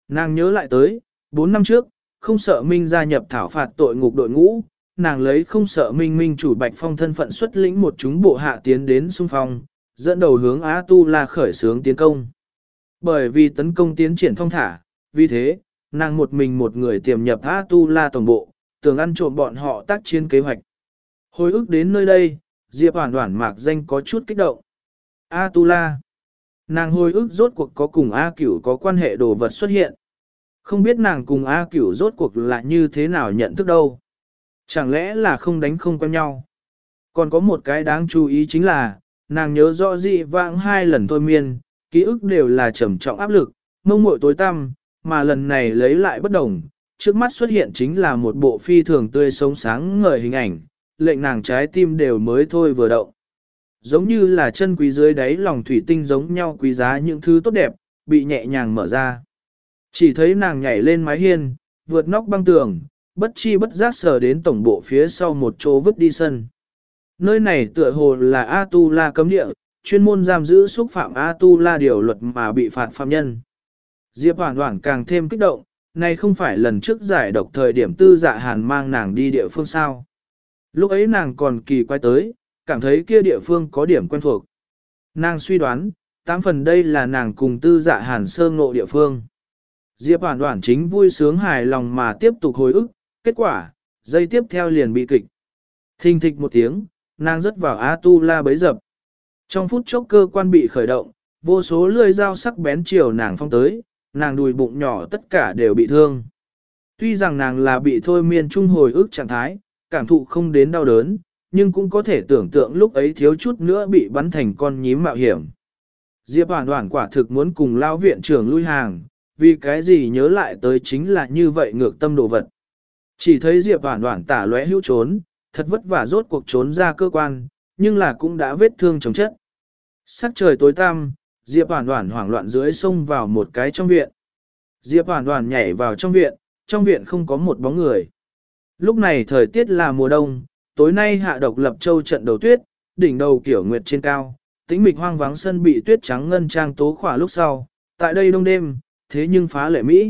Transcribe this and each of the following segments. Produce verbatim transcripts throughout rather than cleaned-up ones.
Nàng nhớ lại tới, bốn năm trước, không sợ Minh gia nhập thảo phạt tội ngục đội ngũ, nàng lấy không sợ Minh Minh chủ Bạch Phong thân phận xuất lĩnh một chúng bộ hạ tiến đến xung phong, dẫn đầu hướng A Tu La khởi xướng tiến công. Bởi vì tấn công tiến triển thông thả, vì thế, nàng một mình một người tiềm nhập A Tu La tổng bộ, tưởng ăn trộm bọn họ tác chiến kế hoạch. Hồi ức đến nơi đây, Diệp Hoản Hoản mạc danh có chút kích động. A Tu La. Nàng hồi ức rốt cuộc có cùng A Cửu có quan hệ đồ vật xuất hiện. Không biết nàng cùng A Cửu rốt cuộc là như thế nào nhận thức đâu. Chẳng lẽ là không đánh không quen nhau. Còn có một cái đáng chú ý chính là, nàng nhớ rõ dị vãng hai lần thôi miên, ký ức đều là trầm trọng áp lực, mông muội tối tăm, mà lần này lấy lại bất đồng. Trước mắt xuất hiện chính là một bộ phi thường tươi sống sáng ngời hình ảnh, lệnh nàng trái tim đều mới thôi vừa động. Giống như là chân quý dưới đáy lòng thủy tinh giống nhau quý giá những thứ tốt đẹp, bị nhẹ nhàng mở ra. Chỉ thấy nàng nhảy lên mái hiên, vượt nóc băng tường, bất chi bất giác sờ đến tổng bộ phía sau một chỗ vứt đi sân. Nơi này tựa hồ là A-tu-la cấm địa, chuyên môn giam giữ xúc phạm A-tu-la điều luật mà bị phạt phạm nhân. Diệp Hoản Hoản càng thêm kích động, này không phải lần trước giải độc thời điểm Tư Dạ Hàn mang nàng đi địa phương sao. Lúc ấy nàng còn kỳ quái tới, cảm thấy kia địa phương có điểm quen thuộc. Nàng suy đoán, tám phần đây là nàng cùng Tư Dạ Hàn sơ ngộ địa phương. Diệp Hoản Hoản chính vui sướng hài lòng mà tiếp tục hồi ức, kết quả, giây tiếp theo liền bị kịch. Thình thịch một tiếng, nàng rớt vào A-tu-la bấy dập. Trong phút chốc cơ quan bị khởi động, vô số lưỡi dao sắc bén chiều nàng phong tới, nàng đùi bụng nhỏ tất cả đều bị thương. Tuy rằng nàng là bị thôi miên trung hồi ức trạng thái, cảm thụ không đến đau đớn, nhưng cũng có thể tưởng tượng lúc ấy thiếu chút nữa bị bắn thành con nhím mạo hiểm. Diệp Hoản Hoản quả thực muốn cùng lão viện trưởng lui hàng, vì cái gì nhớ lại tới chính là như vậy ngược tâm đồ vật. Chỉ thấy Diệp Hoản Hoản tả lóe hữu trốn, thật vất vả rốt cuộc trốn ra cơ quan, nhưng là cũng đã vết thương chồng chất. Sắc trời tối tăm, Diệp Hoản Hoản hoảng loạn dưới xông vào một cái trong viện. Diệp Hoản Hoản nhảy vào trong viện, trong viện không có một bóng người. Lúc này thời tiết là mùa đông, tối nay hạ độc lập châu trận đầu tuyết, đỉnh đầu kiểu nguyệt trên cao, tĩnh mịch hoang vắng sân bị tuyết trắng ngân trang tố khỏa lúc sau, tại đây đông đêm, thế nhưng phá lệ mỹ.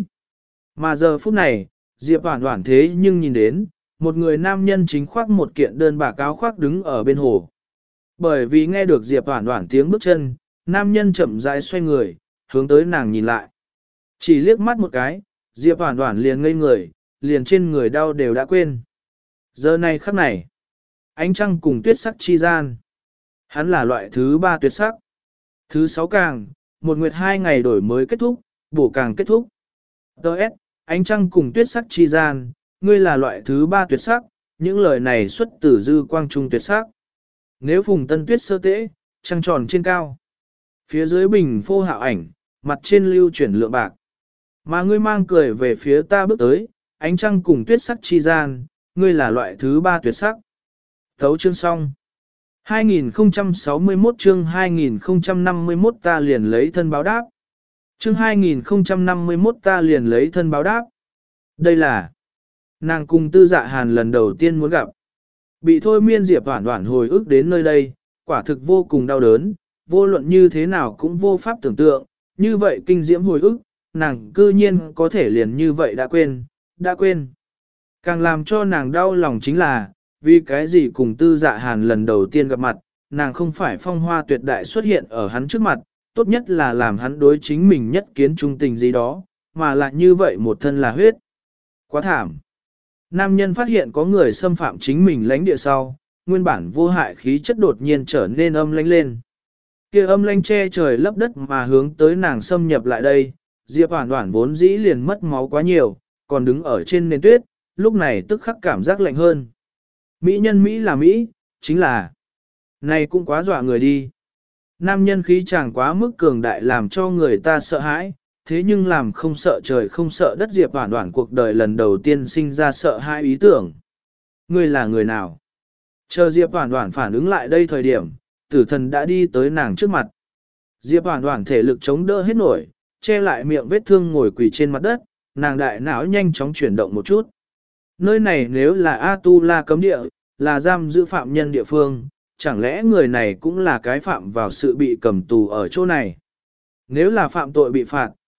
Mà giờ phút này, Diệp Hoản Hoản thế nhưng nhìn đến, một người nam nhân chính khoác một kiện đơn bạc áo khoác đứng ở bên hồ. Bởi vì nghe được Diệp Hoản Hoản tiếng bước chân, nam nhân chậm rãi xoay người, hướng tới nàng nhìn lại. Chỉ liếc mắt một cái, Diệp Hoản Hoản liền ngây người, liền trên người đau đều đã quên. Giờ này khắc này, ánh trăng cùng tuyết sắc chi gian. Hắn là loại thứ ba tuyệt sắc. Thứ sáu càng, một nguyệt hai ngày đổi mới kết thúc, bổ càng kết thúc. Đợt, ánh trăng cùng tuyết sắc chi gian, ngươi là loại thứ ba tuyệt sắc, những lời này xuất từ dư quang trung tuyệt sắc. Nếu phùng tân tuyết sơ tễ, trăng tròn trên cao. Phía dưới bình phô hạo ảnh, mặt trên lưu chuyển lượng bạc. Mà ngươi mang cười về phía ta bước tới, ánh trăng cùng tuyết sắc chi gian, ngươi là loại thứ ba tuyệt sắc. Thấu chương xong. hai nghìn không trăm sáu mươi mốt chương hai nghìn không trăm năm mươi mốt ta liền lấy thân báo đáp. Chương hai nghìn không trăm năm mươi mốt ta liền lấy thân báo đáp. Đây là nàng cùng Tư Dạ Hàn lần đầu tiên muốn gặp. Bị thôi miên Diệp Hoản Hoản hồi ức đến nơi đây, quả thực vô cùng đau đớn, vô luận như thế nào cũng vô pháp tưởng tượng, như vậy kinh diễm hồi ức, nàng cư nhiên có thể liền như vậy đã quên, đã quên. Càng làm cho nàng đau lòng chính là, vì cái gì cùng Tư Dạ Hàn lần đầu tiên gặp mặt, nàng không phải phong hoa tuyệt đại xuất hiện ở hắn trước mặt, tốt nhất là làm hắn đối chính mình nhất kiến trung tình gì đó, mà lại như vậy một thân là huyết. Quá thảm. Nam nhân phát hiện có người xâm phạm chính mình lãnh địa sau, nguyên bản vô hại khí chất đột nhiên trở nên âm lãnh lên. Kia âm lãnh che trời lấp đất mà hướng tới nàng xâm nhập lại đây, Diệp Hoản Hoản vốn dĩ liền mất máu quá nhiều, còn đứng ở trên nền tuyết, lúc này tức khắc cảm giác lạnh hơn. Mỹ nhân Mỹ là Mỹ, chính là này cũng quá dọa người đi. Nam nhân khí chàng quá mức cường đại làm cho người ta sợ hãi, thế nhưng làm không sợ trời không sợ đất Diệp Hoản Hoản cuộc đời lần đầu tiên sinh ra sợ hãi ý tưởng. Ngươi là người nào? Chờ Diệp Hoản Hoản phản ứng lại đây thời điểm, tử thần đã đi tới nàng trước mặt. Diệp Hoản Hoản thể lực chống đỡ hết nổi, che lại miệng vết thương ngồi quỳ trên mặt đất, nàng đại não nhanh chóng chuyển động một chút. Nơi này nếu là A-tu-la cấm địa, là giam giữ phạm nhân địa phương, chẳng lẽ người này cũng là cái phạm vào sự bị cầm tù ở chỗ này? Nếu là phạm tội bị phạt,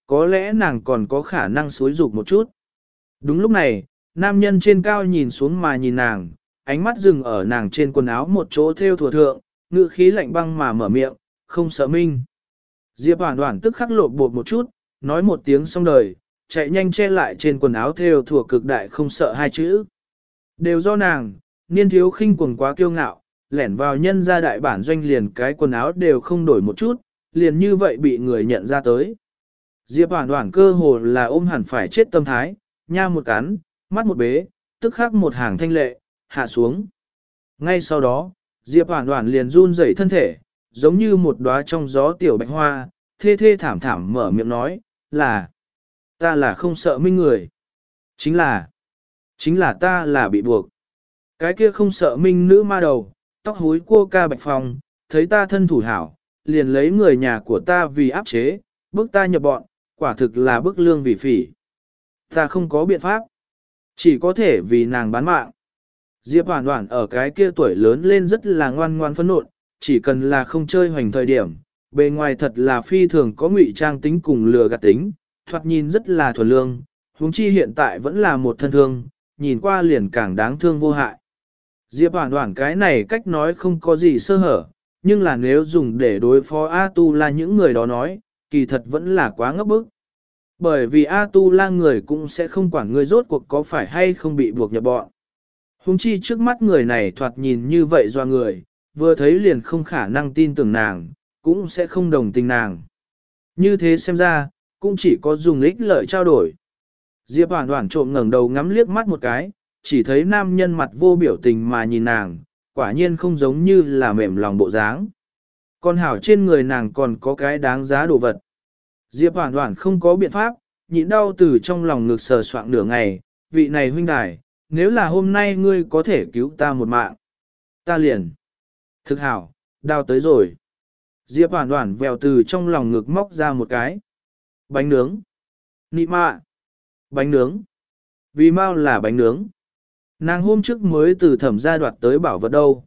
có lẽ nàng còn có khả năng xúi dục một chút. Đúng lúc này, nam nhân trên cao nhìn xuống mà nhìn nàng, ánh mắt dừng ở nàng trên quần áo một chỗ theo thùa thượng, ngữ khí lạnh băng mà mở miệng, không sợ minh. Diệp Hoản Hoản tức khắc lộn bột một chút, nói một tiếng xong đời, chạy nhanh che lại trên quần áo theo thùa cực đại không sợ hai chữ. Đều do nàng, niên thiếu khinh quần quá kiêu ngạo, lẻn vào nhân gia đại bản doanh liền cái quần áo đều không đổi một chút, liền như vậy bị người nhận ra tới. Diệp Hoản Hoản cơ hồ là ôm hẳn phải chết tâm thái, nha một cắn, mắt một bế, tức khắc một hàng thanh lệ, hạ xuống. Ngay sau đó, Diệp Hoản Hoản liền run rẩy thân thể, giống như một đóa trong gió tiểu bạch hoa, thê thê thảm thảm mở miệng nói, là, ta là không sợ minh người. Chính là, chính là ta là bị buộc. Cái kia không sợ minh nữ ma đầu, tóc húi cua ca bạch phong, thấy ta thân thủ hảo, liền lấy người nhà của ta vì áp chế, bức ta nhập bọn, quả thực là bức lương vì phỉ. Ta không có biện pháp, chỉ có thể vì nàng bán mạng. Diệp Hoản Hoản ở cái kia tuổi lớn lên rất là ngoan ngoan phẫn nộ, chỉ cần là không chơi hoành thời điểm, bề ngoài thật là phi thường có ngụy trang tính cùng lừa gạt tính, thoạt nhìn rất là thuần lương, huống chi hiện tại vẫn là một thân thương, nhìn qua liền càng đáng thương vô hại. Diệp Hoản Hoản cái này cách nói không có gì sơ hở, nhưng là nếu dùng để đối phó A Tu La những người đó nói, kỳ thật vẫn là quá ngốc bức. Bởi vì A Tu La người cũng sẽ không quản người rốt cuộc có phải hay không bị buộc nhập bọn. Hùng chi trước mắt người này thoạt nhìn như vậy do người, vừa thấy liền không khả năng tin tưởng nàng, cũng sẽ không đồng tình nàng. Như thế xem ra, cũng chỉ có dùng ích lợi trao đổi. Diệp Hoản Hoản trộm ngẩng đầu ngắm liếc mắt một cái, chỉ thấy nam nhân mặt vô biểu tình mà nhìn nàng, quả nhiên không giống như là mềm lòng bộ dáng. Còn hảo trên người nàng còn có cái đáng giá đồ vật. Diệp Hoản Hoản không có biện pháp, nhịn đau từ trong lòng ngực sờ soạng nửa ngày, vị này huynh đài, nếu là hôm nay ngươi có thể cứu ta một mạng. Ta liền. Thực hảo, đau tới rồi. Diệp Hoản Hoản vèo từ trong lòng ngực móc ra một cái. Bánh nướng. Nị mạ. Bánh nướng. Vì mau là bánh nướng. Nàng hôm trước mới từ thẩm gia đoạt tới bảo vật đâu.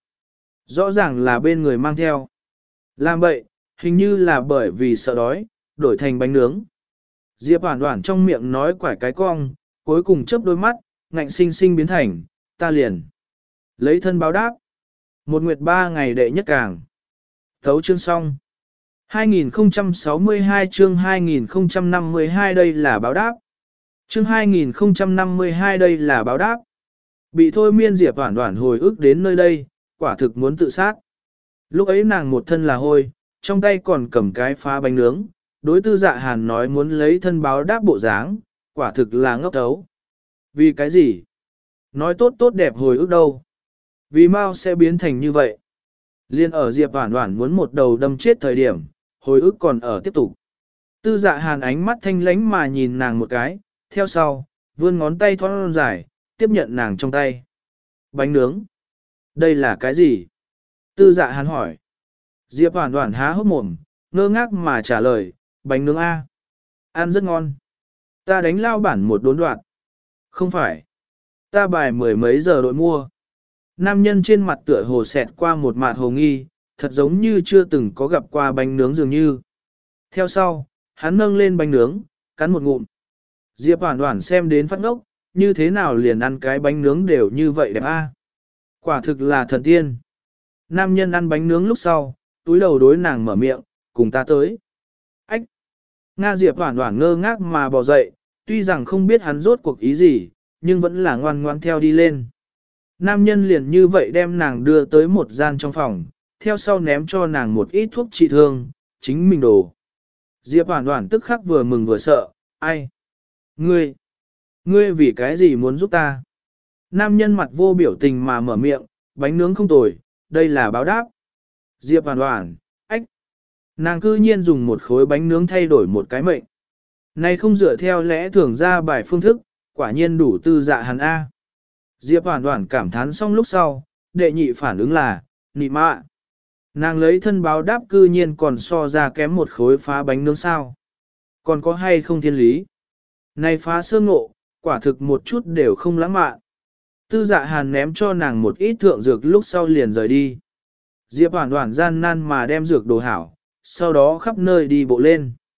Rõ ràng là bên người mang theo. Làm vậy, hình như là bởi vì sợ đói, đổi thành bánh nướng. Diệp Hoản Hoản trong miệng nói quải cái cong, cuối cùng chớp đôi mắt, ngạnh sinh sinh biến thành, ta liền. Lấy thân báo đáp. Một nguyệt ba ngày đệ nhất càng. Thấu chương xong. hai nghìn không trăm sáu mươi hai chương hai nghìn không trăm năm mươi hai đây là báo đáp. Chương hai nghìn không trăm năm mươi hai đây là báo đáp. Bị thôi miên Diệp Hoản Hoản hồi ức đến nơi đây, quả thực muốn tự sát. Lúc ấy nàng một thân là hôi, trong tay còn cầm cái phá bánh nướng, đối tư dạ hàn nói muốn lấy thân báo đáp bộ dáng, quả thực là ngốc thấu. Vì cái gì? Nói tốt tốt đẹp hồi ức đâu? Vì mau sẽ biến thành như vậy? Liên ở Diệp Hoản Hoản muốn một đầu đâm chết thời điểm, hồi ức còn ở tiếp tục. Tư dạ hàn ánh mắt thanh lánh mà nhìn nàng một cái, theo sau, vươn ngón tay thon dài, tiếp nhận nàng trong tay. Bánh nướng. Đây là cái gì? Tư dạ hàn hỏi. Diệp Hoản Hoản há hốc mồm, ngơ ngác mà trả lời, bánh nướng A. Ăn rất ngon. Ta đánh lao bản một đốn đoạn. Không phải. Ta bài mười mấy giờ đội mua. Nam nhân trên mặt tựa hồ xẹt qua một mạt hồ nghi, thật giống như chưa từng có gặp qua bánh nướng dường như. Theo sau, hắn nâng lên bánh nướng, cắn một ngụm. Diệp Hoản Hoản xem đến phát ngốc, như thế nào liền ăn cái bánh nướng đều như vậy đẹp a. Quả thực là thần tiên. Nam nhân ăn bánh nướng lúc sau, túi đầu đối nàng mở miệng, cùng ta tới. Ách! Nga Diệp Hoản Hoản ngơ ngác mà bò dậy, tuy rằng không biết hắn rốt cuộc ý gì, nhưng vẫn là ngoan ngoan theo đi lên. Nam nhân liền như vậy đem nàng đưa tới một gian trong phòng, theo sau ném cho nàng một ít thuốc trị thương, chính mình đổ. Diệp Hoản Hoản tức khắc vừa mừng vừa sợ, ai? Ngươi! Ngươi vì cái gì muốn giúp ta? Nam nhân mặt vô biểu tình mà mở miệng, bánh nướng không tồi, đây là báo đáp. Diệp Hoản Hoản, ách! Nàng cư nhiên dùng một khối bánh nướng thay đổi một cái mệnh. Này không dựa theo lẽ thường ra bài phương thức, quả nhiên đủ tư dạ hàn A. Diệp Hoản Hoản cảm thán xong lúc sau, đệ nhị phản ứng là, nị mạ. Nàng lấy thân báo đáp cư nhiên còn so ra kém một khối phá bánh nướng sao. Còn có hay không thiên lý? Này phá sơ ngộ, quả thực một chút đều không lãng mạn. Tư dạ hàn ném cho nàng một ít thượng dược lúc sau liền rời đi. Diệp Hoản Hoản gian nan mà đem dược đồ hảo, sau đó khắp nơi đi bộ lên.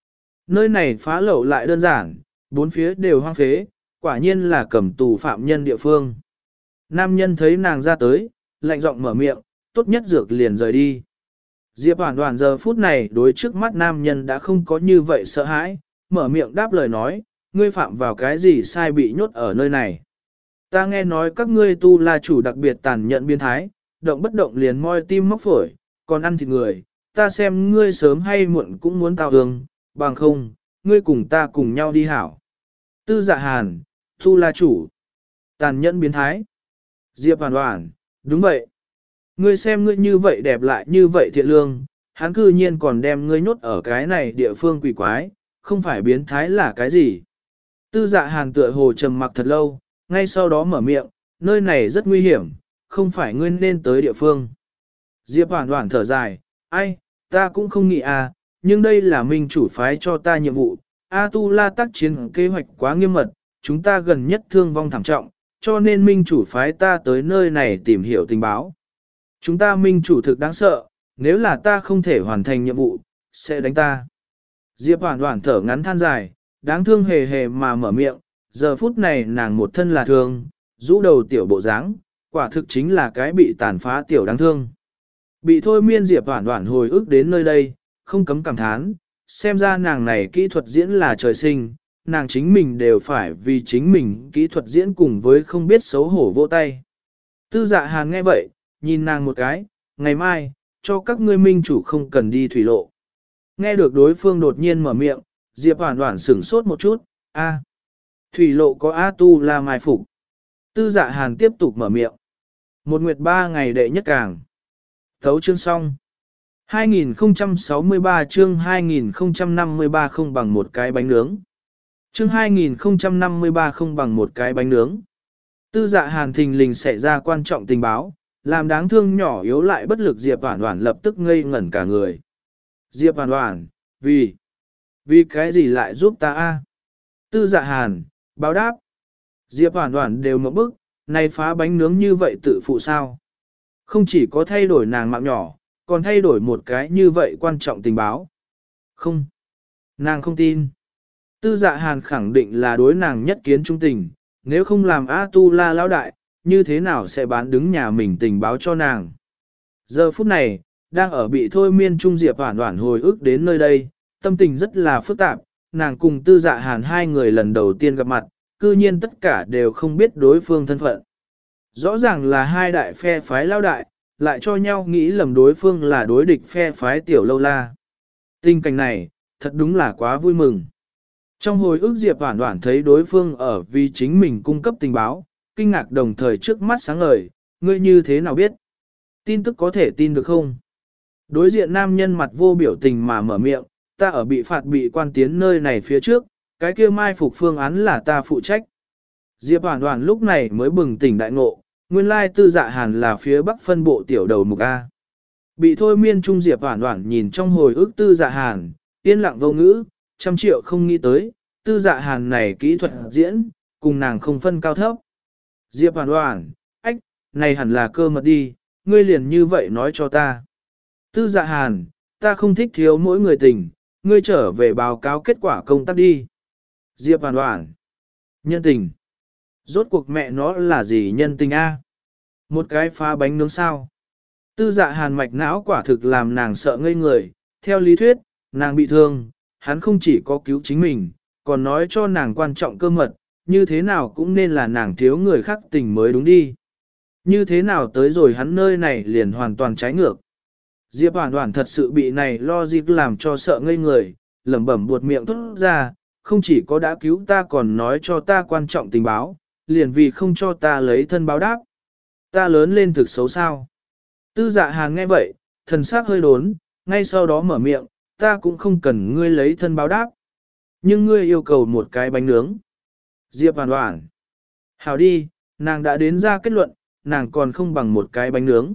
Nơi này phá lậu lại đơn giản, bốn phía đều hoang phế, quả nhiên là cầm tù phạm nhân địa phương. Nam nhân thấy nàng ra tới, lạnh giọng mở miệng, tốt nhất dược liền rời đi. Diệp Hoàn Hoàn giờ phút này đối trước mắt nam nhân đã không có như vậy sợ hãi, mở miệng đáp lời nói, ngươi phạm vào cái gì sai bị nhốt ở nơi này. Ta nghe nói các ngươi tu là chủ đặc biệt tàn nhẫn biến thái, động bất động liền moi tim móc phổi, còn ăn thịt người, ta xem ngươi sớm hay muộn cũng muốn tao hương, bằng không, ngươi cùng ta cùng nhau đi hảo. Tư Dạ Hàn, tu là chủ, tàn nhẫn biến thái. Diệp Hoàn Hoàn, đúng vậy. Ngươi xem ngươi như vậy đẹp lại như vậy thiện lương, hắn cư nhiên còn đem ngươi nhốt ở cái này địa phương quỷ quái, không phải biến thái là cái gì. Tư Dạ Hàn tựa hồ trầm mặc thật lâu, ngay sau đó mở miệng, nơi này rất nguy hiểm, không phải ngươi nên tới địa phương. Diệp Hoàn Hoàn thở dài, ai, ta cũng không nghĩ à, nhưng đây là minh chủ phái cho ta nhiệm vụ. A Tu La tác chiến kế hoạch quá nghiêm mật, chúng ta gần nhất thương vong thảm trọng, cho nên minh chủ phái ta tới nơi này tìm hiểu tình báo. Chúng ta minh chủ thực đáng sợ, nếu là ta không thể hoàn thành nhiệm vụ, sẽ đánh ta. Diệp Hoàn Hoàn thở ngắn than dài, đáng thương hề hề mà mở miệng, giờ phút này nàng một thân là thương, rũ đầu tiểu bộ dáng, quả thực chính là cái bị tàn phá tiểu đáng thương. Bị thôi miên Diệp Hoàn Hoàn hồi ức đến nơi đây, không cấm cảm thán, xem ra nàng này kỹ thuật diễn là trời sinh, nàng chính mình đều phải vì chính mình kỹ thuật diễn cùng với không biết xấu hổ vô tay. Tư Dạ Hàn nghe vậy, nhìn nàng một cái, ngày mai, cho các ngươi minh chủ không cần đi thủy lộ. Nghe được đối phương đột nhiên mở miệng, Diệp Hoàn Hoàn sửng sốt một chút, a, thủy lộ có A Tu La mai phục. Tư Dạ Hàn tiếp tục mở miệng. Một nguyệt ba ngày đệ nhất càng. Thấu chương xong. hai nghìn không trăm sáu mươi ba chương hai nghìn không trăm năm mươi ba không bằng một cái bánh nướng. Chương hai nghìn không trăm năm mươi ba không bằng một cái bánh nướng. Tư Dạ Hàn thình lình xảy ra quan trọng tình báo, làm đáng thương nhỏ yếu lại bất lực Diệp Hoàn Hoàn lập tức ngây ngẩn cả người. Diệp Hoàn Hoàn, vì, vì cái gì lại giúp ta a? Tư Dạ Hàn, báo đáp. Diệp Hoàn Hoàn đều mở bức, này phá bánh nướng như vậy tự phụ sao? Không chỉ có thay đổi nàng mạng nhỏ, còn thay đổi một cái như vậy quan trọng tình báo. Không, nàng không tin. Tư Dạ Hàn khẳng định là đối nàng nhất kiến trung tình, nếu không làm A Tu La lão đại, như thế nào sẽ bán đứng nhà mình tình báo cho nàng. Giờ phút này, đang ở bị thôi miên trung Diệp Hoàn Hoàn hồi ức đến nơi đây, tâm tình rất là phức tạp, nàng cùng Tư Dạ Hàn hai người lần đầu tiên gặp mặt, cư nhiên tất cả đều không biết đối phương thân phận. Rõ ràng là hai đại phe phái lão đại, lại cho nhau nghĩ lầm đối phương là đối địch phe phái tiểu lâu la. Tình cảnh này, thật đúng là quá vui mừng. Trong hồi ức Diệp Hoàn Hoàn thấy đối phương ở vì chính mình cung cấp tình báo, kinh ngạc đồng thời trước mắt sáng ngời, ngươi như thế nào biết? Tin tức có thể tin được không? Đối diện nam nhân mặt vô biểu tình mà mở miệng, ta ở bị phạt bị quan tiến nơi này phía trước, cái kia mai phục phương án là ta phụ trách. Diệp Hoàn Hoàn lúc này mới bừng tỉnh đại ngộ, nguyên lai Tư Dạ Hàn là phía bắc phân bộ tiểu đầu mục A. Bị thôi miên trung Diệp Hoàn Hoàn nhìn trong hồi ức Tư Dạ Hàn, yên lặng vô ngữ, trăm triệu không nghĩ tới, Tư Dạ Hàn này kỹ thuật diễn, cùng nàng không phân cao thấp. Diệp Hoàn Hoàn, ách, này hẳn là cơ mật đi, ngươi liền như vậy nói cho ta. Tư Dạ Hàn, ta không thích thiếu mỗi người tình, ngươi trở về báo cáo kết quả công tác đi. Diệp Hoàn Hoàn, nhân tình. Rốt cuộc mẹ nó là gì nhân tình a? Một cái phá bánh nướng sao? Tư Dạ Hàn mạch não quả thực làm nàng sợ ngây người, theo lý thuyết, nàng bị thương, hắn không chỉ có cứu chính mình, còn nói cho nàng quan trọng cơ mật, như thế nào cũng nên là nàng thiếu người khác tình mới đúng đi. Như thế nào tới rồi hắn nơi này liền hoàn toàn trái ngược. Diệp Hoàn Hoàn thật sự bị này logic làm cho sợ ngây người, lẩm bẩm buột miệng thốt ra, không chỉ có đã cứu ta còn nói cho ta quan trọng tình báo, liền vì không cho ta lấy thân báo đáp. Ta lớn lên thực xấu sao. Tư Dạ Hàn nghe vậy, thần sắc hơi đốn, ngay sau đó mở miệng, ta cũng không cần ngươi lấy thân báo đáp. Nhưng ngươi yêu cầu một cái bánh nướng. Diệp Hoàn Hoàn. Hảo đi, nàng đã đến ra kết luận, nàng còn không bằng một cái bánh nướng.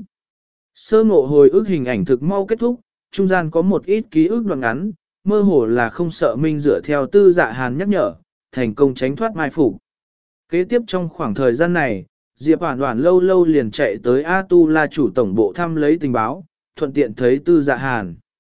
Sơ ngộ hồi ức hình ảnh thực mau kết thúc, trung gian có một ít ký ức đoạn ngắn, mơ hồ là không sợ Minh dựa theo Tư Dạ Hàn nhắc nhở, thành công tránh thoát mai phục. Kế tiếp trong khoảng thời gian này, Diệp Hoàn Hoàn lâu lâu liền chạy tới A Tu La chủ tổng bộ thăm lấy tình báo, thuận tiện thấy Tư Dạ Hàn.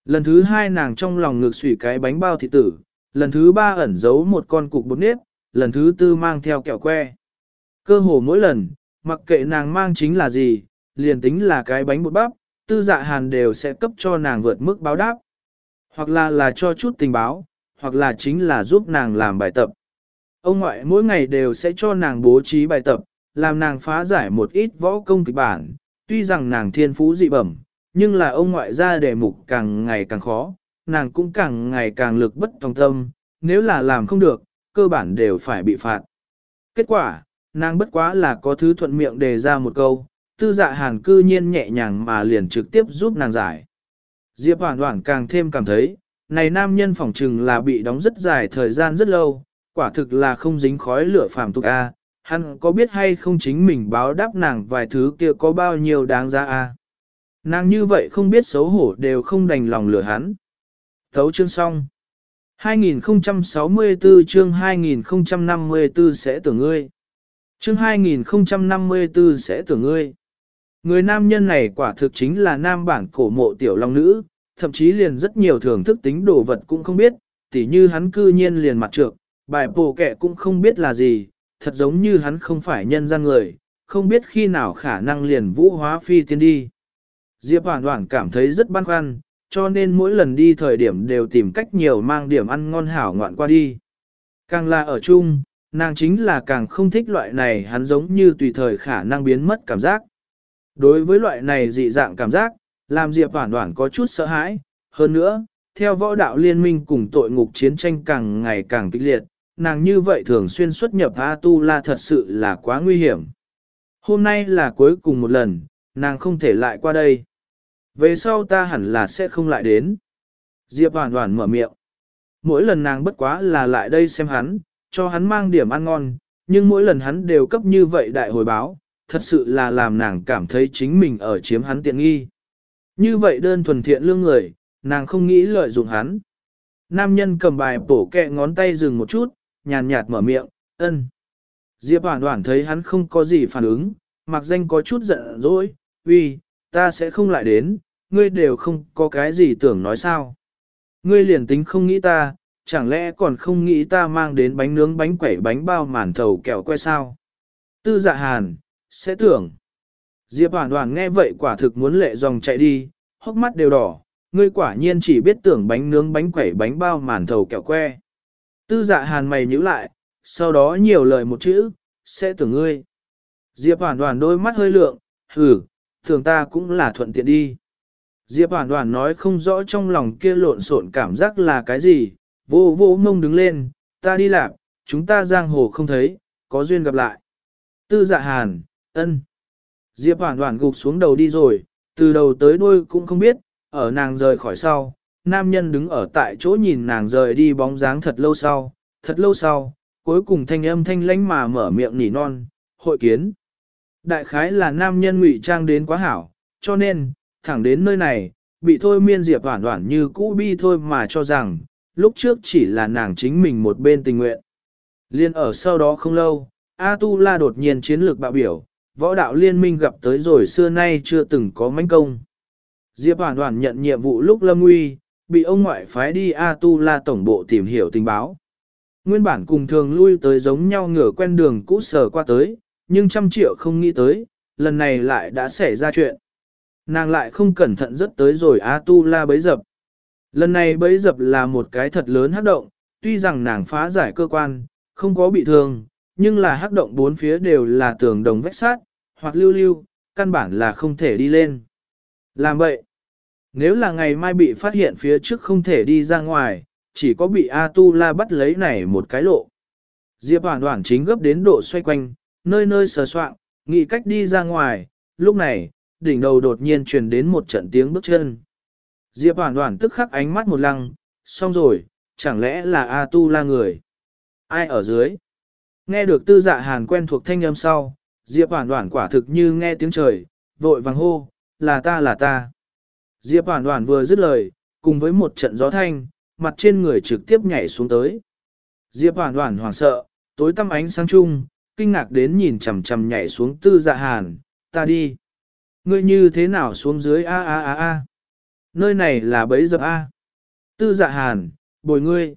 Lần thứ hai nàng trong lòng ngực xủy cái bánh bao thịt tử, lần thứ ba ẩn giấu một con cục bột nếp, lần thứ tư mang theo kẹo que. Cơ hồ mỗi lần, mặc kệ nàng mang chính là gì, liền tính là cái bánh bột bắp, tư dạ hàn đều sẽ cấp cho nàng vượt mức báo đáp. Hoặc là là cho chút tình báo, hoặc là chính là giúp nàng làm bài tập. Ông ngoại mỗi ngày đều sẽ cho nàng bố trí bài tập, làm nàng phá giải một ít võ công kịch bản, tuy rằng nàng thiên phú dị bẩm, nhưng là ông ngoại ra đề mục càng ngày càng khó, nàng cũng càng ngày càng lực bất tòng tâm, nếu là làm không được, cơ bản đều phải bị phạt. Kết quả, nàng bất quá là có thứ thuận miệng đề ra một câu, tư dạ hàn cư nhiên nhẹ nhàng mà liền trực tiếp giúp nàng giải. Diệp Hoản Hoản càng thêm cảm thấy, này nam nhân phỏng trừng là bị đóng rất dài thời gian rất lâu, quả thực là không dính khói lửa phàm tục a. Hắn có biết hay không chính mình báo đáp nàng vài thứ kia có bao nhiêu đáng giá a? Nàng như vậy không biết xấu hổ đều không đành lòng lừa hắn. Thấu chương xong. hai nghìn không trăm sáu mươi tư chương hai nghìn không trăm năm mươi tư sẽ tưởng ngươi. Chương hai nghìn không trăm năm mươi tư sẽ tưởng ngươi. Người nam nhân này quả thực chính là nam bản cổ mộ tiểu long nữ, thậm chí liền rất nhiều thưởng thức tính đồ vật cũng không biết, tỉ như hắn cư nhiên liền mặt trược, bài bổ kẹ cũng không biết là gì, thật giống như hắn không phải nhân gian người, không biết khi nào khả năng liền vũ hóa phi tiên đi. Diệp Hoản Hoản cảm thấy rất băn khoăn, cho nên mỗi lần đi thời điểm đều tìm cách nhiều mang điểm ăn ngon hảo ngoạn qua đi. Càng là ở chung, nàng chính là càng không thích loại này hắn giống như tùy thời khả năng biến mất cảm giác. Đối với loại này dị dạng cảm giác, làm Diệp Hoản Hoản có chút sợ hãi, hơn nữa, theo võ đạo liên minh cùng tội ngục chiến tranh càng ngày càng kịch liệt, nàng như vậy thường xuyên xuất nhập A-tu-la thật sự là quá nguy hiểm. Hôm nay là cuối cùng một lần, nàng không thể lại qua đây. Về sau ta hẳn là sẽ không lại đến. Diệp Hoản Hoản mở miệng. Mỗi lần nàng bất quá là lại đây xem hắn, cho hắn mang điểm ăn ngon, nhưng mỗi lần hắn đều cấp như vậy đại hồi báo, thật sự là làm nàng cảm thấy chính mình ở chiếm hắn tiện nghi. Như vậy đơn thuần thiện lương người, nàng không nghĩ lợi dụng hắn. Nam nhân cầm bài bổ kẹ ngón tay dừng một chút, nhàn nhạt mở miệng, ân. Diệp Hoản Hoản thấy hắn không có gì phản ứng, mặc danh có chút giận dỗi, uy, ta sẽ không lại đến, ngươi đều không có cái gì tưởng nói sao. Ngươi liền tính không nghĩ ta, chẳng lẽ còn không nghĩ ta mang đến bánh nướng bánh quẩy bánh bao màn thầu kẹo que sao. Tư Dạ Hàn, sẽ tưởng. Diệp Hoản Hoản nghe vậy quả thực muốn lệ dòng chạy đi, hốc mắt đều đỏ, ngươi quả nhiên chỉ biết tưởng bánh nướng bánh quẩy bánh bao màn thầu kẹo que. Tư Dạ Hàn mày nhíu lại, sau đó nhiều lời một chữ, sẽ tưởng ngươi. Diệp Hoản Hoản đôi mắt hơi lượng, hừ, tưởng ta cũng là thuận tiện đi. Diệp Hoản Hoản nói không rõ trong lòng kia lộn xộn cảm giác là cái gì, vô vô mông đứng lên, ta đi làm, chúng ta giang hồ không thấy, có duyên gặp lại. Tư Dạ Hàn, ân. Diệp Hoản Hoản gục xuống đầu đi rồi, từ đầu tới đuôi cũng không biết, ở nàng rời khỏi sau, nam nhân đứng ở tại chỗ nhìn nàng rời đi bóng dáng thật lâu sau, thật lâu sau, cuối cùng thanh âm thanh lãnh mà mở miệng nỉ non, hội kiến. Đại khái là nam nhân ngụy trang đến quá hảo, cho nên, thẳng đến nơi này, bị thôi miên Diệp Hoản Hoản như cũ bi thôi mà cho rằng, lúc trước chỉ là nàng chính mình một bên tình nguyện. Liên ở sau đó không lâu, A-tu-la đột nhiên chiến lược bạo biểu, võ đạo liên minh gặp tới rồi xưa nay chưa từng có mãnh công. Diệp Hoản Hoản nhận nhiệm vụ lúc lâm nguy, bị ông ngoại phái đi A-tu-la tổng bộ tìm hiểu tình báo. Nguyên bản cùng thường lui tới giống nhau ngửa quen đường cũ sờ qua tới, nhưng trăm triệu không nghĩ tới, lần này lại đã xảy ra chuyện. Nàng lại không cẩn thận rất tới rồi A-tu-la bấy dập. Lần này bấy dập là một cái thật lớn hắc động, tuy rằng nàng phá giải cơ quan, không có bị thương, nhưng là hắc động bốn phía đều là tường đồng vách sát, hoặc lưu lưu, căn bản là không thể đi lên. Làm vậy, nếu là ngày mai bị phát hiện phía trước không thể đi ra ngoài, chỉ có bị A-tu-la bắt lấy này một cái lộ. Diệp Hoản Hoản chính gấp đến độ xoay quanh, nơi nơi sờ soạng, nghĩ cách đi ra ngoài, lúc này, đỉnh đầu đột nhiên truyền đến một trận tiếng bước chân. Diệp Hoản Hoản tức khắc ánh mắt một lăng, xong rồi, chẳng lẽ là A-tu-la người? Ai ở dưới? Nghe được Tư Dạ Hàn quen thuộc thanh âm sau, Diệp Hoản Hoản quả thực như nghe tiếng trời, vội vàng hô, là ta là ta. Diệp Hoản Hoản vừa dứt lời, cùng với một trận gió thanh, mặt trên người trực tiếp nhảy xuống tới. Diệp Hoản Hoản hoảng sợ, tối tăm ánh sáng chung, kinh ngạc đến nhìn chằm chằm nhảy xuống Tư Dạ Hàn, ta đi. Ngươi như thế nào xuống dưới a a a a? nơi này là bẫy dập A. Tư Dạ Hàn, bồi ngươi.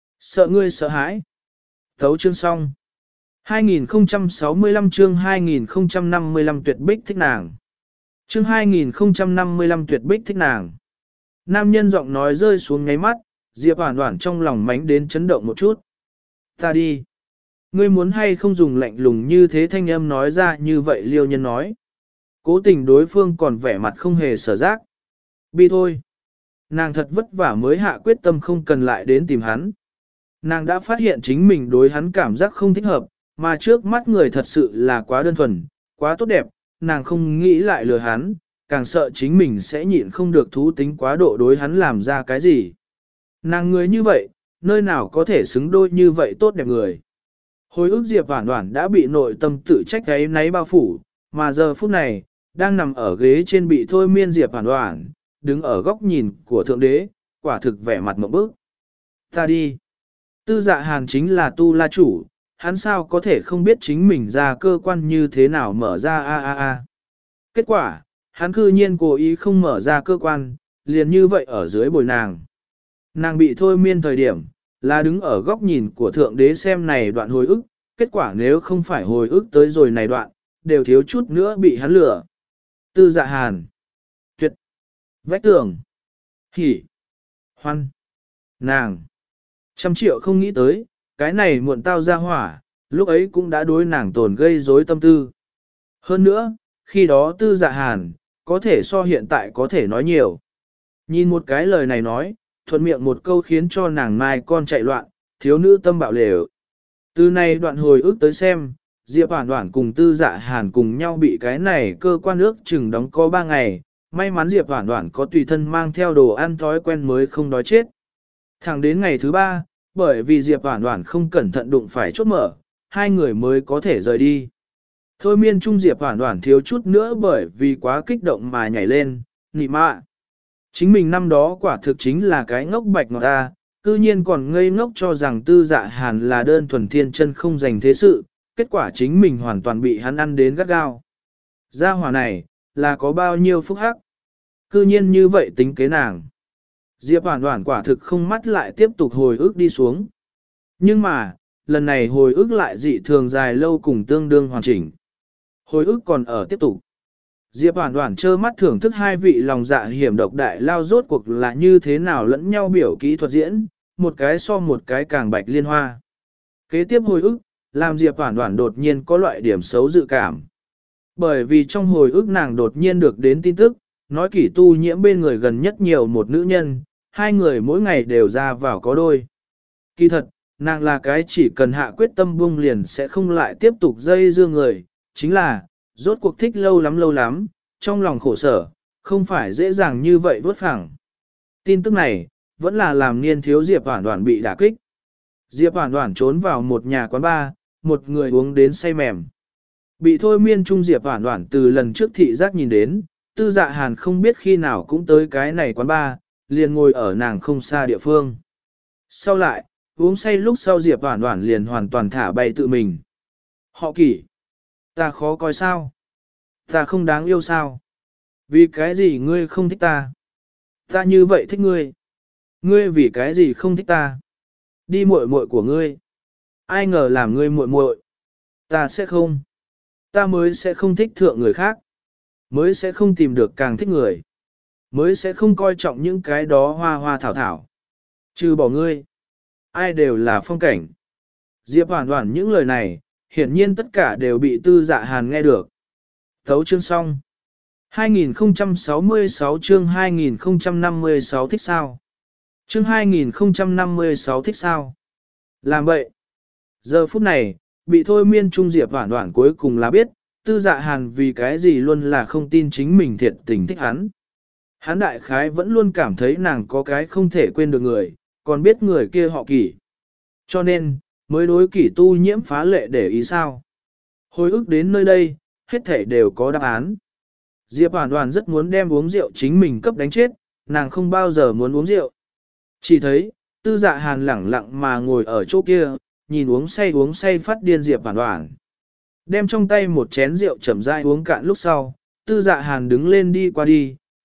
Sợ ngươi sợ hãi. Thấu chương xong. hai nghìn không trăm sáu mươi lăm chương hai nghìn không trăm năm mươi lăm tuyệt bích thích nàng. Chương hai nghìn không trăm năm mươi lăm tuyệt bích thích nàng. Nam nhân giọng nói rơi xuống ngáy mắt, Diệp Hoản Hoản trong lòng mánh đến chấn động một chút. Ta đi. Ngươi muốn hay không dùng lạnh lùng như thế thanh âm nói ra như vậy liêu nhân nói. Cố tình đối phương còn vẻ mặt không hề sở giác. Bi thôi. Nàng thật vất vả mới hạ quyết tâm không cần lại đến tìm hắn. Nàng đã phát hiện chính mình đối hắn cảm giác không thích hợp, mà trước mắt người thật sự là quá đơn thuần, quá tốt đẹp, nàng không nghĩ lại lừa hắn, càng sợ chính mình sẽ nhịn không được thú tính quá độ đối hắn làm ra cái gì. Nàng người như vậy, nơi nào có thể xứng đôi như vậy tốt đẹp người. Hồi ức Diệp Hoản Hoản đã bị nội tâm tự trách gáy náy bao phủ, mà giờ phút này, đang nằm ở ghế trên bị thôi miên Diệp Hoản Hoản, đứng ở góc nhìn của Thượng Đế, quả thực vẻ mặt mộng bức. Ta đi. Tư Dạ Hàn chính là tu la chủ, hắn sao có thể không biết chính mình ra cơ quan như thế nào mở ra a a a. Kết quả, hắn cư nhiên cố ý không mở ra cơ quan, liền như vậy ở dưới bồi nàng. Nàng bị thôi miên thời điểm, là đứng ở góc nhìn của Thượng Đế xem này đoạn hồi ức, kết quả nếu không phải hồi ức tới rồi này đoạn, đều thiếu chút nữa bị hắn lừa. Tư Dạ Hàn. Tuyệt. Vách tường. Hỉ. Hoan. Nàng. Trăm triệu không nghĩ tới, cái này muộn tao ra hỏa, lúc ấy cũng đã đối nàng tổn gây rối tâm tư. Hơn nữa, khi đó Tư Dạ Hàn, có thể so hiện tại có thể nói nhiều. Nhìn một cái lời này nói, thuận miệng một câu khiến cho nàng mai con chạy loạn, thiếu nữ tâm bạo lều. Từ này đoạn hồi ức tới xem, Diệp Hoản Hoản cùng Tư Dạ Hàn cùng nhau bị cái này cơ quan ước chừng đóng có ba ngày, may mắn Diệp Hoản Hoản có tùy thân mang theo đồ ăn thói quen mới không đói chết. Thẳng đến ngày thứ ba, bởi vì Diệp Hoản Hoản không cẩn thận đụng phải chốt mở, hai người mới có thể rời đi. Thôi miên trung Diệp Hoản Hoản thiếu chút nữa bởi vì quá kích động mà nhảy lên, nị mạ. Chính mình năm đó quả thực chính là cái ngốc bạch ngọt ta, cư nhiên còn ngây ngốc cho rằng Tư Dạ Hàn là đơn thuần thiên chân không dành thế sự, kết quả chính mình hoàn toàn bị hắn ăn đến gắt gao. Gia hỏa này, là có bao nhiêu phúc hắc. Cư nhiên như vậy tính kế nàng. Diệp Hoản Hoản quả thực không mắt lại tiếp tục hồi ức đi xuống. Nhưng mà, lần này hồi ức lại dị thường dài lâu cùng tương đương hoàn chỉnh. Hồi ức còn ở tiếp tục. Diệp Hoản Hoản trơ mắt thưởng thức hai vị lòng dạ hiểm độc đại lao rốt cuộc là như thế nào lẫn nhau biểu kỹ thuật diễn, một cái so một cái càng bạch liên hoa. Kế tiếp hồi ức, làm Diệp Hoản Hoản đột nhiên có loại điểm xấu dự cảm. Bởi vì trong hồi ức nàng đột nhiên được đến tin tức, nói Kỷ Tu Nhiễm bên người gần nhất nhiều một nữ nhân, hai người mỗi ngày đều ra vào có đôi. Kỳ thật, nàng là cái chỉ cần hạ quyết tâm buông liền sẽ không lại tiếp tục dây dưa người, chính là, rốt cuộc thích lâu lắm lâu lắm, trong lòng khổ sở, không phải dễ dàng như vậy vớt phẳng. Tin tức này, vẫn là làm niên thiếu Diệp Hoản Hoản bị đả kích. Diệp Hoản Hoản trốn vào một nhà quán bar, một người uống đến say mềm. Bị thôi miên trung Diệp Hoản Hoản từ lần trước thị giác nhìn đến, Tư Dạ Hàn không biết khi nào cũng tới cái này quán bar, liền ngồi ở nàng không xa địa phương. Sau lại, uống say lúc sau Diệp Hoản Hoản liền hoàn toàn thả bay tự mình. Họ Kỷ, ta khó coi sao? Ta không đáng yêu sao? Vì cái gì ngươi không thích ta? Ta như vậy thích ngươi. Ngươi vì cái gì không thích ta? Đi muội muội của ngươi. Ai ngờ làm ngươi muội muội. Ta sẽ không. Ta mới sẽ không thích thượng người khác. Mới sẽ không tìm được càng thích người. Mới sẽ không coi trọng những cái đó hoa hoa thảo thảo. Trừ bỏ ngươi. Ai đều là phong cảnh. Diệp Hoản Hoản những lời này, hiển nhiên tất cả đều bị Tư Dạ Hàn nghe được. Thấu chương xong. hai nghìn không trăm sáu mươi sáu chương hai nghìn không trăm năm mươi sáu thích sao? Chương hai nghìn không trăm năm mươi sáu thích sao? Làm vậy. Giờ phút này, bị thôi miên trung Diệp Hoản Hoản cuối cùng là biết, Tư Dạ Hàn vì cái gì luôn là không tin chính mình thiệt tình thích hắn. Hắn đại khái vẫn luôn cảm thấy nàng có cái không thể quên được người, còn biết người kia họ Kỷ. Cho nên, mới đối Kỷ Tu Nhiễm phá lệ để ý sao. Hồi ức đến nơi đây, hết thể đều có đáp án. Diệp Hoản Hoản rất muốn đem uống rượu chính mình cấp đánh chết, nàng không bao giờ muốn uống rượu. Chỉ thấy, Tư Dạ Hàn lẳng lặng mà ngồi ở chỗ kia, nhìn uống say uống say phát điên Diệp Hoản Hoản. Đem trong tay một chén rượu chậm rãi uống cạn lúc sau, Tư Dạ Hàn đứng lên đi qua đi,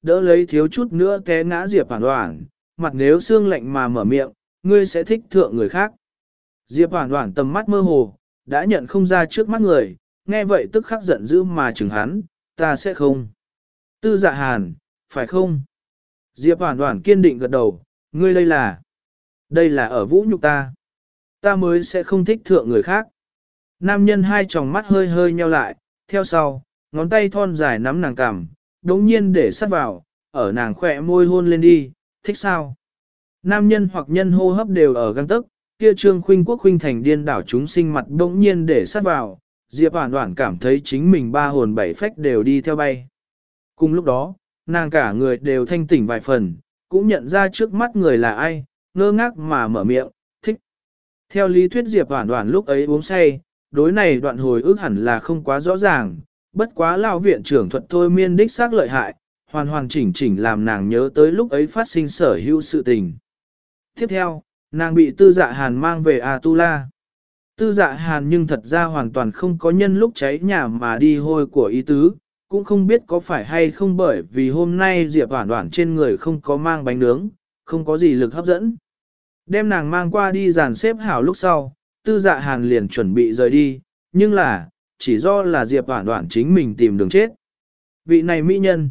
đỡ lấy thiếu chút nữa té ngã Diệp Hoản Hoản, mặt nếu xương lạnh mà mở miệng, ngươi sẽ thích thượng người khác. Diệp Hoản Hoản tầm mắt mơ hồ, đã nhận không ra trước mắt người, nghe vậy tức khắc giận dữ mà chừng hắn, ta sẽ không. Tư Dạ Hàn, phải không? Diệp Hoản Hoản kiên định gật đầu, ngươi đây là, đây là ở vũ nhục ta. Ta mới sẽ không thích thượng người khác. Nam nhân hai tròng mắt hơi hơi nheo lại, theo sau, ngón tay thon dài nắm nàng cằm, đống nhiên để sát vào, ở nàng khỏe môi hôn lên đi, thích sao? Nam nhân hoặc nhân hô hấp đều ở găng tức, kia trương khuynh quốc khuynh thành điên đảo chúng sinh mặt đống nhiên để sát vào, Diệp Hoản Hoản cảm thấy chính mình ba hồn bảy phách đều đi theo bay. Cùng lúc đó, nàng cả người đều thanh tỉnh vài phần, cũng nhận ra trước mắt người là ai, ngơ ngác mà mở miệng, thích. Theo lý thuyết Diệp Hoản Hoản lúc ấy uống say, đối này đoạn hồi ức hẳn là không quá rõ ràng, bất quá lão viện trưởng thuật thôi miên đích xác lợi hại, hoàn hoàn chỉnh chỉnh làm nàng nhớ tới lúc ấy phát sinh sở hữu sự tình. Tiếp theo, nàng bị Tư Dạ Hàn mang về Atula. Tư Dạ Hàn nhưng thật ra hoàn toàn không có nhân lúc cháy nhà mà đi hôi của ý tứ, cũng không biết có phải hay không bởi vì hôm nay Diệp Hoản Hoản trên người không có mang bánh nướng, không có gì lực hấp dẫn. Đem nàng mang qua đi dàn xếp hảo lúc sau, Tư Dạ Hàn liền chuẩn bị rời đi, nhưng là, chỉ do là Diệp Hoản Hoản chính mình tìm đường chết. Vị này mỹ nhân,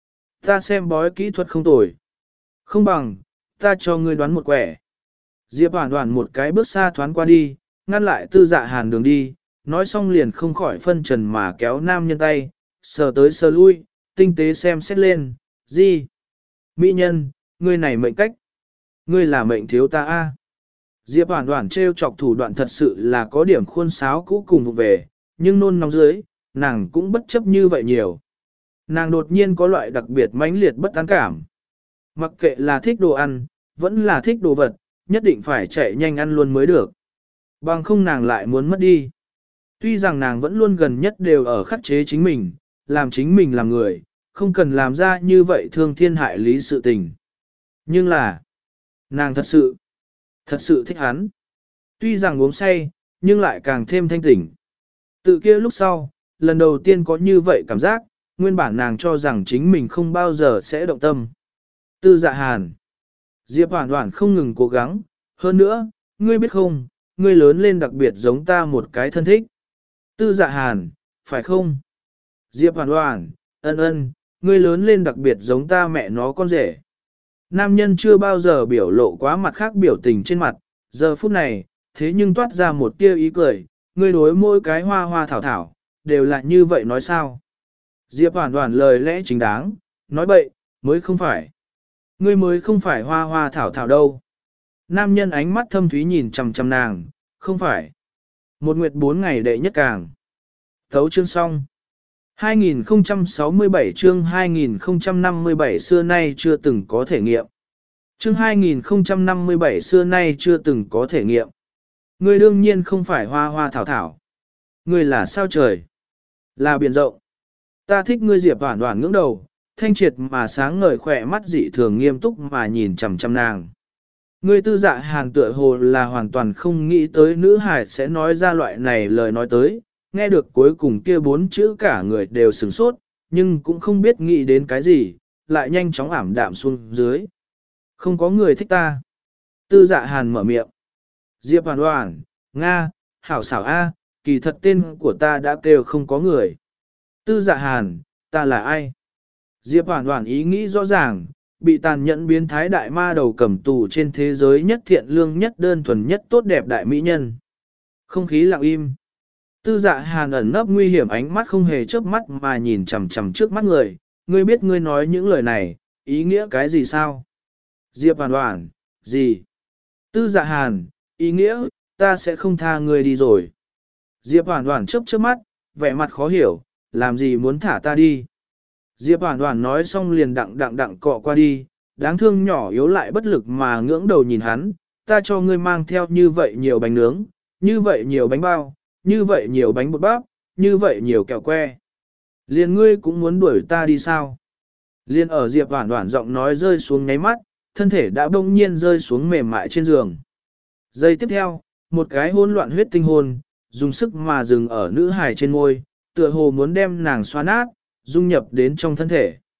ta xem bói kỹ thuật không tồi. Không bằng, ta cho ngươi đoán một quẻ. Diệp Hoản Hoản một cái bước xa thoáng qua đi, ngăn lại Tư Dạ Hàn đường đi, nói xong liền không khỏi phân trần mà kéo nam nhân tay, sờ tới sờ lui, tinh tế xem xét lên, gì? Mỹ nhân, ngươi này mệnh cách. Ngươi là mệnh thiếu ta a. Diệp Hoản Hoản trêu chọc thủ đoạn thật sự là có điểm khuôn sáo cũ cùng vụ về, nhưng nôn nóng dưới, nàng cũng bất chấp như vậy nhiều. Nàng đột nhiên có loại đặc biệt mãnh liệt bất an cảm. Mặc kệ là thích đồ ăn, vẫn là thích đồ vật, nhất định phải chạy nhanh ăn luôn mới được. Bằng không nàng lại muốn mất đi. Tuy rằng nàng vẫn luôn gần nhất đều ở khắc chế chính mình, làm chính mình làm người, không cần làm ra như vậy thương thiên hại lý sự tình. Nhưng là, nàng thật sự, thật sự thích hắn. Tuy rằng uống say, nhưng lại càng thêm thanh tỉnh. Tự kia lúc sau, lần đầu tiên có như vậy cảm giác, nguyên bản nàng cho rằng chính mình không bao giờ sẽ động tâm. Tư Dạ Hàn. Diệp Hoản Hoản không ngừng cố gắng, hơn nữa, ngươi biết không, ngươi lớn lên đặc biệt giống ta một cái thân thích. Tư Dạ Hàn, phải không? Diệp Hoản Hoản, ân ân, ngươi lớn lên đặc biệt giống ta mẹ nó con rể. Nam nhân chưa bao giờ biểu lộ quá mặt khác biểu tình trên mặt, giờ phút này, thế nhưng toát ra một tia ý cười, ngươi đối mỗi cái hoa hoa thảo thảo, đều là như vậy nói sao? Diệp Hoản Hoản lời lẽ chính đáng, nói bậy, mới không phải. Ngươi mới không phải hoa hoa thảo thảo đâu. Nam nhân ánh mắt thâm thúy nhìn chằm chằm nàng, không phải. Một nguyệt bốn ngày đệ nhất càng. Thấu chương xong. hai nghìn không trăm sáu mươi bảy chương hai nghìn không trăm năm mươi bảy xưa nay chưa từng có thể nghiệm. Chương hai nghìn không trăm năm mươi bảy xưa nay chưa từng có thể nghiệm. Ngươi đương nhiên không phải hoa hoa thảo thảo. Ngươi là sao trời? Là biển rộng. Ta thích ngươi. Diệp Hoản Hoản ngưỡng đầu, thanh triệt mà sáng ngời khỏe mắt dị thường nghiêm túc mà nhìn chằm chằm nàng. Ngươi Tư Dạ Hàn tựa hồ là hoàn toàn không nghĩ tới nữ hài sẽ nói ra loại này lời nói tới, nghe được cuối cùng kia bốn chữ cả người đều sửng sốt, nhưng cũng không biết nghĩ đến cái gì, lại nhanh chóng ảm đạm xuống dưới. Không có người thích ta. Tư Dạ Hàn mở miệng. Diệp Hoản Hoản, Nga, hảo xảo A, kỳ thật tên của ta đã kêu không có người. Tư Dạ Hàn, ta là ai? Diệp Hoản Hoản ý nghĩ rõ ràng, bị tàn nhẫn biến thái đại ma đầu cầm tù trên thế giới nhất thiện lương nhất đơn thuần nhất tốt đẹp đại mỹ nhân. Không khí lặng im. Tư Dạ Hàn ẩn nấp nguy hiểm ánh mắt không hề chớp mắt mà nhìn chằm chằm trước mắt người, ngươi biết ngươi nói những lời này, ý nghĩa cái gì sao? Diệp Hoản Hoản, gì? Tư Dạ Hàn, ý nghĩa, ta sẽ không tha ngươi đi rồi. Diệp Hoản Hoản chớp chớp mắt, vẻ mặt khó hiểu, làm gì muốn thả ta đi? Diệp Hoản Hoản nói xong liền đặng đặng đặng cọ qua đi, đáng thương nhỏ yếu lại bất lực mà ngưỡng đầu nhìn hắn, ta cho ngươi mang theo như vậy nhiều bánh nướng, như vậy nhiều bánh bao, như vậy nhiều bánh bột bắp, như vậy nhiều kẹo que. Liền ngươi cũng muốn đuổi ta đi sao? Liên ở Diệp Hoản Hoản giọng nói rơi xuống nháy mắt, thân thể đã bỗng nhiên rơi xuống mềm mại trên giường. Giây tiếp theo, một cái hỗn loạn huyết tinh hồn, dùng sức mà dừng ở nữ hài trên môi, tựa hồ muốn đem nàng xoa nát, dung nhập đến trong thân thể.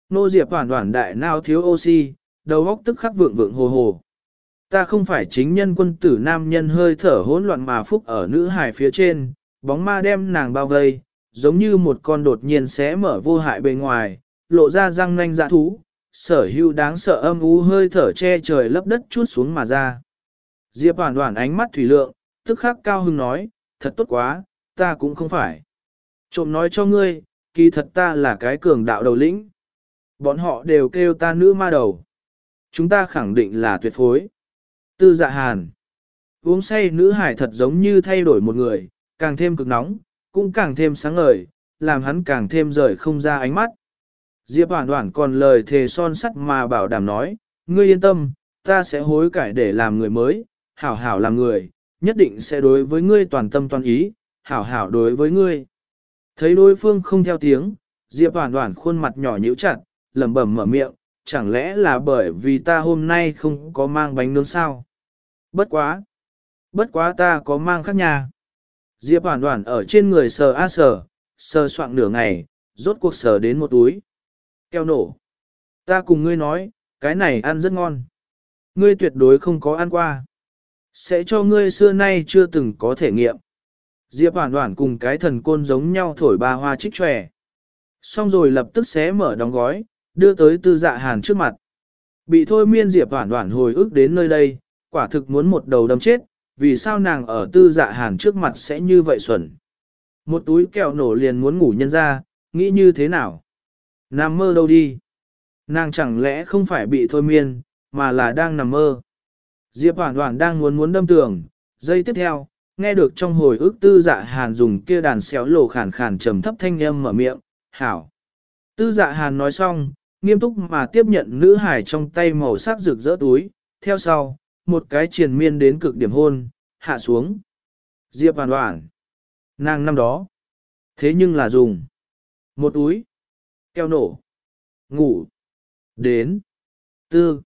Nô Diệp hoàn toàn đại nào thiếu oxy, đầu óc tức khắc vượng vượng hồ hồ. Ta không phải chính nhân quân tử nam nhân hơi thở hỗn loạn mà phúc ở nữ hài phía trên, bóng ma đem nàng bao vây, giống như một con đột nhiên xé mở vô hại bề ngoài, lộ ra răng nanh dạ thú, sở hữu đáng sợ âm u hơi thở che trời lấp đất chút xuống mà ra. Diệp hoàn toàn ánh mắt thủy lượng, tức khắc cao hưng nói, thật tốt quá, ta cũng không phải. Trộm nói cho ngươi, kỳ thật ta là cái cường đạo đầu lĩnh. Bọn họ đều kêu ta nữ ma đầu. Chúng ta khẳng định là tuyệt phối. Tư Dạ Hàn. Uống say nữ hải thật giống như thay đổi một người, càng thêm cực nóng, cũng càng thêm sáng ngời, làm hắn càng thêm rời không ra ánh mắt. Diệp Hoản Hoản còn lời thề son sắt mà bảo đảm nói, ngươi yên tâm, ta sẽ hối cải để làm người mới, hảo hảo làm người, nhất định sẽ đối với ngươi toàn tâm toàn ý, hảo hảo đối với ngươi. Thấy đối phương không theo tiếng, Diệp Hoản Hoản khuôn mặt nhỏ nhíu chặt, lẩm bẩm mở miệng, chẳng lẽ là bởi vì ta hôm nay không có mang bánh nướng sao? Bất quá! Bất quá ta có mang khác nhà. Diệp Hoản Hoản ở trên người sờ a sờ, sờ soạng nửa ngày, rốt cuộc sờ đến một túi. Keo nổ. Ta cùng ngươi nói, cái này ăn rất ngon. Ngươi tuyệt đối không có ăn qua. Sẽ cho ngươi xưa nay chưa từng có thể nghiệm. Diệp Hoản Hoản cùng cái thần côn giống nhau thổi ba hoa trích tròe. Xong rồi lập tức xé mở đóng gói, đưa tới Tư Dạ Hàn trước mặt. Bị thôi miên Diệp Hoản Hoản hồi ức đến nơi đây, quả thực muốn một đầu đâm chết, vì sao nàng ở Tư Dạ Hàn trước mặt sẽ như vậy xuẩn. Một túi kẹo nổ liền muốn ngủ nhân ra, nghĩ như thế nào? Nằm mơ đâu đi? Nàng chẳng lẽ không phải bị thôi miên, mà là đang nằm mơ. Diệp Hoản Hoản đang muốn muốn đâm tường, giây tiếp theo, nghe được trong hồi ức Tư Dạ Hàn dùng kia đàn xéo lồ khàn khàn trầm thấp thanh âm mở miệng, hảo. Tư Dạ Hàn nói xong, nghiêm túc mà tiếp nhận nữ hải trong tay màu sắc rực rỡ túi, theo sau, một cái triền miên đến cực điểm hôn, hạ xuống. Diệp Hoản Hoản. Nàng năm đó. Thế nhưng là dùng. Một túi. Keo nổ. Ngủ. Đến. Tư.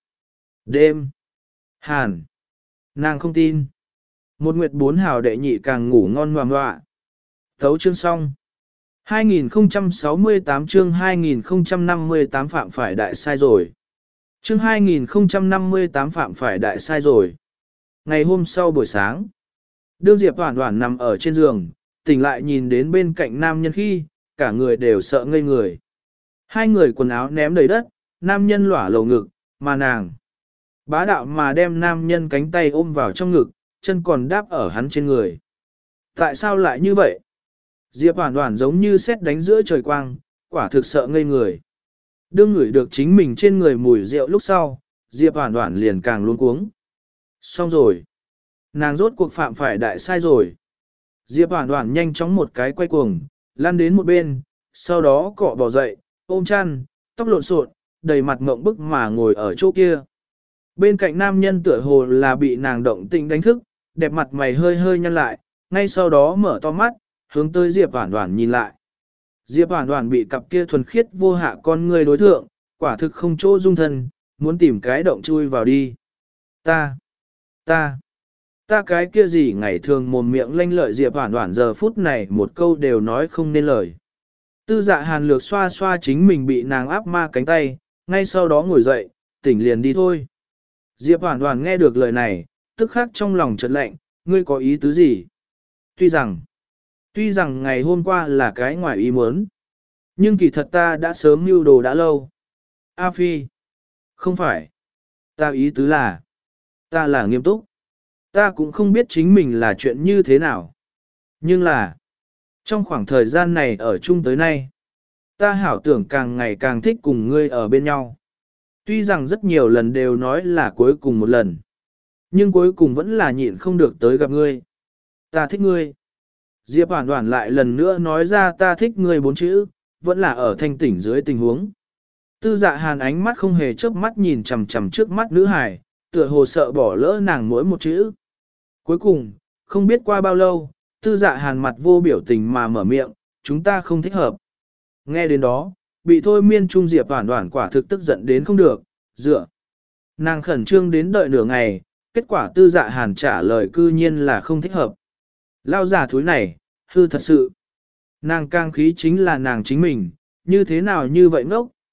Đêm. Hàn. Nàng không tin. Một nguyệt bốn hào đệ nhị càng ngủ ngon ngoà ngoạ. Thấu chương xong. hai nghìn không trăm sáu mươi tám chương hai nghìn không trăm năm mươi tám phạm phải đại sai rồi. Chương hai nghìn không trăm năm mươi tám phạm phải đại sai rồi. Ngày hôm sau buổi sáng, đương Diệp Hoản Hoản nằm ở trên giường, tỉnh lại nhìn đến bên cạnh nam nhân khi, cả người đều sợ ngây người. Hai người quần áo ném đầy đất, nam nhân lỏa lầu ngực, mà nàng bá đạo mà đem nam nhân cánh tay ôm vào trong ngực, chân còn đáp ở hắn trên người. Tại sao lại như vậy? Diệp Hoản Hoản giống như sét đánh giữa trời quang, quả thực sợ ngây người. Đương ngửi được chính mình trên người mùi rượu lúc sau, Diệp Hoản Hoản liền càng luống cuống. Xong rồi. Nàng rốt cuộc phạm phải đại sai rồi. Diệp Hoản Hoản nhanh chóng một cái quay cuồng, lăn đến một bên, sau đó cọ bò dậy, ôm chăn, tóc lộn xộn, đầy mặt ngộng bức mà ngồi ở chỗ kia. Bên cạnh nam nhân tựa hồ là bị nàng động tình đánh thức, đẹp mặt mày hơi hơi nhăn lại, ngay sau đó mở to mắt, hướng tới Diệp Hoản Hoản nhìn lại. Diệp Hoản Hoản bị cặp kia thuần khiết vô hạ con người đối thượng, quả thực không chỗ dung thân, muốn tìm cái động chui vào đi. Ta, ta, ta cái kia gì ngày thường mồm miệng lanh lợi Diệp Hoản Hoản giờ phút này một câu đều nói không nên lời. Tư Dạ Hàn lược xoa xoa chính mình bị nàng áp ma cánh tay, ngay sau đó ngồi dậy, tỉnh liền đi thôi. Diệp Hoản Hoản nghe được lời này, tức khắc trong lòng chợt lạnh, ngươi có ý tứ gì? Tuy rằng, tuy rằng ngày hôm qua là cái ngoài ý muốn, nhưng kỳ thật ta đã sớm mưu đồ đã lâu. A Phi, không phải, ta ý tứ là, ta là nghiêm túc. Ta cũng không biết chính mình là chuyện như thế nào. Nhưng là, trong khoảng thời gian này ở chung tới nay, ta hảo tưởng càng ngày càng thích cùng ngươi ở bên nhau. Tuy rằng rất nhiều lần đều nói là cuối cùng một lần, nhưng cuối cùng vẫn là nhịn không được tới gặp ngươi. Ta thích ngươi. Diệp Hoản Hoản lại lần nữa nói ra ta thích ngươi bốn chữ, vẫn là ở thanh tỉnh dưới tình huống. Tư Dạ Hàn ánh mắt không hề chớp mắt nhìn chằm chằm trước mắt nữ hài, tựa hồ sợ bỏ lỡ nàng mỗi một chữ. Cuối cùng, không biết qua bao lâu, Tư Dạ Hàn mặt vô biểu tình mà mở miệng, chúng ta không thích hợp. Nghe đến đó, bị thôi miên trung Diệp Hoản Hoản quả thực tức giận đến không được, dựa. Nàng khẩn trương đến đợi nửa ngày, kết quả Tư Dạ Hàn trả lời cư nhiên là không thích hợp. Lao giả thúi này, hư thật sự. Nàng càng khí chính là nàng chính mình, như thế nào như vậy ngốc,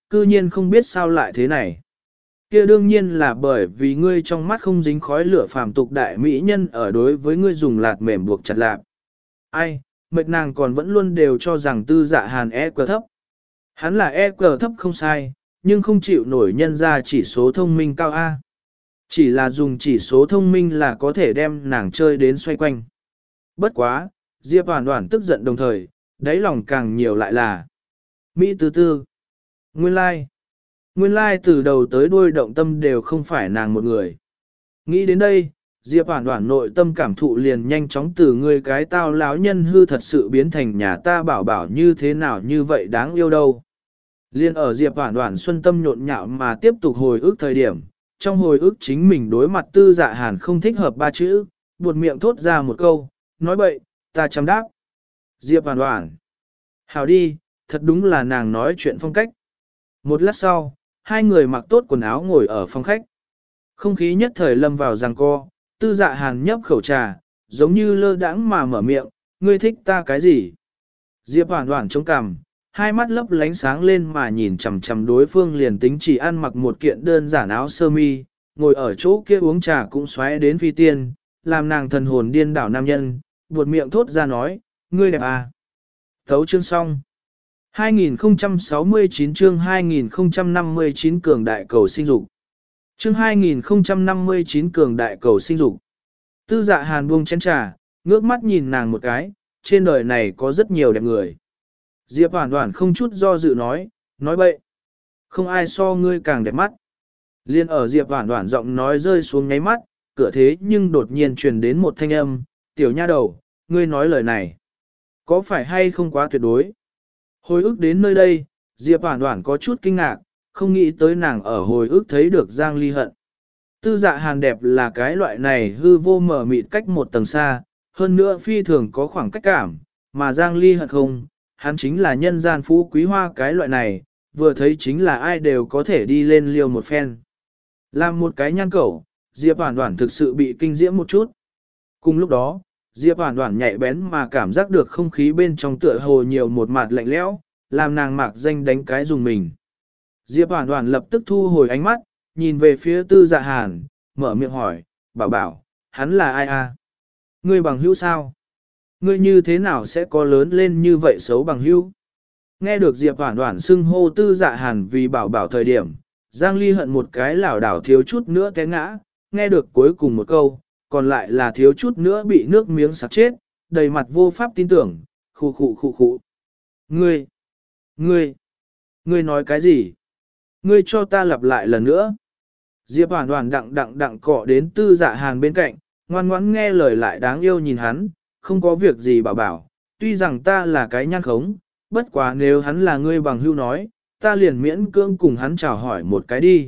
cư nhiên không biết sao lại thế này. Kia đương nhiên là bởi vì ngươi trong mắt không dính khói lửa phàm tục đại mỹ nhân ở đối với ngươi dùng lạt mềm buộc chặt lạp. Ai, mệt nàng còn vẫn luôn đều cho rằng tư dạ hàn e cờ thấp. Hắn là e cờ thấp không sai, nhưng không chịu nổi nhân ra chỉ số thông minh cao A. Chỉ là dùng chỉ số thông minh là có thể đem nàng chơi đến xoay quanh. Bất quá, Diệp Hoàn Hoàn tức giận đồng thời, đáy lòng càng nhiều lại là Mỹ tư tư. Nguyên lai. Like. Nguyên lai like từ đầu tới đuôi động tâm đều không phải nàng một người. Nghĩ đến đây, Diệp Hoàn Hoàn nội tâm cảm thụ liền nhanh chóng từ người cái tao láo nhân hư thật sự biến thành nhà ta bảo bảo như thế nào như vậy đáng yêu đâu. Liên ở Diệp Hoàn Hoàn xuân tâm nhộn nhạo mà tiếp tục hồi ức thời điểm, trong hồi ức chính mình đối mặt tư dạ hàn không thích hợp ba chữ, buột miệng thốt ra một câu, nói bậy, ta chăm đáp. Diệp Hoàn Hoàn. Hào đi, thật đúng là nàng nói chuyện phong cách. Một lát sau, hai người mặc tốt quần áo ngồi ở phòng khách. Không khí nhất thời lâm vào giằng co, tư dạ hàn nhấp khẩu trà, giống như lơ đãng mà mở miệng, ngươi thích ta cái gì? Diệp Hoàn Hoàn chống cằm, hai mắt lấp lánh sáng lên mà nhìn chằm chằm đối phương liền tính chỉ ăn mặc một kiện đơn giản áo sơ mi, ngồi ở chỗ kia uống trà cũng xoáy đến phi tiên, làm nàng thần hồn điên đảo nam nhân, buột miệng thốt ra nói, ngươi đẹp à. Thấu chương xong. hai nghìn không trăm sáu mươi chín chương hai nghìn không trăm năm mươi chín cường đại cầu sinh dục. Chương hai nghìn không trăm năm mươi chín cường đại cầu sinh dục. Tư dạ hàn buông chén trà, ngước mắt nhìn nàng một cái, trên đời này có rất nhiều đẹp người. Diệp Hoàn Hoàn không chút do dự nói, nói bậy. Không ai so ngươi càng đẹp mắt. Liên ở Diệp Hoàn Hoàn giọng nói rơi xuống nháy mắt, cửa thế nhưng đột nhiên truyền đến một thanh âm, tiểu nha đầu, ngươi nói lời này. Có phải hay không quá tuyệt đối? Hồi ức đến nơi đây, Diệp Hoàn Hoàn có chút kinh ngạc, không nghĩ tới nàng ở hồi ức thấy được Giang Ly Hận. Tư dạ hàn đẹp là cái loại này hư vô mở mịt cách một tầng xa, hơn nữa phi thường có khoảng cách cảm, mà Giang Ly Hận không, hắn chính là nhân gian phú quý hoa cái loại này, vừa thấy chính là ai đều có thể đi lên liều một phen. Làm một cái nhan cẩu, Diệp Hoàn Hoàn thực sự bị kinh diễm một chút. Cùng lúc đó, Diệp Hoàn Hoàn nhạy bén mà cảm giác được không khí bên trong tựa hồ nhiều một mặt lạnh lẽo, làm nàng mạc danh đánh cái dùng mình. Diệp Hoàn Hoàn lập tức thu hồi ánh mắt, nhìn về phía tư dạ hàn, mở miệng hỏi, bảo bảo, hắn là ai a? Ngươi bằng hữu sao? Ngươi như thế nào sẽ có lớn lên như vậy xấu bằng hữu? Nghe được Diệp Hoàn Hoàn xưng hô tư dạ hàn vì bảo bảo thời điểm, Giang Ly Hận một cái lảo đảo thiếu chút nữa té ngã, nghe được cuối cùng một câu, còn lại là thiếu chút nữa bị nước miếng sặc chết, đầy mặt vô pháp tin tưởng, khụ khụ khụ khụ. Ngươi, ngươi, ngươi nói cái gì? Ngươi cho ta lặp lại lần nữa. Diệp Hoàn Hoàn đặng đặng đặng cọ đến tư dạ hàn bên cạnh, ngoan ngoãn nghe lời lại đáng yêu nhìn hắn, không có việc gì bảo bảo, tuy rằng ta là cái nhan khống, bất quá nếu hắn là ngươi bằng hữu nói, ta liền miễn cưỡng cùng hắn chào hỏi một cái đi.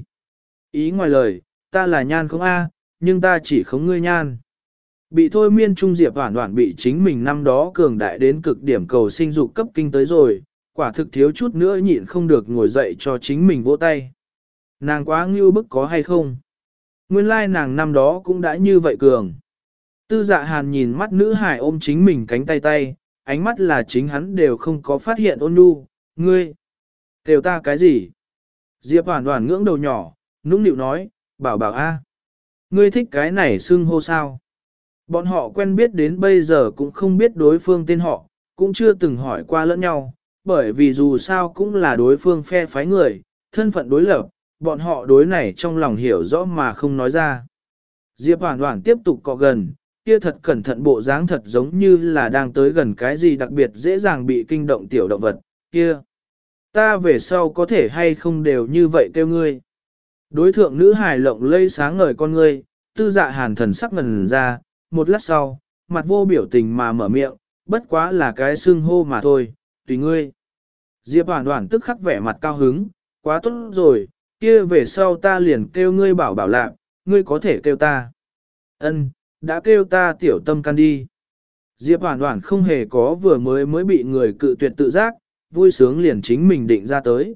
Ý ngoài lời, ta là nhan khống A, nhưng ta chỉ khống ngươi nhan. Bị thôi miên trung Diệp Hoàn Hoàn bị chính mình năm đó cường đại đến cực điểm cầu sinh dục cấp kinh tới rồi, quả thực thiếu chút nữa nhịn không được ngồi dậy cho chính mình vỗ tay. Nàng quá ngưu bức có hay không? Nguyên lai nàng năm đó cũng đã như vậy cường. Tư dạ hàn nhìn mắt nữ hải ôm chính mình cánh tay tay, ánh mắt là chính hắn đều không có phát hiện ôn nhu, ngươi. Kêu ta cái gì? Diệp Hoàn Hoàn ngưỡng đầu nhỏ, nũng nịu nói, bảo bảo a, ngươi thích cái này xưng hô sao? Bọn họ quen biết đến bây giờ cũng không biết đối phương tên họ, cũng chưa từng hỏi qua lẫn nhau, bởi vì dù sao cũng là đối phương phe phái người, thân phận đối lập, bọn họ đối này trong lòng hiểu rõ mà không nói ra. Diệp Hoàn Hoàn tiếp tục cọ gần, kia thật cẩn thận bộ dáng thật giống như là đang tới gần cái gì đặc biệt dễ dàng bị kinh động tiểu động vật, kia. Ta về sau có thể hay không đều như vậy kêu ngươi. Đối thượng nữ hài lộng lây sáng ngời con ngươi, tư dạ hàn thần sắc ngần ra, một lát sau, mặt vô biểu tình mà mở miệng, bất quá là cái xưng hô mà thôi, tùy ngươi. Diệp Hoàn Hoàn tức khắc vẻ mặt cao hứng, quá tốt rồi, kia về sau ta liền kêu ngươi bảo bảo lạc, ngươi có thể kêu ta. Ân, đã kêu ta tiểu tâm can đi. Diệp Hoàn Hoàn không hề có vừa mới mới bị người cự tuyệt tự giác, vui sướng liền chính mình định ra tới.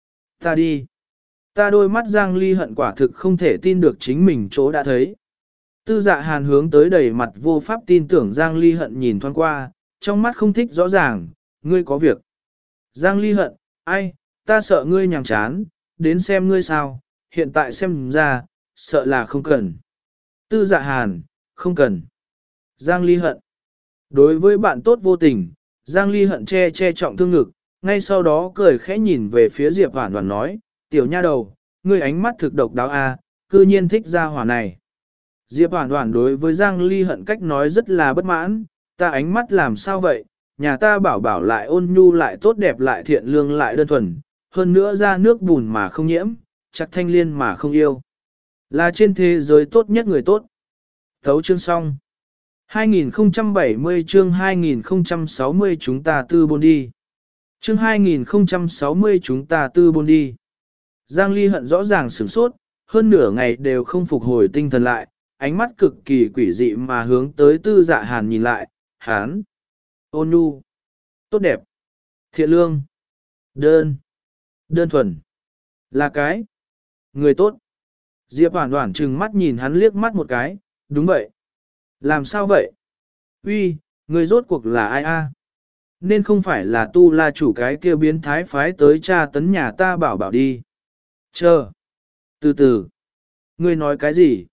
Ta đi. Ta đôi mắt Giang Ly Hận quả thực không thể tin được chính mình chỗ đã thấy. Tư dạ hàn hướng tới đầy mặt vô pháp tin tưởng Giang Ly Hận nhìn thoáng qua, trong mắt không thích rõ ràng, ngươi có việc. Giang Ly Hận, ai, ta sợ ngươi nhàm chán, đến xem ngươi sao, hiện tại xem ra, sợ là không cần. Tư Dạ Hàn, không cần. Giang Ly Hận. Đối với bạn tốt vô tình, Giang Ly Hận che che trọng thương ngực, ngay sau đó cười khẽ nhìn về phía Diệp Hoản Hoản nói, tiểu nha đầu, ngươi ánh mắt thực độc đáo a, cư nhiên thích ra hỏa này. Diệp Hoản Hoản đối với Giang Ly Hận cách nói rất là bất mãn, ta ánh mắt làm sao vậy, nhà ta bảo bảo lại ôn nhu lại tốt đẹp lại thiện lương lại đơn thuần, hơn nữa ra nước bùn mà không nhiễm, chắc thanh liên mà không yêu. Là trên thế giới tốt nhất người tốt. Thấu chương xong. hai nghìn không trăm bảy mươi chương hai nghìn không trăm sáu mươi chúng ta tư buôn đi. Chương hai nghìn không trăm sáu mươi chúng ta tư buôn đi. Giang Ly Hận rõ ràng sửng sốt, hơn nửa ngày đều không phục hồi tinh thần lại, ánh mắt cực kỳ quỷ dị mà hướng tới Tư Dạ Hàn nhìn lại, hán, ôn nhu, tốt đẹp, thiện lương, đơn, đơn thuần, là cái, người tốt. Diệp Hoản Hoản trừng mắt nhìn hắn liếc mắt một cái, đúng vậy. Làm sao vậy? Uy, người rốt cuộc là ai a? Nên không phải là Tu La chủ cái kia biến thái phái tới tra tấn nhà ta bảo bảo đi. Chờ. Từ từ. Ngươi nói cái gì?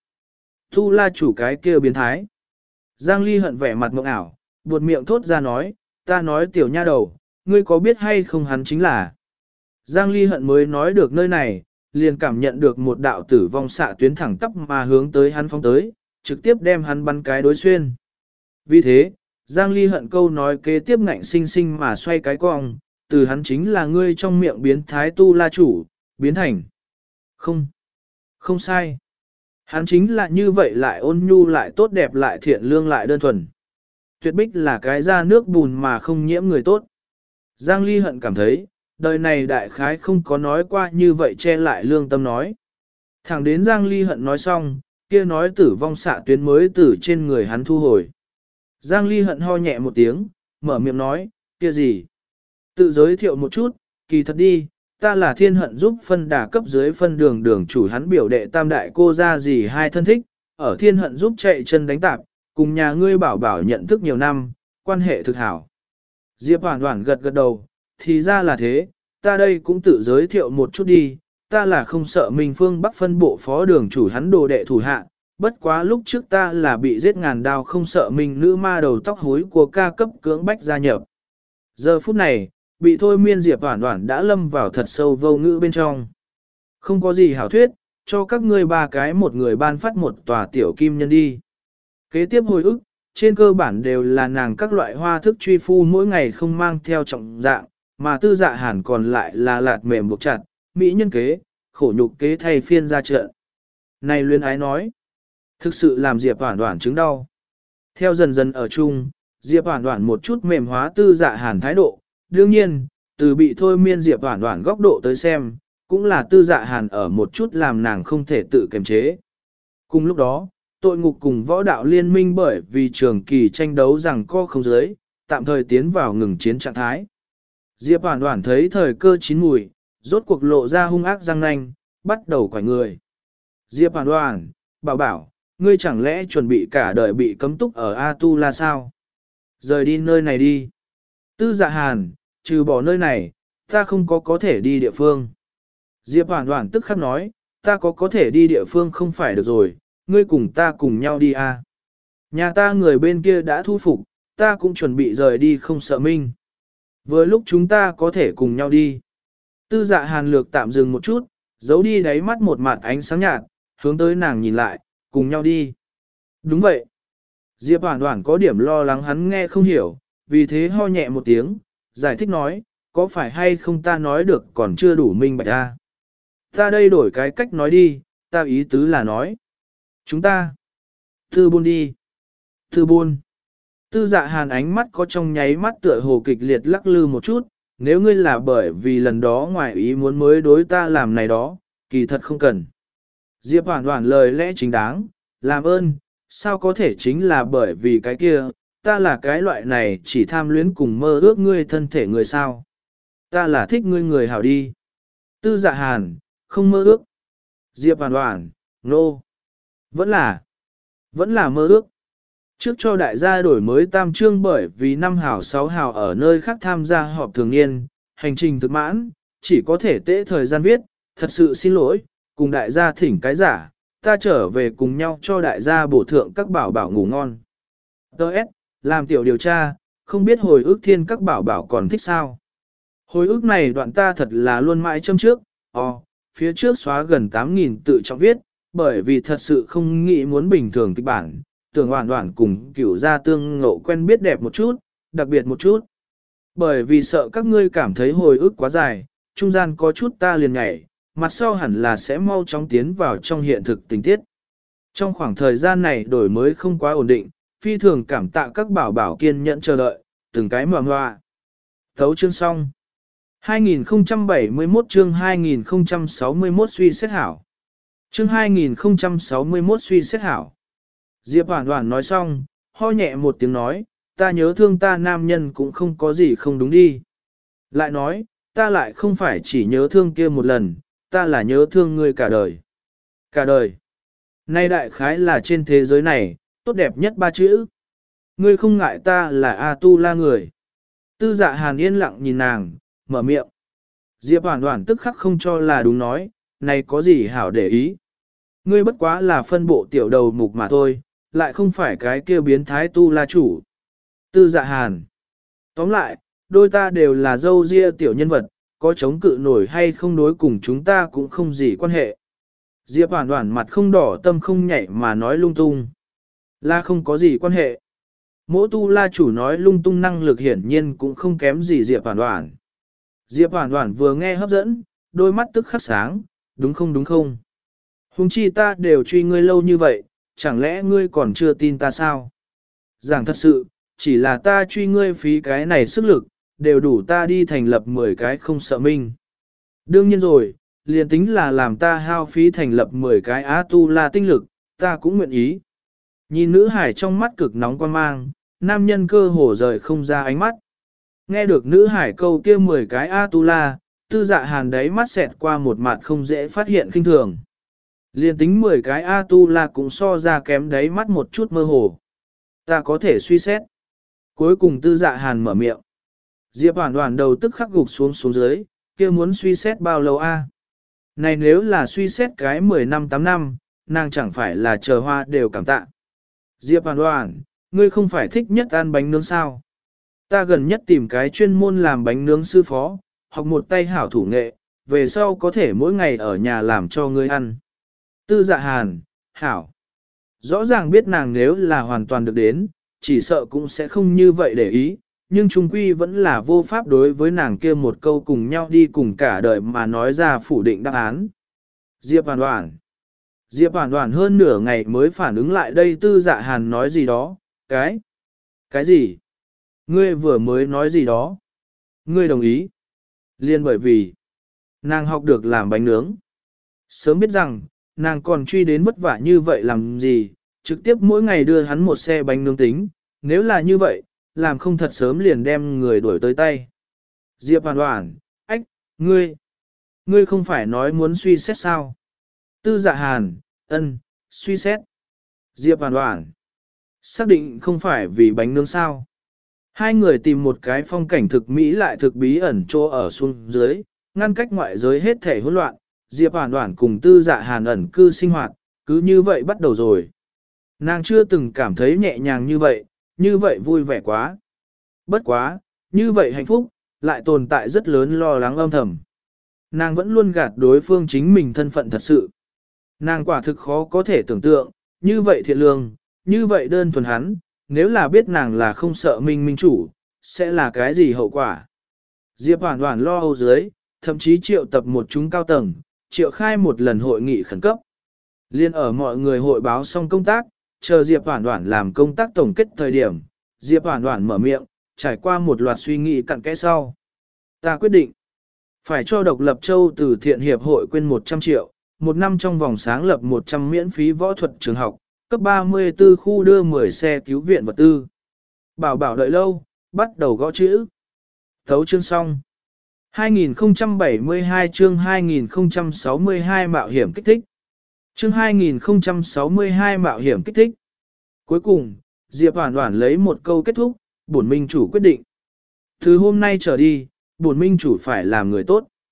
Tu La chủ cái kia biến thái. Giang Ly Hận vẻ mặt ngộng ảo, buột miệng thốt ra nói, ta nói tiểu nha đầu, ngươi có biết hay không hắn chính là. Giang Ly Hận mới nói được nơi này, liền cảm nhận được một đạo tử vong xạ tuyến thẳng tắp mà hướng tới hắn phóng tới, trực tiếp đem hắn bắn cái đối xuyên. Vì thế, Giang Ly Hận câu nói kế tiếp ngạnh sinh sinh mà xoay cái cong, từ hắn chính là ngươi trong miệng biến thái Tu La chủ, biến thành. Không, không sai. Hắn chính là như vậy lại ôn nhu lại tốt đẹp lại thiện lương lại đơn thuần. Tuyệt bích là cái ra nước bùn mà không nhiễm người tốt. Giang Ly Hận cảm thấy, đời này đại khái không có nói qua như vậy che lại lương tâm nói. Thẳng đến Giang Ly Hận nói xong, kia nói tử vong xạ tuyến mới từ trên người hắn thu hồi. Giang Ly Hận ho nhẹ một tiếng, mở miệng nói, kia gì? Tự giới thiệu một chút, kỳ thật đi, ta là thiên hận giúp phân đà cấp dưới phân đường đường chủ hắn biểu đệ tam đại cô ra gì hai thân thích, ở thiên hận giúp chạy chân đánh tạp, cùng nhà ngươi bảo bảo nhận thức nhiều năm, quan hệ thực hảo. Diệp Hoản Hoản gật gật đầu, thì ra là thế, ta đây cũng tự giới thiệu một chút đi, ta là không sợ mình phương Bắc phân bộ phó đường chủ hắn đồ đệ thủ hạ, bất quá lúc trước ta là bị giết ngàn đao không sợ mình nữ ma đầu tóc hối của ca cấp cưỡng bách gia nhập. Giờ phút này, bị thôi miên Diệp Hoản Hoản đã lâm vào thật sâu vô ngữ bên trong. Không có gì hảo thuyết, cho các ngươi ba cái một người ban phát một tòa tiểu kim nhân đi. Kế tiếp hồi ức, trên cơ bản đều là nàng các loại hoa thức truy phu mỗi ngày không mang theo trọng dạng, mà Tư Dạ Hàn còn lại là lạt mềm buộc chặt, mỹ nhân kế, khổ nhục kế thay phiên ra trận. Này luyến ái nói, thực sự làm Diệp Hoản Hoản chứng đau. Theo dần dần ở chung, Diệp Hoản Hoản một chút mềm hóa Tư Dạ Hàn thái độ, đương nhiên, từ bị thôi miên Diệp Hoản Hoản góc độ tới xem, cũng là Tư Dạ Hàn ở một chút làm nàng không thể tự kiềm chế. Cùng lúc đó, tội ngục cùng võ đạo liên minh bởi vì trường kỳ tranh đấu rằng co không giới, tạm thời tiến vào ngừng chiến trạng thái. Diệp Hoản Hoản thấy thời cơ chín mùi, rốt cuộc lộ ra hung ác răng nanh, bắt đầu quải người. Diệp Hoản Hoản, bảo bảo, ngươi chẳng lẽ chuẩn bị cả đời bị cấm túc ở A Tu La sao? Rời đi nơi này đi. Tư Dạ Hàn, trừ bỏ nơi này, ta không có có thể đi địa phương. Diệp Hoản Hoản tức khắc nói, ta có có thể đi địa phương không phải được rồi, ngươi cùng ta cùng nhau đi à. Nhà ta người bên kia đã thu phục, ta cũng chuẩn bị rời đi không sợ minh. Vừa lúc chúng ta có thể cùng nhau đi. Tư Dạ Hàn lược tạm dừng một chút, giấu đi đáy mắt một mặt ánh sáng nhạt, hướng tới nàng nhìn lại, cùng nhau đi. Đúng vậy. Diệp Hoản Hoản có điểm lo lắng hắn nghe không hiểu, vì thế ho nhẹ một tiếng, giải thích nói, có phải hay không ta nói được còn chưa đủ minh bạch ta. Ta đây đổi cái cách nói đi, ta ý tứ là nói. Chúng ta. Tư buôn đi. Tư buôn. Tư Dạ Hàn ánh mắt có trong nháy mắt tựa hồ kịch liệt lắc lư một chút, nếu ngươi là bởi vì lần đó ngoài ý muốn mới đối ta làm này đó, kỳ thật không cần. Diệp Hoản Hoản lời lẽ chính đáng, làm ơn, sao có thể chính là bởi vì cái kia, ta là cái loại này chỉ tham luyến cùng mơ ước ngươi thân thể người sao. Ta là thích ngươi người hảo đi. Tư Dạ Hàn, không mơ ước. Diệp Hoản Hoản, nô. No. Vẫn là, vẫn là mơ ước. Trước cho đại gia đổi mới tam chương bởi vì năm hảo sáu hảo ở nơi khác tham gia họp thường niên, hành trình thực mãn, chỉ có thể tễ thời gian viết, thật sự xin lỗi, cùng đại gia thỉnh cái giả, ta trở về cùng nhau cho đại gia bổ thượng các bảo bảo ngủ ngon. Đợt, làm tiểu điều tra, không biết hồi ức thiên các bảo bảo còn thích sao. Hồi ức này đoạn ta thật là luôn mãi châm trước, ồ, phía trước xóa gần tám nghìn tự trọng viết, bởi vì thật sự không nghĩ muốn bình thường kịch bản, tưởng hoàn hoàn cùng cửu gia tương ngộ quen biết đẹp một chút, đặc biệt một chút. Bởi vì sợ các ngươi cảm thấy hồi ức quá dài, trung gian có chút ta liền nhảy, mặt sau hẳn là sẽ mau chóng tiến vào trong hiện thực tình tiết. Trong khoảng thời gian này đổi mới không quá ổn định, phi thường cảm tạ các bảo bảo kiên nhẫn chờ đợi, từng cái mòa hoa. Thấu chương xong. hai nghìn không trăm bảy mươi mốt chương hai nghìn không trăm sáu mươi mốt suy xét hảo. Chương hai nghìn không trăm sáu mươi mốt suy xét hảo. Diệp Hoản Hoản nói xong, ho nhẹ một tiếng nói, ta nhớ thương ta nam nhân cũng không có gì không đúng đi. Lại nói, ta lại không phải chỉ nhớ thương kia một lần, ta là nhớ thương ngươi cả đời. Cả đời. Nay đại khái là trên thế giới này, tốt đẹp nhất ba chữ. Ngươi không ngại ta là A Tu La người. Tư Dạ Hàn yên lặng nhìn nàng, mở miệng. Diệp Hoản Hoản tức khắc không cho là đúng nói, này có gì hảo để ý. Ngươi bất quá là phân bộ tiểu đầu mục mà thôi, lại không phải cái kia biến thái Tu La chủ. Tư Dạ Hàn. Tóm lại, đôi ta đều là dâu ria tiểu nhân vật, có chống cự nổi hay không đối cùng chúng ta cũng không gì quan hệ. Diệp Hoản Hoản mặt không đỏ tâm không nhảy mà nói lung tung. Là không có gì quan hệ. Mỗ Tu La chủ nói lung tung năng lực hiển nhiên cũng không kém gì Diệp Hoản Hoản. Diệp Hoản Hoản vừa nghe hấp dẫn, đôi mắt tức khắc sáng, đúng không đúng không? Hùng chi ta đều truy ngươi lâu như vậy, chẳng lẽ ngươi còn chưa tin ta sao? Giảng thật sự, chỉ là ta truy ngươi phí cái này sức lực, đều đủ ta đi thành lập mười cái không sợ minh. Đương nhiên rồi, liền tính là làm ta hao phí thành lập mười cái Á Tu La tinh lực, ta cũng nguyện ý. Nhìn nữ hải trong mắt cực nóng quan mang, nam nhân cơ hồ rời không ra ánh mắt. Nghe được nữ hải câu kia mười cái A Tu La, Tư Dạ Hàn đáy mắt xẹt qua một mặt không dễ phát hiện khinh thường. Liên tính mười cái A Tu La cũng so ra kém đáy mắt một chút mơ hồ. Ta có thể suy xét. Cuối cùng Tư Dạ Hàn mở miệng. Diệp Hoản Hoản đầu tức khắc gục xuống xuống dưới, kia muốn suy xét bao lâu a? Này nếu là suy xét cái mười năm tám năm, nàng chẳng phải là chờ hoa đều cảm tạ. Diệp Hoản Hoản, ngươi không phải thích nhất ăn bánh nướng sao? Ta gần nhất tìm cái chuyên môn làm bánh nướng sư phó, học một tay hảo thủ nghệ, về sau có thể mỗi ngày ở nhà làm cho ngươi ăn. Tư Dạ Hàn, hảo. Rõ ràng biết nàng nếu là hoàn toàn được đến, chỉ sợ cũng sẽ không như vậy để ý, nhưng trung quy vẫn là vô pháp đối với nàng kia một câu cùng nhau đi cùng cả đời mà nói ra phủ định đáp án. Diệp Hoản Hoản. Diệp Hoản Hoản hơn nửa ngày mới phản ứng lại đây Tư Dạ Hàn nói gì đó, cái? Cái gì? Ngươi vừa mới nói gì đó? Ngươi đồng ý? Liên bởi vì nàng học được làm bánh nướng. Sớm biết rằng, nàng còn truy đến vất vả như vậy làm gì, trực tiếp mỗi ngày đưa hắn một xe bánh nướng tính, nếu là như vậy, làm không thật sớm liền đem người đuổi tới tay. Diệp Hoản Hoản, ách, ngươi, ngươi không phải nói muốn suy xét sao? Tư Dạ Hàn, ân, suy xét. Diệp Hoản Hoản, xác định không phải vì bánh nướng sao? Hai người tìm một cái phong cảnh thực mỹ lại thực bí ẩn chỗ ở xuống dưới, ngăn cách ngoại giới hết thể hỗn loạn, Diệp Hoản Hoản cùng Tư Dạ Hàn ẩn cư sinh hoạt, cứ như vậy bắt đầu rồi. Nàng chưa từng cảm thấy nhẹ nhàng như vậy, như vậy vui vẻ quá. Bất quá, như vậy hạnh phúc, lại tồn tại rất lớn lo lắng âm thầm. Nàng vẫn luôn gạt đối phương chính mình thân phận thật sự. Nàng quả thực khó có thể tưởng tượng, như vậy thiện lương, như vậy đơn thuần hắn, nếu là biết nàng là không sợ minh minh chủ, sẽ là cái gì hậu quả. Diệp Hoản Hoản lo âu dưới, thậm chí triệu tập một chúng cao tầng, triệu khai một lần hội nghị khẩn cấp. Liên ở mọi người hội báo xong công tác, chờ Diệp Hoản Hoản làm công tác tổng kết thời điểm, Diệp Hoản Hoản mở miệng, trải qua một loạt suy nghĩ cặn kẽ sau. Ta quyết định, phải cho độc lập châu từ thiện hiệp hội quyên một trăm triệu, một năm trong vòng sáng lập một trăm miễn phí võ thuật trường học, cấp ba mươi tư khu đưa mười xe cứu viện vật tư. Bảo bảo đợi lâu, bắt đầu gõ chữ. Thấu chương xong. hai nghìn không trăm bảy mươi hai chương hai nghìn không trăm sáu mươi hai mạo hiểm kích thích. Chương hai nghìn không trăm sáu mươi hai mạo hiểm kích thích. Cuối cùng, Diệp Hoản Hoản lấy một câu kết thúc, bổn minh chủ quyết định. Từ hôm nay trở đi, bổn minh chủ phải làm người tốt.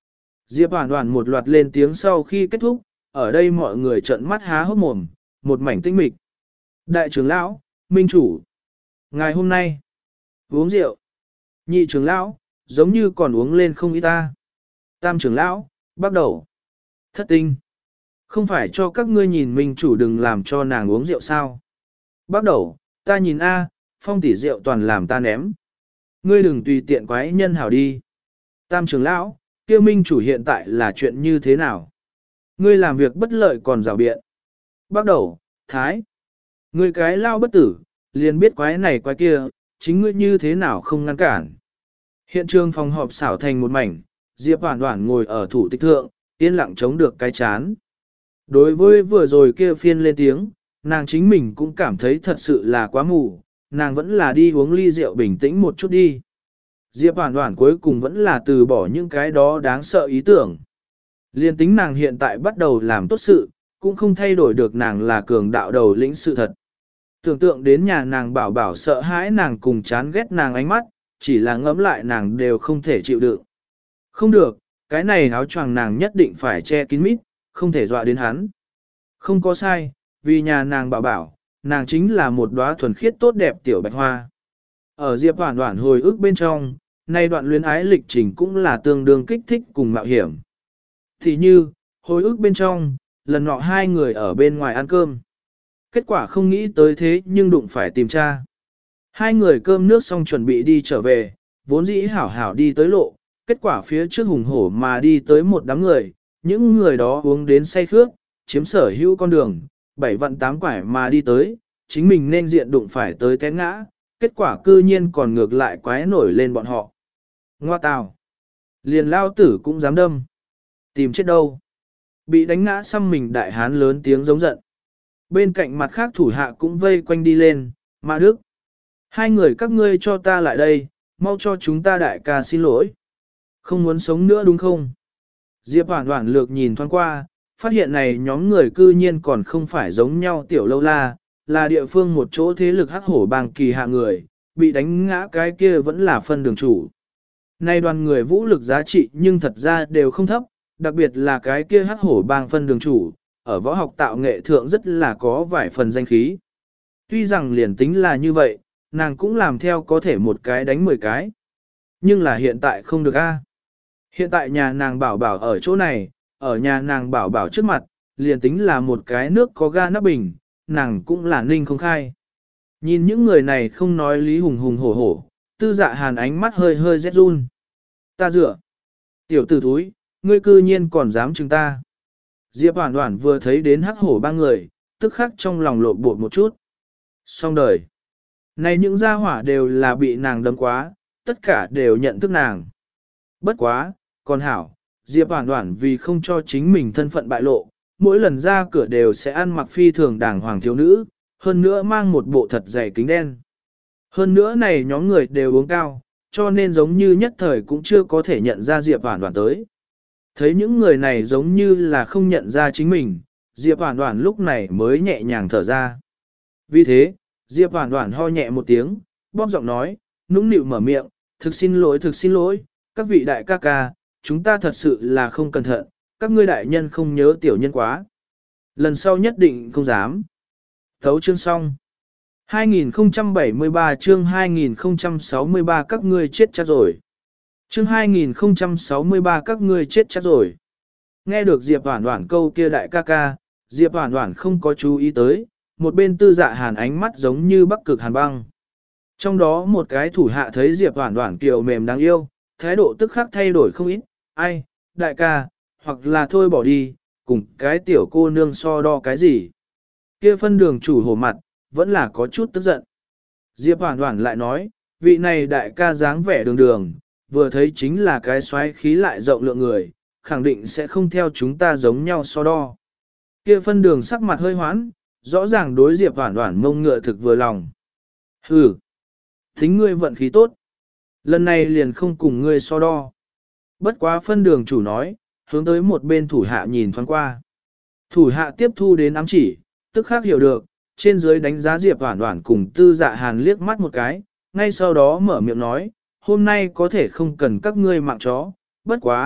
Diệp Hoản Hoản một loạt lên tiếng sau khi kết thúc, ở đây mọi người trợn mắt há hốc mồm, một mảnh tinh mịch. Đại trưởng lão, minh chủ, ngày hôm nay, uống rượu. Nhị trưởng lão, giống như còn uống lên không ít ta. Tam trưởng lão, bắt đầu. Thất tinh, không phải cho các ngươi nhìn minh chủ đừng làm cho nàng uống rượu sao. Bắt đầu, ta nhìn A, phong tỷ rượu toàn làm ta ném. Ngươi đừng tùy tiện quái nhân hảo đi. Tam trưởng lão, kia minh chủ hiện tại là chuyện như thế nào? Ngươi làm việc bất lợi còn rào biện. Bắt đầu, thái. Ngươi cái lao bất tử, liền biết quái này quái kia, chính ngươi như thế nào không ngăn cản. Hiện trường phòng họp xảo thành một mảnh, Diệp Hoản Hoản ngồi ở thủ tịch thượng, yên lặng chống được cái chán. Đối với vừa rồi kia phiên lên tiếng, nàng chính mình cũng cảm thấy thật sự là quá mù, nàng vẫn là đi uống ly rượu bình tĩnh một chút đi. Diệp Hoản Hoản cuối cùng vẫn là từ bỏ những cái đó đáng sợ ý tưởng. Liên tính nàng hiện tại bắt đầu làm tốt sự, cũng không thay đổi được nàng là cường đạo đầu lĩnh sự thật. Tưởng tượng đến nhà nàng bảo bảo sợ hãi nàng cùng chán ghét nàng ánh mắt, chỉ là ngẫm lại nàng đều không thể chịu đựng. Không được, cái này áo choàng nàng nhất định phải che kín mít, không thể dọa đến hắn. Không có sai, vì nhà nàng bảo bảo, nàng chính là một đóa thuần khiết tốt đẹp tiểu bạch hoa. Ở Diệp Hoản Hoản hồi ức bên trong, nay đoạn luyến ái lịch trình cũng là tương đương kích thích cùng mạo hiểm. Thì như, hồi ức bên trong, lần nọ hai người ở bên ngoài ăn cơm. Kết quả không nghĩ tới thế nhưng đụng phải tìm tra. Hai người cơm nước xong chuẩn bị đi trở về, vốn dĩ hảo hảo đi tới lộ, kết quả phía trước hùng hổ mà đi tới một đám người, những người đó uống đến say khước, chiếm sở hữu con đường, bảy vạn tám quải mà đi tới, chính mình nên diện đụng phải tới té ngã, kết quả cư nhiên còn ngược lại quái nổi lên bọn họ. Ngoa tào, liền lao tử cũng dám đâm, tìm chết đâu. Bị đánh ngã xăm mình đại hán lớn tiếng giống giận. Bên cạnh mặt khác thủ hạ cũng vây quanh đi lên, Mã Đức. Hai người các ngươi cho ta lại đây, mau cho chúng ta đại ca xin lỗi. Không muốn sống nữa đúng không? Diệp Hoản Hoản lược nhìn thoáng qua, phát hiện này nhóm người cư nhiên còn không phải giống nhau tiểu lâu la, là địa phương một chỗ thế lực hắc hổ bang kỳ hạ người, bị đánh ngã cái kia vẫn là phân đường chủ. Nay đoàn người vũ lực giá trị nhưng thật ra đều không thấp, đặc biệt là cái kia hắc hổ bang phân đường chủ, ở võ học tạo nghệ thượng rất là có vài phần danh khí. Tuy rằng liền tính là như vậy, nàng cũng làm theo có thể một cái đánh mười cái. Nhưng là hiện tại không được a. Hiện tại nhà nàng bảo bảo ở chỗ này, ở nhà nàng bảo bảo trước mặt, liền tính là một cái nước có ga nắp bình, nàng cũng là ninh không khai. Nhìn những người này không nói lý hùng hùng hổ hổ, tư dạ hàn ánh mắt hơi hơi rét run. Ta dựa. Tiểu tử thúi, ngươi cư nhiên còn dám chừng ta. Diệp Hoản Hoản vừa thấy đến hắc hổ ba người, tức khắc trong lòng lộn bột một chút. Xong đời. Này những gia hỏa đều là bị nàng đâm quá, tất cả đều nhận thức nàng. Bất quá, còn hảo, Diệp Hoản Hoản vì không cho chính mình thân phận bại lộ, mỗi lần ra cửa đều sẽ ăn mặc phi thường đàng hoàng thiếu nữ, hơn nữa mang một bộ thật dày kính đen. Hơn nữa này nhóm người đều uống cao, cho nên giống như nhất thời cũng chưa có thể nhận ra Diệp Hoản Hoản tới. Thấy những người này giống như là không nhận ra chính mình, Diệp Hoản Hoản lúc này mới nhẹ nhàng thở ra. Vì thế, Diệp Hoản Hoản ho nhẹ một tiếng, bóp giọng nói, nũng nịu mở miệng, thực xin lỗi thực xin lỗi, các vị đại ca ca, chúng ta thật sự là không cẩn thận, các ngươi đại nhân không nhớ tiểu nhân quá. Lần sau nhất định không dám. Thấu chương xong. hai nghìn không trăm bảy mươi ba chương hai nghìn không trăm sáu mươi ba các ngươi chết chắc rồi. Chương hai nghìn không trăm sáu mươi ba các ngươi chết chắc rồi. Nghe được Diệp Hoản Hoản câu kia đại ca ca, Diệp Hoản Hoản không có chú ý tới, một bên tư dạ hàn ánh mắt giống như bắc cực hàn băng. Trong đó một cái thủ hạ thấy Diệp Hoản Hoản kiều mềm đáng yêu, thái độ tức khắc thay đổi không ít, ai, đại ca, hoặc là thôi bỏ đi, cùng cái tiểu cô nương so đo cái gì. Kia phân đường chủ hổ mặt, vẫn là có chút tức giận. Diệp Hoản Hoản lại nói, vị này đại ca dáng vẻ đường đường, vừa thấy chính là cái xoáy khí lại rộng lượng người, khẳng định sẽ không theo chúng ta giống nhau so đo. Kia phân đường sắc mặt hơi hoãn, rõ ràng đối Diệp Hoản Hoản mông ngựa thực vừa lòng. Hừ, tính ngươi vận khí tốt. Lần này liền không cùng ngươi so đo. Bất quá phân đường chủ nói, hướng tới một bên thủ hạ nhìn thoáng qua. Thủ hạ tiếp thu đến ám chỉ, tức khắc hiểu được, trên dưới đánh giá Diệp Hoản Hoản cùng tư dạ hàn liếc mắt một cái, ngay sau đó mở miệng nói, hôm nay có thể không cần các ngươi mạng chó, bất quá,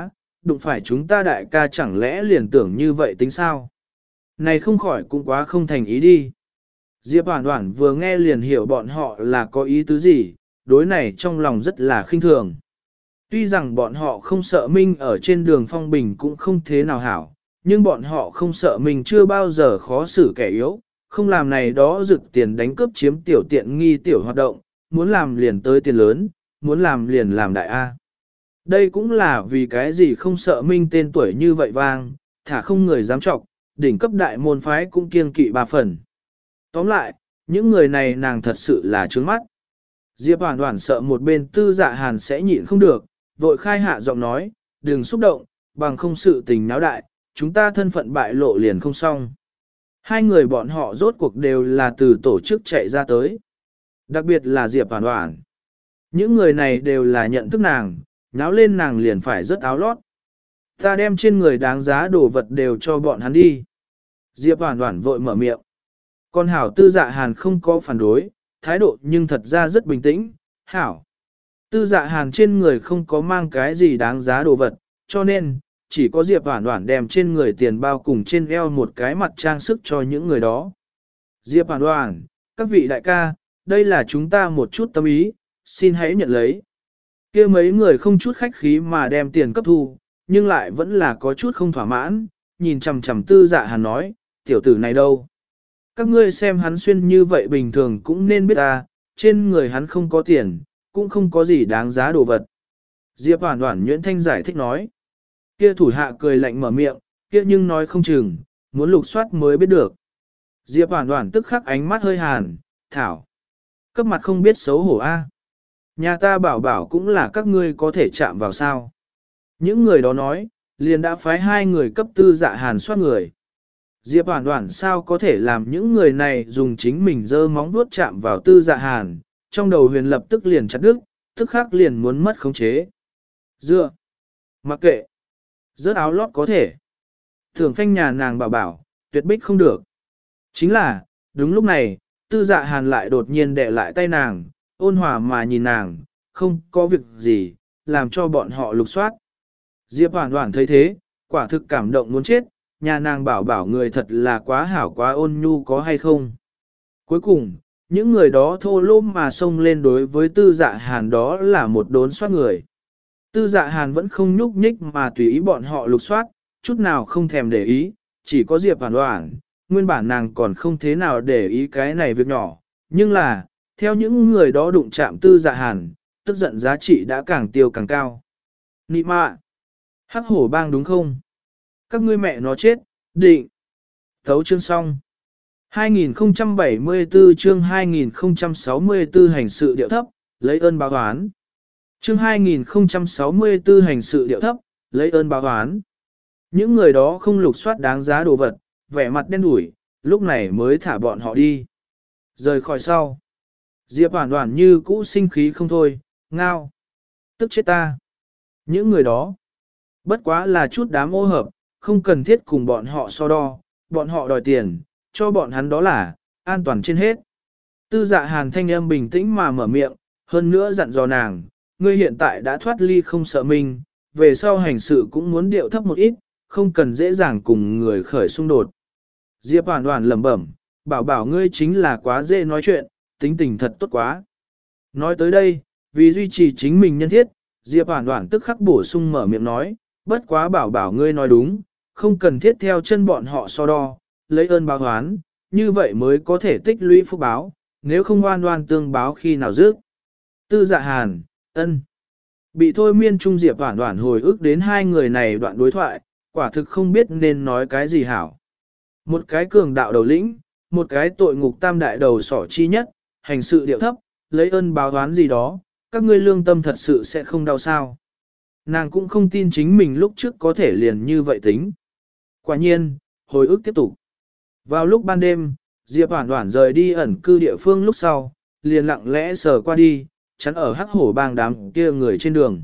đụng phải chúng ta đại ca chẳng lẽ liền tưởng như vậy tính sao? Này không khỏi cũng quá không thành ý đi. Diệp Hoản Hoản vừa nghe liền hiểu bọn họ là có ý tứ gì, đối này trong lòng rất là khinh thường. Tuy rằng bọn họ không sợ Minh ở trên đường phong bình cũng không thế nào hảo, nhưng bọn họ không sợ mình chưa bao giờ khó xử kẻ yếu, không làm này đó rực tiền đánh cướp chiếm tiểu tiện nghi tiểu hoạt động, muốn làm liền tới tiền lớn, muốn làm liền làm đại A. Đây cũng là vì cái gì không sợ Minh tên tuổi như vậy vang, thả không người dám trọng, đỉnh cấp đại môn phái cũng kiêng kỵ ba phần. Tóm lại, những người này nàng thật sự là trướng mắt. Diệp Hoản Hoản sợ một bên Tư Dạ Hàn sẽ nhịn không được, vội khai hạ giọng nói, đừng xúc động, bằng không sự tình náo đại, chúng ta thân phận bại lộ liền không xong. Hai người bọn họ rốt cuộc đều là từ tổ chức chạy ra tới. Đặc biệt là Diệp Hoản Hoản. Những người này đều là nhận thức nàng, náo lên nàng liền phải rất áo lót. Ta đem trên người đáng giá đồ vật đều cho bọn hắn đi. Diệp Hoản Hoản vội mở miệng. Còn hảo Tư Dạ Hàn không có phản đối, thái độ nhưng thật ra rất bình tĩnh. Hảo. Tư Dạ Hàn trên người không có mang cái gì đáng giá đồ vật, cho nên, chỉ có Diệp Hoản Hoản đem trên người tiền bao cùng trên eo một cái mặt trang sức cho những người đó. Diệp Hoản Hoản, các vị đại ca, đây là chúng ta một chút tâm ý, xin hãy nhận lấy. Kia mấy người không chút khách khí mà đem tiền cấp thu, nhưng lại vẫn là có chút không thỏa mãn, nhìn chằm chằm Tư Dạ Hàn nói, tiểu tử này đâu? Các ngươi xem hắn xuyên như vậy bình thường cũng nên biết ta, trên người hắn không có tiền, cũng không có gì đáng giá đồ vật. Diệp Hoản Hoản nhuyễn thanh giải thích nói. Kia thủ hạ cười lạnh mở miệng, kia nhưng nói không chừng, muốn lục soát mới biết được. Diệp Hoản Hoản tức khắc ánh mắt hơi hàn, thảo. Cấp mặt không biết xấu hổ a. Nhà ta bảo bảo cũng là các ngươi có thể chạm vào sao. Những người đó nói, liền đã phái hai người cấp Tư Dạ Hàn soát người. Diệp Hoản Hoản sao có thể làm những người này dùng chính mình giơ móng vuốt chạm vào Tư Dạ Hàn, trong đầu huyền lập tức liền chặt đứt, tức khắc liền muốn mất khống chế. Dựa, mặc kệ, rớt áo lót có thể. Thường phanh nhà nàng bảo bảo, tuyệt bích không được. Chính là, đúng lúc này, Tư Dạ Hàn lại đột nhiên đè lại tay nàng, ôn hòa mà nhìn nàng, không có việc gì, làm cho bọn họ lục soát. Diệp Hoản Hoản thấy thế, quả thực cảm động muốn chết, nhà nàng bảo bảo người thật là quá hảo quá ôn nhu có hay không. Cuối cùng, những người đó thô lỗ mà xông lên đối với Tư Dạ Hàn đó là một đốn soát người. Tư Dạ Hàn vẫn không nhúc nhích mà tùy ý bọn họ lục soát, chút nào không thèm để ý, chỉ có Diệp Hoản Hoản, nguyên bản nàng còn không thế nào để ý cái này việc nhỏ, nhưng là, theo những người đó đụng chạm Tư Dạ Hàn, tức giận giá trị đã càng tiêu càng cao. Nị mạ! Hắc hổ bang đúng không? Các ngươi mẹ nó chết, định! Thấu chương xong. hai nghìn không trăm bảy mươi tư chương hai nghìn không trăm sáu mươi tư hành sự điệu thấp, lấy ơn báo oán. Chương hai nghìn không trăm sáu mươi tư hành sự điệu thấp, lấy ơn báo oán. Những người đó không lục soát đáng giá đồ vật, vẻ mặt đen đủi, lúc này mới thả bọn họ đi. Rời khỏi sau. Diệp Hoản Hoản như cũ sinh khí không thôi, ngao. Tức chết ta. Những người đó. Bất quá là chút đám ô hợp, không cần thiết cùng bọn họ so đo, bọn họ đòi tiền, cho bọn hắn đó là, an toàn trên hết. Tư Dạ Hàn thanh âm bình tĩnh mà mở miệng, hơn nữa dặn dò nàng, ngươi hiện tại đã thoát ly không sợ mình, về sau hành sự cũng muốn điệu thấp một ít, không cần dễ dàng cùng người khởi xung đột. Diệp Hoản Hoản lẩm bẩm, bảo bảo ngươi chính là quá dễ nói chuyện, tính tình thật tốt quá. Nói tới đây, vì duy trì chính mình nhân thiết, Diệp Hoản Hoản tức khắc bổ sung mở miệng nói, bất quá bảo bảo ngươi nói đúng, không cần thiết theo chân bọn họ so đo, lấy ơn báo oán, như vậy mới có thể tích lũy phúc báo, nếu không oan oan tương báo khi nào dứt. Tư Dạ Hàn, ân. Bị thôi miên trung Diệp Hoản Hoản hồi ức đến hai người này đoạn đối thoại, quả thực không biết nên nói cái gì hảo. Một cái cường đạo đầu lĩnh, một cái tội ngục tam đại đầu sỏ chi nhất, hành sự điệu thấp, lấy ơn báo oán gì đó, các ngươi lương tâm thật sự sẽ không đau sao. Nàng cũng không tin chính mình lúc trước có thể liền như vậy tính. Quả nhiên, hồi ức tiếp tục. Vào lúc ban đêm, Diệp Hoản Hoản rời đi ẩn cư địa phương lúc sau, liền lặng lẽ sờ qua đi, chắn ở hắc hổ bang đám kia người trên đường.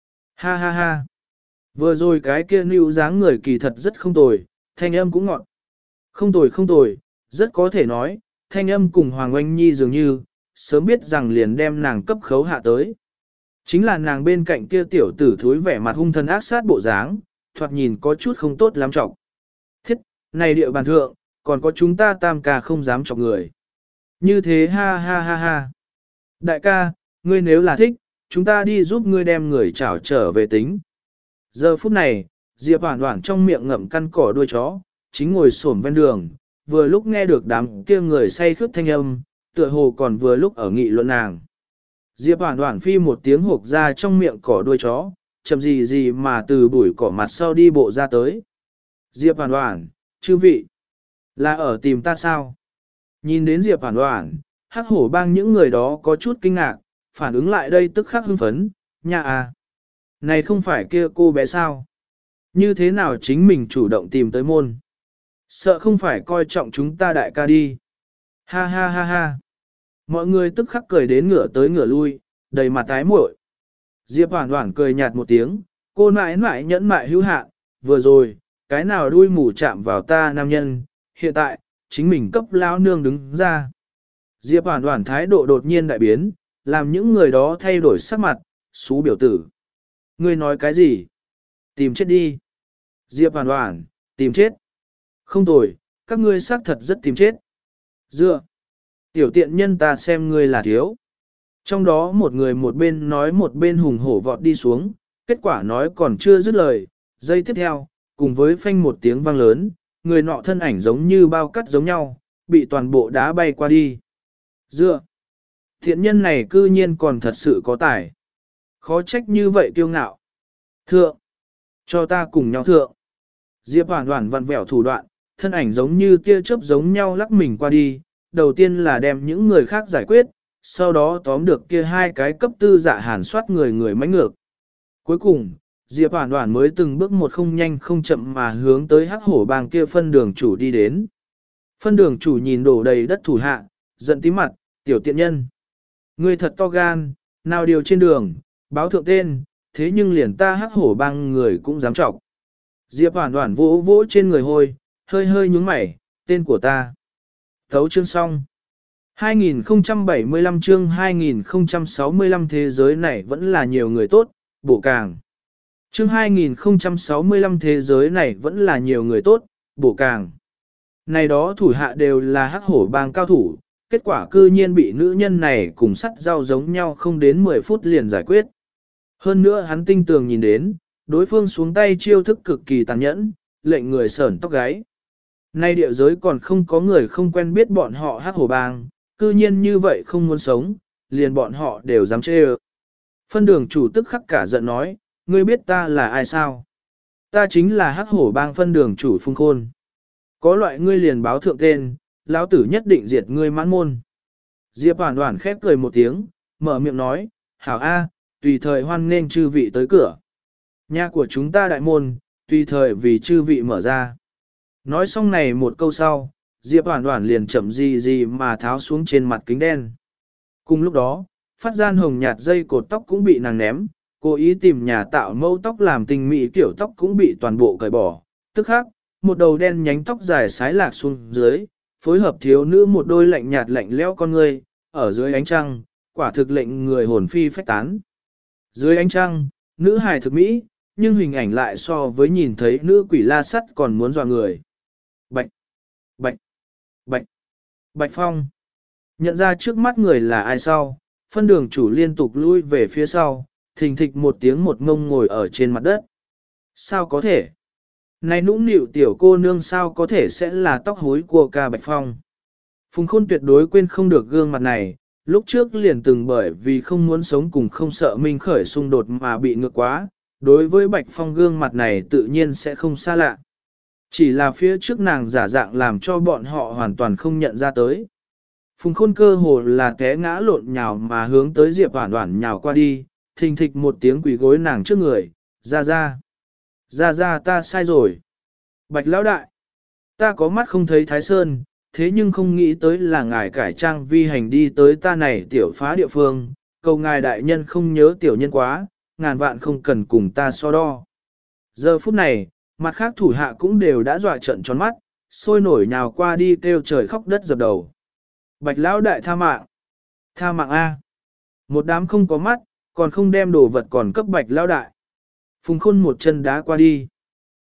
Ha ha ha. Vừa rồi cái kia níu dáng người kỳ thật rất không tồi, thanh âm cũng ngọt. Không tồi không tồi, rất có thể nói, thanh âm cùng Hoàng Oanh Nhi dường như, sớm biết rằng liền đem nàng cấp khấu hạ tới. Chính là nàng bên cạnh kia tiểu tử thúi vẻ mặt hung thân ác sát bộ dáng, thoạt nhìn có chút không tốt lắm trọng. Thiết, này địa bàn thượng, còn có chúng ta tam ca không dám chọc người. Như thế ha ha ha ha. Đại ca, ngươi nếu là thích, chúng ta đi giúp ngươi đem người trảo trở về tính. Giờ phút này, Diệp Hoản Hoản trong miệng ngậm căn cỏ đuôi chó, chính ngồi xổm ven đường, vừa lúc nghe được đám kia người say khướt thanh âm, tựa hồ còn vừa lúc ở nghị luận nàng. Diệp Hoản Hoản phi một tiếng hộp ra trong miệng cỏ đuôi chó, chậm gì gì mà từ bụi cỏ mặt sau đi bộ ra tới. Diệp Hoản Hoản, chư vị, là ở tìm ta sao? Nhìn đến Diệp Hoản Hoản, Hắc Hổ Bang những người đó có chút kinh ngạc, phản ứng lại đây tức khắc hưng phấn, nha à. Này không phải kia cô bé sao? Như thế nào chính mình chủ động tìm tới môn? Sợ không phải coi trọng chúng ta đại ca đi. Ha ha ha ha. Mọi người tức khắc cười đến ngửa tới ngửa lui, đầy mặt tái muội. Diệp Hoản Hoản cười nhạt một tiếng, cô nãi nãi nhẫn mại hữu hạn, vừa rồi, cái nào đuôi mù chạm vào ta nam nhân, hiện tại, chính mình cấp lão nương đứng ra. Diệp Hoản Hoản thái độ đột nhiên đại biến, làm những người đó thay đổi sắc mặt, xú biểu tử. Ngươi nói cái gì? Tìm chết đi. Diệp Hoản Hoản, tìm chết. Không tồi, các ngươi xác thật rất tìm chết. Dựa. Tiểu tiện nhân ta xem ngươi là thiếu. Trong đó một người một bên nói một bên hùng hổ vọt đi xuống, kết quả nói còn chưa dứt lời. Giây tiếp theo, cùng với phanh một tiếng vang lớn, người nọ thân ảnh giống như bao cắt giống nhau, bị toàn bộ đá bay qua đi. Dựa. Thiện nhân này cư nhiên còn thật sự có tài. Khó trách như vậy kiêu ngạo. Thượng. Cho ta cùng nhau thượng. Diệp Hoản Hoản vặn vẹo thủ đoạn, thân ảnh giống như tia chớp giống nhau lắc mình qua đi. Đầu tiên là đem những người khác giải quyết, sau đó tóm được kia hai cái cấp tư dạ hàn soát người người mãnh ngược. Cuối cùng, Diệp Hoản Hoản mới từng bước một không nhanh không chậm mà hướng tới Hắc Hổ Bang kia phân đường chủ đi đến. Phân đường chủ nhìn đổ đầy đất thủ hạ, giận tím mặt, tiểu tiện nhân. Ngươi thật to gan, nào điều trên đường, báo thượng tên, thế nhưng liền ta Hắc Hổ Bang người cũng dám trọng. Diệp Hoản Hoản vỗ vỗ trên người hôi, hơi hơi nhướng mày, tên của ta. Thấu chương xong. hai nghìn không trăm bảy mươi lăm chương hai nghìn không trăm sáu mươi lăm thế giới này vẫn là nhiều người tốt, bổ càng. Chương hai nghìn không trăm sáu mươi lăm thế giới này vẫn là nhiều người tốt, bổ càng. Này đó thủ hạ đều là Hắc Hổ Bang cao thủ, kết quả cư nhiên bị nữ nhân này cùng sắt rau giống nhau không đến mười phút liền giải quyết. Hơn nữa hắn tinh tường nhìn đến, đối phương xuống tay chiêu thức cực kỳ tàn nhẫn, lệnh người sởn tóc gáy. Nay địa giới còn không có người không quen biết bọn họ Hắc Hổ Bang, cư nhiên như vậy không muốn sống, liền bọn họ đều dám chê ơ. Phân đường chủ tức khắc cả giận nói, ngươi biết ta là ai sao? Ta chính là Hắc Hổ Bang phân đường chủ Phùng Khôn. Có loại ngươi liền báo thượng tên, lão tử nhất định diệt ngươi mãn môn. Diệp Hoản Hoản khép cười một tiếng, mở miệng nói, hảo A, tùy thời hoan nên chư vị tới cửa. Nhà của chúng ta đại môn, tùy thời vì chư vị mở ra. Nói xong này một câu sau, Diệp Hoản Hoản liền chậm gì gì mà tháo xuống trên mặt kính đen. Cùng lúc đó, phát gian hồng nhạt dây cột tóc cũng bị nàng ném, cố ý tìm nhà tạo mẫu tóc làm tình mỹ kiểu tóc cũng bị toàn bộ cởi bỏ. Tức khác, một đầu đen nhánh tóc dài sái lạc xuống dưới, phối hợp thiếu nữ một đôi lạnh nhạt lạnh lẽo con người, ở dưới ánh trăng, quả thực lệnh người hồn phi phách tán. Dưới ánh trăng, nữ hài thực mỹ, nhưng hình ảnh lại so với nhìn thấy nữ quỷ la sắt còn muốn dọa người. Bạch, bạch, bạch, bạch phong. Nhận ra trước mắt người là ai sau, phân đường chủ liên tục lui về phía sau, thình thịch một tiếng một ngông ngồi ở trên mặt đất. Sao có thể? Này nũng nịu tiểu cô nương sao có thể sẽ là tóc hối của ca Bạch Phong? Phùng Khôn tuyệt đối quên không được gương mặt này, lúc trước liền từng bởi vì không muốn sống cùng không sợ Minh khởi xung đột mà bị ngược quá, đối với Bạch Phong gương mặt này tự nhiên sẽ không xa lạ. Chỉ là phía trước nàng giả dạng làm cho bọn họ hoàn toàn không nhận ra tới. Phùng Khôn cơ hồ là té ngã lộn nhào mà hướng tới Diệp Hoản Hoản nhào qua đi, thình thịch một tiếng quỳ gối nàng trước người, ra ra. Ra ra ta sai rồi. Bạch lão đại. Ta có mắt không thấy Thái Sơn, thế nhưng không nghĩ tới là ngài cải trang vi hành đi tới ta này tiểu phá địa phương, cầu ngài đại nhân không nhớ tiểu nhân quá, ngàn vạn không cần cùng ta so đo. Giờ phút này, mặt khác thủ hạ cũng đều đã dọa trận tròn mắt, sôi nổi nhào qua đi kêu trời khóc đất dập đầu. Bạch lão đại tha mạng. Tha mạng A. Một đám không có mắt, còn không đem đồ vật còn cấp bạch lão đại. Phùng Khôn một chân đá qua đi.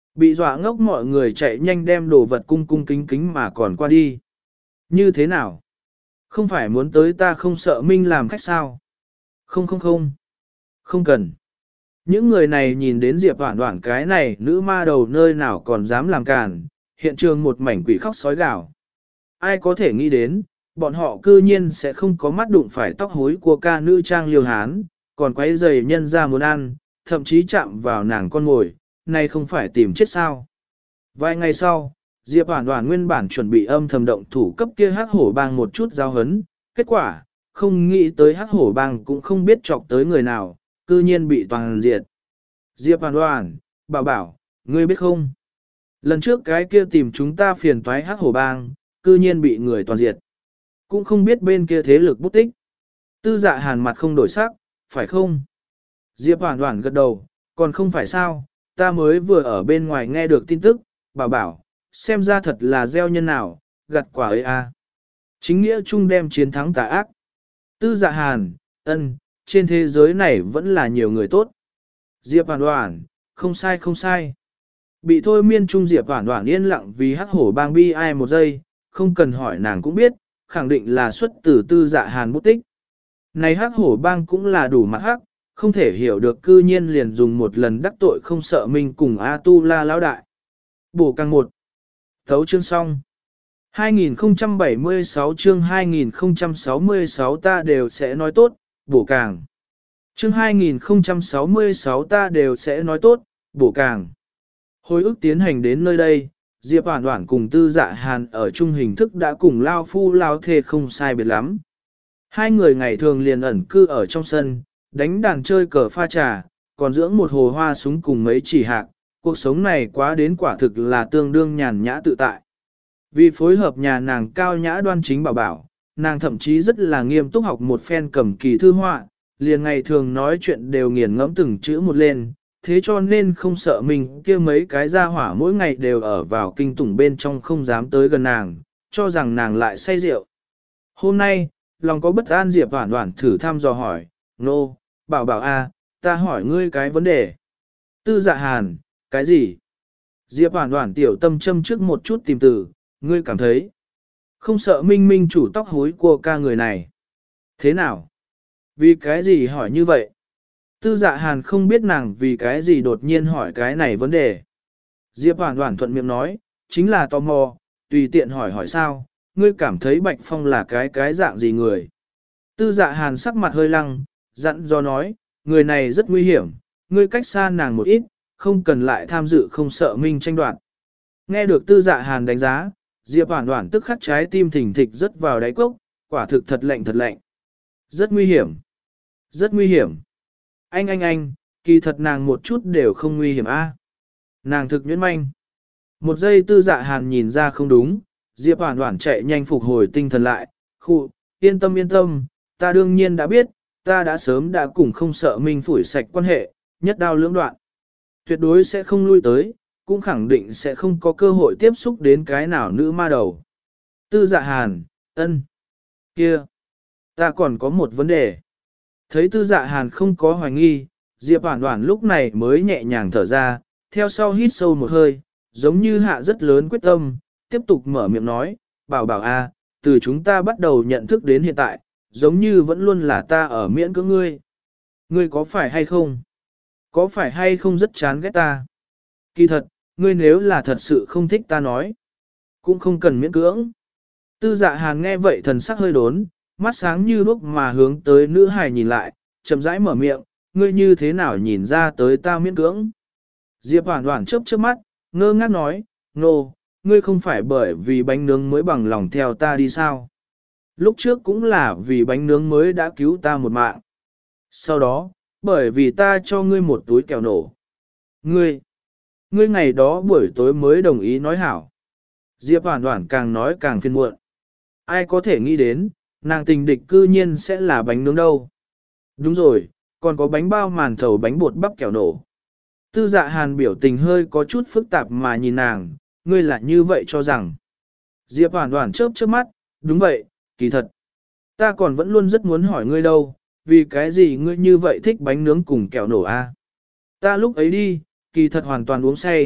Bị dọa ngốc mọi người chạy nhanh đem đồ vật cung cung kính kính mà còn qua đi. Như thế nào? Không phải muốn tới ta không sợ Minh làm khách sao? Không không không. Không cần. Những người này nhìn đến Diệp Hoản Hoản cái này nữ ma đầu nơi nào còn dám làm càn, hiện trường một mảnh quỷ khóc sói gào. Ai có thể nghĩ đến, bọn họ cư nhiên sẽ không có mắt đụng phải tóc hối của ca nữ trang liêu hán, còn quấy giày nhân ra muốn ăn, thậm chí chạm vào nàng con ngồi, này không phải tìm chết sao. Vài ngày sau, Diệp Hoản Hoản nguyên bản chuẩn bị âm thầm động thủ cấp kia hắc hổ bang một chút giao hấn, kết quả, không nghĩ tới hắc hổ bang cũng không biết chọc tới người nào, cư nhiên bị toàn diệt. Diệp Hoản Hoản, bảo bảo, ngươi biết không? Lần trước cái kia tìm chúng ta phiền toái hắc hổ bang, cư nhiên bị người toàn diệt. Cũng không biết bên kia thế lực bút tích. Tư Dạ Hàn mặt không đổi sắc, phải không? Diệp Hoản Hoản gật đầu, còn không phải sao, ta mới vừa ở bên ngoài nghe được tin tức, bảo bảo, xem ra thật là gieo nhân nào, gặt quả ấy a. Chính nghĩa chung đem chiến thắng tà ác. Tư Dạ Hàn, ân, trên thế giới này vẫn là nhiều người tốt. Diệp Hoản Hoản, không sai không sai. Bị thôi miên trung Diệp Hoản Hoản yên lặng vì hắc hổ bang bi ai một giây, không cần hỏi nàng cũng biết, khẳng định là xuất từ Tư Dạ Hàn bút tích. Này hắc hổ bang cũng là đủ mặt hắc, không thể hiểu được cư nhiên liền dùng một lần đắc tội không sợ mình cùng A Tu La lão đại. Bổ càng một. Thấu chương xong. hai nghìn không trăm bảy mươi sáu chương hai nghìn không trăm sáu mươi sáu ta đều sẽ nói tốt, bổ càng. Chương hai nghìn không trăm sáu mươi sáu ta đều sẽ nói tốt, bổ càng. Hồi ức tiến hành đến nơi đây, Diệp Hoản Hoản cùng Tư Dạ Hàn ở chung hình thức đã cùng lao phu lao thê không sai biệt lắm. Hai người ngày thường liền ẩn cư ở trong sân, đánh đàn chơi cờ pha trà, còn dưỡng một hồ hoa súng cùng mấy chỉ hạc, cuộc sống này quá đến quả thực là tương đương nhàn nhã tự tại. Vì phối hợp nhà nàng cao nhã đoan chính bảo bảo, nàng thậm chí rất là nghiêm túc học một phen cầm kỳ thư họa, liền ngày thường nói chuyện đều nghiền ngẫm từng chữ một lên, thế cho nên không sợ mình kia mấy cái gia hỏa mỗi ngày đều ở vào kinh tủng bên trong không dám tới gần nàng, cho rằng nàng lại say rượu. Hôm nay, lòng có bất an Diệp Hoản Hoản thử thăm dò hỏi, nô, bảo bảo a, ta hỏi ngươi cái vấn đề. Tư Dạ Hàn, cái gì? Diệp Hoản Hoản tiểu tâm châm trước một chút tìm từ, ngươi cảm thấy không sợ minh minh chủ tóc hối của ca người này. Thế nào? Vì cái gì hỏi như vậy? Tư Dạ Hàn không biết nàng vì cái gì đột nhiên hỏi cái này vấn đề. Diệp Hoản Hoản thuận miệng nói, chính là tò mò, tùy tiện hỏi hỏi sao, ngươi cảm thấy Bạch Phong là cái cái dạng gì người? Tư Dạ Hàn sắc mặt hơi lăng, dặn do nói, người này rất nguy hiểm, ngươi cách xa nàng một ít, không cần lại tham dự không sợ minh tranh đoạt. Nghe được Tư Dạ Hàn đánh giá, Diệp Hoản Hoản tức khắc trái tim thình thịch rất vào đáy cốc, quả thực thật lạnh thật lạnh. Rất nguy hiểm. Rất nguy hiểm. Anh anh anh, kỳ thật nàng một chút đều không nguy hiểm a. Nàng thực nhuyễn manh. Một giây Tư Dạ Hàn nhìn ra không đúng, Diệp Hoản Hoản chạy nhanh phục hồi tinh thần lại, khụ, yên tâm yên tâm, ta đương nhiên đã biết, ta đã sớm đã cùng không sợ minh phủi sạch quan hệ, nhất đao lưỡng đoạn. Tuyệt đối sẽ không lui tới, cũng khẳng định sẽ không có cơ hội tiếp xúc đến cái nào nữ ma đầu. Tư Dạ Hàn, ân, kia, ta còn có một vấn đề. Thấy Tư Dạ Hàn không có hoài nghi, Diệp Hoản Hoản lúc này mới nhẹ nhàng thở ra, theo sau hít sâu một hơi, giống như hạ rất lớn quyết tâm, tiếp tục mở miệng nói, bảo bảo a, từ chúng ta bắt đầu nhận thức đến hiện tại, giống như vẫn luôn là ta ở miễn cưỡng ngươi. Ngươi có phải hay không? Có phải hay không rất chán ghét ta? Kỳ thật, ngươi nếu là thật sự không thích ta nói, cũng không cần miễn cưỡng. Tư Dạ Hàn nghe vậy thần sắc hơi đốn, mắt sáng như đuốc mà hướng tới nữ hài nhìn lại, chậm rãi mở miệng, ngươi như thế nào nhìn ra tới ta miễn cưỡng? Diệp Hoản Hoản chớp chớp mắt, ngơ ngác nói, nô, no, ngươi không phải bởi vì bánh nướng mới bằng lòng theo ta đi sao? Lúc trước cũng là vì bánh nướng mới đã cứu ta một mạng. Sau đó, bởi vì ta cho ngươi một túi kẹo nổ. Ngươi, ngươi ngày đó buổi tối mới đồng ý nói hảo. Diệp Hoản Hoản càng nói càng phiền muộn. Ai có thể nghĩ đến, nàng tình địch cư nhiên sẽ là bánh nướng đâu. Đúng rồi, còn có bánh bao màn thầu bánh bột bắp kẹo nổ. Tư Dạ Hàn biểu tình hơi có chút phức tạp mà nhìn nàng, ngươi là như vậy cho rằng. Diệp Hoản Hoản chớp chớp mắt, đúng vậy, kỳ thật. Ta còn vẫn luôn rất muốn hỏi ngươi đâu, vì cái gì ngươi như vậy thích bánh nướng cùng kẹo nổ a? Ta lúc ấy đi, kỳ thật hoàn toàn uống say,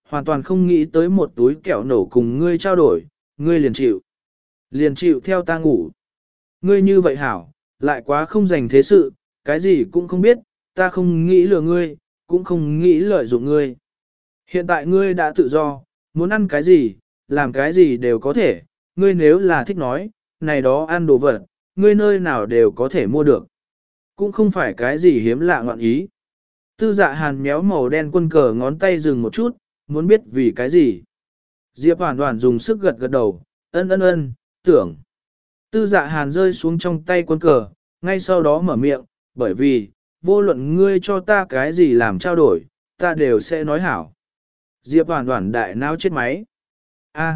hoàn toàn không nghĩ tới một túi kẹo nổ cùng ngươi trao đổi, ngươi liền chịu. Liền chịu theo ta ngủ. Ngươi như vậy hảo, lại quá không dành thế sự, cái gì cũng không biết, ta không nghĩ lừa ngươi, cũng không nghĩ lợi dụng ngươi. Hiện tại ngươi đã tự do, muốn ăn cái gì, làm cái gì đều có thể, ngươi nếu là thích nói, này đó ăn đồ vật, ngươi nơi nào đều có thể mua được. Cũng không phải cái gì hiếm lạ ngọn ý. Tư dạ hàn méo màu đen quân cờ ngón tay dừng một chút, muốn biết vì cái gì. Diệp Hoàn Hoàn dùng sức gật gật đầu, ân ân ân, tưởng. Tư dạ hàn rơi xuống trong tay quân cờ, ngay sau đó mở miệng, bởi vì, vô luận ngươi cho ta cái gì làm trao đổi, ta đều sẽ nói hảo. Diệp Hoàn Hoàn đại não chết máy. A.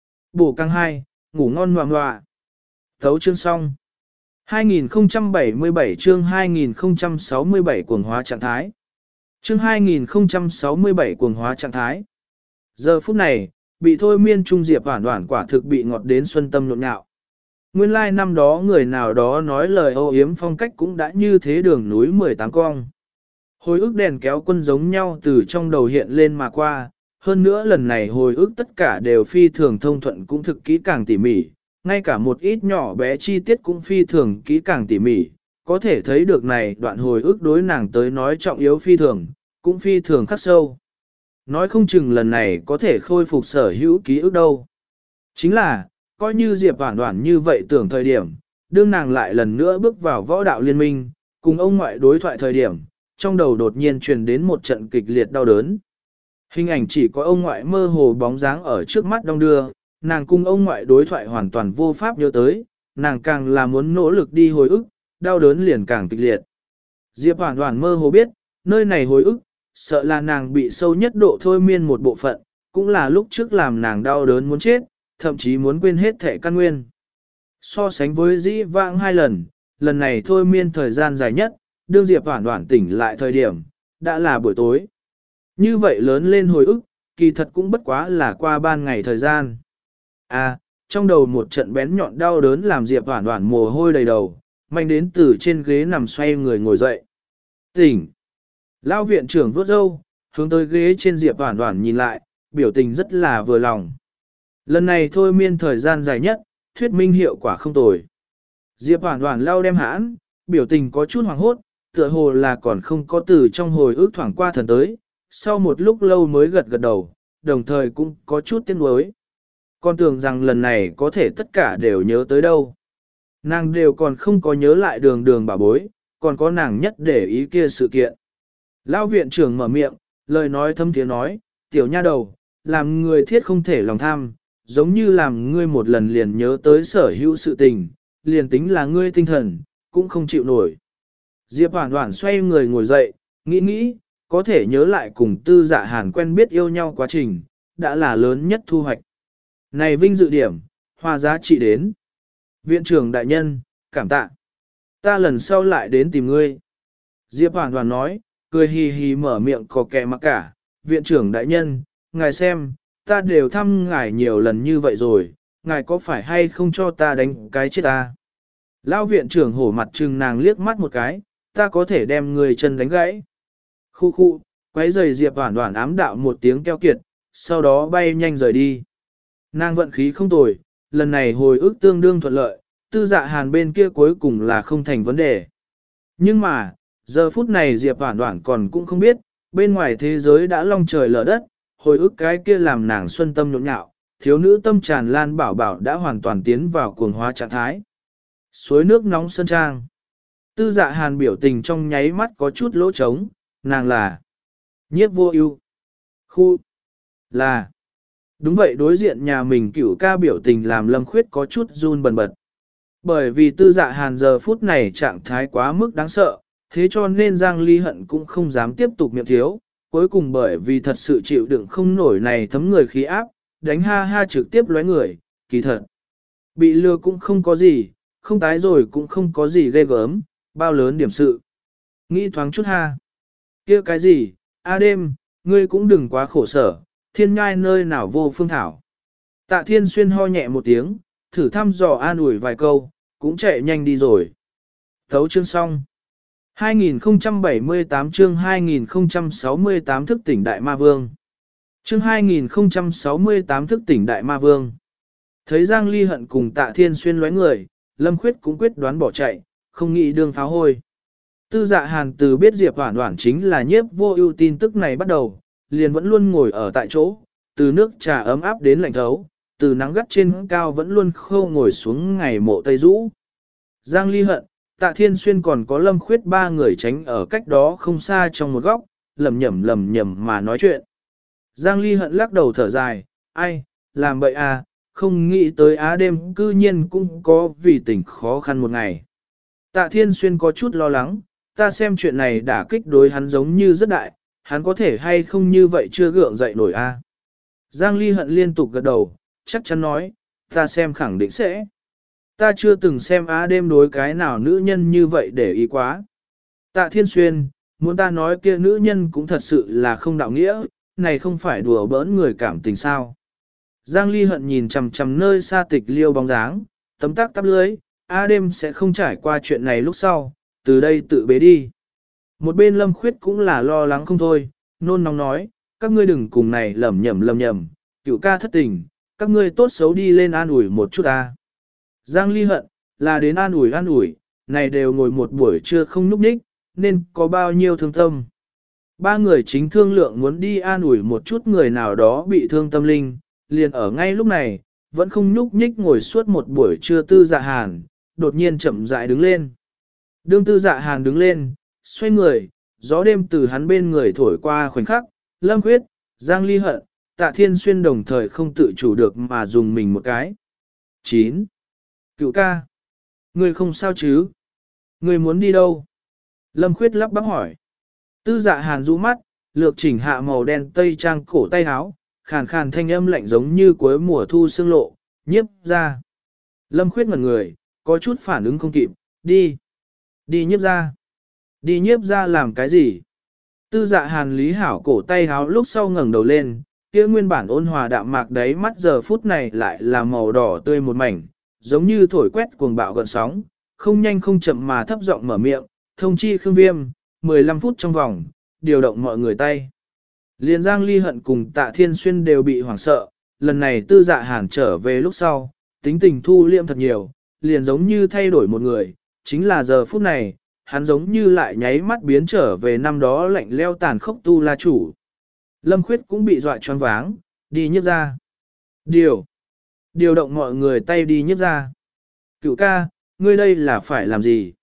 Bổ căng hai, ngủ ngon ngoạ ngoạ. Thấu chương xong. hai nghìn không trăm bảy mươi bảy chương hai nghìn không trăm sáu mươi bảy cuồng hóa trạng thái. Chương hai nghìn không trăm sáu mươi bảy cuồng hóa trạng thái. Giờ phút này, bị thôi miên trung Diệp Hoàn Hoàn quả thực bị ngọt đến xuân tâm nhộn nhạo. Nguyên lai like năm đó người nào đó nói lời ô yếm phong cách cũng đã như thế đường núi mười tám cong. Hồi ức đèn kéo quân giống nhau từ trong đầu hiện lên mà qua, hơn nữa lần này hồi ức tất cả đều phi thường thông thuận cũng thực kỹ càng tỉ mỉ, ngay cả một ít nhỏ bé chi tiết cũng phi thường kỹ càng tỉ mỉ, có thể thấy được này đoạn hồi ức đối nàng tới nói trọng yếu phi thường, cũng phi thường khắc sâu. Nói không chừng lần này có thể khôi phục sở hữu ký ức đâu. Chính là, coi như Diệp Hoàn Hoàn như vậy tưởng thời điểm, đương nàng lại lần nữa bước vào võ đạo liên minh, cùng ông ngoại đối thoại thời điểm, trong đầu đột nhiên truyền đến một trận kịch liệt đau đớn. Hình ảnh chỉ có ông ngoại mơ hồ bóng dáng ở trước mắt đong đưa, nàng cùng ông ngoại đối thoại hoàn toàn vô pháp nhớ tới, nàng càng là muốn nỗ lực đi hồi ức, đau đớn liền càng kịch liệt. Diệp Hoàn Hoàn mơ hồ biết, nơi này hồi ức, sợ là nàng bị sâu nhất độ thôi miên một bộ phận, cũng là lúc trước làm nàng đau đớn muốn chết, thậm chí muốn quên hết thể căn nguyên. So sánh với dĩ vãng hai lần, lần này thôi miên thời gian dài nhất, đương Diệp Hoàn Hoàn tỉnh lại thời điểm, đã là buổi tối. Như vậy lớn lên hồi ức, kỳ thật cũng bất quá là qua ban ngày thời gian. À, trong đầu một trận bén nhọn đau đớn làm Diệp Hoàn Hoàn mồ hôi đầy đầu, mạnh đến từ trên ghế nằm xoay người ngồi dậy. Tỉnh! Lão viện trưởng vuốt râu, hướng tới ghế trên Diệp Hoàn Hoàn nhìn lại, biểu tình rất là vừa lòng. Lần này thôi miên thời gian dài nhất, thuyết minh hiệu quả không tồi. Diệp Hoàn Hoàn lau đem hãn, biểu tình có chút hoảng hốt, tựa hồ là còn không có từ trong hồi ức thoảng qua thần tới, sau một lúc lâu mới gật gật đầu, đồng thời cũng có chút tiếc nuối. Con tưởng rằng lần này có thể tất cả đều nhớ tới đâu. Nàng đều còn không có nhớ lại đường đường bà bối, còn có nàng nhất để ý kia sự kiện. Lão viện trưởng mở miệng, lời nói thâm tiếng nói, tiểu nha đầu, làm người thiết không thể lòng tham, giống như làm ngươi một lần liền nhớ tới sở hữu sự tình, liền tính là ngươi tinh thần, cũng không chịu nổi. Diệp Hoàn Hoàn xoay người ngồi dậy, nghĩ nghĩ, có thể nhớ lại cùng Tư Dạ Hàn quen biết yêu nhau quá trình, đã là lớn nhất thu hoạch. Này vinh dự điểm, hòa giá trị đến. Viện trưởng đại nhân, cảm tạ. Ta lần sau lại đến tìm ngươi. Diệp Hoàn Hoàn nói, cười hì hì mở miệng có kẻ mặc cả. Viện trưởng đại nhân, ngài xem, ta đều thăm ngài nhiều lần như vậy rồi, ngài có phải hay không cho ta đánh cái chết ta? Lão viện trưởng hổ mặt trừng nàng liếc mắt một cái, ta có thể đem người chân đánh gãy. Khu khu, quấy giày Diệp Hoàn Hoàn ám đạo một tiếng keo kiệt, sau đó bay nhanh rời đi. Nàng vận khí không tồi, lần này hồi ức tương đương thuận lợi, Tư Dạ Hàn bên kia cuối cùng là không thành vấn đề. Nhưng mà, giờ phút này Diệp Hoàn Hoàn còn cũng không biết, bên ngoài thế giới đã long trời lở đất, hồi ức cái kia làm nàng xuân tâm nhộn nhạo, thiếu nữ tâm tràn lan bảo bảo đã hoàn toàn tiến vào cuồng hóa trạng thái. Suối nước nóng sơn trang. Tư Dạ Hàn biểu tình trong nháy mắt có chút lỗ trống, nàng là Nhiếp Vô Ưu. Khu là đúng vậy, đối diện nhà mình cửu ca biểu tình làm Lâm Khuyết có chút run bần bật. Bởi vì Tư Dạ Hàn giờ phút này trạng thái quá mức đáng sợ, thế cho nên Giang Ly Hận cũng không dám tiếp tục miệng thiếu, cuối cùng bởi vì thật sự chịu đựng không nổi này thấm người khí áp, đánh ha ha trực tiếp lóe người, kỳ thật. Bị lừa cũng không có gì, không tái rồi cũng không có gì ghê gớm, bao lớn điểm sự. Nghĩ thoáng chút ha. Kia cái gì, a đêm, ngươi cũng đừng quá khổ sở, thiên nhai nơi nào vô phương thảo. Tạ Thiên Xuyên ho nhẹ một tiếng, thử thăm dò an ủi vài câu, cũng chạy nhanh đi rồi. Thấu chương xong. hai nghìn không trăm bảy mươi tám chương hai nghìn không trăm sáu mươi tám thức tỉnh Đại Ma Vương. Chương hai nghìn không trăm sáu mươi tám thức tỉnh Đại Ma Vương. Thấy Giang Ly Hận cùng Tạ Thiên Xuyên lóe người, Lâm Khuyết cũng quyết đoán bỏ chạy, không nghĩ đương pháo hôi. Tư Dạ Hàn từ biết Diệp Hoản Hoản chính là nhiếp vô ưu tin tức này bắt đầu, liền vẫn luôn ngồi ở tại chỗ, từ nước trà ấm áp đến lạnh thấu, từ nắng gắt trên cao vẫn luôn khâu ngồi xuống ngày mộ Tây Dũ. Giang Ly Hận, Tạ Thiên Xuyên còn có Lâm Khuyết ba người tránh ở cách đó không xa trong một góc, lầm nhầm lầm nhầm mà nói chuyện. Giang Ly Hận lắc đầu thở dài, ai, làm bậy à, không nghĩ tới á đêm cư nhiên cũng có vì tình khó khăn một ngày. Tạ Thiên Xuyên có chút lo lắng, ta xem chuyện này đả kích đối hắn giống như rất đại, hắn có thể hay không như vậy chưa gượng dậy nổi a. À. Giang Ly Hận liên tục gật đầu, chắc chắn nói, ta xem khẳng định sẽ. Ta chưa từng xem á đêm đối cái nào nữ nhân như vậy để ý quá. Tạ Thiên Xuyên, muốn ta nói kia nữ nhân cũng thật sự là không đạo nghĩa, này không phải đùa bỡn người cảm tình sao. Giang Ly Hận nhìn chằm chằm nơi xa tịch liêu bóng dáng, tấm tắc tắp lưới, á đêm sẽ không trải qua chuyện này lúc sau, từ đây tự bế đi. Một bên Lâm Khuyết cũng là lo lắng không thôi, nôn nóng nói, các ngươi đừng cùng này lầm nhầm lầm nhầm, cựu ca thất tình, các ngươi tốt xấu đi lên an ủi một chút ta. Giang Ly Hận, là đến an ủi an ủi, này đều ngồi một buổi trưa không nhúc nhích, nên có bao nhiêu thương tâm. Ba người chính thương lượng muốn đi an ủi một chút người nào đó bị thương tâm linh, liền ở ngay lúc này, vẫn không nhúc nhích ngồi suốt một buổi trưa Tư Dạ Hàn, đột nhiên chậm rãi đứng lên. Đương Tư Dạ Hàn đứng lên, xoay người, gió đêm từ hắn bên người thổi qua khoảnh khắc, Lâm Khuyết, Giang Ly Hận, Tạ Thiên Xuyên đồng thời không tự chủ được mà dùng mình một cái. chín. Cựu ca. Người không sao chứ? Người muốn đi đâu? Lâm Khuyết lắp bắp hỏi. Tư Dạ Hàn rũ mắt, lược chỉnh hạ màu đen tây trang cổ tay áo, khàn khàn thanh âm lạnh giống như cuối mùa thu sương lộ, nhiếp ra. Lâm Khuyết ngẩn người, có chút phản ứng không kịp, đi. Đi nhiếp ra. Đi nhiếp ra làm cái gì? Tư Dạ Hàn lý hảo cổ tay áo lúc sau ngẩng đầu lên, kia nguyên bản ôn hòa đạm mạc đấy mắt giờ phút này lại là màu đỏ tươi một mảnh, giống như thổi quét cuồng bạo gợn sóng, không nhanh không chậm mà thấp giọng mở miệng, thông chi Khương Viêm, mười lăm phút trong vòng, điều động mọi người tay. Liên Giang Ly Hận cùng Tạ Thiên Xuyên đều bị hoảng sợ, lần này Tư Dạ Hàn trở về lúc sau, tính tình thu liêm thật nhiều, liền giống như thay đổi một người, chính là giờ phút này, hắn giống như lại nháy mắt biến trở về năm đó lạnh leo tàn khốc tu la chủ. Lâm Khuyết cũng bị dọa choáng váng, đi nhiếp ra. Điều. Điều động mọi người tay đi nhiếp ra. Cựu ca, ngươi đây là phải làm gì?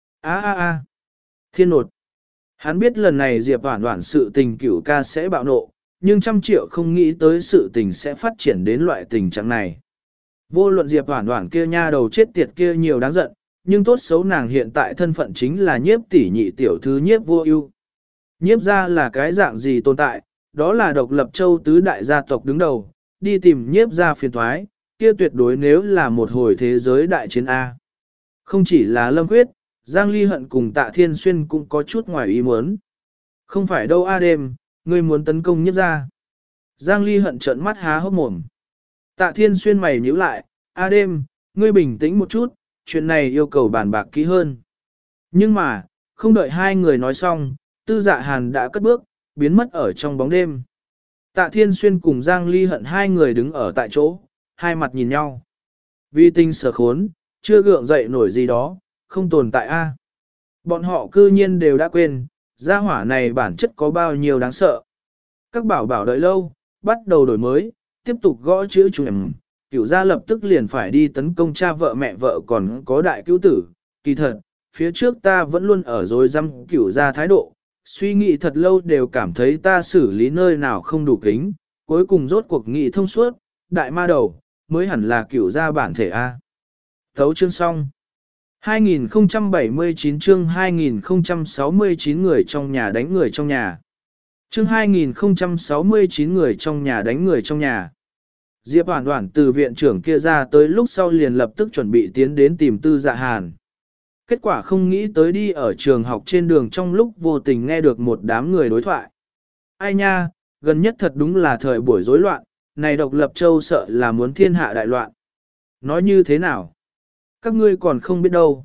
Á á á. Thiên nột. Hắn biết lần này Diệp Hoản Hoản sự tình cựu ca sẽ bạo nộ, nhưng trăm triệu không nghĩ tới sự tình sẽ phát triển đến loại tình trạng này. Vô luận Diệp Hoản Hoản kia nha đầu chết tiệt kia nhiều đáng giận, nhưng tốt xấu nàng hiện tại thân phận chính là nhiếp tỷ nhị tiểu thư nhiếp vô ưu. Nhiếp ra là cái dạng gì tồn tại, đó là độc lập châu tứ đại gia tộc đứng đầu, đi tìm nhiếp ra phiền thoái, kia tuyệt đối nếu là một hồi thế giới đại chiến A. Không chỉ là Lâm Khuyết, Giang Ly Hận cùng Tạ Thiên Xuyên cũng có chút ngoài ý muốn. Không phải đâu a đêm, ngươi muốn tấn công nhiếp ra. Giang Ly Hận trợn mắt há hốc mồm. Tạ Thiên Xuyên mày nhíu lại, a đêm, ngươi bình tĩnh một chút, chuyện này yêu cầu bàn bạc kỹ hơn. Nhưng mà, không đợi hai người nói xong, Tư Dạ Hàn đã cất bước, biến mất ở trong bóng đêm. Tạ Thiên Xuyên cùng Giang Ly Hận hai người đứng ở tại chỗ, hai mặt nhìn nhau. Vì tình sở khốn, chưa gượng dậy nổi gì đó, không tồn tại a. Bọn họ cư nhiên đều đã quên, gia hỏa này bản chất có bao nhiêu đáng sợ. Các bảo bảo đợi lâu, bắt đầu đổi mới, tiếp tục gõ chữ chúng em. Cửu gia lập tức liền phải đi tấn công cha vợ mẹ vợ còn có đại cứu tử. Kỳ thật, phía trước ta vẫn luôn ở dối răm cửu gia thái độ, suy nghĩ thật lâu đều cảm thấy ta xử lý nơi nào không đủ kính, cuối cùng rốt cuộc nghị thông suốt, đại ma đầu, mới hẳn là cửu gia bản thể A. Thấu chương xong. hai nghìn không trăm bảy mươi chín chương hai nghìn không trăm sáu mươi chín người trong nhà đánh người trong nhà. Chương hai nghìn không trăm sáu mươi chín người trong nhà đánh người trong nhà. Diệp Hoản Hoản từ viện trưởng kia ra tới lúc sau liền lập tức chuẩn bị tiến đến tìm Tư Dạ Hàn. Kết quả không nghĩ tới đi ở trường học trên đường trong lúc vô tình nghe được một đám người đối thoại. Ai nha, gần nhất thật đúng là thời buổi rối loạn, này độc lập châu sợ là muốn thiên hạ đại loạn. Nói như thế nào? Các ngươi còn không biết đâu.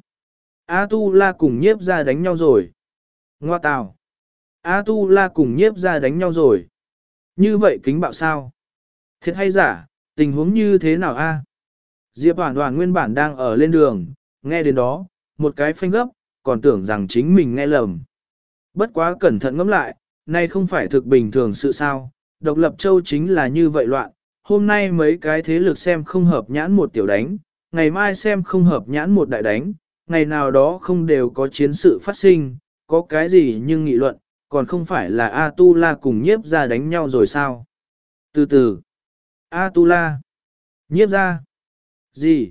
A Tu La cùng nhiếp ra đánh nhau rồi. Ngoa tào. A Tu La cùng nhiếp ra đánh nhau rồi. Như vậy kính bạo sao? Thiệt hay giả, tình huống như thế nào a? Diệp Hoàn Hoàn nguyên bản đang ở lên đường, nghe đến đó, một cái phanh gấp, còn tưởng rằng chính mình nghe lầm. Bất quá cẩn thận ngẫm lại, nay không phải thực bình thường sự sao, độc lập châu chính là như vậy loạn, hôm nay mấy cái thế lực xem không hợp nhãn một tiểu đánh, ngày mai xem không hợp nhãn một đại đánh, ngày nào đó không đều có chiến sự phát sinh, có cái gì nhưng nghị luận, còn không phải là A-tu-la cùng nhiếp ra đánh nhau rồi sao? Từ từ, A-tu-la, nhiếp ra, gì?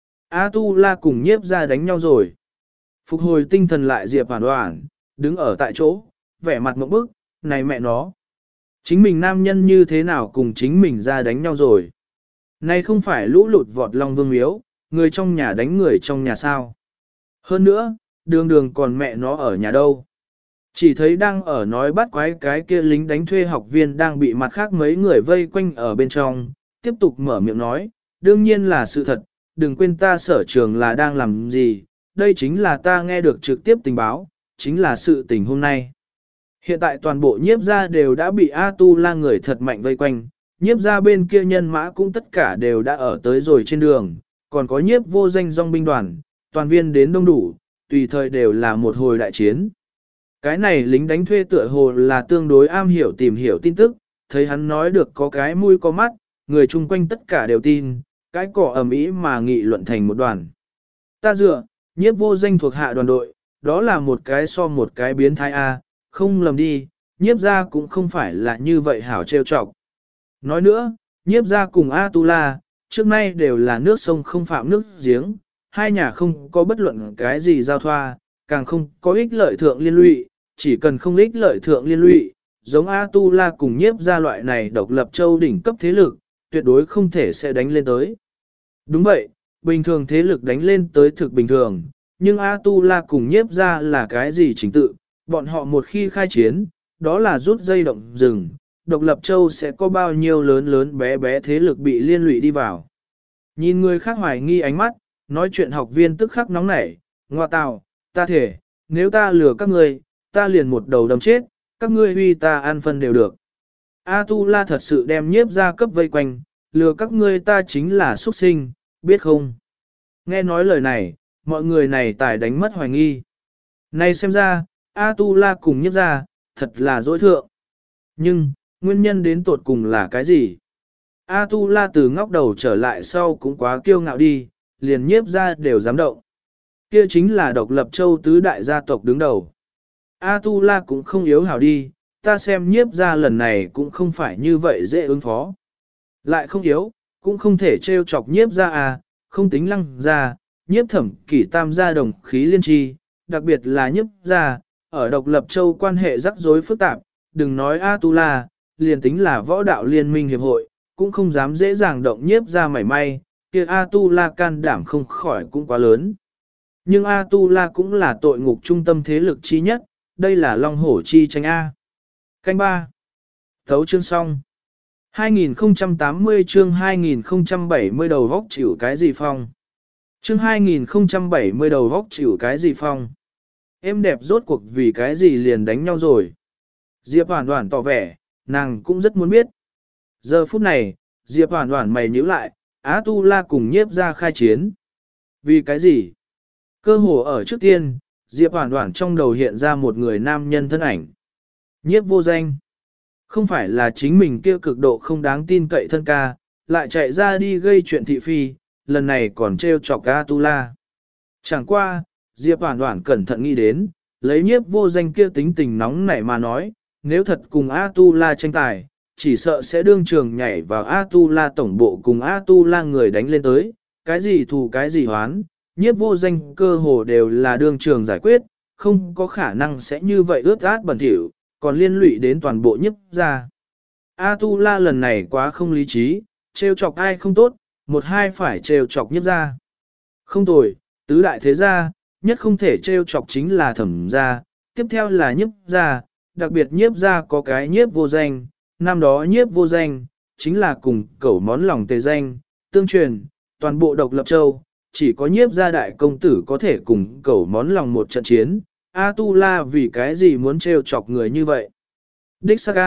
A-tu-la cùng nhiếp ra đánh nhau rồi. Phục hồi tinh thần lại Diệp Hoàn Hoàn, đứng ở tại chỗ, vẻ mặt ngộp bức, này mẹ nó. Chính mình nam nhân như thế nào cùng chính mình ra đánh nhau rồi. Này không phải lũ lụt vọt long vương miếu, người trong nhà đánh người trong nhà sao. Hơn nữa, đường đường còn mẹ nó ở nhà đâu. Chỉ thấy đang ở nói bắt quái cái kia lính đánh thuê học viên đang bị mặt khác mấy người vây quanh ở bên trong, tiếp tục mở miệng nói, đương nhiên là sự thật, đừng quên ta sở trường là đang làm gì, đây chính là ta nghe được trực tiếp tình báo, chính là sự tình hôm nay. Hiện tại toàn bộ nhiếp gia đều đã bị A-tu-la người thật mạnh vây quanh, nhiếp gia bên kia nhân mã cũng tất cả đều đã ở tới rồi trên đường, còn có nhiếp vô danh dòng binh đoàn, toàn viên đến đông đủ, tùy thời đều là một hồi đại chiến. Cái này lính đánh thuê tựa hồ là tương đối am hiểu tìm hiểu tin tức, thấy hắn nói được có cái mũi có mắt, người chung quanh tất cả đều tin, cái cỏ ầm ĩ mà nghị luận thành một đoàn. Ta dựa, nhiếp vô danh thuộc hạ đoàn đội, đó là một cái so một cái biến thái A, không lầm đi, nhiếp gia cũng không phải là như vậy hảo trêu chọc. Nói nữa, nhiếp gia cùng A-tu-la, trước nay đều là nước sông không phạm nước giếng, hai nhà không có bất luận cái gì giao thoa, càng không có ích lợi thượng liên lụy, chỉ cần không ích lợi thượng liên lụy, giống A-tu-la cùng nhiếp gia loại này độc lập châu đỉnh cấp thế lực, tuyệt đối không thể sẽ đánh lên tới. Đúng vậy, bình thường thế lực đánh lên tới thực bình thường, nhưng A-tu-la cùng nhiếp gia là cái gì chính tự, bọn họ một khi khai chiến, đó là rút dây động rừng, độc lập châu sẽ có bao nhiêu lớn lớn bé bé thế lực bị liên lụy đi vào. Nhìn người khác hoài nghi ánh mắt, nói chuyện học viên tức khắc nóng nảy, ngoa tào, ta thể, nếu ta lừa các ngươi, ta liền một đầu đâm chết, các ngươi huy ta ăn phân đều được. A-tu-la thật sự đem nhiếp ra cấp vây quanh, lừa các ngươi ta chính là xuất sinh, biết không? Nghe nói lời này, mọi người này tài đánh mất hoài nghi. Này xem ra, A-tu-la cùng nhiếp ra, thật là dối thượng. Nhưng, nguyên nhân đến tột cùng là cái gì? A-tu-la từ ngóc đầu trở lại sau cũng quá kiêu ngạo đi, liền nhiếp ra đều dám động. Kia chính là độc lập châu tứ đại gia tộc đứng đầu. A-tu-la cũng không yếu hảo đi, ta xem nhiếp ra lần này cũng không phải như vậy dễ ứng phó. Lại không yếu, cũng không thể trêu chọc nhiếp ra à, không tính lăng ra, nhiếp thẩm kỷ tam gia đồng khí liên tri, đặc biệt là nhiếp ra, ở độc lập châu quan hệ rắc rối phức tạp, đừng nói A-tu-la, liền tính là võ đạo liên minh hiệp hội, cũng không dám dễ dàng động nhiếp ra mảy may, kia A-tu-la can đảm không khỏi cũng quá lớn. Nhưng A-tu-la cũng là tội ngục trung tâm thế lực chi nhất, đây là long hổ chi tranh A. Canh ba. Thấu chương xong. hai nghìn không trăm tám mươi chương hai nghìn không trăm bảy mươi đầu vóc chịu cái gì phong. Chương hai nghìn không trăm bảy mươi đầu vóc chịu cái gì phong. Em đẹp rốt cuộc vì cái gì liền đánh nhau rồi. Diệp Hoàn Hoàn tỏ vẻ, nàng cũng rất muốn biết. Giờ phút này, Diệp Hoàn Hoàn mày nhíu lại, A-tu-la cùng nhiếp ra khai chiến. Vì cái gì? Cơ hồ ở trước tiên, Diệp Hoàn Hoàn trong đầu hiện ra một người nam nhân thân ảnh. Nhiếp vô danh. Không phải là chính mình kia cực độ không đáng tin cậy thân ca, lại chạy ra đi gây chuyện thị phi, lần này còn trêu chọc A-tu-la. Chẳng qua, Diệp Hoàn Hoàn cẩn thận nghĩ đến, lấy nhiếp vô danh kia tính tình nóng nảy mà nói, nếu thật cùng A-tu-la tranh tài, chỉ sợ sẽ đương trường nhảy vào A-tu-la tổng bộ cùng A-tu-la người đánh lên tới, cái gì thù cái gì hoán, nhiếp vô danh cơ hồ đều là đương trường giải quyết, không có khả năng sẽ như vậy ướt át bẩn thỉu, còn liên lụy đến toàn bộ nhiếp ra. A-tu-la lần này quá không lý trí, trêu chọc ai không tốt, một hai phải trêu chọc nhiếp ra. Không tồi, tứ đại thế gia, nhất không thể trêu chọc chính là thẩm gia, tiếp theo là nhiếp gia, đặc biệt nhiếp gia có cái nhiếp vô danh, năm đó nhiếp vô danh, chính là cùng cẩu món lòng tề danh, tương truyền, toàn bộ độc lập châu, chỉ có nhiếp gia đại công tử có thể cùng cẩu món lòng một trận chiến, A-tu-la vì cái gì muốn trêu chọc người như vậy? Đích Saga,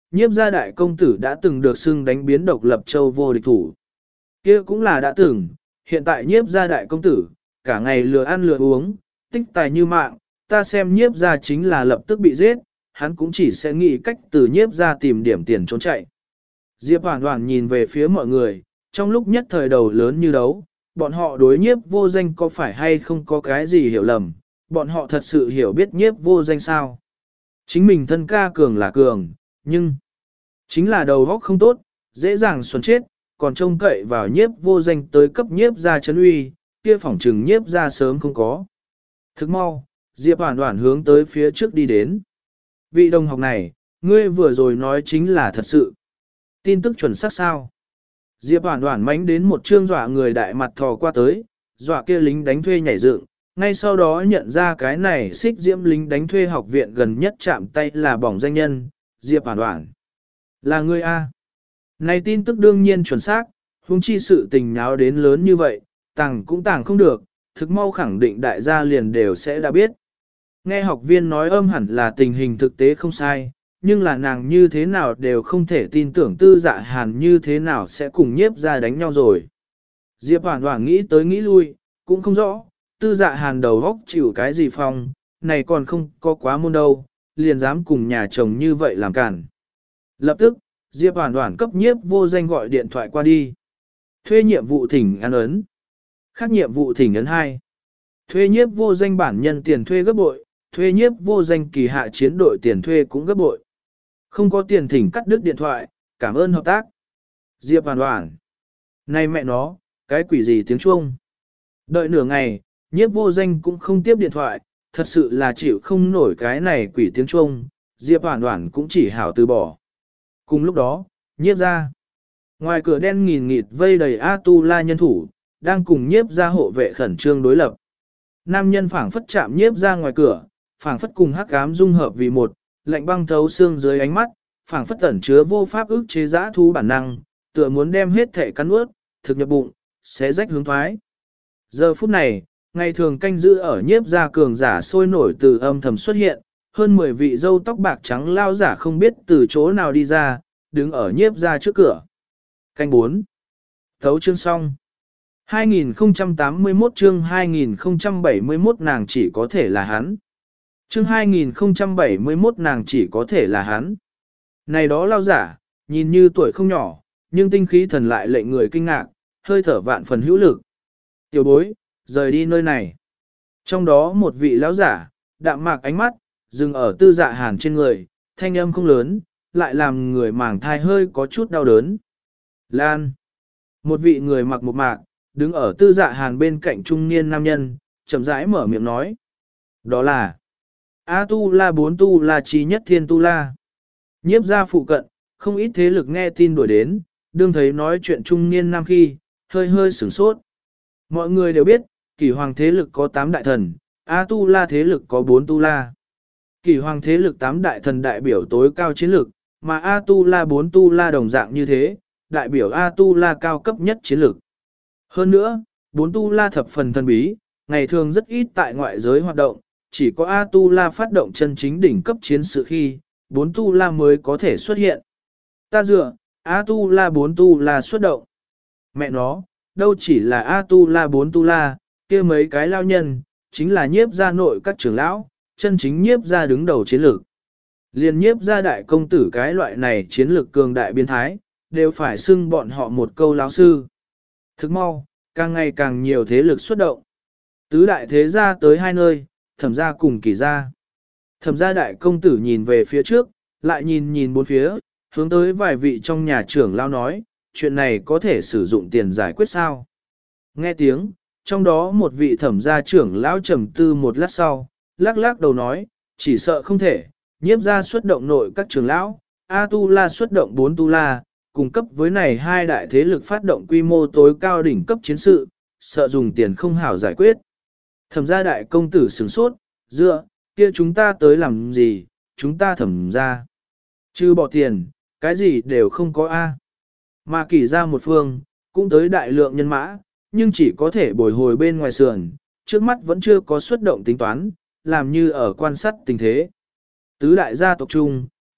nhiếp gia đại công tử đã từng được xưng đánh biến độc lập châu vô địch thủ. Kia cũng là đã từng, hiện tại nhiếp gia đại công tử, cả ngày lừa ăn lừa uống, tích tài như mạng, ta xem nhiếp gia chính là lập tức bị giết, hắn cũng chỉ sẽ nghĩ cách từ nhiếp gia tìm điểm tiền trốn chạy. Diệp Hoàn Hoàn nhìn về phía mọi người, trong lúc nhất thời đầu lớn như đấu, bọn họ đối nhiếp vô danh có phải hay không có cái gì hiểu lầm, bọn họ thật sự hiểu biết nhiếp vô danh sao. Chính mình thân ca cường là cường, nhưng chính là đầu óc không tốt, dễ dàng xuân chết, còn trông cậy vào nhiếp vô danh tới cấp nhiếp ra chấn uy, kia phỏng trừng nhiếp ra sớm không có. Thức mau, Diệp Hoàn Hoàn hướng tới phía trước đi đến. Vị đồng học này, ngươi vừa rồi nói chính là thật sự. Tin tức chuẩn xác sao? Diệp Hoàn Hoàn mánh đến một trương dọa người đại mặt thò qua tới, dọa kia lính đánh thuê nhảy dựng, ngay sau đó nhận ra cái này xích diễm lính đánh thuê học viện gần nhất chạm tay là bỏng danh nhân, Diệp Hoàn Hoàn. Là ngươi A. Này tin tức đương nhiên chuẩn xác, huống chi sự tình nháo đến lớn như vậy, tàng cũng tàng không được, thực mau khẳng định đại gia liền đều sẽ đã biết. Nghe học viên nói âm hẳn là tình hình thực tế không sai, nhưng là nàng như thế nào đều không thể tin tưởng tư dạ hàn như thế nào sẽ cùng nhiếp ra đánh nhau rồi. Diệp Hoàn Hoàn nghĩ tới nghĩ lui, cũng không rõ, tư dạ hàn đầu góc chịu cái gì phong, này còn không có quá môn đâu, liền dám cùng nhà chồng như vậy làm cản. Lập tức, Diệp Hoàn Hoàn cấp nhiếp vô danh gọi điện thoại qua đi. Thuê nhiệm vụ thỉnh ăn ấn. Khác nhiệm vụ thỉnh ấn hai. Thuê nhiếp vô danh bản nhân tiền thuê gấp bội, thuê nhiếp vô danh kỳ hạ chiến đội tiền thuê cũng gấp bội. Không có tiền thỉnh cắt đứt điện thoại, cảm ơn hợp tác. Diệp Hoàn Hoàn. Này mẹ nó, cái quỷ gì tiếng Trung. Đợi nửa ngày, nhiếp vô danh cũng không tiếp điện thoại, thật sự là chịu không nổi cái này quỷ tiếng Trung, Diệp Hoàn Hoàn cũng chỉ hảo từ bỏ. Cùng lúc đó, nhiếp ra. Ngoài cửa đen nghìn nghịt vây đầy A-tu-la nhân thủ, đang cùng nhiếp ra hộ vệ khẩn trương đối lập. Nam nhân phảng phất chạm nhiếp ra ngoài cửa, phảng phất cùng hắc ám dung hợp vì một, lạnh băng thấu xương dưới ánh mắt, phảng phất ẩn chứa vô pháp ức chế dã thú bản năng, tựa muốn đem hết thể cắn nuốt, thực nhập bụng, xé rách hướng thoái. Giờ phút này, ngày thường canh giữ ở nhiếp gia cường giả sôi nổi từ âm thầm xuất hiện, hơn mười vị râu tóc bạc trắng lao giả không biết từ chỗ nào đi ra, đứng ở nhiếp gia trước cửa. Canh bốn. Thấu chương xong. hai nghìn không trăm tám mươi mốt chương hai nghìn không trăm bảy mươi mốt nàng chỉ có thể là hắn. Chương hai nghìn không trăm bảy mươi mốt nàng chỉ có thể là hắn. Này đó lao giả, nhìn như tuổi không nhỏ, nhưng tinh khí thần lại lệnh người kinh ngạc, hơi thở vạn phần hữu lực. Tiểu bối, rời đi nơi này. Trong đó một vị lão giả, đạm mạc ánh mắt, dừng ở tư dạ hàn trên người, thanh âm không lớn, lại làm người màng thai hơi có chút đau đớn. Lan. Một vị người mặc một mạc, đứng ở tư dạ hàn bên cạnh trung niên nam nhân, chậm rãi mở miệng nói. Đó là A-tu-la bốn tu-la chi nhất thiên tu-la. Nhiếp gia phụ cận, không ít thế lực nghe tin đuổi đến, đương thấy nói chuyện trung niên nam khi, hơi hơi sửng sốt. Mọi người đều biết, kỷ hoàng thế lực có tám đại thần, A-tu-la thế lực có bốn tu-la. Kỷ hoàng thế lực tám đại thần đại biểu tối cao chiến lực, mà A-tu-la bốn tu-la đồng dạng như thế, đại biểu A-tu-la cao cấp nhất chiến lực. Hơn nữa, bốn tu-la thập phần thần bí, ngày thường rất ít tại ngoại giới hoạt động, chỉ có A-tu-la phát động chân chính đỉnh cấp chiến sự khi, bốn tu-la mới có thể xuất hiện. Ta dựa, A-tu-la bốn tu-la xuất động. Mẹ nó, đâu chỉ là A-tu-la bốn tu-la, kia mấy cái lao nhân, chính là nhiếp gia nội các trưởng lão, chân chính nhiếp gia đứng đầu chiến lược. Liên nhiếp gia đại công tử cái loại này chiến lược cường đại biến thái, đều phải xưng bọn họ một câu lão sư. Thức mau, càng ngày càng nhiều thế lực xuất động. Tứ đại thế gia tới hai nơi, thẩm gia cùng kỳ gia. Thẩm gia đại công tử nhìn về phía trước, lại nhìn nhìn bốn phía, hướng tới vài vị trong nhà trưởng lao nói, chuyện này có thể sử dụng tiền giải quyết sao? Nghe tiếng, trong đó một vị thẩm gia trưởng lão trầm tư một lát sau, lắc lắc đầu nói, chỉ sợ không thể, nhiếp gia xuất động nội các trưởng lão, A-tu-la xuất động bốn tu-la, cung cấp với này hai đại thế lực phát động quy mô tối cao đỉnh cấp chiến sự, sợ dùng tiền không hảo giải quyết. Thẩm gia đại công tử sửng sốt, dựa, kia chúng ta tới làm gì, chúng ta thẩm gia. Chứ bỏ tiền, cái gì đều không có A. Mà kỳ ra một phương, cũng tới đại lượng nhân mã, nhưng chỉ có thể bồi hồi bên ngoài sườn, trước mắt vẫn chưa có xuất động tính toán, làm như ở quan sát tình thế. Tứ đại gia tộc chung,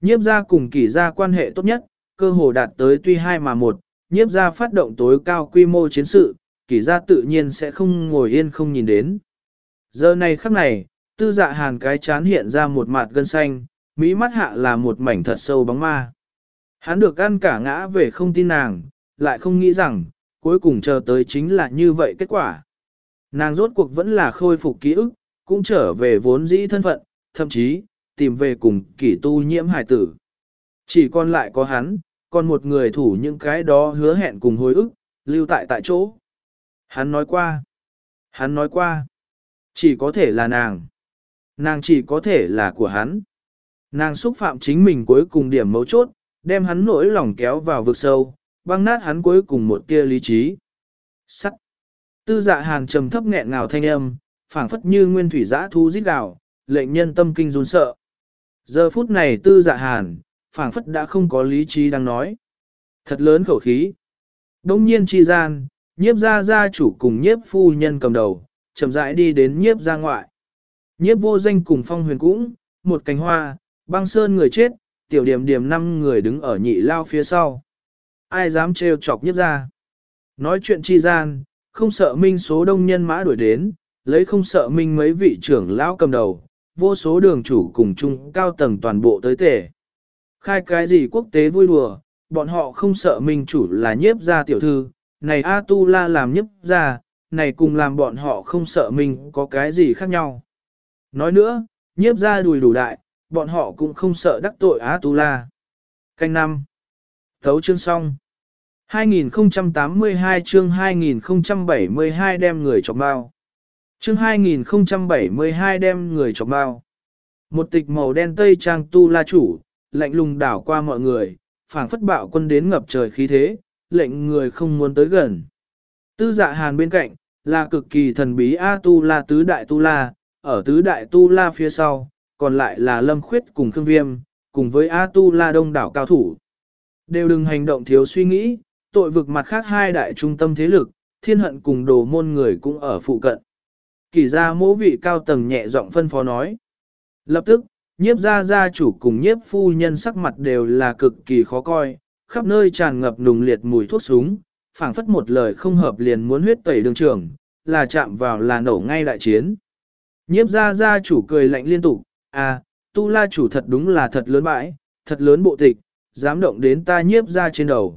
Nhiếp gia cùng kỷ gia quan hệ tốt nhất, cơ hồ đạt tới tuy hai mà một, nhiếp gia phát động tối cao quy mô chiến sự, kỷ gia tự nhiên sẽ không ngồi yên không nhìn đến. Giờ này khắc này, tư dạ hàn cái chán hiện ra một mặt gân xanh, mỹ mắt hạ là một mảnh thật sâu bóng ma. Hắn được ăn cả ngã về không tin nàng, lại không nghĩ rằng, cuối cùng chờ tới chính là như vậy kết quả. Nàng rốt cuộc vẫn là khôi phục ký ức, cũng trở về vốn dĩ thân phận, thậm chí, tìm về cùng kỷ tu nhiễm hải tử. Chỉ còn lại có hắn, còn một người thủ những cái đó hứa hẹn cùng hồi ức, lưu tại tại chỗ. Hắn nói qua, hắn nói qua, chỉ có thể là nàng. Nàng chỉ có thể là của hắn. Nàng xúc phạm chính mình cuối cùng điểm mấu chốt, đem hắn nỗi lòng kéo vào vực sâu, băng nát hắn cuối cùng một tia lý trí. Sắt. Tư dạ hàn trầm thấp nghẹn ngào thanh âm, phảng phất như nguyên thủy giã thu rít gào, lệnh nhân tâm kinh run sợ. Giờ phút này tư dạ hàn, phảng phất đã không có lý trí đang nói. Thật lớn khẩu khí. Đông nhiên chi gian, nhiếp gia gia chủ cùng nhiếp phu nhân cầm đầu, chậm rãi đi đến nhiếp gia ngoại. Nhiếp vô danh cùng phong huyền cũng, một cánh hoa, băng sơn người chết, tiểu điểm điểm năm người đứng ở nhị lao phía sau. Ai dám trêu chọc nhiếp gia? Nói chuyện chi gian, không sợ minh số đông nhân mã đuổi đến, lấy không sợ minh mấy vị trưởng lão cầm đầu, vô số đường chủ cùng chung cao tầng toàn bộ tới tể. Khai cái gì quốc tế vui đùa, bọn họ không sợ minh chủ là nhiếp gia tiểu thư, này A Tu La làm nhiếp gia, này cùng làm bọn họ không sợ mình có cái gì khác nhau. Nói nữa, nhiếp gia đùi đủ đại, bọn họ cũng không sợ đắc tội A Tu La. Canh năm. Thấu chương xong. hai nghìn không trăm tám mươi hai chương hai nghìn không trăm bảy mươi hai đem người chọc bao. Chương hai nghìn không trăm bảy mươi hai đem người chọc bao. Một tịch màu đen tây trang Tu La chủ, lạnh lùng đảo qua mọi người, phảng phất bạo quân đến ngập trời khí thế, lệnh người không muốn tới gần. Tư dạ hàn bên cạnh, là cực kỳ thần bí A Tu La tứ đại Tu La, ở tứ đại Tu La phía sau, còn lại là Lâm Khuyết cùng Khương Viêm, cùng với A Tu La đông đảo cao thủ. Đều đừng hành động thiếu suy nghĩ, tội vực mặt khác hai đại trung tâm thế lực, thiên hận cùng đồ môn người cũng ở phụ cận. Kỷ gia mỗ vị cao tầng nhẹ giọng phân phó nói. Lập tức, nhiếp gia gia chủ cùng nhiếp phu nhân sắc mặt đều là cực kỳ khó coi, khắp nơi tràn ngập nùng liệt mùi thuốc súng, phảng phất một lời không hợp liền muốn huyết tẩy đường trường, là chạm vào là nổ ngay đại chiến. Nhiếp gia gia chủ cười lạnh liên tục, à, Tu La chủ thật đúng là thật lớn bãi, thật lớn bộ tịch, dám động đến ta nhiếp gia trên đầu.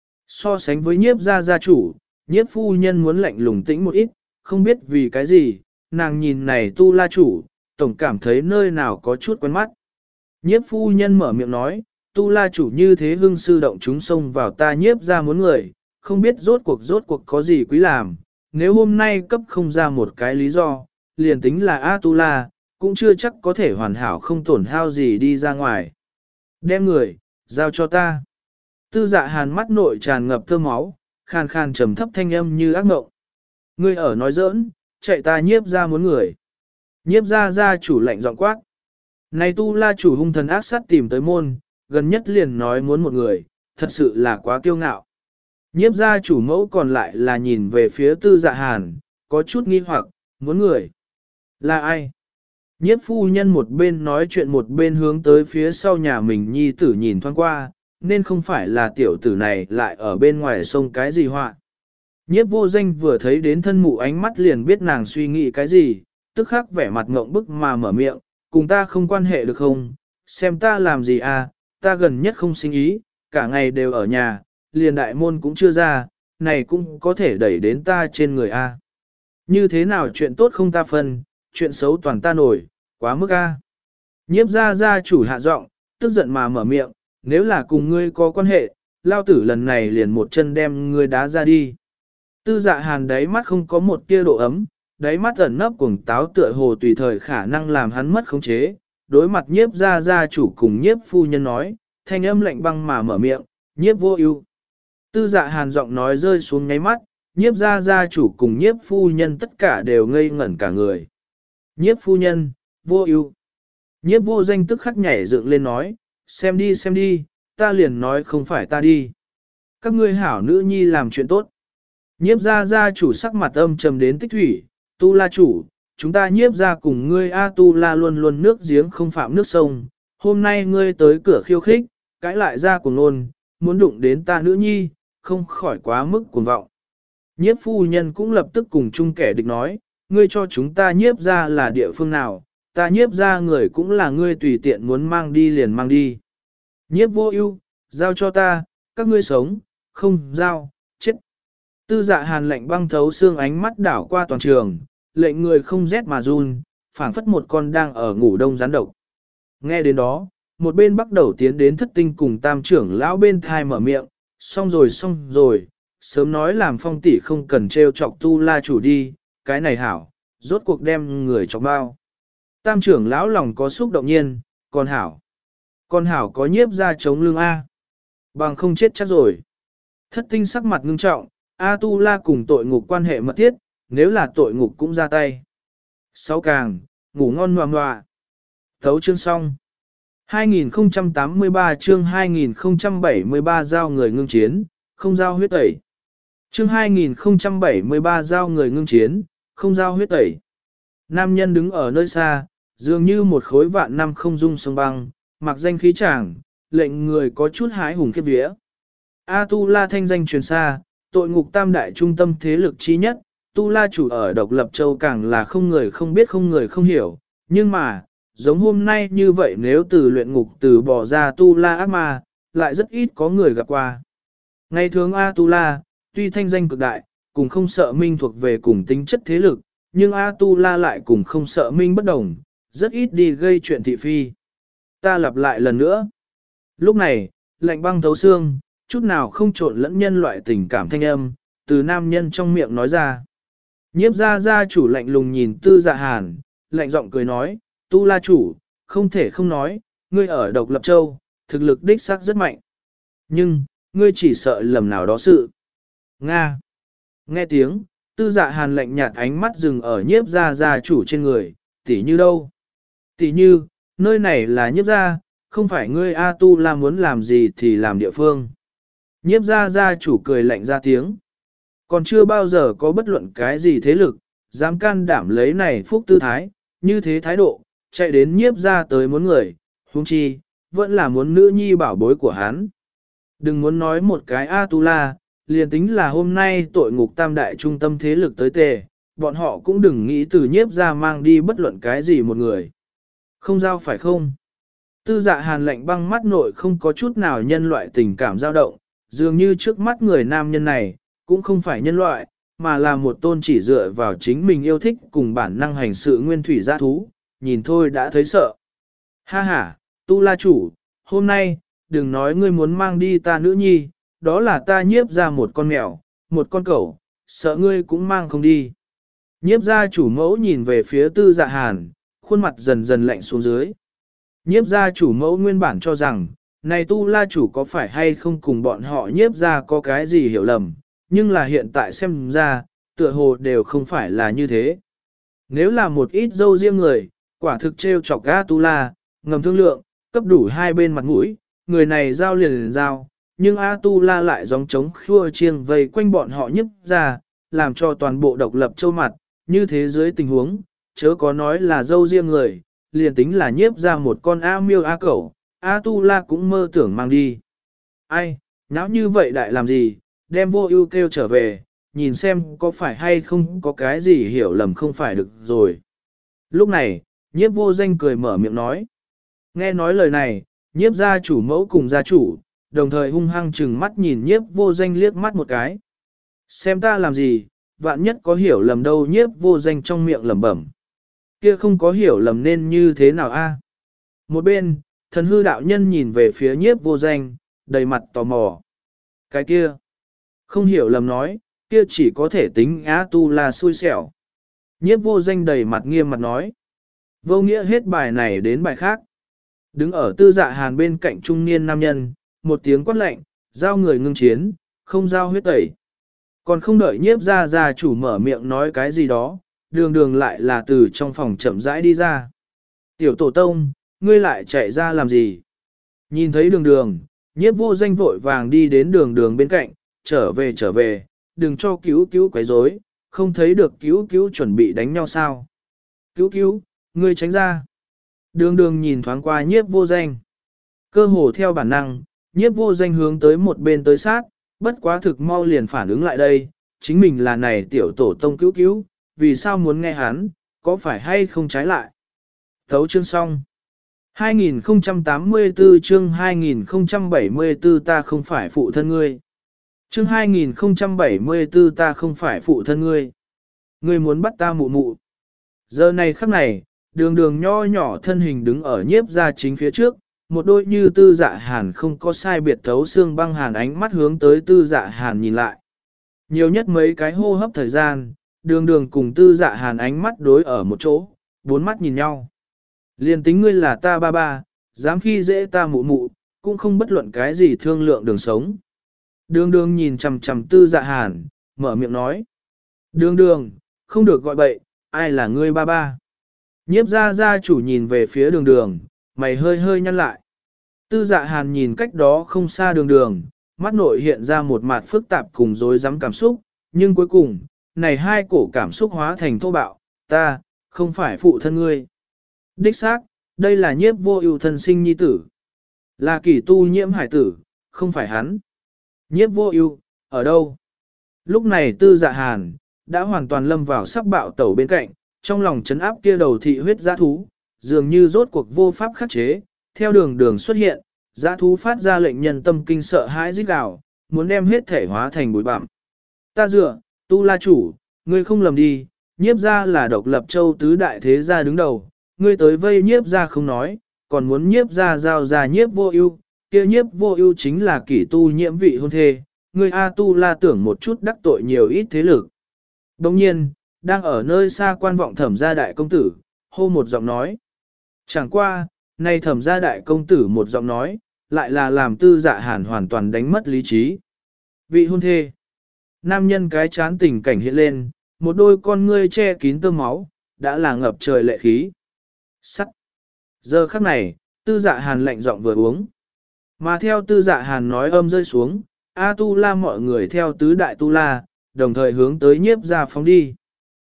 So sánh với nhiếp gia gia chủ, nhiếp phu nhân muốn lạnh lùng tĩnh một ít, không biết vì cái gì, nàng nhìn này Tu La chủ, tổng cảm thấy nơi nào có chút quen mắt. Nhiếp phu nhân mở miệng nói, Tu La chủ như thế hưng sư động chúng xông vào ta nhiếp ra muốn người, không biết rốt cuộc rốt cuộc có gì quý làm, nếu hôm nay cấp không ra một cái lý do, liền tính là A Tu La, cũng chưa chắc có thể hoàn hảo không tổn hao gì đi ra ngoài. Đem người, giao cho ta. Tư dạ hàn mắt nội tràn ngập thơ máu, khàn khàn trầm thấp thanh âm như ác mộng. Ngươi ở nói giỡn, chạy ta nhiếp ra muốn người. Nhiếp ra gia chủ lạnh giọng quát. Này Tu La chủ hung thần ác sát tìm tới môn, gần nhất liền nói muốn một người, thật sự là quá kiêu ngạo. Nhiếp gia chủ mẫu còn lại là nhìn về phía tư dạ hàn, có chút nghi hoặc, muốn người. Là ai? Nhiếp phu nhân một bên nói chuyện một bên hướng tới phía sau nhà mình nhi tử nhìn thoáng qua, nên không phải là tiểu tử này lại ở bên ngoài sông cái gì họa. Nhiếp vô danh vừa thấy đến thân mụ ánh mắt liền biết nàng suy nghĩ cái gì, tức khắc vẻ mặt ngộng bức mà mở miệng, cùng ta không quan hệ được không, xem ta làm gì à, ta gần nhất không sinh ý, cả ngày đều ở nhà, liền đại môn cũng chưa ra, này cũng có thể đẩy đến ta trên người a. Như thế nào chuyện tốt không ta phân, chuyện xấu toàn ta nổi, quá mức a. Nhiếp gia gia chủ hạ giọng, tức giận mà mở miệng, nếu là cùng ngươi có quan hệ, lao tử lần này liền một chân đem ngươi đá ra đi. Tư dạ hàn đáy mắt không có một tia độ ấm, đáy mắt ẩn nấp cuồng táo tựa hồ tùy thời khả năng làm hắn mất khống chế, đối mặt nhiếp gia gia chủ cùng nhiếp phu nhân nói, thanh âm lạnh băng mà mở miệng, nhiếp vô ưu. Tư dạ hàn giọng nói rơi xuống ngáy mắt, nhiếp gia gia chủ cùng nhiếp phu nhân tất cả đều ngây ngẩn cả người. Nhiếp phu nhân, vô ưu. Nhiếp vô danh tức khắc nhảy dựng lên nói, xem đi xem đi, ta liền nói không phải ta đi. Các ngươi hảo nữ nhi làm chuyện tốt. Nhiếp gia gia chủ sắc mặt âm trầm đến tích thủy, Tu La chủ, chúng ta nhiếp gia cùng ngươi A Tu La luôn luôn nước giếng không phạm nước sông, hôm nay ngươi tới cửa khiêu khích, cãi lại ra cuồng nôn, muốn đụng đến ta nữ nhi, không khỏi quá mức cuồng vọng. Nhiếp phu nhân cũng lập tức cùng chung kẻ địch nói, ngươi cho chúng ta nhiếp ra là địa phương nào, ta nhiếp ra người cũng là ngươi tùy tiện muốn mang đi liền mang đi. Nhiếp vô ưu, giao cho ta, các ngươi sống, không giao, chết. Tư dạ hàn lệnh băng thấu xương ánh mắt đảo qua toàn trường, lệnh người không rét mà run, phảng phất một con đang ở ngủ đông rắn độc. Nghe đến đó, một bên bắt đầu tiến đến thất tinh cùng tam trưởng lão bên thai mở miệng, xong rồi xong rồi, sớm nói làm phong tỷ không cần treo chọc tu la chủ đi, cái này hảo, rốt cuộc đem người chọc bao. Tam trưởng lão lòng có xúc động nhiên, còn hảo. Còn hảo có nhiếp ra chống lưng A. Bằng không chết chắc rồi. Thất tinh sắc mặt ngưng trọng, A tu la cùng tội ngục quan hệ mật thiết, nếu là tội ngục cũng ra tay. Sáu càng, ngủ ngon ngoà ngoà. Thấu chương xong. hai nghìn không trăm tám mươi ba chương hai nghìn không trăm bảy mươi ba giao người ngưng chiến, không giao huyết tẩy. Chương hai nghìn không trăm bảy mươi ba giao người ngưng chiến, không giao huyết tẩy. Nam nhân đứng ở nơi xa, dường như một khối vạn năm không dung sông băng, mặc danh khí chàng, lệnh người có chút hái hùng khiếp vía. A Tu La thanh danh truyền xa, tội ngục tam đại trung tâm thế lực trí nhất, Tu La chủ ở độc lập châu càng là không người không biết không người không hiểu, nhưng mà, giống hôm nay như vậy nếu từ luyện ngục từ bỏ ra Tu La ác ma, lại rất ít có người gặp qua. Ngày thường A Tu La, tuy thanh danh cực đại, cùng không sợ minh thuộc về cùng tính chất thế lực, nhưng A Tu La lại cùng không sợ minh bất đồng, rất ít đi gây chuyện thị phi. Ta lặp lại lần nữa. Lúc này, lạnh băng thấu xương, chút nào không trộn lẫn nhân loại tình cảm thanh âm, từ nam nhân trong miệng nói ra. Nhiếp gia gia chủ lạnh lùng nhìn tư dạ hàn, lạnh giọng cười nói, Tu La chủ, không thể không nói, ngươi ở độc lập châu, thực lực đích xác rất mạnh. Nhưng, ngươi chỉ sợ lầm nào đó sự. Nga. Nghe tiếng, tư dạ hàn lạnh nhạt ánh mắt dừng ở nhiếp gia gia chủ trên người, tỉ như đâu? Tỉ như, nơi này là nhiếp gia, không phải ngươi A Tu La muốn làm gì thì làm địa phương. Nhiếp gia gia chủ cười lạnh ra tiếng. Còn chưa bao giờ có bất luận cái gì thế lực, dám can đảm lấy này phúc tư thái, như thế thái độ, chạy đến nhiếp gia tới muốn người, huống chi, vẫn là muốn nữ nhi bảo bối của hắn. Đừng muốn nói một cái A Tu La, liền tính là hôm nay tội ngục tam đại trung tâm thế lực tới tề, bọn họ cũng đừng nghĩ từ nhiếp gia mang đi bất luận cái gì một người. Không giao phải không? Tư dạ hàn lạnh băng mắt nội không có chút nào nhân loại tình cảm dao động, dường như trước mắt người nam nhân này, cũng không phải nhân loại, mà là một tôn chỉ dựa vào chính mình yêu thích cùng bản năng hành sự nguyên thủy giã thú, nhìn thôi đã thấy sợ. Ha ha, Tu La chủ, hôm nay, đừng nói ngươi muốn mang đi ta nữ nhi, đó là ta nhiếp ra một con mèo, một con cẩu, sợ ngươi cũng mang không đi. Nhiếp gia chủ mẫu nhìn về phía tư dạ hàn, khuôn mặt dần dần lạnh xuống dưới. Nhiếp gia chủ mẫu nguyên bản cho rằng, này Tu La chủ có phải hay không cùng bọn họ nhiếp gia có cái gì hiểu lầm, nhưng là hiện tại xem ra, tựa hồ đều không phải là như thế. Nếu là một ít dâu riêng người, quả thực trêu chọc A Tu La, ngầm thương lượng, cấp đủ hai bên mặt mũi, người này giao liền liền giao, nhưng A Tu La lại gióng trống khua chiêng vây quanh bọn họ nhiếp gia, làm cho toàn bộ độc lập châu mặt, như thế dưới tình huống, chớ có nói là dâu riêng người, liền tính là nhiếp ra một con A miêu A cẩu, A Tu La cũng mơ tưởng mang đi. Ai, nháo như vậy đại làm gì, đem vô ưu kêu trở về, nhìn xem có phải hay không có cái gì hiểu lầm không phải được rồi. Lúc này, nhiếp vô danh cười mở miệng nói. Nghe nói lời này, nhiếp gia chủ mẫu cùng gia chủ, đồng thời hung hăng chừng mắt nhìn nhiếp vô danh liếc mắt một cái. Xem ta làm gì, vạn nhất có hiểu lầm đâu nhiếp vô danh trong miệng lẩm bẩm. Kia không có hiểu lầm nên như thế nào a? Một bên, thần hư đạo nhân nhìn về phía nhiếp vô danh, đầy mặt tò mò. Cái kia, không hiểu lầm nói, kia chỉ có thể tính Á Tu La xui xẻo. Nhiếp vô danh đầy mặt nghiêm mặt nói. Vô nghĩa hết bài này đến bài khác. Đứng ở tư dạ hàn bên cạnh trung niên nam nhân, một tiếng quát lạnh, giao người ngưng chiến, không giao huyết tẩy. Còn không đợi nhiếp ra ra chủ mở miệng nói cái gì đó, đường đường lại là từ trong phòng chậm rãi đi ra. Tiểu tổ tông, ngươi lại chạy ra làm gì? Nhìn thấy đường đường, nhiếp vô danh vội vàng đi đến đường đường bên cạnh, trở về trở về, đừng cho cứu cứu quấy rối, không thấy được cứu cứu chuẩn bị đánh nhau sao. Cứu cứu, ngươi tránh ra. Đường đường nhìn thoáng qua nhiếp vô danh. Cơ hồ theo bản năng, nhiếp vô danh hướng tới một bên tới sát, bất quá thực mau liền phản ứng lại đây, chính mình là này tiểu tổ tông cứu cứu, vì sao muốn nghe hắn, có phải hay không trái lại. Thấu chương xong. hai nghìn không trăm tám mươi tư chương hai nghìn không trăm bảy mươi tư ta không phải phụ thân ngươi. Chương hai nghìn không trăm bảy mươi tư ta không phải phụ thân ngươi. Ngươi muốn bắt ta mụ mụ. Giờ này khắc này, đường đường nho nhỏ thân hình đứng ở nhiếp ra chính phía trước, một đôi như tư dạ hàn không có sai biệt thấu xương băng hàn ánh mắt hướng tới tư dạ hàn nhìn lại. Nhiều nhất mấy cái hô hấp thời gian, đường đường cùng tư dạ hàn ánh mắt đối ở một chỗ, bốn mắt nhìn nhau. Liên tính ngươi là ta ba ba, dám khi dễ ta mụ mụ, cũng không bất luận cái gì thương lượng đường sống. Đường đường nhìn chằm chằm tư dạ hàn, mở miệng nói. Đường đường, không được gọi bậy, ai là ngươi ba ba. Nhiếp gia gia chủ nhìn về phía đường đường, mày hơi hơi nhăn lại. Tư dạ hàn nhìn cách đó không xa đường đường, mắt nội hiện ra một mặt phức tạp cùng rối rắm cảm xúc, nhưng cuối cùng, này hai cổ cảm xúc hóa thành thô bạo, ta, không phải phụ thân ngươi. Đích xác, đây là nhiếp vô ưu thân sinh nhi tử. Là kỷ tu nhiễm hải tử, không phải hắn. Nhiếp vô ưu, ở đâu? Lúc này tư dạ hàn, đã hoàn toàn lâm vào sắc bạo tẩu bên cạnh, trong lòng chấn áp kia đầu thị huyết giã thú, dường như rốt cuộc vô pháp khắc chế, theo đường đường xuất hiện, giã thú phát ra lệnh nhân tâm kinh sợ hãi rít gào, muốn đem hết thể hóa thành bụi bặm. Ta dựa, tu la chủ, ngươi không lầm đi, nhiếp gia là độc lập châu tứ đại thế gia đứng đầu, ngươi tới vây nhiếp gia không nói, còn muốn nhiếp gia giao ra nhiếp vô ưu, kia nhiếp vô ưu chính là kỷ tu nhiễm vị hôn thê, ngươi A tu la tưởng một chút đắc tội nhiều ít thế lực. Đồng nhiên, đang ở nơi xa quan vọng thẩm gia đại công tử, hô một giọng nói. Chẳng qua, nay thẩm gia đại công tử một giọng nói, lại là làm tư dạ hàn hoàn toàn đánh mất lý trí. Vị hôn thê. Nam nhân cái chán tình cảnh hiện lên, một đôi con ngươi che kín tơ máu, đã là ngập trời lệ khí. Sắt. Giờ khắc này, tư dạ hàn lạnh giọng vừa uống. Mà theo tư dạ hàn nói âm rơi xuống, A tu la mọi người theo tứ đại tu la, đồng thời hướng tới nhiếp gia phóng đi.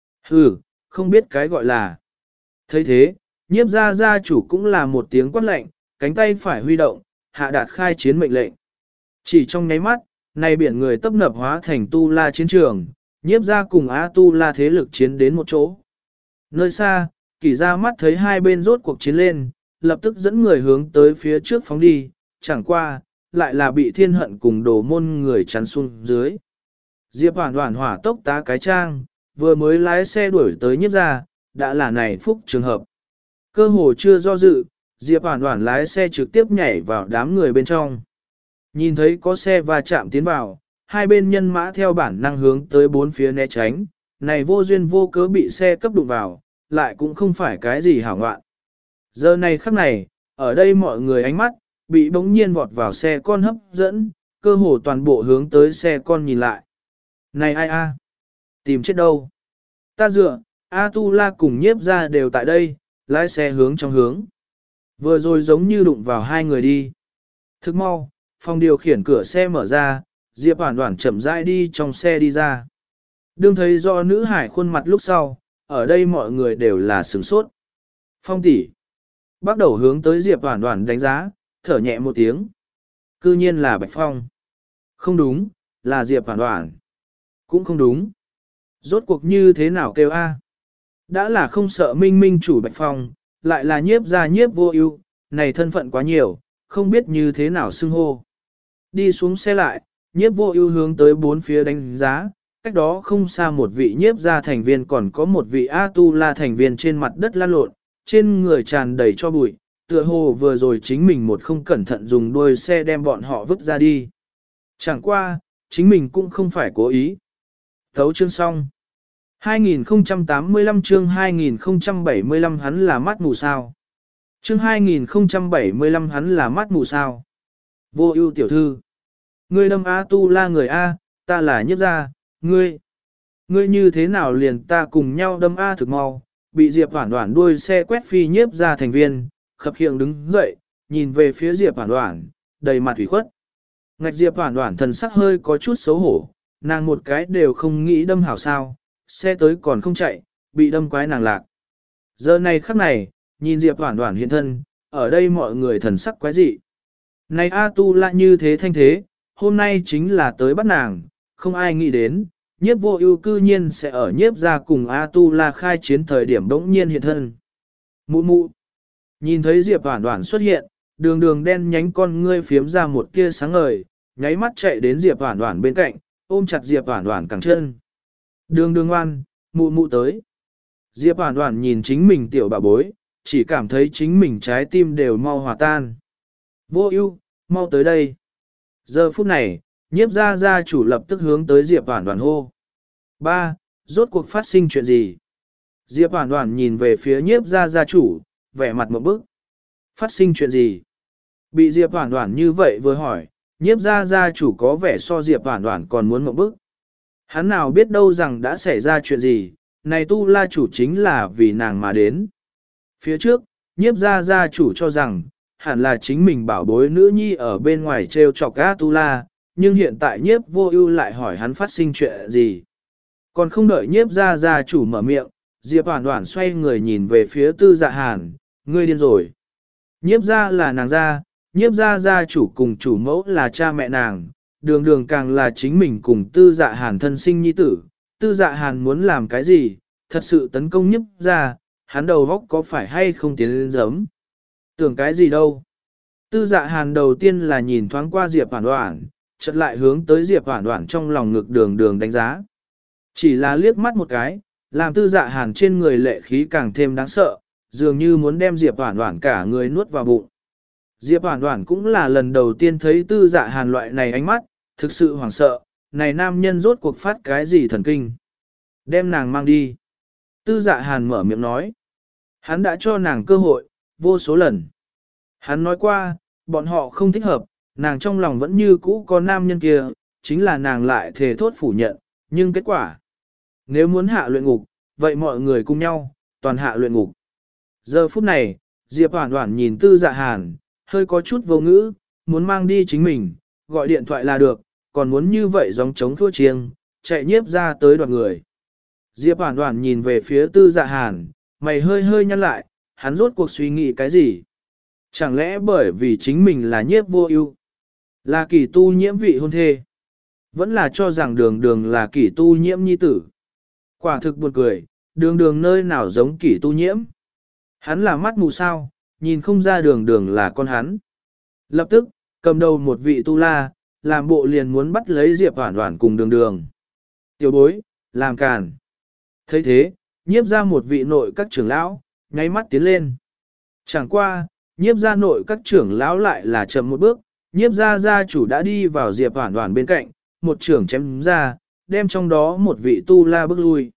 Hừ, không biết cái gọi là. thấy thế, nhiếp gia gia chủ cũng là một tiếng quát lệnh, cánh tay phải huy động, hạ đạt khai chiến mệnh lệnh. Chỉ trong nháy mắt, này biển người tấp nập hóa thành tu la chiến trường, nhiếp gia cùng A tu la thế lực chiến đến một chỗ. Nơi xa, kỷ gia mắt thấy hai bên rốt cuộc chiến lên, lập tức dẫn người hướng tới phía trước phóng đi, chẳng qua, lại là bị thiên hận cùng đồ môn người chắn xuống dưới. Diệp Hoản Hoản hỏa tốc tá cái trang, vừa mới lái xe đuổi tới nhiếp gia, đã là này phúc trường hợp. Cơ hồ chưa do dự, Diệp Hoản Hoản lái xe trực tiếp nhảy vào đám người bên trong. Nhìn thấy có xe va chạm tiến vào, hai bên nhân mã theo bản năng hướng tới bốn phía né tránh, này vô duyên vô cớ bị xe cấp đụng vào, lại cũng không phải cái gì hảo ngoạn. Giờ này khắc này, ở đây mọi người ánh mắt, bị bỗng nhiên vọt vào xe con hấp dẫn, cơ hồ toàn bộ hướng tới xe con nhìn lại. Này ai a? Tìm chết đâu? Ta dựa, A tu la cùng nhiếp ra đều tại đây, lái xe hướng trong hướng. Vừa rồi giống như đụng vào hai người đi. Thức mau, phòng điều khiển cửa xe mở ra, Diệp Hoản Hoản chậm rãi đi trong xe đi ra. Đương thấy do nữ hải khuôn mặt lúc sau, ở đây mọi người đều là sửng sốt. Phong tỷ, bắt đầu hướng tới Diệp Hoản Hoản đánh giá, thở nhẹ một tiếng. Cư nhiên là Bạch Phong. Không đúng, là Diệp Hoản Hoản. Cũng không đúng. Rốt cuộc như thế nào kêu a? Đã là không sợ minh minh chủ Bạch Phong, lại là nhiếp gia nhiếp vô ưu, này thân phận quá nhiều, không biết như thế nào xưng hô. Đi xuống xe lại, nhiếp vô ưu hướng tới bốn phía đánh giá, cách đó không xa một vị nhiếp gia thành viên còn có một vị A tu la thành viên trên mặt đất lăn lộn, trên người tràn đầy cho bụi, tựa hồ vừa rồi chính mình một không cẩn thận dùng đuôi xe đem bọn họ vứt ra đi. Chẳng qua, chính mình cũng không phải cố ý. Thấu chương xong. hai nghìn không trăm tám mươi lăm chương hai nghìn không trăm bảy mươi lăm hắn là mắt mù sao. Chương hai nghìn không trăm bảy mươi lăm hắn là mắt mù sao. Vô ưu tiểu thư. Ngươi đâm A tu la người A, ta là nhiếp gia, ngươi. Ngươi như thế nào liền ta cùng nhau đâm A thực mau, bị Diệp Hoản Hoản đuôi xe quét phi nhiếp gia thành viên, khập khiễng đứng dậy, nhìn về phía Diệp Hoản Hoản, đầy mặt ủy khuất. Ngạch Diệp Hoản Hoản thần sắc hơi có chút xấu hổ, nàng một cái đều không nghĩ đâm hảo sao, xe tới còn không chạy, bị đâm quái nàng lạc. Giờ này khắc này, nhìn Diệp Hoản Hoản hiện thân, ở đây mọi người thần sắc quái dị. Này A Tu La như thế thanh thế, hôm nay chính là tới bắt nàng, không ai nghĩ đến, nhiếp vô ưu cư nhiên sẽ ở nhiếp ra cùng A Tu La khai chiến thời điểm bỗng nhiên hiện thân. Mụ mụ, nhìn thấy Diệp Hoản Hoản xuất hiện, đường đường đen nhánh con ngươi phiếm ra một tia sáng ngời, nháy mắt chạy đến Diệp Hoản Hoản bên cạnh, ôm chặt Diệp Hoản Hoản cẳng chân. Đường đường ngoan, mụ mụ tới. Diệp Hoản Hoản nhìn chính mình tiểu bà bối, chỉ cảm thấy chính mình trái tim đều mau hòa tan. Vô ưu, mau tới đây. Giờ phút này, nhiếp gia gia chủ lập tức hướng tới Diệp Hoản Hoản hô. Ba, rốt cuộc phát sinh chuyện gì? Diệp Hoản Hoản nhìn về phía nhiếp gia gia chủ, vẻ mặt một bức. Phát sinh chuyện gì? Bị Diệp Hoản Hoản như vậy vừa hỏi, nhiếp gia gia chủ có vẻ so Diệp Hoản Hoản còn muốn một bức. Hắn nào biết đâu rằng đã xảy ra chuyện gì, này Tu La chủ chính là vì nàng mà đến. Phía trước, nhiếp gia gia chủ cho rằng, hẳn là chính mình bảo bối nữ nhi ở bên ngoài trêu chọc A Tu La, nhưng hiện tại nhiếp vô ưu lại hỏi hắn phát sinh chuyện gì. Còn không đợi nhiếp gia gia chủ mở miệng, Diệp Hoản Hoản xoay người nhìn về phía Tư Dạ Hàn, ngươi điên rồi. Nhiếp gia là nàng gia, nhiếp gia gia chủ cùng chủ mẫu là cha mẹ nàng, đường đường càng là chính mình cùng Tư Dạ Hàn thân sinh nhi tử. Tư Dạ Hàn muốn làm cái gì, thật sự tấn công nhiếp gia, hắn đầu góc có phải hay không tiến lên giấm. Tưởng cái gì đâu. Tư Dạ Hàn đầu tiên là nhìn thoáng qua Diệp Hoản Hoản, chợt lại hướng tới Diệp Hoản Hoản trong lòng ngực đường đường đánh giá. Chỉ là liếc mắt một cái, làm Tư Dạ Hàn trên người lệ khí càng thêm đáng sợ, dường như muốn đem Diệp Hoản Hoản cả người nuốt vào bụng. Diệp Hoản Hoản cũng là lần đầu tiên thấy Tư Dạ Hàn loại này ánh mắt, thực sự hoảng sợ, này nam nhân rốt cuộc phát cái gì thần kinh. Đem nàng mang đi. Tư Dạ Hàn mở miệng nói. Hắn đã cho nàng cơ hội, vô số lần. Hắn nói qua, bọn họ không thích hợp, nàng trong lòng vẫn như cũ có nam nhân kia, chính là nàng lại thề thốt phủ nhận, nhưng kết quả. Nếu muốn hạ luyện ngục, vậy mọi người cùng nhau, toàn hạ luyện ngục. Giờ phút này, Diệp Hoản Hoản nhìn Tư Dạ Hàn, hơi có chút vô ngữ, muốn mang đi chính mình, gọi điện thoại là được, còn muốn như vậy giống chống thua chiêng, chạy nhiếp ra tới đoạt người. Diệp Hoản Hoản nhìn về phía Tư Dạ Hàn, mày hơi hơi nhăn lại, hắn rốt cuộc suy nghĩ cái gì? Chẳng lẽ bởi vì chính mình là nhiếp vô ưu, là kỳ tu nhiễm vị hôn thê, vẫn là cho rằng đường đường là kỳ tu nhiễm nhi tử. Quả thực buồn cười, đường đường nơi nào giống kỳ tu nhiễm. Hắn là mắt mù sao, nhìn không ra đường đường là con hắn. Lập tức, cầm đầu một vị tu la, làm bộ liền muốn bắt lấy Diệp Hoản Hoản cùng đường đường. Tiểu bối, làm càn. thấy thế, nhiếp ra một vị nội các trưởng lão, nháy mắt tiến lên. Chẳng qua, nhiếp ra nội các trưởng lão lại là chậm một bước, nhiếp ra gia chủ đã đi vào Diệp Hoản Hoản bên cạnh, một trưởng chém ra, đem trong đó một vị tu la bước lui.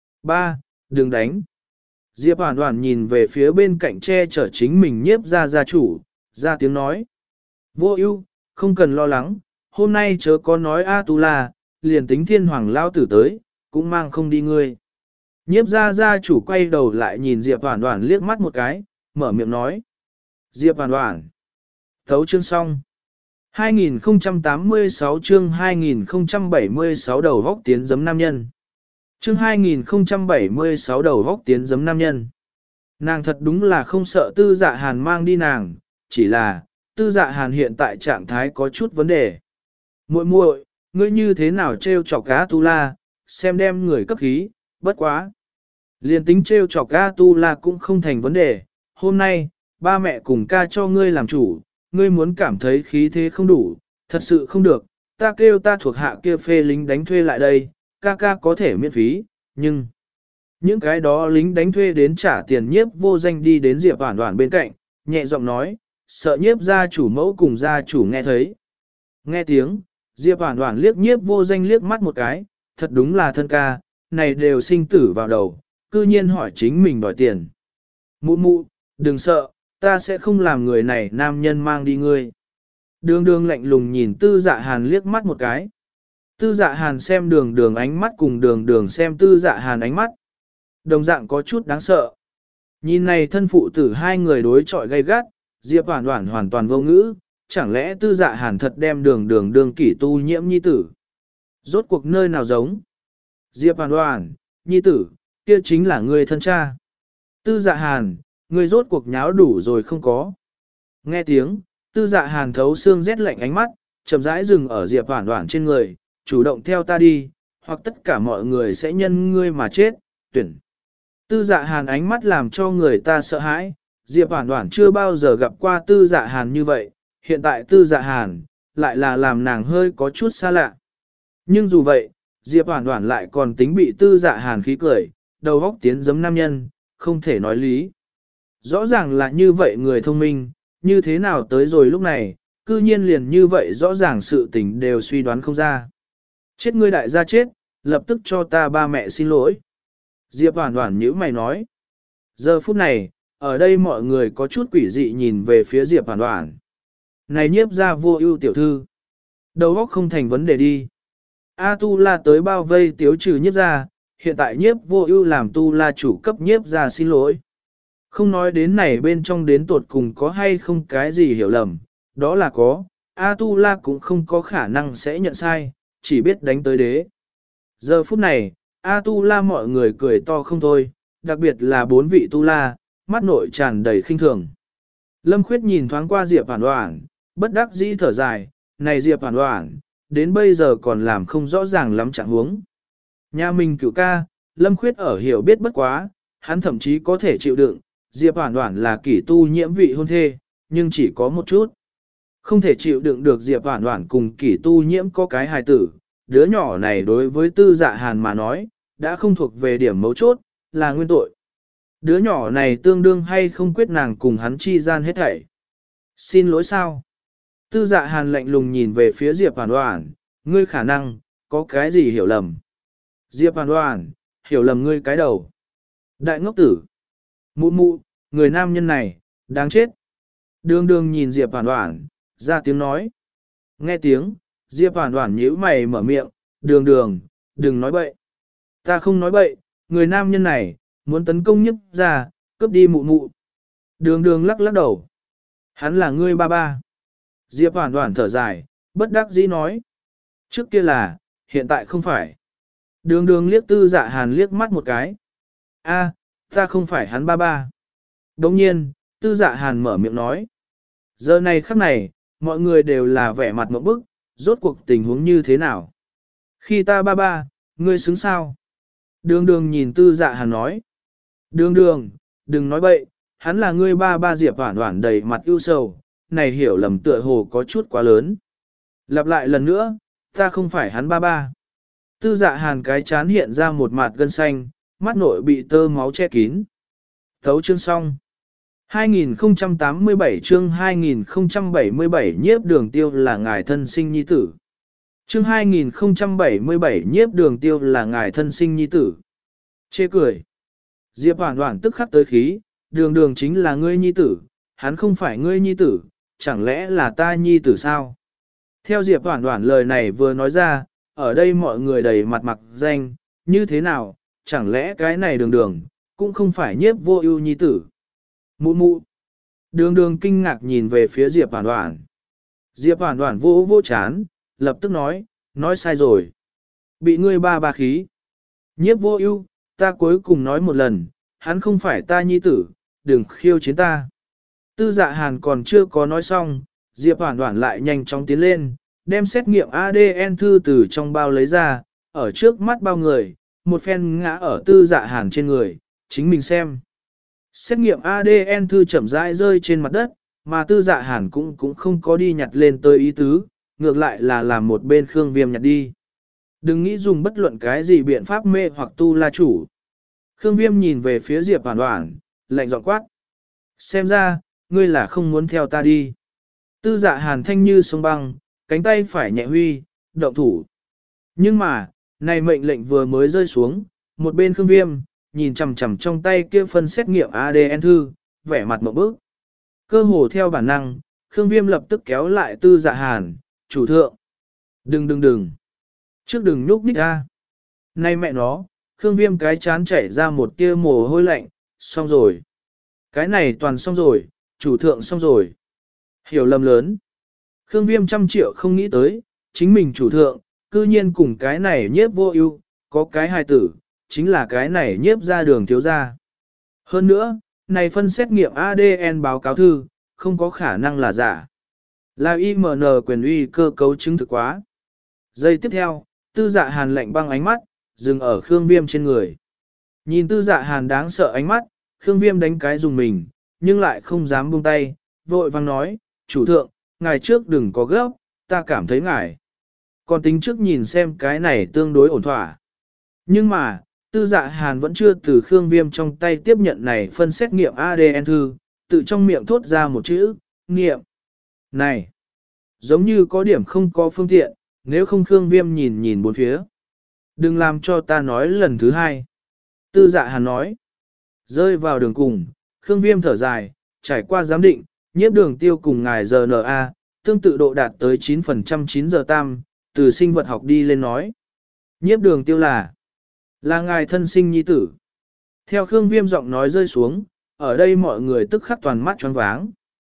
Ba, đừng đánh. Diệp Hoản Hoản nhìn về phía bên cạnh che chở chính mình nhiếp ra gia chủ, ra tiếng nói. Vô ưu, không cần lo lắng, hôm nay chớ có nói A Tu La, liền tính thiên hoàng lao tử tới, cũng mang không đi ngươi. Nhiếp ra gia chủ quay đầu lại nhìn Diệp Hoản Hoản liếc mắt một cái, mở miệng nói. Diệp Hoản Hoản. Thấu chương xong. hai nghìn không trăm tám mươi sáu chương hai nghìn không trăm bảy mươi sáu đầu vóc tiến giấm nam nhân. Chương hai nghìn không trăm bảy mươi sáu đầu vóc tiến giấm nam nhân. Nàng thật đúng là không sợ Tư Dạ Hàn mang đi nàng, chỉ là, Tư Dạ Hàn hiện tại trạng thái có chút vấn đề. Muội muội, ngươi như thế nào trêu chọc A Tu La, xem đem người cấp khí, bất quá. Liên tính trêu chọc A Tu La cũng không thành vấn đề, hôm nay, ba mẹ cùng ca cho ngươi làm chủ, ngươi muốn cảm thấy khí thế không đủ, thật sự không được, ta kêu ta thuộc hạ kia phê lính đánh thuê lại đây, ca ca có thể miễn phí, nhưng những cái đó lính đánh thuê đến trả tiền nhiếp vô danh đi đến Diệp Hoản Hoản bên cạnh, nhẹ giọng nói, sợ nhiếp gia chủ mẫu cùng gia chủ nghe thấy. Nghe tiếng, Diệp Hoản Hoản liếc nhiếp vô danh liếc mắt một cái, thật đúng là thân ca, này đều sinh tử vào đầu, cư nhiên hỏi chính mình đòi tiền. Mụ mụ, đừng sợ, ta sẽ không làm người này nam nhân mang đi ngươi. Đường đường lạnh lùng nhìn Tư Dạ Hàn liếc mắt một cái. Tư Dạ Hàn xem đường đường ánh mắt cùng đường đường xem Tư Dạ Hàn ánh mắt. Đồng dạng có chút đáng sợ. Nhìn này thân phụ tử hai người đối chọi gay gắt, Diệp Hoản Hoản hoàn toàn vô ngữ, chẳng lẽ Tư Dạ Hàn thật đem đường đường đường kỷ tu nhiễm nhi tử. Rốt cuộc nơi nào giống? Diệp Hoản Hoản, nhi tử, kia chính là người thân cha. Tư Dạ Hàn, ngươi rốt cuộc nháo đủ rồi không có. Nghe tiếng, tư dạ hàn thấu xương rét lạnh ánh mắt, chậm rãi dừng ở Diệp Hoản Hoản trên người, chủ động theo ta đi, hoặc tất cả mọi người sẽ nhân ngươi mà chết, tuyển. Tư dạ hàn ánh mắt làm cho người ta sợ hãi, Diệp Hoản Hoản chưa bao giờ gặp qua tư dạ hàn như vậy, hiện tại tư dạ hàn, lại là làm nàng hơi có chút xa lạ. Nhưng dù vậy, Diệp Hoản Hoản lại còn tính bị tư dạ hàn khí cười, đầu góc tiến giấm nam nhân, không thể nói lý. Rõ ràng là như vậy người thông minh, như thế nào tới rồi lúc này, cư nhiên liền như vậy rõ ràng sự tình đều suy đoán không ra. Chết ngươi đại gia chết, lập tức cho ta ba mẹ xin lỗi. Diệp Hoản Hoản nhíu mày nói. Giờ phút này, ở đây mọi người có chút quỷ dị nhìn về phía Diệp Hoản Hoản. Này nhiếp ra vô ưu tiểu thư. Đầu óc không thành vấn đề đi. A Tu La tới bao vây tiếu trừ nhiếp ra, hiện tại nhiếp vô ưu làm Tu La chủ cấp nhiếp ra xin lỗi. Không nói đến này bên trong đến tột cùng có hay không cái gì hiểu lầm, đó là có, A Tu La cũng không có khả năng sẽ nhận sai, chỉ biết đánh tới đế. Giờ phút này, A Tu La mọi người cười to không thôi, đặc biệt là bốn vị Tu La, mắt nội tràn đầy khinh thường. Lâm Khuyết nhìn thoáng qua Diệp Hoản Hoản, bất đắc dĩ thở dài, này Diệp Hoản Hoản, đến bây giờ còn làm không rõ ràng lắm trạng huống. Nhà mình cửu ca, Lâm Khuyết ở hiểu biết bất quá, hắn thậm chí có thể chịu đựng, Diệp Hoản Hoản là kỷ tu nhiễm vị hôn thê, nhưng chỉ có một chút. Không thể chịu đựng được Diệp Hoản Hoản cùng kỷ tu nhiễm có cái hài tử, đứa nhỏ này đối với tư dạ hàn mà nói, đã không thuộc về điểm mấu chốt, là nguyên tội. Đứa nhỏ này tương đương hay không quyết nàng cùng hắn chi gian hết thảy. Xin lỗi sao? Tư dạ hàn lạnh lùng nhìn về phía Diệp Hoản Hoản, ngươi khả năng, có cái gì hiểu lầm. Diệp Hoản Hoản, hiểu lầm ngươi cái đầu. Đại ngốc tử. Mụ mụ, người nam nhân này, đáng chết. Đường đường nhìn Diệp Hoản Hoản, ra tiếng nói. Nghe tiếng, Diệp Hoản Hoản nhíu mày mở miệng, đường đường, đừng nói bậy. Ta không nói bậy, người nam nhân này, muốn tấn công nhiếp ra, cướp đi mụ mụ. Đường đường lắc lắc đầu. Hắn là ngươi ba ba. Diệp Hoản Hoản thở dài, bất đắc dĩ nói. Trước kia là, hiện tại không phải. Đường đường liếc tư dạ hàn liếc mắt một cái. A, ta không phải hắn ba ba. Đồng nhiên, tư dạ hàn mở miệng nói. Giờ này khắc này, mọi người đều là vẻ mặt ngộp bức, rốt cuộc tình huống như thế nào. Khi ta ba ba, ngươi xứng sao? Đường đường nhìn tư dạ hàn nói. Đường đường, đừng nói bậy, hắn là ngươi ba ba. Diệp Hoản Hoản đầy mặt ưu sầu, này hiểu lầm tựa hồ có chút quá lớn. Lặp lại lần nữa, ta không phải hắn ba ba. Tư dạ hàn cái chán hiện ra một mặt gân xanh, mắt nội bị tơ máu che kín. Thấu chương xong. hai nghìn không trăm tám mươi bảy chương hai nghìn không trăm bảy mươi bảy nhiếp đường tiêu là ngài thân sinh nhi tử. Chương hai nghìn không trăm bảy mươi bảy nhiếp đường tiêu là ngài thân sinh nhi tử. Chê cười. Diệp Hoản Hoản tức khắc tới khí, đường đường chính là ngươi nhi tử, hắn không phải ngươi nhi tử, chẳng lẽ là ta nhi tử sao? Theo Diệp Hoản Hoản lời này vừa nói ra, ở đây mọi người đầy mặt mặc danh, như thế nào, chẳng lẽ cái này đường đường, cũng không phải nhiếp vô ưu nhi tử. Mụ mụ. Đường đường kinh ngạc nhìn về phía Diệp Hoản Hoản. Diệp Hoản Hoản vô vô chán, lập tức nói, nói sai rồi. Bị ngươi ba ba khí. Nhiếp vô ưu, ta cuối cùng nói một lần, hắn không phải ta nhi tử, đừng khiêu chiến ta. Tư dạ hàn còn chưa có nói xong, Diệp Hoản Hoản lại nhanh chóng tiến lên, đem xét nghiệm a đê en thư từ trong bao lấy ra, ở trước mắt bao người, một phen ngã ở tư dạ hàn trên người, chính mình xem. Xét nghiệm a đê en thư chậm rãi rơi trên mặt đất, mà tư dạ hàn cũng cũng không có đi nhặt lên tới ý tứ, ngược lại là làm một bên Khương Viêm nhặt đi. Đừng nghĩ dùng bất luận cái gì biện pháp mê hoặc tu la chủ. Khương Viêm nhìn về phía Diệp Hoản Hoản, lạnh giọng quát. Xem ra, ngươi là không muốn theo ta đi. Tư dạ hàn thanh như sông băng, cánh tay phải nhẹ huy, động thủ. Nhưng mà, này mệnh lệnh vừa mới rơi xuống, một bên Khương Viêm, nhìn chằm chằm trong tay kia phân xét nghiệm a đê en thư, vẻ mặt một bước. Cơ hồ theo bản năng, Khương Viêm lập tức kéo lại tư dạ hàn, chủ thượng. Đừng đừng đừng. Trước đừng nhúc nhích ra. Này mẹ nó, Khương Viêm cái chán chảy ra một tia mồ hôi lạnh, xong rồi. Cái này toàn xong rồi, chủ thượng xong rồi. Hiểu lầm lớn. Khương Viêm trăm triệu không nghĩ tới, chính mình chủ thượng, cư nhiên cùng cái này nhiếp vô ưu, có cái hài tử, chính là cái này nhiếp ra đường thiếu ra. Hơn nữa, này phân xét nghiệm a đê en báo cáo thư, không có khả năng là giả. Là i em en quyền uy cơ cấu chứng thực quá. Giây tiếp theo, tư dạ hàn lạnh băng ánh mắt, dừng ở Khương Viêm trên người. Nhìn tư dạ hàn đáng sợ ánh mắt, Khương Viêm đánh cái dùng mình, nhưng lại không dám buông tay, vội vang nói, chủ thượng, ngài trước đừng có gấp, ta cảm thấy ngài. Còn tính trước nhìn xem cái này tương đối ổn thỏa. Nhưng mà, tư dạ hàn vẫn chưa từ Khương Viêm trong tay tiếp nhận này phân xét nghiệm a đê en thư, tự trong miệng thốt ra một chữ, nghiệm. Này, giống như có điểm không có phương tiện, nếu không Khương Viêm nhìn nhìn bốn phía. Đừng làm cho ta nói lần thứ hai. Tư dạ hàn nói. Rơi vào đường cùng, Khương Viêm thở dài, trải qua giám định, nhiếp đường tiêu cùng ngài rờ en a, tương tự độ đạt tới chín phần trăm chín giờ tam, từ sinh vật học đi lên nói. Nhiếp đường tiêu là, là ngài thân sinh nhi tử. Theo Khương Viêm giọng nói rơi xuống, ở đây mọi người tức khắc toàn mắt choáng váng.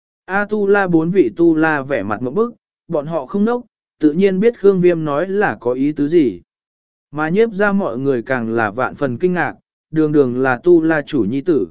A tu la bốn vị tu la vẻ mặt mộng bức, bọn họ không nốc, tự nhiên biết Khương Viêm nói là có ý tứ gì. Mà nhiếp ra mọi người càng là vạn phần kinh ngạc, đường đường là tu la chủ nhi tử.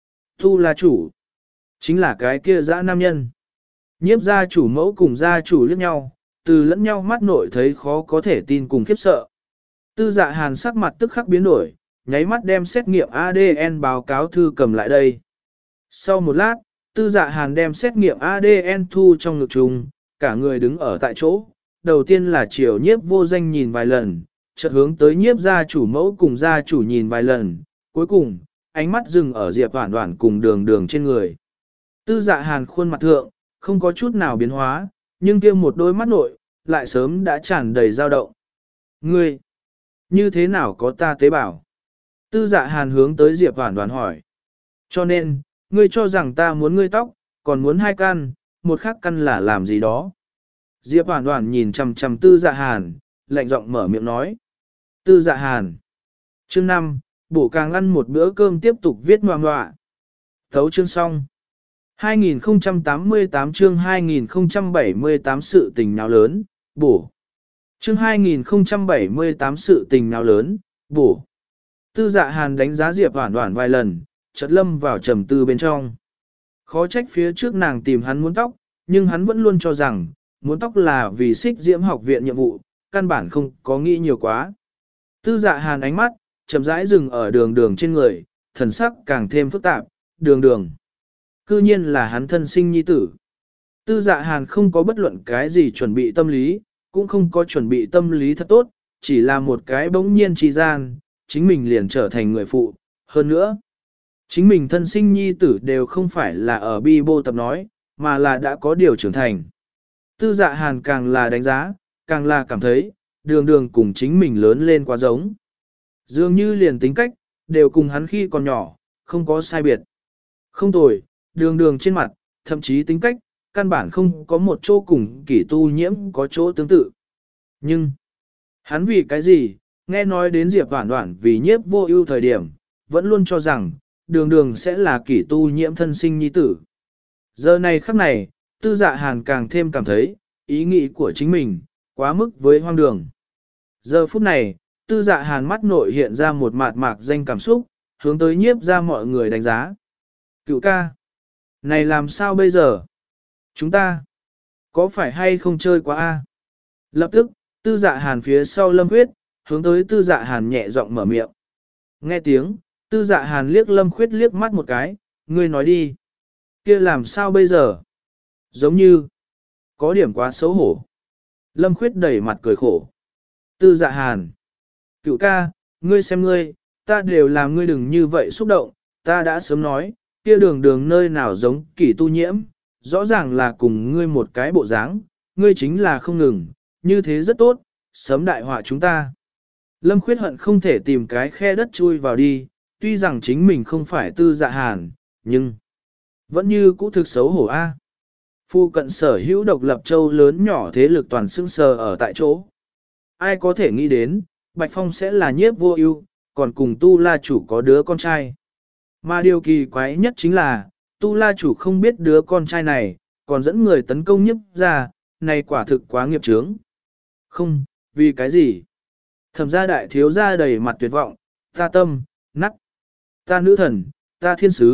Tu la chủ, chính là cái kia dã nam nhân. Nhiếp gia chủ mẫu cùng gia chủ liếc nhau, từ lẫn nhau mắt nội thấy khó có thể tin cùng khiếp sợ. Tư dạ hàn sắc mặt tức khắc biến đổi, nháy mắt đem xét nghiệm a đê en báo cáo thư cầm lại đây. Sau một lát, tư dạ hàn đem xét nghiệm a đê en thu trong ngực trùng, cả người đứng ở tại chỗ. Đầu tiên là chiều nhiếp vô danh nhìn vài lần, chợt hướng tới nhiếp gia chủ mẫu cùng gia chủ nhìn vài lần, cuối cùng, ánh mắt dừng ở Diệp Hoản Hoản cùng đường đường trên người. Tư dạ hàn khuôn mặt thượng, không có chút nào biến hóa, nhưng kia một đôi mắt nội, lại sớm đã tràn đầy dao động. Ngươi, như thế nào có ta tế bào? Tư dạ hàn hướng tới Diệp Hoản Hoản hỏi. Cho nên, ngươi cho rằng ta muốn ngươi tóc, còn muốn hai căn, một khác căn là làm gì đó. Diệp Hoản Hoản nhìn chằm chằm tư dạ hàn, lạnh giọng mở miệng nói. Tư dạ hàn. Chương năm, bổ càng ăn một bữa cơm tiếp tục viết ngoạ ngoạ. Thấu chương xong. hai nghìn không trăm tám mươi tám chương hai nghìn không trăm bảy mươi tám sự tình nào lớn, bổ. Chương hai nghìn không trăm bảy mươi tám sự tình nào lớn, bổ. Tư dạ hàn đánh giá Diệp Hoản Hoản vài lần, chợt lâm vào trầm tư bên trong. Khó trách phía trước nàng tìm hắn muốn tóc, nhưng hắn vẫn luôn cho rằng, muốn tóc là vì xích diễm học viện nhiệm vụ, căn bản không có nghĩ nhiều quá. Tư dạ hàn ánh mắt, chậm rãi dừng ở đường đường trên người, thần sắc càng thêm phức tạp, đường đường. Cư nhiên là hắn thân sinh nhi tử. Tư dạ hàn không có bất luận cái gì chuẩn bị tâm lý, cũng không có chuẩn bị tâm lý thật tốt, chỉ là một cái bỗng nhiên trì gian, chính mình liền trở thành người phụ. Hơn nữa, chính mình thân sinh nhi tử đều không phải là ở bi bô tập nói, mà là đã có điều trưởng thành. Tư dạ hàn càng là đánh giá, càng là cảm thấy, đường đường cùng chính mình lớn lên quá giống. Dường như liền tính cách, đều cùng hắn khi còn nhỏ, không có sai biệt. Không tồi, đường đường trên mặt, thậm chí tính cách, căn bản không có một chỗ cùng kỷ tu nhiễm có chỗ tương tự. Nhưng, hắn vì cái gì, nghe nói đến Diệp Hoản Hoản vì nhiếp vô ưu thời điểm, vẫn luôn cho rằng, đường đường sẽ là kỷ tu nhiễm thân sinh nhi tử. Giờ này khắc này, tư dạ hàn càng thêm cảm thấy, ý nghĩ của chính mình, quá mức với hoang đường. Giờ phút này, tư dạ hàn mắt nội hiện ra một mạt mạc danh cảm xúc, hướng tới nhiếp ra mọi người đánh giá. Cựu ca, này làm sao bây giờ? Chúng ta, có phải hay không chơi quá a? Lập tức, tư dạ hàn phía sau Lâm Khuyết, hướng tới tư dạ hàn nhẹ giọng mở miệng. Nghe tiếng, tư dạ hàn liếc Lâm Khuyết liếc mắt một cái, ngươi nói đi. Kia làm sao bây giờ? Giống như, có điểm quá xấu hổ. Lâm Khuyết đẩy mặt cười khổ. Tư dạ hàn. Cựu ca, ngươi xem ngươi, ta đều làm ngươi đừng như vậy xúc động, ta đã sớm nói, kia đường đường nơi nào giống kỷ tu nhiễm, rõ ràng là cùng ngươi một cái bộ dáng, ngươi chính là không ngừng, như thế rất tốt, sớm đại họa chúng ta. Lâm Khuyết hận không thể tìm cái khe đất chui vào đi, tuy rằng chính mình không phải tư dạ hàn, nhưng vẫn như cũ thực xấu hổ a. Phu cận sở hữu độc lập châu lớn nhỏ thế lực toàn sững sờ ở tại chỗ. Ai có thể nghĩ đến, Bạch Phong sẽ là nhiếp vô ưu, còn cùng Tu La chủ có đứa con trai. Mà điều kỳ quái nhất chính là, Tu La chủ không biết đứa con trai này, còn dẫn người tấn công nhiếp ra, này quả thực quá nghiệp chướng. Không, vì cái gì? Thẩm gia đại thiếu gia đầy mặt tuyệt vọng, ta tâm, nắc, ta nữ thần, ta thiên sứ,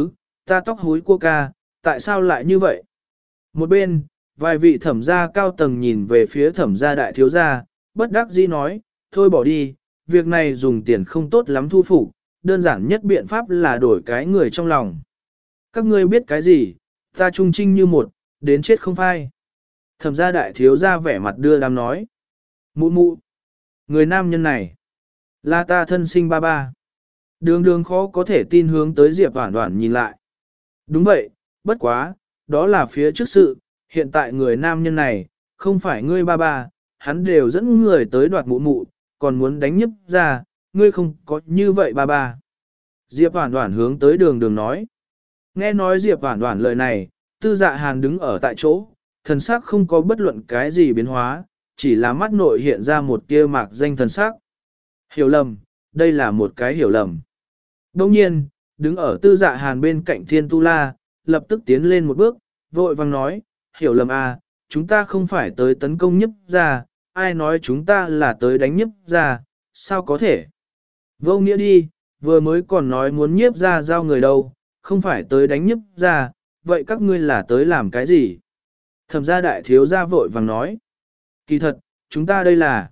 ta tóc húi cua ca, tại sao lại như vậy? Một bên, vài vị thẩm gia cao tầng nhìn về phía thẩm gia đại thiếu gia, bất đắc dĩ nói, thôi bỏ đi, việc này dùng tiền không tốt lắm thu phục, đơn giản nhất biện pháp là đổi cái người trong lòng. Các ngươi biết cái gì, ta trung trinh như một, đến chết không phai. Thẩm gia đại thiếu gia vẻ mặt đưa đám nói. Mụ mụ, người nam nhân này, là ta thân sinh ba ba. Đường đường khó có thể tin hướng tới Diệp Hoản Hoản nhìn lại. Đúng vậy, bất quá, đó là phía trước sự, hiện tại người nam nhân này, không phải ngươi ba ba, hắn đều dẫn người tới đoạt mụ mụ, còn muốn đánh nhấp ra, ngươi không có như vậy ba ba. Diệp Hoản Hoản hướng tới đường đường nói. Nghe nói Diệp Hoản Hoản lời này, Tư Dạ Hàn đứng ở tại chỗ, thần sắc không có bất luận cái gì biến hóa, chỉ là mắt nội hiện ra một tia mạc danh thần sắc. Hiểu lầm, đây là một cái hiểu lầm. Đồng nhiên, đứng ở Tư Dạ Hàn bên cạnh Thiên Tu La, lập tức tiến lên một bước, vội vang nói, hiểu lầm à, chúng ta không phải tới tấn công nhấp ra, ai nói chúng ta là tới đánh nhấp ra, sao có thể? Vô nghĩa đi, vừa mới còn nói muốn nhiếp ra giao người đâu, không phải tới đánh nhấp ra, vậy các ngươi là tới làm cái gì? Thẩm gia đại thiếu gia vội vàng nói, kỳ thật, chúng ta đây là,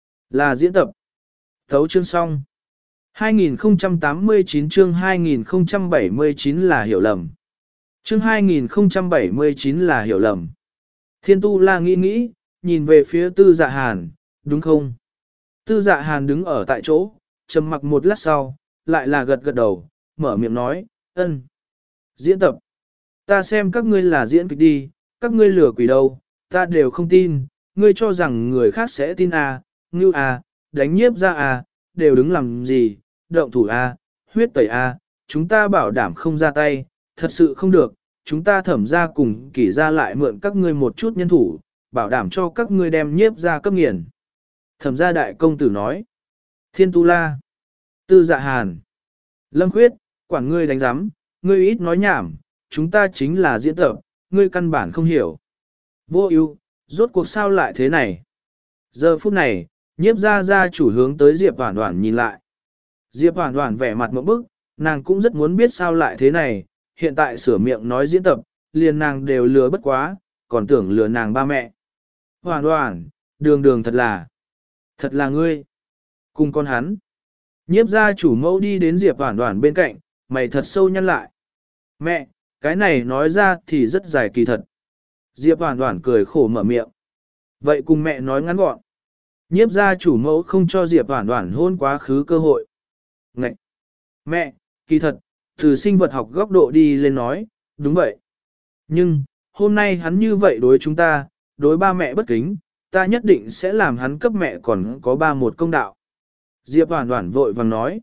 là diễn tập. Thấu chương xong. hai nghìn không trăm tám mươi chín chương hai nghìn không trăm bảy mươi chín là hiểu lầm. Chương hai nghìn không trăm bảy mươi chín là hiểu lầm. Thiên Tu La nghĩ nghĩ, nhìn về phía Tư Dạ Hàn, đúng không? Tư Dạ Hàn đứng ở tại chỗ, trầm mặc một lát sau, lại là gật gật đầu, mở miệng nói, ân. Diễn tập. Ta xem các ngươi là diễn kịch đi, các ngươi lừa quỷ đâu, ta đều không tin, ngươi cho rằng người khác sẽ tin à, ngưu à, đánh nhiếp ra à, đều đứng làm gì, động thủ à, huyết tẩy à, chúng ta bảo đảm không ra tay, thật sự không được, chúng ta thẩm ra cùng kỷ ra lại mượn các ngươi một chút nhân thủ, bảo đảm cho các ngươi đem nhiếp ra cấp nghiền. Thẩm gia đại công tử nói, Thiên Tu La, Tư Dạ Hàn, Lâm Khuyết, quản ngươi đánh giám, ngươi ít nói nhảm, chúng ta chính là diễn tập, ngươi căn bản không hiểu. Vô ưu, rốt cuộc sao lại thế này? Giờ phút này, nhiếp ra ra chủ hướng tới Diệp Hoản Hoản nhìn lại. Diệp Hoản Hoản vẻ mặt một bức, nàng cũng rất muốn biết sao lại thế này, hiện tại sửa miệng nói diễn tập, liền nàng đều lừa bất quá, còn tưởng lừa nàng ba mẹ. Hoản Hoản, đường đường thật là, thật là ngươi. Cùng con hắn. Nhiếp gia chủ mẫu đi đến Diệp Hoản Hoản bên cạnh, mày thật sâu nhăn lại. Mẹ, cái này nói ra thì rất dài kỳ thật. Diệp Hoản Hoản cười khổ mở miệng. Vậy cùng mẹ nói ngắn gọn. Nhiếp gia chủ mẫu không cho Diệp Hoản Hoản hôn quá khứ cơ hội. Ngậy! Mẹ, kỳ thật, từ sinh vật học góc độ đi lên nói, đúng vậy. Nhưng, hôm nay hắn như vậy đối chúng ta, đối ba mẹ bất kính, ta nhất định sẽ làm hắn cấp mẹ còn có ba một công đạo. Diệp Hoản Hoản vội vàng nói.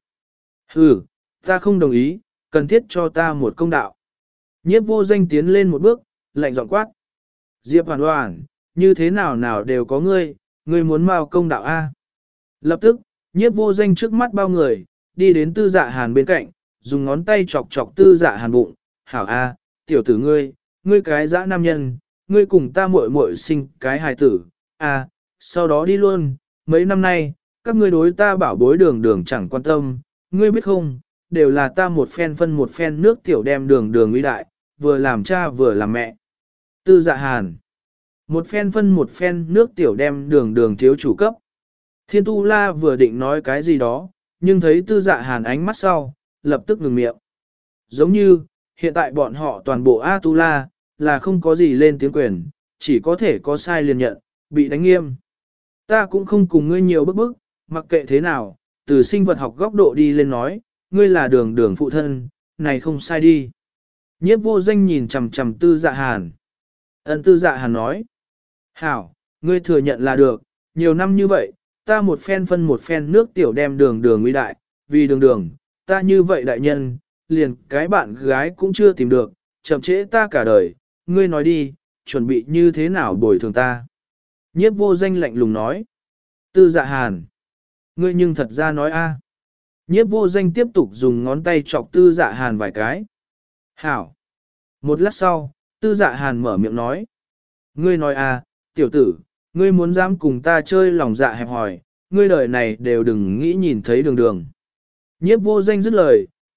Ừ, ta không đồng ý, cần thiết cho ta một công đạo. Nhiếp vô danh tiến lên một bước, lạnh giọng quát. Diệp Hoản Hoản, như thế nào nào đều có ngươi, ngươi muốn mau công đạo A. Lập tức, nhiếp vô danh trước mắt bao người, đi đến Tư Dạ Hàn bên cạnh, dùng ngón tay chọc chọc Tư Dạ Hàn bụng. Hảo A, tiểu tử ngươi, ngươi cái dã nam nhân, ngươi cùng ta muội muội sinh cái hài tử, A, sau đó đi luôn, mấy năm nay, các ngươi đối ta bảo bối đường đường chẳng quan tâm, ngươi biết không, đều là ta một phen phân một phen nước tiểu đem đường đường uy đại, vừa làm cha vừa làm mẹ. Tư Dạ Hàn. Một phen phân một phen nước tiểu đem đường đường thiếu chủ cấp. Thiên Tu La vừa định nói cái gì đó, nhưng thấy Tư Dạ Hàn ánh mắt sau, lập tức ngừng miệng. Giống như, hiện tại bọn họ toàn bộ A Tu La, là không có gì lên tiếng quyền, chỉ có thể có sai liền nhận, bị đánh nghiêm. Ta cũng không cùng ngươi nhiều bức bức, mặc kệ thế nào, từ sinh vật học góc độ đi lên nói, ngươi là đường đường phụ thân, này không sai đi. Nhiếp vô danh nhìn chằm chằm Tư Dạ Hàn. Ân Tư Dạ Hàn nói. Hảo, ngươi thừa nhận là được, nhiều năm như vậy, ta một phen phân một phen nước tiểu đem đường đường uy đại, vì đường đường, ta như vậy đại nhân, liền cái bạn gái cũng chưa tìm được, chậm trễ ta cả đời, ngươi nói đi, chuẩn bị như thế nào bồi thường ta. Nhiếp vô danh lạnh lùng nói. Tư Dạ Hàn. Ngươi nhưng thật ra nói a. Nhiếp vô danh tiếp tục dùng ngón tay chọc Tư Dạ Hàn vài cái. Hảo. Một lát sau, Tư Dạ Hàn mở miệng nói. Ngươi nói a, tiểu tử, ngươi muốn dám cùng ta chơi lòng dạ hẹp hòi, ngươi đời này đều đừng nghĩ nhìn thấy đường đường. Nhiếp vô danh dứt lời,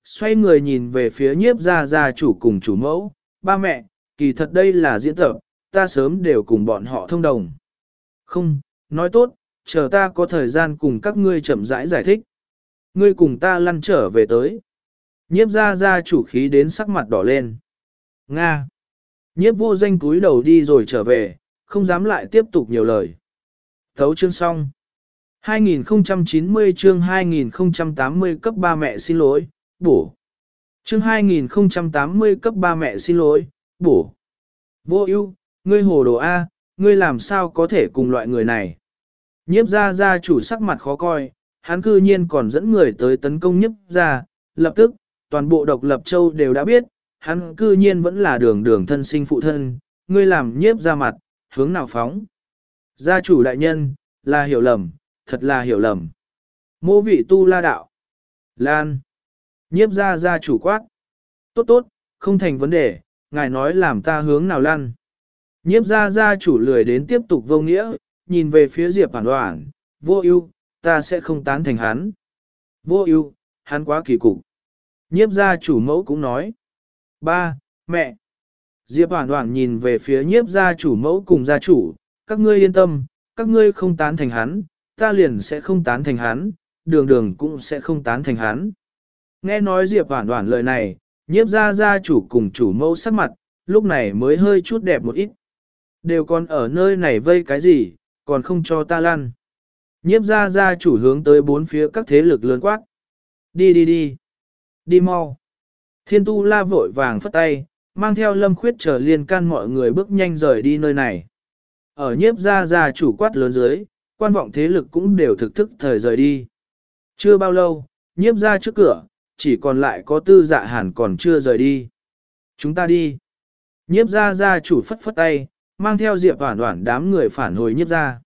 xoay người nhìn về phía nhiếp gia gia chủ cùng chủ mẫu, ba mẹ, kỳ thật đây là diễn tập, ta sớm đều cùng bọn họ thông đồng. Không, nói tốt, chờ ta có thời gian cùng các ngươi chậm rãi giải, giải thích. Ngươi cùng ta lăn trở về tới. Nhiếp gia gia chủ khí đến sắc mặt đỏ lên. Nga. Nhiếp vô danh cúi đầu đi rồi trở về, không dám lại tiếp tục nhiều lời. Thấu chương xong. hai nghìn không trăm chín mươi chương hai nghìn không trăm tám mươi cấp ba mẹ xin lỗi, bổ. Chương hai nghìn không trăm tám mươi cấp ba mẹ xin lỗi, bổ. Vô ưu, ngươi hồ đồ A, ngươi làm sao có thể cùng loại người này. Nhiếp gia gia chủ sắc mặt khó coi, hắn cư nhiên còn dẫn người tới tấn công nhiếp gia, lập tức, toàn bộ độc lập châu đều đã biết, hắn cư nhiên vẫn là đường đường thân sinh phụ thân, ngươi làm nhiếp ra mặt, hướng nào phóng. Gia chủ đại nhân, là hiểu lầm, thật là hiểu lầm. Mô vị tu la đạo. Lan. Nhiếp ra gia chủ quát. Tốt tốt, không thành vấn đề, ngài nói làm ta hướng nào lăn. Nhiếp ra gia chủ lười đến tiếp tục vô nghĩa, nhìn về phía Diệp Hoàn Hoàn, vô ưu, ta sẽ không tán thành hắn. Vô ưu, hắn quá kỳ cục. Nhiếp gia chủ mẫu cũng nói. Ba, mẹ. Diệp Hoàn Hoàn nhìn về phía nhiếp gia chủ mẫu cùng gia chủ, các ngươi yên tâm, các ngươi không tán thành hắn, ta liền sẽ không tán thành hắn, đường đường cũng sẽ không tán thành hắn. Nghe nói Diệp Hoàn Hoàn lời này, nhiếp gia gia chủ cùng chủ mẫu sắc mặt, lúc này mới hơi chút đẹp một ít. Đều còn ở nơi này vây cái gì, còn không cho ta lăn. Nhiếp gia gia chủ hướng tới bốn phía các thế lực lớn quát. Đi đi đi. Đi mau. Thiên tu la vội vàng phất tay, mang theo lâm khuyết chờ liên can mọi người bước nhanh rời đi nơi này. Ở nhiếp gia gia chủ quát lớn dưới, quan vọng thế lực cũng đều thực thức thời rời đi. Chưa bao lâu, nhiếp gia trước cửa, chỉ còn lại có tư dạ hàn còn chưa rời đi. Chúng ta đi. Nhiếp gia gia chủ phất phất tay, mang theo Diệp Hoàn Hoàn đám người phản hồi nhiếp gia.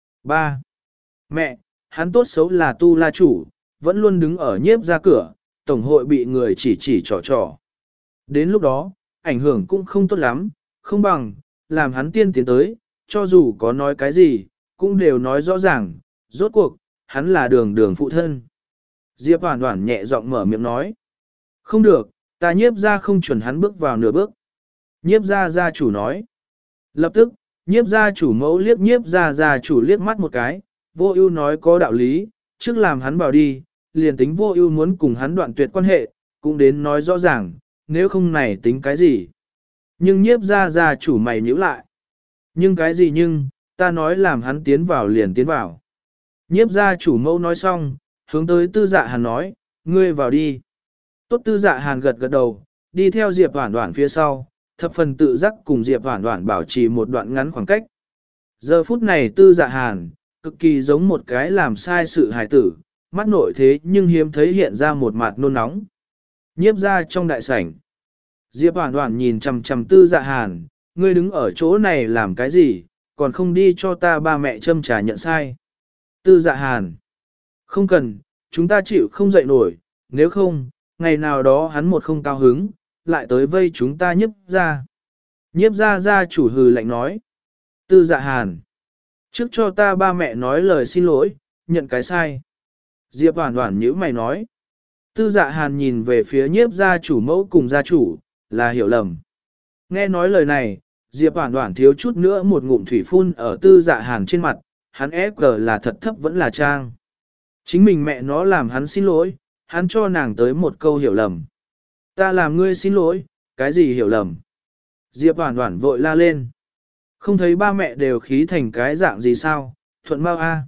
Ba. Mẹ, hắn tốt xấu là tu la chủ, vẫn luôn đứng ở nhiếp gia cửa, tổng hội bị người chỉ chỉ trò trò. Đến lúc đó, ảnh hưởng cũng không tốt lắm, không bằng, làm hắn tiên tiến tới, cho dù có nói cái gì, cũng đều nói rõ ràng, rốt cuộc, hắn là đường đường phụ thân. Diệp Hoàn Hoàn nhẹ giọng mở miệng nói. Không được, ta nhiếp gia không chuẩn hắn bước vào nửa bước. Nhiếp gia gia chủ nói. Lập tức, nhiếp gia chủ mẫu liếc nhiếp gia gia chủ liếc mắt một cái, vô ưu nói có đạo lý, trước làm hắn bảo đi, liền tính vô ưu muốn cùng hắn đoạn tuyệt quan hệ, cũng đến nói rõ ràng, nếu không này tính cái gì. Nhưng nhiếp gia gia chủ mày nhíu lại. Nhưng cái gì nhưng, ta nói làm hắn tiến vào liền tiến vào. Nhiếp gia chủ mẫu nói xong, hướng tới tư dạ hàn nói, ngươi vào đi. Tốt tư dạ hàn gật gật đầu, đi theo Diệp Hoàn Hoàn phía sau, thập phần tự giác cùng Diệp Hoàn Hoàn bảo trì một đoạn ngắn khoảng cách. Giờ phút này tư dạ hàn, cực kỳ giống một cái làm sai sự hài tử, mắt nội thế nhưng hiếm thấy hiện ra một mặt nôn nóng. Nhiếp ra trong đại sảnh. Diệp Hoàn Hoàn nhìn chằm chằm tư dạ hàn, ngươi đứng ở chỗ này làm cái gì, còn không đi cho ta ba mẹ châm trà nhận sai. Tư dạ hàn. Không cần, chúng ta chịu không dậy nổi, nếu không, ngày nào đó hắn một không cao hứng, lại tới vây chúng ta nhiếp ra. Nhiếp ra gia chủ hừ lạnh nói. Tư dạ hàn. Trước cho ta ba mẹ nói lời xin lỗi, nhận cái sai. Diệp Hoàn Hoàn nhíu mày nói. Tư dạ hàn nhìn về phía nhiếp gia chủ mẫu cùng gia chủ, là hiểu lầm. Nghe nói lời này, Diệp Hoàn Hoàn thiếu chút nữa một ngụm thủy phun ở tư dạ hàn trên mặt, hắn ép gờ là thật thấp vẫn là trang. Chính mình mẹ nó làm hắn xin lỗi, hắn cho nàng tới một câu hiểu lầm. Ta làm ngươi xin lỗi, cái gì hiểu lầm? Diệp Hoàn Hoàn vội la lên. Không thấy ba mẹ đều khí thành cái dạng gì sao, thuận mau a.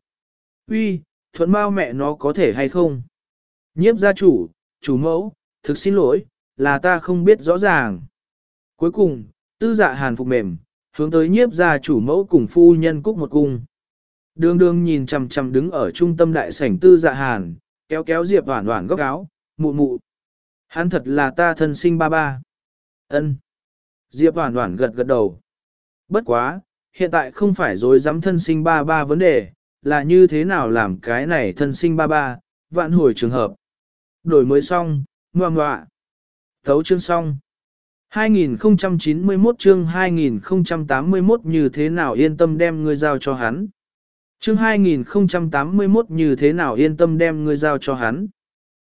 Uy, thuận mau mẹ nó có thể hay không? Nhiếp gia chủ, chủ mẫu, thực xin lỗi, là ta không biết rõ ràng. Cuối cùng, tư dạ hàn phục mềm, hướng tới nhiếp gia chủ mẫu cùng phu nhân cúc một cung. Đường đường nhìn chằm chằm đứng ở trung tâm đại sảnh tư dạ hàn, kéo kéo Diệp Hoàn Hoàn góc áo, mụ mụ. Hắn thật là ta thân sinh ba ba. Ân. Diệp Hoàn Hoàn gật gật đầu. Bất quá, hiện tại không phải dối dám thân sinh ba ba vấn đề, là như thế nào làm cái này thân sinh ba ba, vạn hồi trường hợp. Đổi mới xong, ngoà ngoạ. Thấu chương xong. hai nghìn không trăm chín mươi mốt chương hai nghìn không trăm tám mươi mốt như thế nào yên tâm đem ngươi giao cho hắn. Chương hai nghìn không trăm tám mươi mốt như thế nào yên tâm đem ngươi giao cho hắn.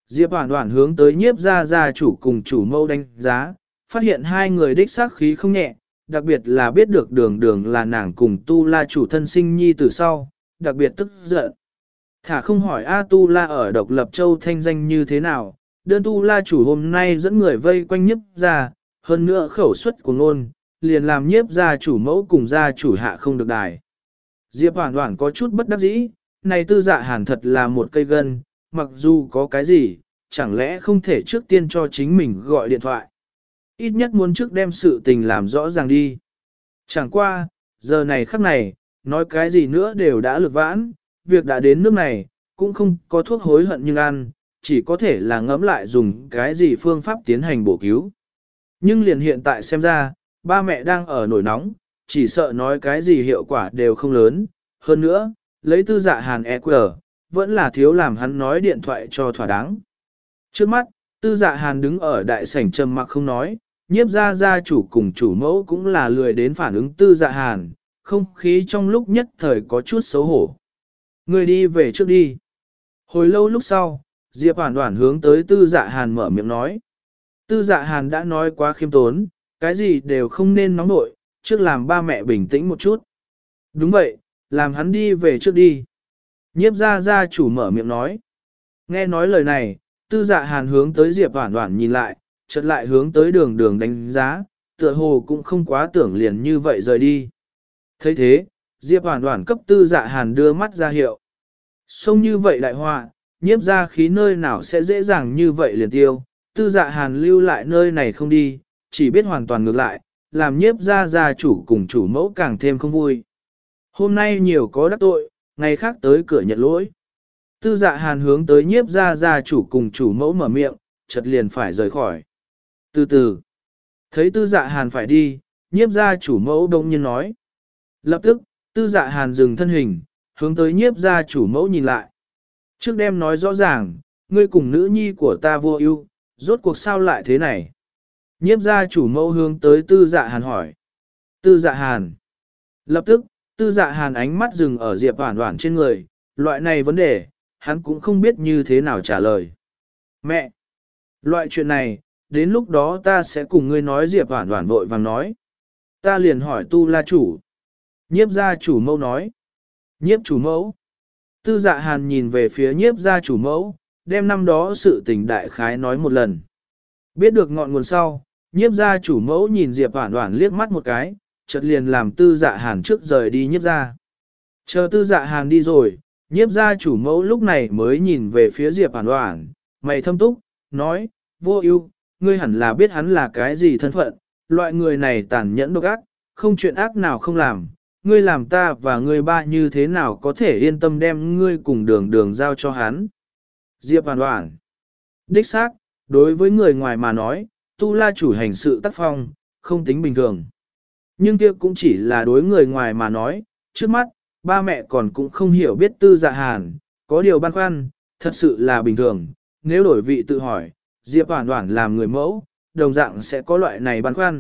Diệp Hoản Hoản hướng tới nhiếp gia gia chủ cùng chủ mẫu đánh giá, phát hiện hai người đích xác khí không nhẹ, đặc biệt là biết được đường đường là nàng cùng Tu La chủ thân sinh nhi từ sau, đặc biệt tức giận. Thả không hỏi A Tu La ở độc lập châu thanh danh như thế nào, đơn Tu La chủ hôm nay dẫn người vây quanh nhiếp gia, hơn nữa khẩu suất của ngôn, liền làm nhiếp gia chủ mẫu cùng gia chủ hạ không được đài. Diệp Hoản Hoản có chút bất đắc dĩ, này Tư Dạ Hàn thật là một cây gân, mặc dù có cái gì, chẳng lẽ không thể trước tiên cho chính mình gọi điện thoại. Ít nhất muốn trước đem sự tình làm rõ ràng đi. Chẳng qua, giờ này khắc này, nói cái gì nữa đều đã lực vãn, việc đã đến nước này, cũng không có thuốc hối hận nhưng ăn, chỉ có thể là ngẫm lại dùng cái gì phương pháp tiến hành bổ cứu. Nhưng liền hiện tại xem ra, ba mẹ đang ở nổi nóng, chỉ sợ nói cái gì hiệu quả đều không lớn. Hơn nữa, lấy Tư Dạ Hàn e quy rờ, vẫn là thiếu làm hắn nói điện thoại cho thỏa đáng. Trước mắt, Tư Dạ Hàn đứng ở đại sảnh trầm mặc không nói, nhiếp gia gia chủ cùng chủ mẫu cũng là lười đến phản ứng Tư Dạ Hàn, không khí trong lúc nhất thời có chút xấu hổ. Người đi về trước đi. Hồi lâu lúc sau, Diệp Hoản Hoản hướng tới Tư Dạ Hàn mở miệng nói. Tư Dạ Hàn đã nói quá khiêm tốn, cái gì đều không nên nóng nội, trước làm ba mẹ bình tĩnh một chút. Đúng vậy, làm hắn đi về trước đi. Nhiếp gia gia chủ mở miệng nói. Nghe nói lời này, Tư Dạ Hàn hướng tới Diệp Hoản Hoản nhìn lại, chợt lại hướng tới đường đường đánh giá, tựa hồ cũng không quá tưởng liền như vậy rời đi. thấy thế, Diệp Hoản Hoản cấp Tư Dạ Hàn đưa mắt ra hiệu. Xông như vậy đại họa, nhiếp ra khí nơi nào sẽ dễ dàng như vậy liền tiêu, Tư Dạ Hàn lưu lại nơi này không đi, chỉ biết hoàn toàn ngược lại, làm nhiếp ra gia chủ cùng chủ mẫu càng thêm không vui. Hôm nay nhiều có đắc tội, ngày khác tới cửa nhận lỗi. Tư Dạ Hàn hướng tới nhiếp ra gia chủ cùng chủ mẫu mở miệng, chợt liền phải rời khỏi. Từ từ, thấy Tư Dạ Hàn phải đi, nhiếp gia chủ mẫu đông nhiên nói. Lập tức, Tư Dạ Hàn dừng thân hình, hướng tới nhiếp gia chủ mẫu nhìn lại. Trước đêm nói rõ ràng, ngươi cùng nữ nhi của ta vô ưu, rốt cuộc sao lại thế này? Nhiếp gia chủ mẫu hướng tới Tư Dạ Hàn hỏi. Tư Dạ Hàn. Lập tức, Tư Dạ Hàn ánh mắt dừng ở Diệp Hoản Hoản trên người, loại này vấn đề, hắn cũng không biết như thế nào trả lời. Mẹ! Loại chuyện này, đến lúc đó ta sẽ cùng ngươi nói. Diệp Hoản Hoản vội vàng nói. Ta liền hỏi Tu La chủ. Nhiếp gia chủ mẫu nói. Nhiếp chủ mẫu. Tư Dạ Hàn nhìn về phía nhiếp gia chủ mẫu, đem năm đó sự tình đại khái nói một lần. Biết được ngọn nguồn sau, nhiếp gia chủ mẫu nhìn Diệp Hoản Hoản liếc mắt một cái, chợt liền làm Tư Dạ Hàn trước rời đi nhiếp gia. Chờ Tư Dạ Hàn đi rồi, nhiếp gia chủ mẫu lúc này mới nhìn về phía Diệp Hoản Hoản, mày thâm túc, nói, vô ưu, ngươi hẳn là biết hắn là cái gì thân phận, loại người này tàn nhẫn độc ác, không chuyện ác nào không làm, ngươi làm ta và ngươi ba như thế nào có thể yên tâm đem ngươi cùng đường đường giao cho hắn. Diệp Hoản Hoản. Đích xác, đối với người ngoài mà nói, Tu La chủ hành sự tác phong, không tính bình thường. Nhưng kia cũng chỉ là đối người ngoài mà nói, trước mắt, ba mẹ còn cũng không hiểu biết Tư Dạ Hàn, có điều băn khoăn, thật sự là bình thường, nếu đổi vị tự hỏi, Diệp Hoản Hoản làm người mẫu, đồng dạng sẽ có loại này băn khoăn.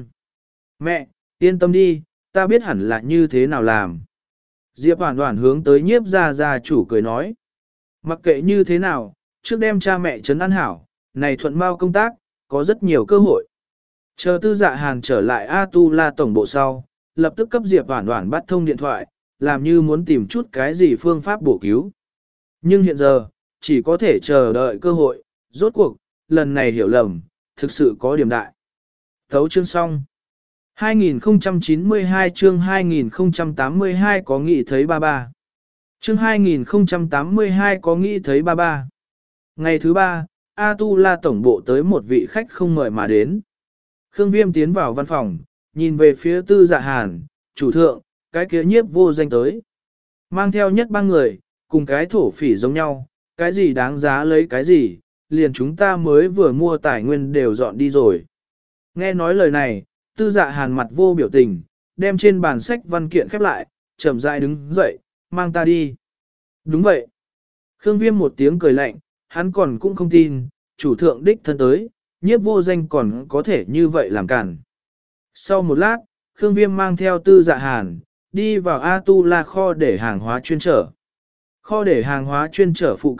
Mẹ, yên tâm đi, ta biết hẳn là như thế nào làm. Diệp Hoản Hoản hướng tới nhiếp gia gia chủ cười nói. Mặc kệ như thế nào, trước đem cha mẹ trấn an hảo, này thuận bao công tác, có rất nhiều cơ hội. Chờ Tư Dạ Hàn trở lại A Tu La tổng bộ sau, lập tức cấp Diệp Hoản Hoản bắt thông điện thoại, làm như muốn tìm chút cái gì phương pháp bổ cứu. Nhưng hiện giờ, chỉ có thể chờ đợi cơ hội, rốt cuộc, lần này hiểu lầm, thực sự có điểm đại. Thấu chương xong. hai nghìn không trăm chín mươi hai chương hai nghìn không trăm tám mươi hai có nghĩ thấy ba ba. Chương hai nghìn không trăm tám mươi hai có nghĩ thấy ba ba. Ngày thứ ba, A Tu La tổng bộ tới một vị khách không mời mà đến. Khương Viêm tiến vào văn phòng, nhìn về phía Tư Dạ Hàn, chủ thượng, cái kia nhiếp vô danh tới. Mang theo nhất ba người, cùng cái thổ phỉ giống nhau, cái gì đáng giá lấy cái gì, liền chúng ta mới vừa mua tài nguyên đều dọn đi rồi. Nghe nói lời này, Tư Dạ Hàn mặt vô biểu tình, đem trên bàn sách văn kiện khép lại, chậm rãi đứng dậy, mang ta đi. Đúng vậy. Khương Viêm một tiếng cười lạnh, hắn còn cũng không tin, chủ thượng đích thân tới, nhiếp vô danh còn có thể như vậy làm cản. Sau một lát, Khương Viêm mang theo Tư Dạ Hàn, đi vào A Tu La kho để hàng hóa chuyên trở. Kho để hàng hóa chuyên trở phụ cận,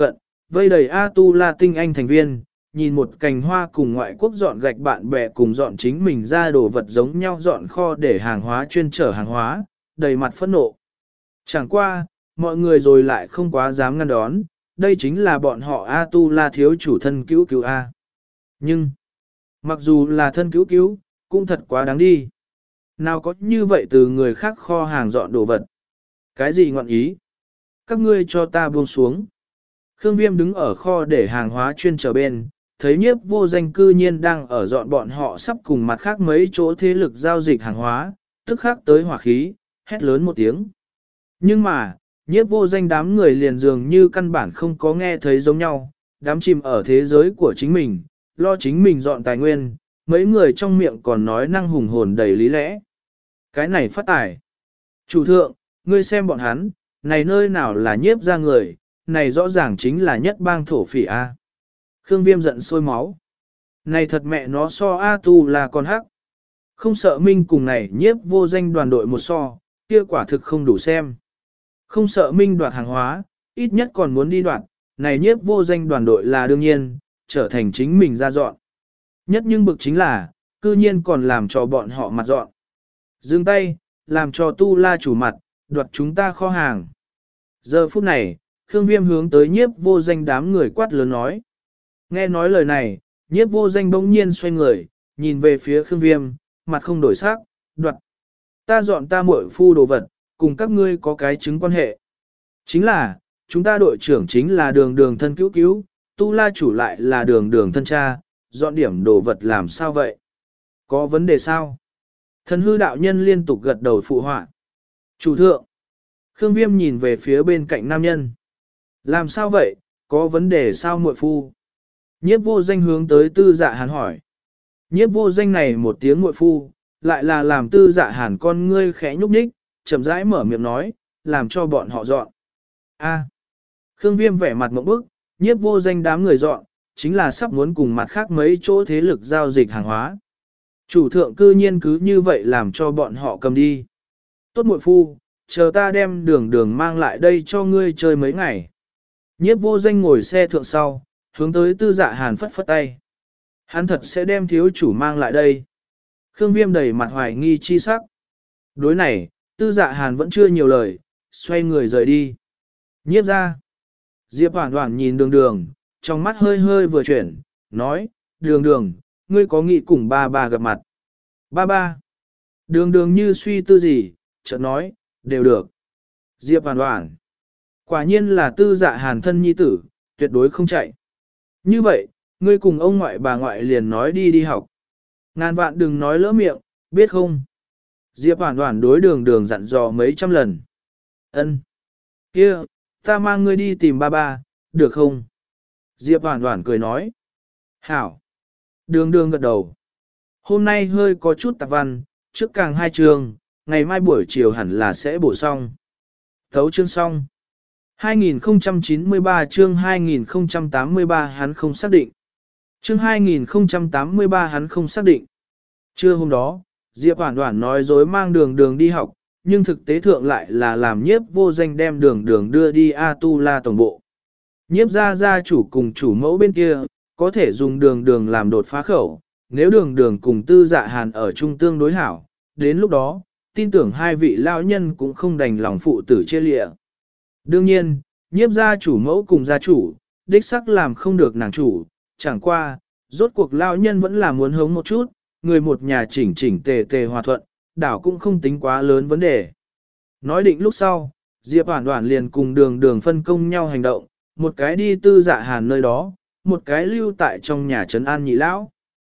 vây đầy A-tu-la tinh anh thành viên, nhìn một cành hoa cùng ngoại quốc dọn gạch bạn bè cùng dọn chính mình ra đồ vật giống nhau dọn kho để hàng hóa chuyên chở hàng hóa, đầy mặt phẫn nộ. Chẳng qua, mọi người rồi lại không quá dám ngăn đón, đây chính là bọn họ A-tu-la thiếu chủ thân cứu cứu A. Nhưng, mặc dù là thân cứu cứu, cũng thật quá đáng đi. Nào có như vậy từ người khác kho hàng dọn đồ vật. Cái gì ngọn ý? Các ngươi cho ta buông xuống. Khương Viêm đứng ở kho để hàng hóa chuyên trở bên, thấy nhiếp vô danh cư nhiên đang ở dọn bọn họ sắp cùng mặt khác mấy chỗ thế lực giao dịch hàng hóa, tức khắc tới hỏa khí, hét lớn một tiếng. Nhưng mà, nhiếp vô danh đám người liền dường như căn bản không có nghe thấy giống nhau, đám chìm ở thế giới của chính mình, lo chính mình dọn tài nguyên, mấy người trong miệng còn nói năng hùng hồn đầy lý lẽ. Cái này phát tài. Chủ thượng, ngươi xem bọn hắn, này nơi nào là nhiếp ra người, này rõ ràng chính là nhất bang thổ phỉ A. Khương Viêm giận sôi máu. Này thật mẹ nó so A tu là con hắc. Không sợ minh cùng này nhiếp vô danh đoàn đội một so, kia quả thực không đủ xem. Không sợ minh đoạt hàng hóa, ít nhất còn muốn đi đoạt, này nhiếp vô danh đoàn đội là đương nhiên, trở thành chính mình ra dọn. Nhất nhưng bực chính là, cư nhiên còn làm cho bọn họ mặt dọn. Dừng tay, làm cho tu la chủ mặt, đoạt chúng ta kho hàng. Giờ phút này, Khương Viêm hướng tới nhiếp vô danh đám người quát lớn nói. Nghe nói lời này, nhiếp vô danh bỗng nhiên xoay người, nhìn về phía Khương Viêm, mặt không đổi sắc, đoạt. Ta dọn ta muội phu đồ vật, cùng các ngươi có cái chứng quan hệ. Chính là, chúng ta đội trưởng chính là đường đường thân cứu cứu, tu la chủ lại là đường đường thân cha, dọn điểm đồ vật làm sao vậy? Có vấn đề sao? Thần hư đạo nhân liên tục gật đầu phụ họa. Chủ thượng. Khương Viêm nhìn về phía bên cạnh nam nhân. Làm sao vậy? Có vấn đề sao muội phu? Nhiếp vô danh hướng tới tư dạ hàn hỏi. Nhiếp vô danh này một tiếng muội phu, lại là làm tư dạ hàn con ngươi khẽ nhúc nhích, chậm rãi mở miệng nói, làm cho bọn họ dọn. A. Khương Viêm vẻ mặt mộng bức, nhiếp vô danh đám người dọn, chính là sắp muốn cùng mặt khác mấy chỗ thế lực giao dịch hàng hóa. Chủ thượng cư nhiên cứ như vậy làm cho bọn họ cầm đi. Tốt muội phu, chờ ta đem đường đường mang lại đây cho ngươi chơi mấy ngày. Nhiếp vô danh ngồi xe thượng sau, hướng tới tư dạ hàn phất phất tay. Hắn thật sẽ đem thiếu chủ mang lại đây. Khương Viêm đầy mặt hoài nghi chi sắc. Đối này, tư dạ hàn vẫn chưa nhiều lời, xoay người rời đi. Nhiếp ra. Diệp Hoản Hoản nhìn đường đường, trong mắt hơi hơi vừa chuyển, nói, đường đường, ngươi có nghĩ cùng ba ba gặp mặt. Ba ba. Đường đường như suy tư gì, chợt nói, đều được. Diệp Hoản Hoản. Quả nhiên là tư dạ hàn thân nhi tử, tuyệt đối không chạy. Như vậy, ngươi cùng ông ngoại bà ngoại liền nói đi đi học. Ngàn vạn đừng nói lỡ miệng, biết không? Diệp Hoản Hoản đối đường đường dặn dò mấy trăm lần. Ân, kia, ta mang ngươi đi tìm ba ba, được không? Diệp Hoản Hoản cười nói. Hảo. Đường đường gật đầu. Hôm nay hơi có chút tạp văn, trước càng hai trường, ngày mai buổi chiều hẳn là sẽ bổ xong. Thấu chương xong. hai nghìn không trăm chín mươi ba chương hai nghìn không trăm tám mươi ba hắn không xác định. Chương hai nghìn không trăm tám mươi ba hắn không xác định. Trưa hôm đó, Diệp Hoản Hoản nói dối mang đường đường đi học, nhưng thực tế thượng lại là làm nhiếp vô danh đem đường đường đưa đi A-tu-la tổng bộ. Nhiếp gia gia chủ cùng chủ mẫu bên kia, có thể dùng đường đường làm đột phá khẩu, nếu đường đường cùng tư dạ hàn ở trung tương đối hảo, đến lúc đó, tin tưởng hai vị lão nhân cũng không đành lòng phụ tử chia lịa. Đương nhiên, nhiếp gia chủ mẫu cùng gia chủ, đích sắc làm không được nàng chủ, chẳng qua, rốt cuộc lão nhân vẫn là muốn hống một chút, người một nhà chỉnh chỉnh tề tề hòa thuận, đảo cũng không tính quá lớn vấn đề. Nói định lúc sau, Diệp Hoản Hoản liền cùng đường đường phân công nhau hành động, một cái đi tư dạ hàn nơi đó, một cái lưu tại trong nhà trấn an nhị lão.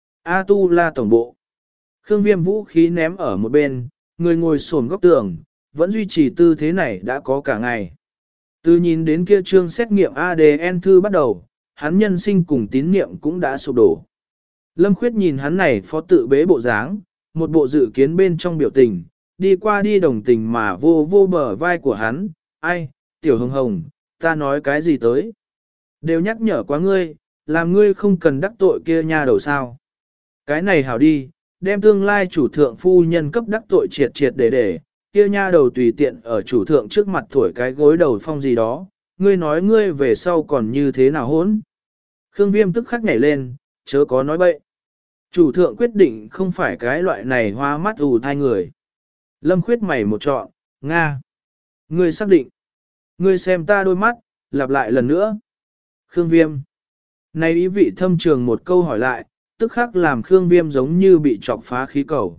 A tu la tổng bộ. Khương Viêm vũ khí ném ở một bên, người ngồi xổm góc tường, vẫn duy trì tư thế này đã có cả ngày. Từ nhìn đến kia trương xét nghiệm a đê en thư bắt đầu, hắn nhân sinh cùng tín niệm cũng đã sụp đổ. Lâm Khuyết nhìn hắn này phó tự bế bộ dáng, một bộ dự kiến bên trong biểu tình, đi qua đi đồng tình mà vô vô bờ vai của hắn, ai, tiểu hồng hồng, ta nói cái gì tới. Đều nhắc nhở quá ngươi, làm ngươi không cần đắc tội kia nha đầu sao. Cái này hảo đi, đem tương lai chủ thượng phu nhân cấp đắc tội triệt triệt để để, kia nha đầu tùy tiện ở chủ thượng trước mặt thổi cái gối đầu phong gì đó, ngươi nói ngươi về sau còn như thế nào hỗn. Khương Viêm tức khắc nhảy lên, chớ có nói bậy. Chủ thượng quyết định không phải cái loại này hoa mắt ù thai người. Lâm Khuyết mày một trọn, Nga. Ngươi xác định. Ngươi xem ta đôi mắt, lặp lại lần nữa. Khương Viêm. Này ý vị thâm trường một câu hỏi lại, tức khắc làm Khương Viêm giống như bị chọc phá khí cầu.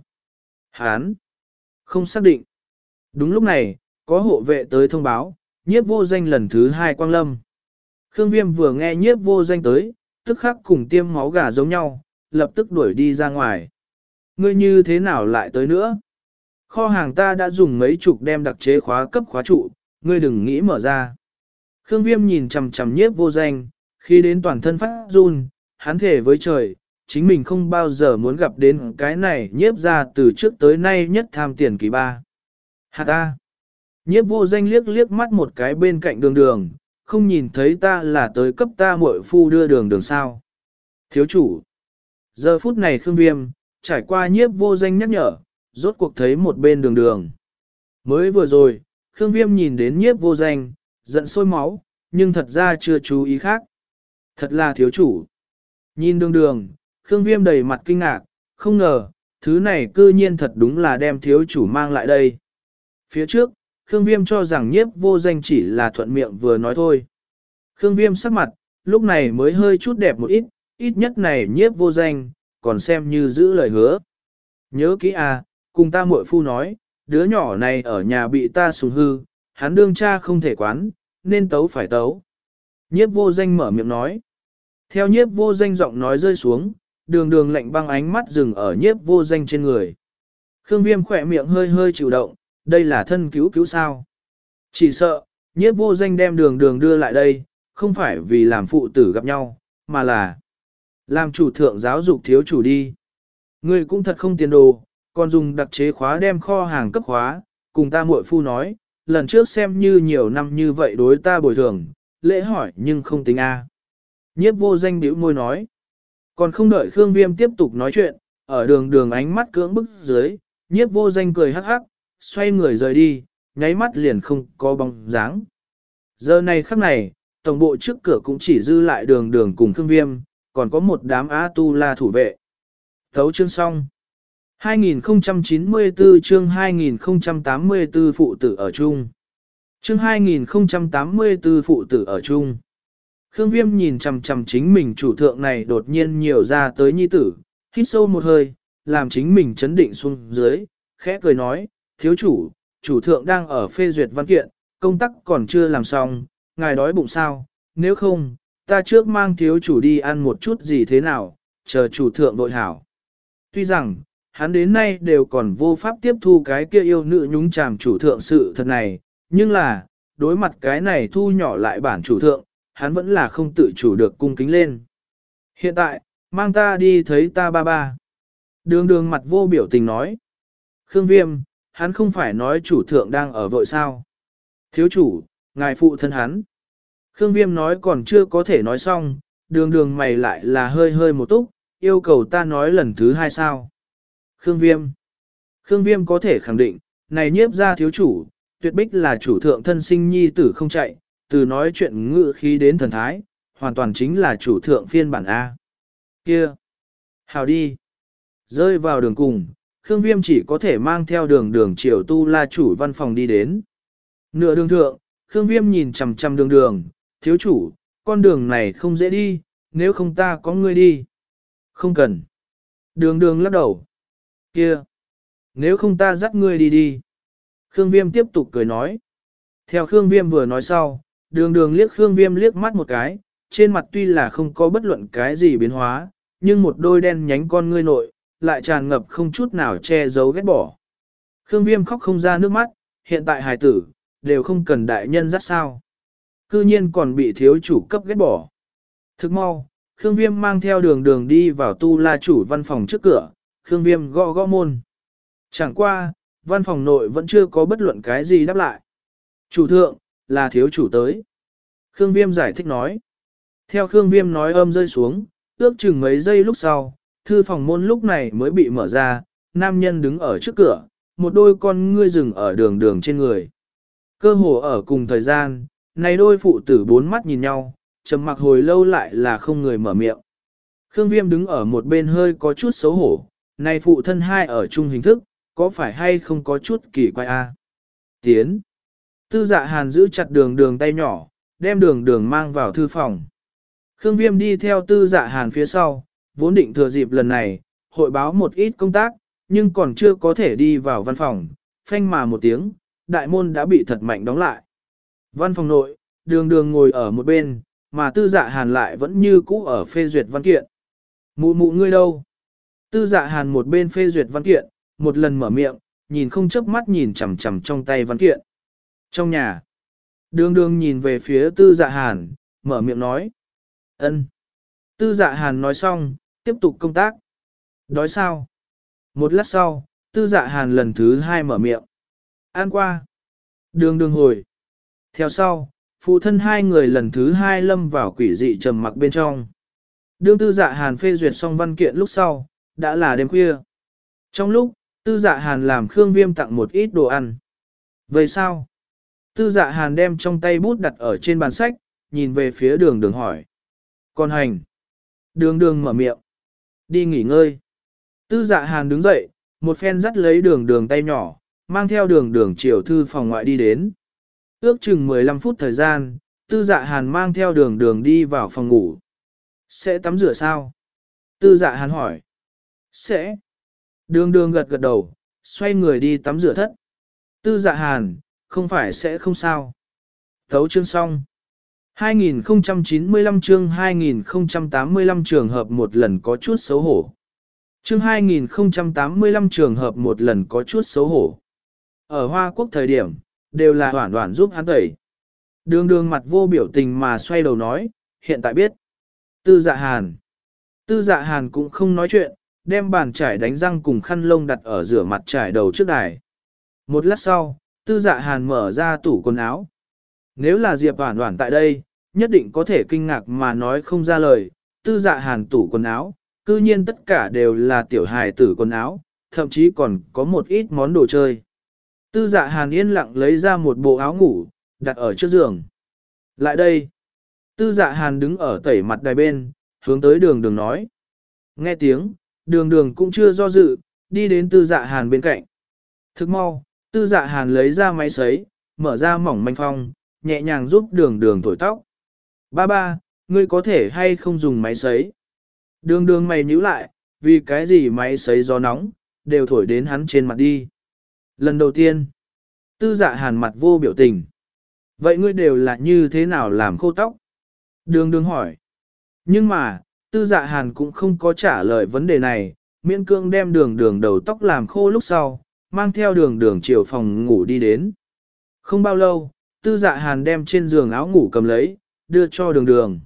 Hán. Không xác định. Đúng lúc này, có hộ vệ tới thông báo, nhiếp vô danh lần thứ hai quang lâm. Khương Viêm vừa nghe nhiếp vô danh tới, tức khắc cùng tiêm máu gà giống nhau, lập tức đuổi đi ra ngoài. Ngươi như thế nào lại tới nữa? Kho hàng ta đã dùng mấy chục đem đặc chế khóa cấp khóa trụ, ngươi đừng nghĩ mở ra. Khương Viêm nhìn chằm chằm nhiếp vô danh, khi đến toàn thân phát run, hắn thề với trời, chính mình không bao giờ muốn gặp đến cái này nhiếp ra từ trước tới nay nhất tham tiền kỳ ba. Hà ta! Nhiếp vô danh liếc liếc mắt một cái bên cạnh đường đường, không nhìn thấy ta là tới cấp ta muội phu đưa đường đường sao. Thiếu chủ! Giờ phút này Khương Viêm, trải qua nhiếp vô danh nhắc nhở, rốt cuộc thấy một bên đường đường. Mới vừa rồi, Khương Viêm nhìn đến nhiếp vô danh, giận sôi máu, nhưng thật ra chưa chú ý khác. Thật là thiếu chủ. Nhìn đường đường, Khương Viêm đầy mặt kinh ngạc, không ngờ, thứ này cư nhiên thật đúng là đem thiếu chủ mang lại đây. Phía trước, Khương Viêm cho rằng nhiếp vô danh chỉ là thuận miệng vừa nói thôi. Khương Viêm sắc mặt, lúc này mới hơi chút đẹp một ít, ít nhất này nhiếp vô danh, còn xem như giữ lời hứa. Nhớ kỹ à, cùng ta muội phu nói, đứa nhỏ này ở nhà bị ta sùng hư, hắn đương cha không thể quán, nên tấu phải tấu. Nhiếp vô danh mở miệng nói. Theo nhiếp vô danh giọng nói rơi xuống, đường đường lạnh băng ánh mắt dừng ở nhiếp vô danh trên người. Khương Viêm khỏe miệng hơi hơi chịu động, đây là thân cứu cứu sao. Chỉ sợ, nhiếp vô danh đem đường đường đưa lại đây, không phải vì làm phụ tử gặp nhau, mà là làm chủ thượng giáo dục thiếu chủ đi. Ngươi cũng thật không tiền đồ, còn dùng đặc chế khóa đem kho hàng cấp khóa, cùng ta muội phu nói, lần trước xem như nhiều năm như vậy đối ta bồi thường, lễ hỏi nhưng không tính a. Nhiếp vô danh bĩu môi nói. Còn không đợi Khương Viêm tiếp tục nói chuyện, ở đường đường ánh mắt cưỡng bức dưới, nhiếp vô danh cười hắc hắc, xoay người rời đi, nháy mắt liền không có bóng dáng. Giờ này khắc này, tổng bộ trước cửa cũng chỉ dư lại đường đường cùng Khương Viêm, còn có một đám A-tu-la thủ vệ. Thấu chương xong. hai nghìn không trăm chín mươi tư chương hai nghìn không trăm tám mươi tư phụ tử ở chung. Chương hai nghìn không trăm tám mươi tư phụ tử ở chung. Khương Viêm nhìn chằm chằm chính mình chủ thượng này đột nhiên nhiều ra tới nhi tử, hít sâu một hơi, làm chính mình chấn định xuống dưới, khẽ cười nói, thiếu chủ, chủ thượng đang ở phê duyệt văn kiện, công tác còn chưa làm xong, ngài đói bụng sao, nếu không, ta trước mang thiếu chủ đi ăn một chút gì thế nào, chờ chủ thượng vội hảo. Tuy rằng, hắn đến nay đều còn vô pháp tiếp thu cái kia yêu nữ nhúng chàm chủ thượng sự thật này, nhưng là, đối mặt cái này thu nhỏ lại bản chủ thượng, hắn vẫn là không tự chủ được cung kính lên. Hiện tại, mang ta đi thấy ta ba ba. Đường đường mặt vô biểu tình nói. Khương Viêm, hắn không phải nói chủ thượng đang ở vội sao. Thiếu chủ, ngài phụ thân hắn. Khương Viêm nói còn chưa có thể nói xong, đường đường mày lại là hơi hơi một túc, yêu cầu ta nói lần thứ hai sao. Khương Viêm. Khương Viêm có thể khẳng định, này nhiếp ra thiếu chủ, tuyệt bích là chủ thượng thân sinh nhi tử không chạy, từ nói chuyện ngự khí đến thần thái, hoàn toàn chính là chủ thượng phiên bản A. Kia! Hào đi! Rơi vào đường cùng, Khương Viêm chỉ có thể mang theo đường đường triều tu la chủ văn phòng đi đến. Nửa đường thượng, Khương Viêm nhìn chằm chằm đường đường, thiếu chủ, con đường này không dễ đi, nếu không ta có ngươi đi. Không cần. Đường đường lắc đầu. Kia! Nếu không ta dắt ngươi đi đi. Khương Viêm tiếp tục cười nói. Theo Khương Viêm vừa nói sau, đường đường liếc Khương Viêm liếc mắt một cái, trên mặt tuy là không có bất luận cái gì biến hóa, nhưng một đôi đen nhánh con ngươi nội, lại tràn ngập không chút nào che giấu ghét bỏ. Khương Viêm khóc không ra nước mắt, hiện tại hài tử, đều không cần đại nhân dắt sao. Cư nhiên còn bị thiếu chủ cấp ghét bỏ. Thức mau, Khương Viêm mang theo đường đường đi vào tu la chủ văn phòng trước cửa, Khương Viêm gõ gõ môn. Chẳng qua, văn phòng nội vẫn chưa có bất luận cái gì đáp lại. Chủ thượng, là thiếu chủ tới. Khương Viêm giải thích nói. Theo Khương Viêm nói âm rơi xuống, ước chừng mấy giây lúc sau, thư phòng môn lúc này mới bị mở ra, nam nhân đứng ở trước cửa, một đôi con ngươi rừng ở đường đường trên người. Cơ hồ ở cùng thời gian, Này đôi phụ tử bốn mắt nhìn nhau, trầm mặc hồi lâu lại là không người mở miệng. Khương Viêm đứng ở một bên hơi có chút xấu hổ, này phụ thân hai ở chung hình thức, có phải hay không có chút kỳ quái a? Tiến. Tư Dạ Hàn giữ chặt đường đường tay nhỏ, đem đường đường mang vào thư phòng. Khương Viêm đi theo Tư Dạ Hàn phía sau, vốn định thừa dịp lần này, hội báo một ít công tác, nhưng còn chưa có thể đi vào văn phòng, phanh mà một tiếng, đại môn đã bị thật mạnh đóng lại. Văn phòng nội, đường đường ngồi ở một bên, mà Tư Dạ Hàn lại vẫn như cũ ở phê duyệt văn kiện. Mụ mụ ngươi đâu? Tư Dạ Hàn một bên phê duyệt văn kiện, một lần mở miệng, nhìn không chớp mắt nhìn chằm chằm trong tay văn kiện. Trong nhà, đường đường nhìn về phía Tư Dạ Hàn, mở miệng nói. Ân. Tư Dạ Hàn nói xong, tiếp tục công tác. Đói sao? Một lát sau, Tư Dạ Hàn lần thứ hai mở miệng. Ăn qua. Đường đường hồi. Theo sau, phụ thân hai người lần thứ hai lâm vào quỷ dị trầm mặc bên trong. Đương Tư Dạ Hàn phê duyệt xong văn kiện lúc sau, đã là đêm khuya. Trong lúc, Tư Dạ Hàn làm Khương Viêm tặng một ít đồ ăn. Vậy sao? Tư Dạ Hàn đem trong tay bút đặt ở trên bàn sách, nhìn về phía đường đường hỏi. Còn hành. Đường đường mở miệng. Đi nghỉ ngơi. Tư Dạ Hàn đứng dậy, một phen dắt lấy đường đường tay nhỏ, mang theo đường đường chiều thư phòng ngoại đi đến. Ước chừng mười lăm phút thời gian, Tư Dạ Hàn mang theo đường đường đi vào phòng ngủ. Sẽ tắm rửa sao? Tư Dạ Hàn hỏi. Sẽ. Đường đường gật gật đầu, xoay người đi tắm rửa thất. Tư Dạ Hàn, không phải sẽ không sao. Thấu chương xong. hai nghìn không trăm chín mươi lăm chương hai nghìn không trăm tám mươi lăm trường hợp một lần có chút xấu hổ. Chương hai nghìn không trăm tám mươi lăm trường hợp một lần có chút xấu hổ. Ở Hoa Quốc thời điểm, đều là Hoản Hoản giúp hắn tẩy. Đường đường mặt vô biểu tình mà xoay đầu nói, hiện tại biết. Tư Dạ Hàn. Tư Dạ Hàn cũng không nói chuyện, đem bàn chải đánh răng cùng khăn lông đặt ở rửa mặt chải đầu trước đài. Một lát sau, Tư Dạ Hàn mở ra tủ quần áo. Nếu là Diệp Hoản Hoản tại đây, nhất định có thể kinh ngạc mà nói không ra lời. Tư Dạ Hàn tủ quần áo, cư nhiên tất cả đều là tiểu hài tử quần áo, thậm chí còn có một ít món đồ chơi. Tư Dạ Hàn yên lặng lấy ra một bộ áo ngủ, đặt ở trước giường. Lại đây. Tư Dạ Hàn đứng ở tẩy mặt đài bên, hướng tới đường đường nói. Nghe tiếng, đường đường cũng chưa do dự, đi đến Tư Dạ Hàn bên cạnh. Thức mau, Tư Dạ Hàn lấy ra máy sấy, mở ra mỏng manh phong, nhẹ nhàng giúp đường đường thổi tóc. Ba ba, ngươi có thể hay không dùng máy sấy? Đường đường mày nhíu lại, vì cái gì máy sấy gió nóng, đều thổi đến hắn trên mặt đi. Lần đầu tiên, Tư Dạ Hàn mặt vô biểu tình. Vậy ngươi đều là như thế nào làm khô tóc? Đường đường hỏi. Nhưng mà, Tư Dạ Hàn cũng không có trả lời vấn đề này, miễn cương đem đường đường đầu tóc làm khô lúc sau, mang theo đường đường chiều phòng ngủ đi đến. Không bao lâu, Tư Dạ Hàn đem trên giường áo ngủ cầm lấy, đưa cho đường đường.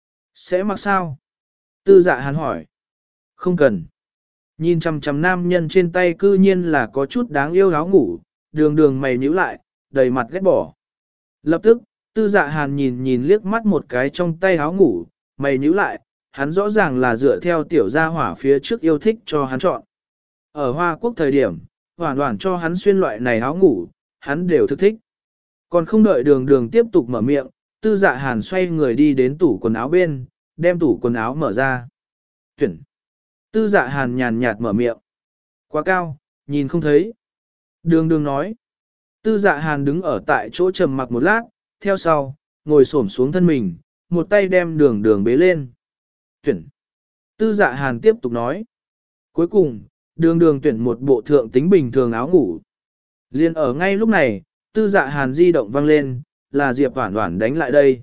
Sẽ mặc sao? Tư Dạ Hàn hỏi. Không cần. Nhìn chằm chằm nam nhân trên tay cư nhiên là có chút đáng yêu áo ngủ, đường đường mày nhíu lại, đầy mặt ghét bỏ. Lập tức, Tư Dạ Hàn nhìn nhìn liếc mắt một cái trong tay áo ngủ, mày nhíu lại, hắn rõ ràng là dựa theo tiểu gia hỏa phía trước yêu thích cho hắn chọn. Ở Hoa Quốc thời điểm, hoàn toàn cho hắn xuyên loại này áo ngủ, hắn đều thực thích. Còn không đợi đường đường tiếp tục mở miệng, Tư Dạ Hàn xoay người đi đến tủ quần áo bên, đem tủ quần áo mở ra. Tuyển. Tư Dạ Hàn nhàn nhạt mở miệng. Quá cao, nhìn không thấy. Đường đường nói. Tư Dạ Hàn đứng ở tại chỗ trầm mặc một lát, theo sau, ngồi xổm xuống thân mình, một tay đem đường đường bế lên. Tuyển. Tư Dạ Hàn tiếp tục nói. Cuối cùng, đường đường tuyển một bộ thượng tính bình thường áo ngủ. Liên ở ngay lúc này, Tư Dạ Hàn di động vang lên, là Diệp Hoản Hoản đánh lại đây.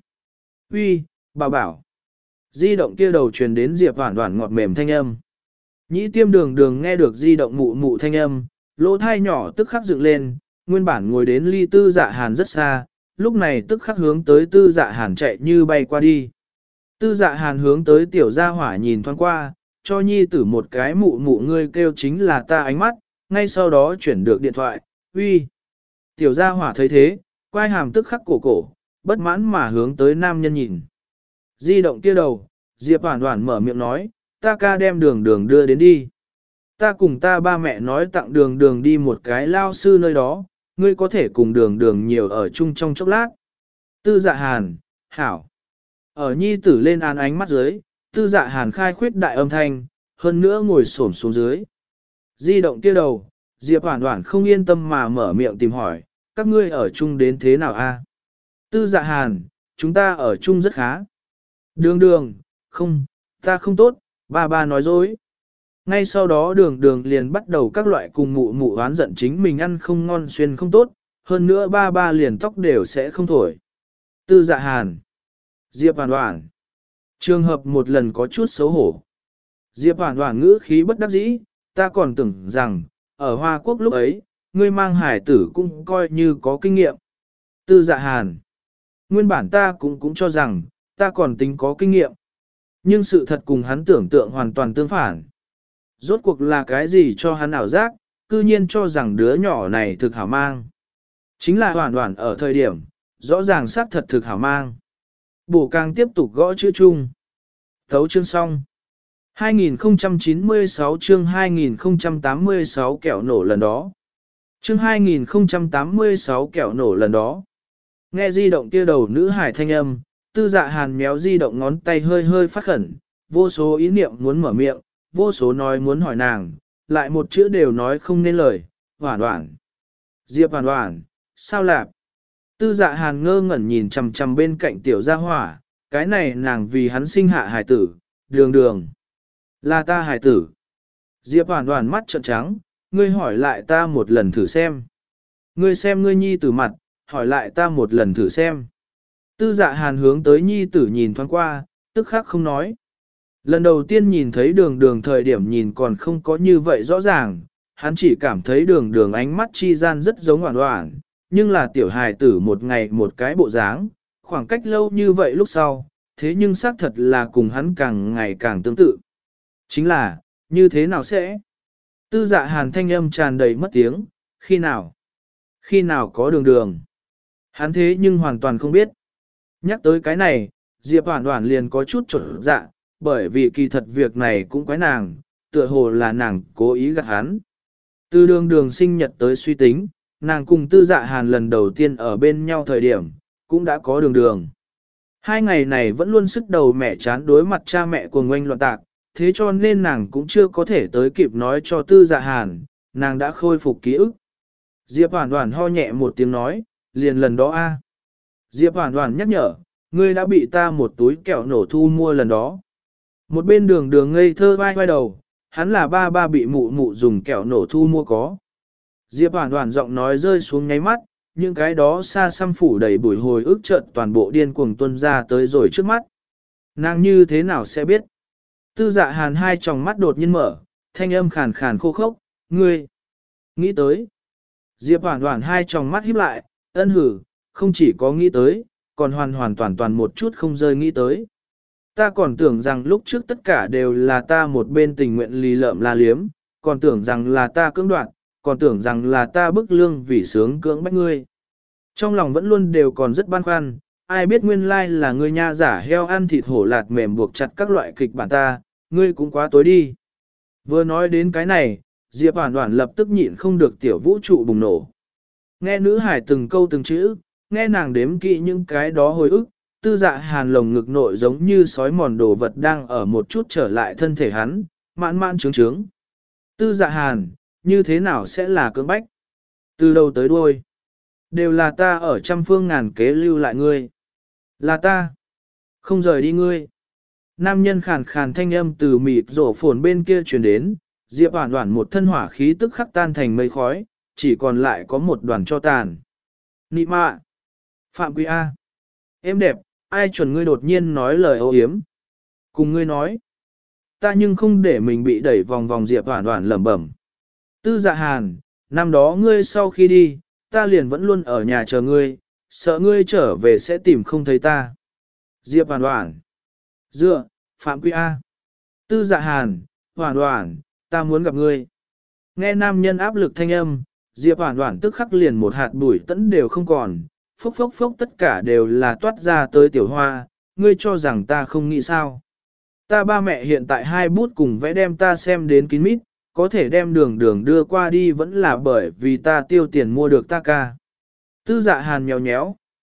Uy, bảo bảo. Di động kia đầu truyền đến Diệp Hoản Hoản ngọt mềm thanh âm. Nhĩ tiêm đường đường nghe được di động mụ mụ thanh âm, lỗ thai nhỏ tức khắc dựng lên, nguyên bản ngồi đến ly Tư Dạ Hàn rất xa, lúc này tức khắc hướng tới Tư Dạ Hàn chạy như bay qua đi. Tư Dạ Hàn hướng tới tiểu gia hỏa nhìn thoáng qua, cho nhi tử một cái mụ mụ ngươi kêu chính là ta ánh mắt, ngay sau đó chuyển được điện thoại, uy. Tiểu gia hỏa thấy thế, quai hàm tức khắc cổ cổ, bất mãn mà hướng tới nam nhân nhìn. Di động kia đầu, Diệp Hoản Hoản mở miệng nói, ta ca đem đường đường đưa đến đi. Ta cùng ta ba mẹ nói tặng đường đường đi một cái lao sư nơi đó, ngươi có thể cùng đường đường nhiều ở chung trong chốc lát. Tư dạ hàn, hảo. Ở nhi tử lên án ánh mắt dưới, tư dạ hàn khai khuyết đại âm thanh, hơn nữa ngồi xổm xuống dưới. Di động kia đầu, Diệp Hoản Hoản không yên tâm mà mở miệng tìm hỏi, các ngươi ở chung đến thế nào a? Tư dạ hàn, chúng ta ở chung rất khá. Đường đường, không, ta không tốt, ba ba nói dối. Ngay sau đó đường đường liền bắt đầu các loại cùng mụ mụ oán giận chính mình ăn không ngon xuyên không tốt, hơn nữa ba ba liền tóc đều sẽ không thổi. Tư dạ hàn, Diệp Hoản Hoản. Trường hợp một lần có chút xấu hổ. Diệp Hoản Hoản ngữ khí bất đắc dĩ, ta còn tưởng rằng, ở Hoa Quốc lúc ấy, ngươi mang hải tử cũng coi như có kinh nghiệm. Tư dạ hàn. Nguyên bản ta cũng cũng cho rằng, ta còn tính có kinh nghiệm. Nhưng sự thật cùng hắn tưởng tượng hoàn toàn tương phản. Rốt cuộc là cái gì cho hắn ảo giác, cư nhiên cho rằng đứa nhỏ này thực hảo mang. Chính là Hoản Hoản ở thời điểm, rõ ràng xác thật thực hảo mang. Bổ càng tiếp tục gõ chữ chung. Thấu chương xong. hai nghìn không trăm chín mươi sáu chương hai nghìn không trăm tám mươi sáu kẹo nổ lần đó. Chương hai nghìn không trăm tám mươi sáu kẹo nổ lần đó. Nghe di động kia đầu nữ hải thanh âm, tư dạ hàn méo di động ngón tay hơi hơi phát khẩn, vô số ý niệm muốn mở miệng, vô số nói muốn hỏi nàng, lại một chữ đều nói không nên lời, Hoản Hoản. Diệp Hoản Hoản, sao lạp? Tư dạ hàn ngơ ngẩn nhìn chằm chằm bên cạnh tiểu gia hỏa, cái này nàng vì hắn sinh hạ hải tử, đường đường. Là ta hải tử. Diệp Hoản Hoản mắt trợn trắng, ngươi hỏi lại ta một lần thử xem. Ngươi xem ngươi nhi tử mặt, hỏi lại ta một lần thử xem. Tư dạ hàn hướng tới nhi tử nhìn thoáng qua, tức khắc không nói. Lần đầu tiên nhìn thấy đường đường thời điểm nhìn còn không có như vậy rõ ràng, hắn chỉ cảm thấy đường đường ánh mắt chi gian rất giống Hoản Hoản, nhưng là tiểu hài tử một ngày một cái bộ dáng, khoảng cách lâu như vậy lúc sau, thế nhưng xác thật là cùng hắn càng ngày càng tương tự. Chính là, như thế nào sẽ? Tư dạ hàn thanh âm tràn đầy mất tiếng, khi nào? Khi nào có đường đường? Hắn thế nhưng hoàn toàn không biết. Nhắc tới cái này, Diệp Hoản Hoản liền có chút trột dạ, bởi vì kỳ thật việc này cũng quái nàng, tựa hồ là nàng cố ý gạt hắn. Từ đường đường sinh nhật tới suy tính, nàng cùng tư dạ hàn lần đầu tiên ở bên nhau thời điểm, cũng đã có đường đường. Hai ngày này vẫn luôn sức đầu mẹ chán đối mặt cha mẹ của ngoanh loạn tạc, thế cho nên nàng cũng chưa có thể tới kịp nói cho tư dạ hàn, nàng đã khôi phục ký ức. Diệp Hoản Hoản ho nhẹ một tiếng nói, liền lần đó a. Diệp Hoản Hoản nhắc nhở, ngươi đã bị ta một túi kẹo nổ thu mua lần đó. Một bên đường đường ngây thơ vai vai đầu, hắn là ba ba bị mụ mụ dùng kẹo nổ thu mua có. Diệp Hoản Hoản giọng nói rơi xuống nháy mắt, những cái đó xa xăm phủ đầy bụi hồi ức chợt toàn bộ điên cuồng tuôn ra tới rồi trước mắt. Nàng như thế nào sẽ biết? Tư dạ hàn hai tròng mắt đột nhiên mở, thanh âm khàn khàn khô khốc, ngươi. Nghĩ tới. Diệp Hoản Hoản hai tròng mắt híp lại, ân hử, không chỉ có nghĩ tới, còn hoàn hoàn toàn toàn một chút không rơi nghĩ tới. Ta còn tưởng rằng lúc trước tất cả đều là ta một bên tình nguyện lì lợm la liếm, còn tưởng rằng là ta cưỡng đoạt, còn tưởng rằng là ta bức lương vì sướng cưỡng bách ngươi. Trong lòng vẫn luôn đều còn rất băn khoăn, ai biết nguyên lai là ngươi nha giả heo ăn thịt hổ lạt mềm buộc chặt các loại kịch bản ta, ngươi cũng quá tối đi. Vừa nói đến cái này, Diệp Hoản Hoản lập tức nhịn không được tiểu vũ trụ bùng nổ. Nghe nữ hải từng câu từng chữ, nghe nàng đếm kỹ những cái đó hồi ức, tư dạ hàn lồng ngực nội giống như sói mòn đồ vật đang ở một chút trở lại thân thể hắn, mãn mãn trướng trướng. Tư dạ hàn, như thế nào sẽ là cưỡng bách? Từ đầu tới đuôi, đều là ta ở trăm phương ngàn kế lưu lại ngươi. Là ta, không rời đi ngươi. Nam nhân khàn khàn thanh âm từ mịt rổ phồn bên kia truyền đến, Diệp Hoản Hoản một thân hỏa khí tức khắc tan thành mây khói, chỉ còn lại có một đoàn cho tàn. Nị mạ, Phạm Quý A, em đẹp, ai chuẩn ngươi đột nhiên nói lời ô yếm? Cùng ngươi nói, ta nhưng không để mình bị đẩy vòng vòng. Diệp Hoản Hoản lẩm bẩm. Tư dạ hàn, năm đó ngươi sau khi đi, ta liền vẫn luôn ở nhà chờ ngươi, sợ ngươi trở về sẽ tìm không thấy ta. Diệp Hoản Hoản, dựa, Phạm Quý A. Tư dạ hàn, Hoản Hoản, ta muốn gặp ngươi. Nghe nam nhân áp lực thanh âm, Diệp Hoản Hoản tức khắc liền một hạt bụi tẫn đều không còn, phốc phốc phốc tất cả đều là toát ra tới tiểu hoa, ngươi cho rằng ta không nghĩ sao. Ta ba mẹ hiện tại hai bút cùng vẽ đem ta xem đến kín mít, có thể đem đường đường đưa qua đi vẫn là bởi vì ta tiêu tiền mua được ta ca. Tư dạ hàn nhéo nhéo,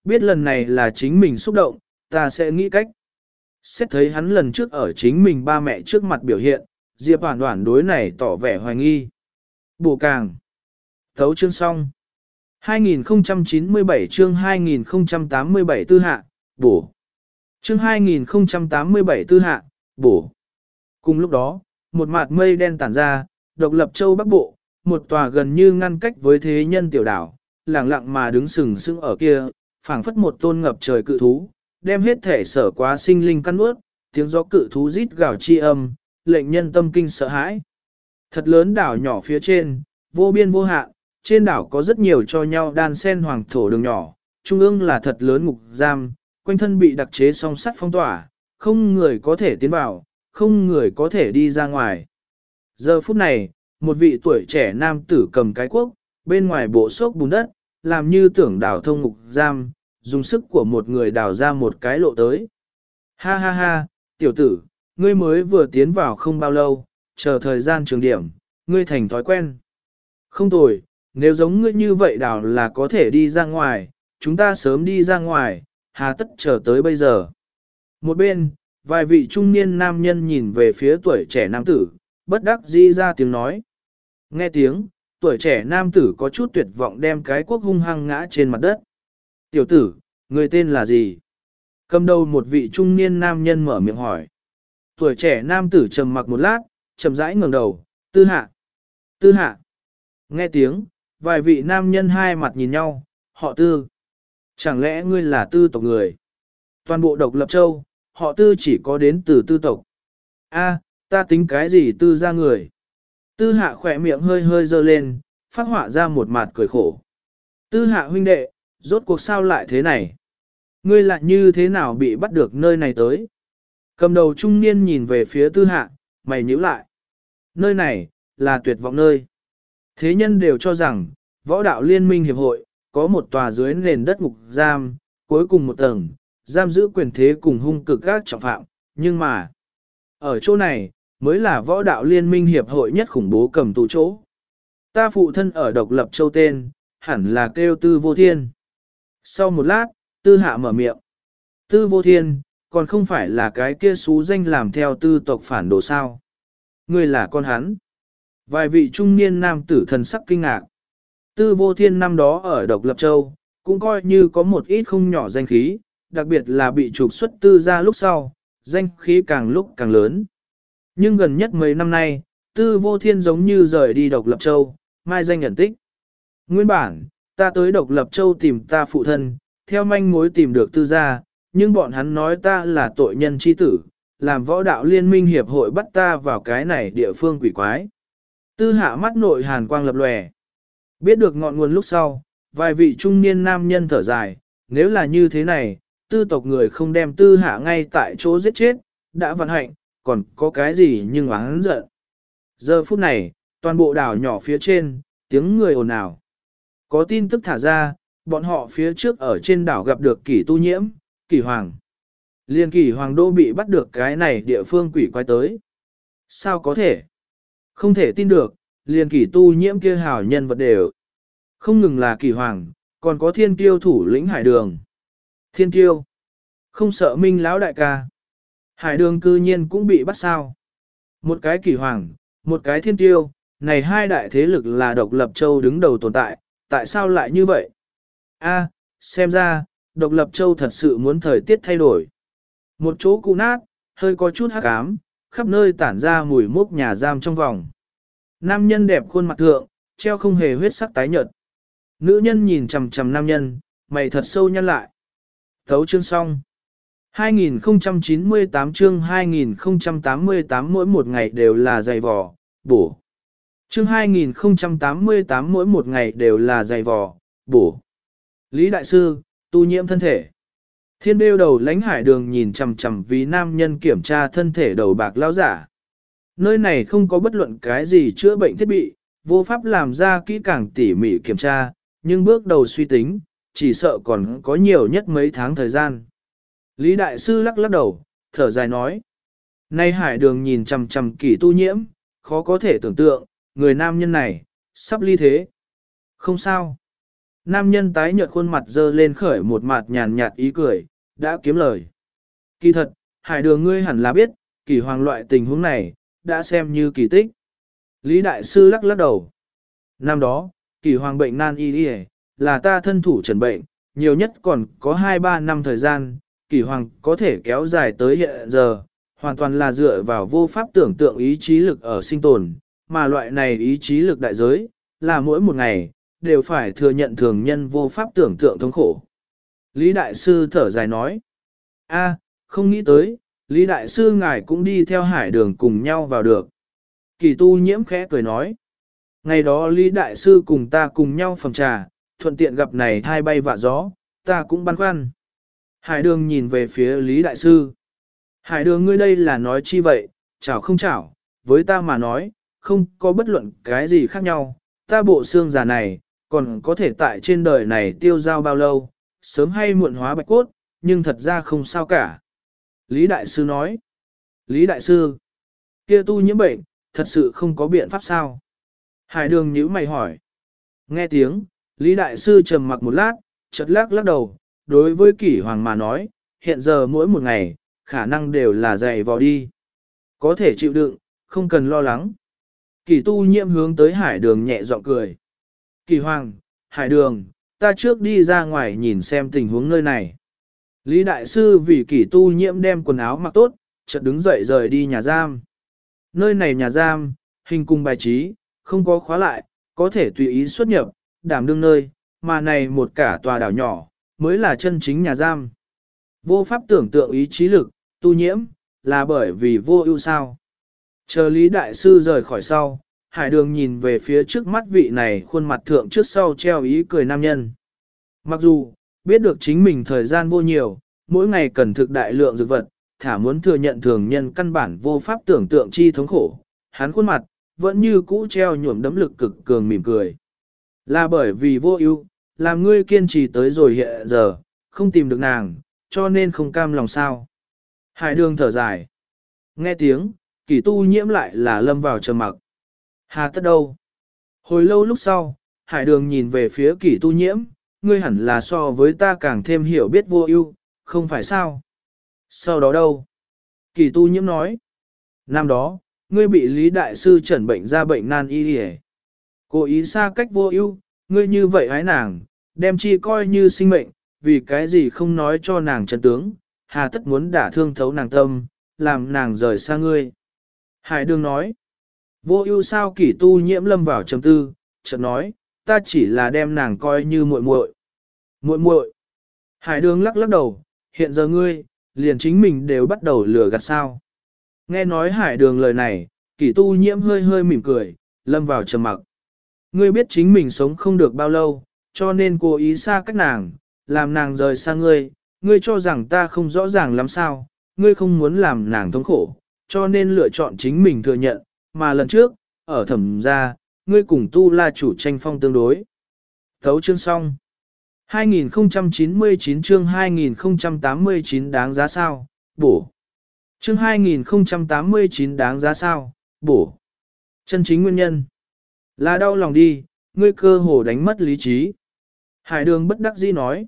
Biết lần này là chính mình xúc động, ta sẽ nghĩ cách. Xét thấy hắn lần trước ở chính mình ba mẹ trước mặt biểu hiện, Diệp Hoản Hoản đối này tỏ vẻ hoài nghi. Bổ càng. Thấu chương xong. hai nghìn không trăm chín mươi bảy chương hai nghìn không trăm tám mươi bảy tư hạ, bổ. Chương hai nghìn không trăm tám mươi bảy tư hạ, bổ. Cùng lúc đó, một mạt mây đen tản ra, độc lập châu Bắc Bộ, một tòa gần như ngăn cách với thế nhân tiểu đảo, lặng lặng mà đứng sừng sững ở kia, phảng phất một tôn ngập trời cự thú, đem hết thể sở quá sinh linh căn ướt, tiếng gió cự thú rít gào chi âm, lệnh nhân tâm kinh sợ hãi. Thật lớn đảo nhỏ phía trên, vô biên vô hạn, trên đảo có rất nhiều cho nhau đan sen hoàng thổ đường nhỏ, trung ương là thật lớn ngục giam, quanh thân bị đặc chế song sắt phong tỏa, không người có thể tiến vào, không người có thể đi ra ngoài. Giờ phút này, một vị tuổi trẻ nam tử cầm cái cuốc, bên ngoài bộ xốp bùn đất, làm như tưởng đào thông ngục giam, dùng sức của một người đào ra một cái lộ tới. Ha ha ha, tiểu tử, ngươi mới vừa tiến vào không bao lâu, chờ thời gian trường điểm, ngươi thành thói quen. Không tồi, nếu giống ngươi như vậy đào là có thể đi ra ngoài, chúng ta sớm đi ra ngoài, hà tất chờ tới bây giờ. Một bên, vài vị trung niên nam nhân nhìn về phía tuổi trẻ nam tử, bất đắc dĩ ra tiếng nói. Nghe tiếng, tuổi trẻ nam tử có chút tuyệt vọng đem cái cuốc hung hăng ngã trên mặt đất. Tiểu tử, người tên là gì? Cầm đầu một vị trung niên nam nhân mở miệng hỏi. Tuổi trẻ nam tử trầm mặc một lát, chậm rãi ngẩng đầu, tư hạ. Tư hạ. Nghe tiếng, vài vị nam nhân hai mặt nhìn nhau, họ tư. Chẳng lẽ ngươi là tư tộc người? Toàn bộ độc lập châu, họ tư chỉ có đến từ tư tộc. A, ta tính cái gì tư ra người? Tư hạ khỏe miệng hơi hơi dơ lên, phát họa ra một mặt cười khổ. Tư hạ huynh đệ, rốt cuộc sao lại thế này? Ngươi lại như thế nào bị bắt được nơi này tới? Cầm đầu trung niên nhìn về phía tư hạ, mày nhíu lại. Nơi này, là tuyệt vọng nơi. Thế nhân đều cho rằng, võ đạo liên minh hiệp hội, có một tòa dưới nền đất ngục giam, cuối cùng một tầng, giam giữ quyền thế cùng hung cực các trọng phạm. Nhưng mà, ở chỗ này, mới là võ đạo liên minh hiệp hội nhất khủng bố cầm tù chỗ. Ta phụ thân ở độc lập châu tên, hẳn là kêu tư vô thiên. Sau một lát, tư hạ mở miệng. Tư vô thiên, còn không phải là cái kia xú danh làm theo tư tộc phản đồ sao. Ngươi là con hắn. Vài vị trung niên nam tử thần sắc kinh ngạc. Tư vô thiên năm đó ở độc lập châu, cũng coi như có một ít không nhỏ danh khí, đặc biệt là bị trục xuất tư ra lúc sau, danh khí càng lúc càng lớn. Nhưng gần nhất mấy năm nay, tư vô thiên giống như rời đi độc lập châu, mai danh nhận tích. Nguyên bản, ta tới độc lập châu tìm ta phụ thân, theo manh mối tìm được tư gia, nhưng bọn hắn nói ta là tội nhân chi tử, làm võ đạo liên minh hiệp hội bắt ta vào cái này địa phương quỷ quái. Tư hạ mắt nội hàn quang lập lòe. Biết được ngọn nguồn lúc sau, vài vị trung niên nam nhân thở dài, nếu là như thế này, tư tộc người không đem tư hạ ngay tại chỗ giết chết, đã vận hạnh, còn có cái gì nhưng oán giận. Giờ phút này, toàn bộ đảo nhỏ phía trên, tiếng người ồn ào. Có tin tức thả ra, bọn họ phía trước ở trên đảo gặp được kỷ tu nhiễm, kỷ hoàng. Liên kỷ hoàng đô bị bắt được cái này địa phương quỷ quái tới. Sao có thể? Không thể tin được, liền kỷ tu nhiễm kia hảo nhân vật đều. Không ngừng là kỷ hoàng, còn có thiên kiêu thủ lĩnh hải đường. Thiên kiêu. Không sợ minh lão đại ca. Hải đường cư nhiên cũng bị bắt sao. Một cái kỷ hoàng, một cái thiên kiêu, này hai đại thế lực là độc lập châu đứng đầu tồn tại, tại sao lại như vậy? A, xem ra, độc lập châu thật sự muốn thời tiết thay đổi. Một chỗ cũ nát, hơi có chút hắc ám, khắp nơi tản ra mùi mốc nhà giam trong vòng. Nam nhân đẹp khuôn mặt thượng, treo không hề huyết sắc tái nhợt. Nữ nhân nhìn chằm chằm nam nhân, mày thật sâu nhăn lại. Thấu chương xong. hai nghìn không trăm chín mươi tám chương hai nghìn không trăm tám mươi tám mỗi một ngày đều là dày vò, bổ. Chương hai nghìn không trăm tám mươi tám mỗi một ngày đều là dày vò, bổ. Lý Đại Sư, tu nhiễm thân thể. Thiên đêu đầu lãnh hải đường nhìn chằm chằm vì nam nhân kiểm tra thân thể đầu bạc lao giả. Nơi này không có bất luận cái gì chữa bệnh thiết bị, vô pháp làm ra kỹ càng tỉ mỉ kiểm tra, nhưng bước đầu suy tính, chỉ sợ còn có nhiều nhất mấy tháng thời gian. Lý Đại Sư lắc lắc đầu, thở dài nói. Nay hải đường nhìn chằm chằm kỷ tu nhiễm, khó có thể tưởng tượng, người nam nhân này, sắp ly thế. Không sao. Nam nhân tái nhợt khuôn mặt dơ lên khởi một mặt nhàn nhạt ý cười, đã kiếm lời. Kỳ thật, Hải Đường ngươi hẳn là biết, Kỷ Hoàng loại tình huống này, đã xem như kỳ tích. Lý Đại Sư lắc lắc đầu. Năm đó, Kỷ Hoàng bệnh nan y đi là ta thân thủ trần bệnh, nhiều nhất còn có hai ba năm thời gian, Kỷ Hoàng có thể kéo dài tới hiện giờ, hoàn toàn là dựa vào vô pháp tưởng tượng ý chí lực ở sinh tồn, mà loại này ý chí lực đại giới, là mỗi một ngày, đều phải thừa nhận thường nhân vô pháp tưởng tượng thống khổ. Lý Đại Sư thở dài nói, a, không nghĩ tới, Lý Đại Sư ngài cũng đi theo Hải Đường cùng nhau vào được. Kỳ tu nhiễm khẽ cười nói, ngày đó Lý Đại Sư cùng ta cùng nhau phòng trà, thuận tiện gặp này thai bay vạ gió, ta cũng băn khoăn. Hải Đường nhìn về phía Lý Đại Sư. Hải Đường ngươi đây là nói chi vậy, chảo không chảo, với ta mà nói, không có bất luận cái gì khác nhau, ta bộ xương già này, còn có thể tại trên đời này tiêu giao bao lâu, sớm hay muộn hóa bạch cốt, nhưng thật ra không sao cả. Lý Đại Sư nói, Lý Đại Sư, kia tu nhiễm bệnh, thật sự không có biện pháp sao? Hải Đường nhíu mày hỏi. Nghe tiếng, Lý Đại Sư trầm mặc một lát, chợt lắc lắc đầu, đối với Kỷ Hoàng mà nói, hiện giờ mỗi một ngày, khả năng đều là dày vò đi. Có thể chịu đựng, không cần lo lắng. Kỷ tu nhiễm hướng tới Hải Đường nhẹ giọng cười. Kỷ Hoàng, Hải Đường, ta trước đi ra ngoài nhìn xem tình huống nơi này. Lý Đại Sư vì Kỷ tu nhiễm đem quần áo mặc tốt, chợt đứng dậy rời đi nhà giam. Nơi này nhà giam, hình cùng bài trí, không có khóa lại, có thể tùy ý xuất nhập, đảm đương nơi, mà này một cả tòa đảo nhỏ, mới là chân chính nhà giam. Vô pháp tưởng tượng ý chí lực, tu nhiễm, là bởi vì vô ưu sao. Chờ Lý Đại Sư rời khỏi sau, Hải Đường nhìn về phía trước mắt vị này khuôn mặt thượng trước sau treo ý cười nam nhân. Mặc dù, biết được chính mình thời gian vô nhiều, mỗi ngày cần thực đại lượng dược vật, thả muốn thừa nhận thường nhân căn bản vô pháp tưởng tượng chi thống khổ, hắn khuôn mặt, vẫn như cũ treo nhuộm đấm lực cực cường mỉm cười. Là bởi vì vô ưu, làm ngươi kiên trì tới rồi hiện giờ, không tìm được nàng, cho nên không cam lòng sao. Hải Đường thở dài. Nghe tiếng, Kỷ tu nhiễm lại là lâm vào trầm mặc. Hà tất đâu? Hồi lâu lúc sau, Hải Đường nhìn về phía Kỷ tu nhiễm, ngươi hẳn là so với ta càng thêm hiểu biết vô ưu, không phải sao? Sau đó đâu? Kỷ tu nhiễm nói. Năm đó, ngươi bị Lý Đại Sư chẩn bệnh ra bệnh nan y hề. Cố ý xa cách vô ưu, ngươi như vậy hái nàng, đem chi coi như sinh mệnh, vì cái gì không nói cho nàng chân tướng, hà tất muốn đả thương thấu nàng tâm, làm nàng rời xa ngươi. Hải Đường nói, vô ưu sao Kỷ tu nhiễm lâm vào trầm tư, chợt nói, ta chỉ là đem nàng coi như muội muội. Muội muội. Hải Đường lắc lắc đầu, hiện giờ ngươi, liền chính mình đều bắt đầu lừa gạt sao. Nghe nói Hải Đường lời này, Kỷ tu nhiễm hơi hơi mỉm cười, lâm vào trầm mặc. Ngươi biết chính mình sống không được bao lâu, cho nên cố ý xa cách nàng, làm nàng rời xa ngươi, ngươi cho rằng ta không rõ ràng lắm sao, ngươi không muốn làm nàng thống khổ, cho nên lựa chọn chính mình thừa nhận, mà lần trước, ở thẩm gia, ngươi cùng tu la chủ tranh phong tương đối. Thấu chương xong. hai nghìn không trăm chín mươi chín chương hai nghìn không trăm tám mươi chín đáng giá sao, bổ. Chương hai nghìn không trăm tám mươi chín đáng giá sao, bổ. Chân chính nguyên nhân là đau lòng đi, ngươi cơ hồ đánh mất lý trí. Hải Đường bất đắc dĩ nói.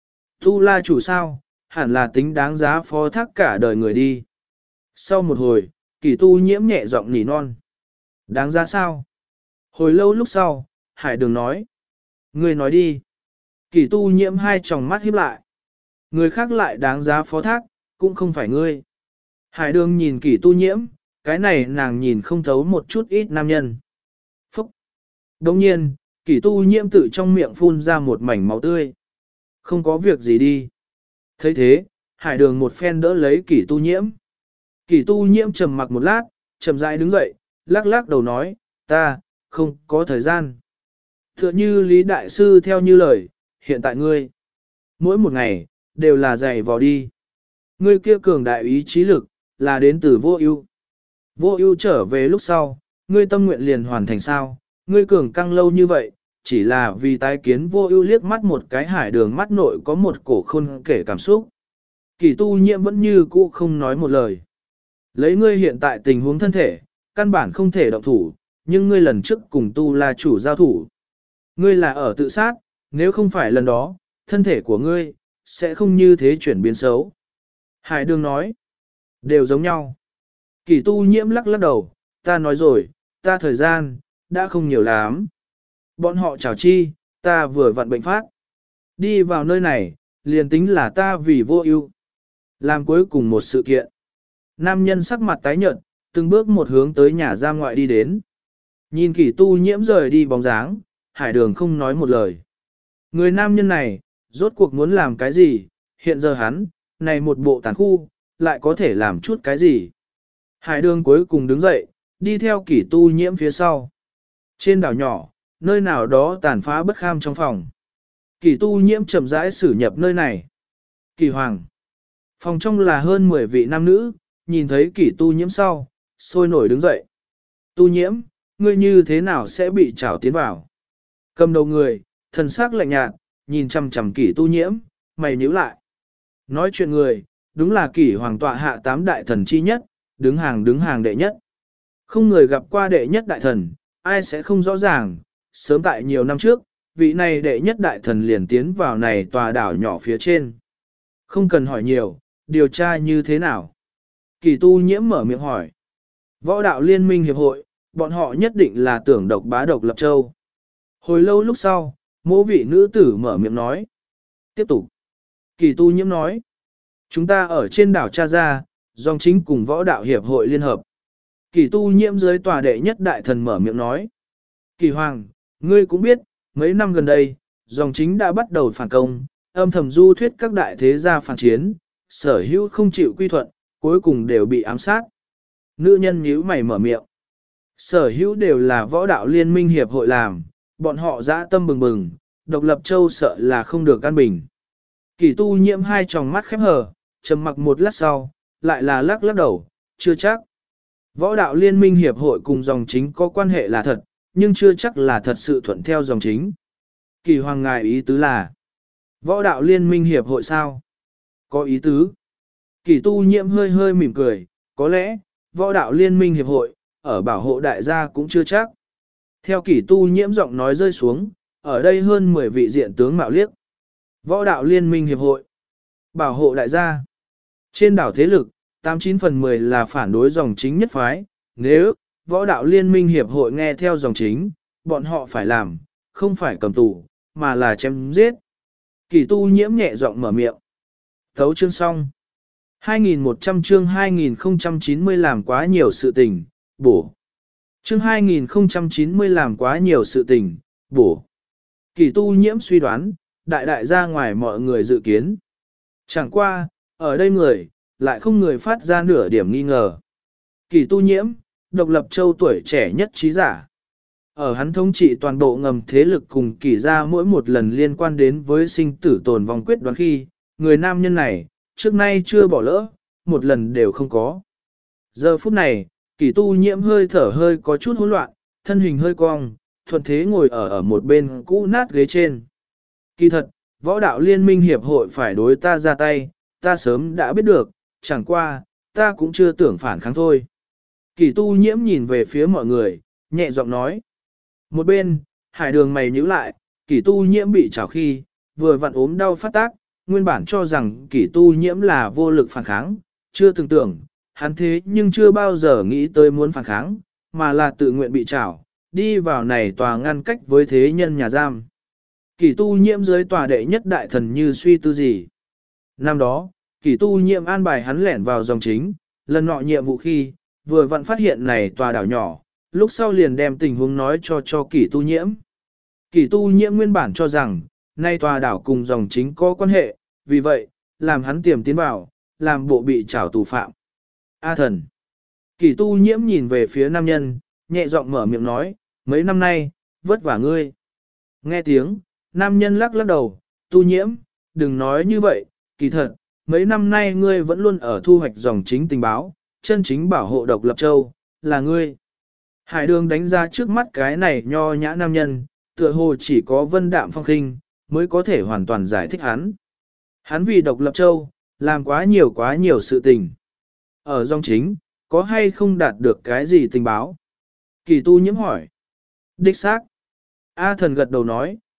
Tu la chủ sao, hẳn là tính đáng giá phó thác cả đời người đi. Sau một hồi, Kỷ tu nhiễm nhẹ giọng nỉ non. Đáng giá sao? Hồi lâu lúc sau, Hải Đường nói. Ngươi nói đi. Kỷ tu nhiễm hai tròng mắt híp lại. Người khác lại đáng giá phó thác, cũng không phải ngươi. Hải Đường nhìn Kỷ tu nhiễm, cái này nàng nhìn không thấu một chút ít nam nhân. Phúc. Đồng nhiên, Kỷ tu nhiễm tự trong miệng phun ra một mảnh máu tươi. Không có việc gì đi. thấy thế, Hải Đường một phen đỡ lấy Kỷ tu nhiễm. Kỷ tu nhiễm trầm mặc một lát, chậm rãi đứng dậy, lắc lắc đầu nói, ta, không có thời gian. Tựa như Lý Đại Sư theo như lời, hiện tại ngươi, mỗi một ngày, đều là dày vò đi. Ngươi kia cường đại ý chí lực, là đến từ vô ưu. Vô ưu trở về lúc sau, ngươi tâm nguyện liền hoàn thành sao, ngươi cường căng lâu như vậy, chỉ là vì tái kiến vô ưu liếc mắt một cái Hải Đường mắt nội có một cổ khôn kể cảm xúc. Kỷ tu nhiễm vẫn như cũ không nói một lời. Lấy ngươi hiện tại tình huống thân thể, căn bản không thể động thủ, nhưng ngươi lần trước cùng tu la chủ giao thủ. Ngươi là ở tự sát, Nếu không phải lần đó, thân thể của ngươi, sẽ không như thế chuyển biến xấu. Hải đường nói, đều giống nhau. Kỷ tu nhiễm lắc lắc đầu, ta nói rồi, ta thời gian, đã không nhiều lắm. Bọn họ chào chi, ta vừa vặn bệnh phát. Đi vào nơi này, liền tính là ta vì vô ưu. Làm cuối cùng một sự kiện. Nam nhân sắc mặt tái nhợt, từng bước một hướng tới nhà giam ngoại đi đến. Nhìn kỷ tu nhiễm rời đi bóng dáng, hải đường không nói một lời. Người nam nhân này, rốt cuộc muốn làm cái gì, hiện giờ hắn, này một bộ tàn khu, lại có thể làm chút cái gì. Hải đường cuối cùng đứng dậy, đi theo kỷ tu nhiễm phía sau. Trên đảo nhỏ, nơi nào đó tàn phá bất kham trong phòng. Kỷ tu nhiễm chậm rãi xử nhập nơi này. Kỷ hoàng. Phòng trong là hơn mười vị nam nữ, nhìn thấy kỷ tu nhiễm sau, sôi nổi đứng dậy. Tu nhiễm, ngươi như thế nào sẽ bị trảo tiến vào? Cầm đầu người, thần sắc lạnh nhạt, nhìn chằm chằm kỷ tu nhiễm, mày nhíu lại. Nói chuyện người, đúng là kỷ hoàng tọa hạ tám đại thần chi nhất, đứng hàng đứng hàng đệ nhất. Không người gặp qua đệ nhất đại thần, ai sẽ không rõ ràng, sớm tại nhiều năm trước, vị này đệ nhất đại thần liền tiến vào này tòa đảo nhỏ phía trên. Không cần hỏi nhiều, điều tra như thế nào? Kỳ tu nhiễm mở miệng hỏi. Võ đạo liên minh hiệp hội, bọn họ nhất định là tưởng độc bá độc lập châu. Hồi lâu lúc sau, mỗ vị nữ tử mở miệng nói. Tiếp tục. Kỳ tu nhiễm nói. Chúng ta ở trên đảo Cha Gia, dòng chính cùng võ đạo hiệp hội liên hợp. Kỳ tu nhiễm dưới tòa đệ nhất đại thần mở miệng nói. Kỳ hoàng, ngươi cũng biết, mấy năm gần đây, dòng chính đã bắt đầu phản công, âm thầm du thuyết các đại thế gia phản chiến, sở hữu không chịu quy thuận, cuối cùng đều bị ám sát. Nữ nhân nhíu mày mở miệng. Sở hữu đều là võ đạo liên minh hiệp hội làm, bọn họ dã tâm bừng bừng, độc lập châu sợ là không được an bình. Kỳ tu nhiễm hai tròng mắt khép hờ, trầm mặc một lát sau, lại là lắc lắc đầu, chưa chắc. Võ đạo liên minh hiệp hội cùng dòng chính có quan hệ là thật, nhưng chưa chắc là thật sự thuận theo dòng chính. Kỳ hoàng ngài ý tứ là, võ đạo liên minh hiệp hội sao? Có ý tứ. Kỳ tu nhiễm hơi hơi mỉm cười, có lẽ, võ đạo liên minh hiệp hội, ở bảo hộ đại gia cũng chưa chắc. Theo kỳ tu nhiễm giọng nói rơi xuống, ở đây hơn mười vị diện tướng mạo liếc. Võ đạo liên minh hiệp hội, bảo hộ đại gia. Trên đảo thế lực, tám chín phần mười là phản đối dòng chính nhất phái, nếu võ đạo liên minh hiệp hội nghe theo dòng chính, bọn họ phải làm, không phải cầm tù, mà là chém giết. Kỳ tu nhiễm nhẹ giọng mở miệng. Thấu chương xong. hai nghìn một trăm chương hai nghìn không trăm chín mươi làm quá nhiều sự tình, bổ. Chương hai nghìn không trăm chín mươi làm quá nhiều sự tình, bổ. Kỳ tu nhiễm suy đoán, đại đại ra ngoài mọi người dự kiến. Chẳng qua, ở đây người, lại không người phát ra nửa điểm nghi ngờ. Kỳ tu nhiễm, độc lập châu tuổi trẻ nhất trí giả. Ở hắn thống trị toàn bộ ngầm thế lực cùng kỳ ra mỗi một lần liên quan đến với sinh tử tồn vong quyết đoán khi, người nam nhân này, trước nay chưa bỏ lỡ, một lần đều không có. Giờ phút này, kỳ tu nhiễm hơi thở hơi có chút hỗn loạn, thân hình hơi cong, thuận thế ngồi ở ở một bên cũ nát ghế trên. Kỳ thật, võ đạo liên minh hiệp hội phải đối ta ra tay, ta sớm đã biết được, chẳng qua, ta cũng chưa tưởng phản kháng thôi. Kỳ tu nhiễm nhìn về phía mọi người, nhẹ giọng nói. Một bên, hải đường mày nhíu lại, kỳ tu nhiễm bị trào khi, vừa vặn ốm đau phát tác, nguyên bản cho rằng kỳ tu nhiễm là vô lực phản kháng, chưa từng tưởng, hắn thế nhưng chưa bao giờ nghĩ tới muốn phản kháng, mà là tự nguyện bị trảo, đi vào này tòa ngăn cách với thế nhân nhà giam. Kỳ tu nhiễm dưới tòa đệ nhất đại thần như suy tư gì. Năm đó, kỳ tu nhiễm an bài hắn lẻn vào dòng chính, lần nọ nhiệm vụ khi, vừa vặn phát hiện này tòa đảo nhỏ, lúc sau liền đem tình huống nói cho cho kỳ tu nhiễm. Kỳ tu nhiễm nguyên bản cho rằng, nay tòa đảo cùng dòng chính có quan hệ, vì vậy, làm hắn tiềm tiến vào, làm bộ bị trảo tù phạm. A thần. Kỳ tu nhiễm nhìn về phía nam nhân, nhẹ giọng mở miệng nói, mấy năm nay, vất vả ngươi. Nghe tiếng, nam nhân lắc lắc đầu, tu nhiễm, đừng nói như vậy, kỳ thật, mấy năm nay ngươi vẫn luôn ở thu hoạch dòng chính tình báo, chân chính bảo hộ độc lập châu, là ngươi. Hải đường đánh ra trước mắt cái này nho nhã nam nhân, tựa hồ chỉ có vân đạm phong khinh, mới có thể hoàn toàn giải thích hắn. Hắn vì độc lập châu, làm quá nhiều quá nhiều sự tình. Ở dòng chính, có hay không đạt được cái gì tình báo? Kỳ tu nhiễm hỏi. Đích xác. A thần gật đầu nói,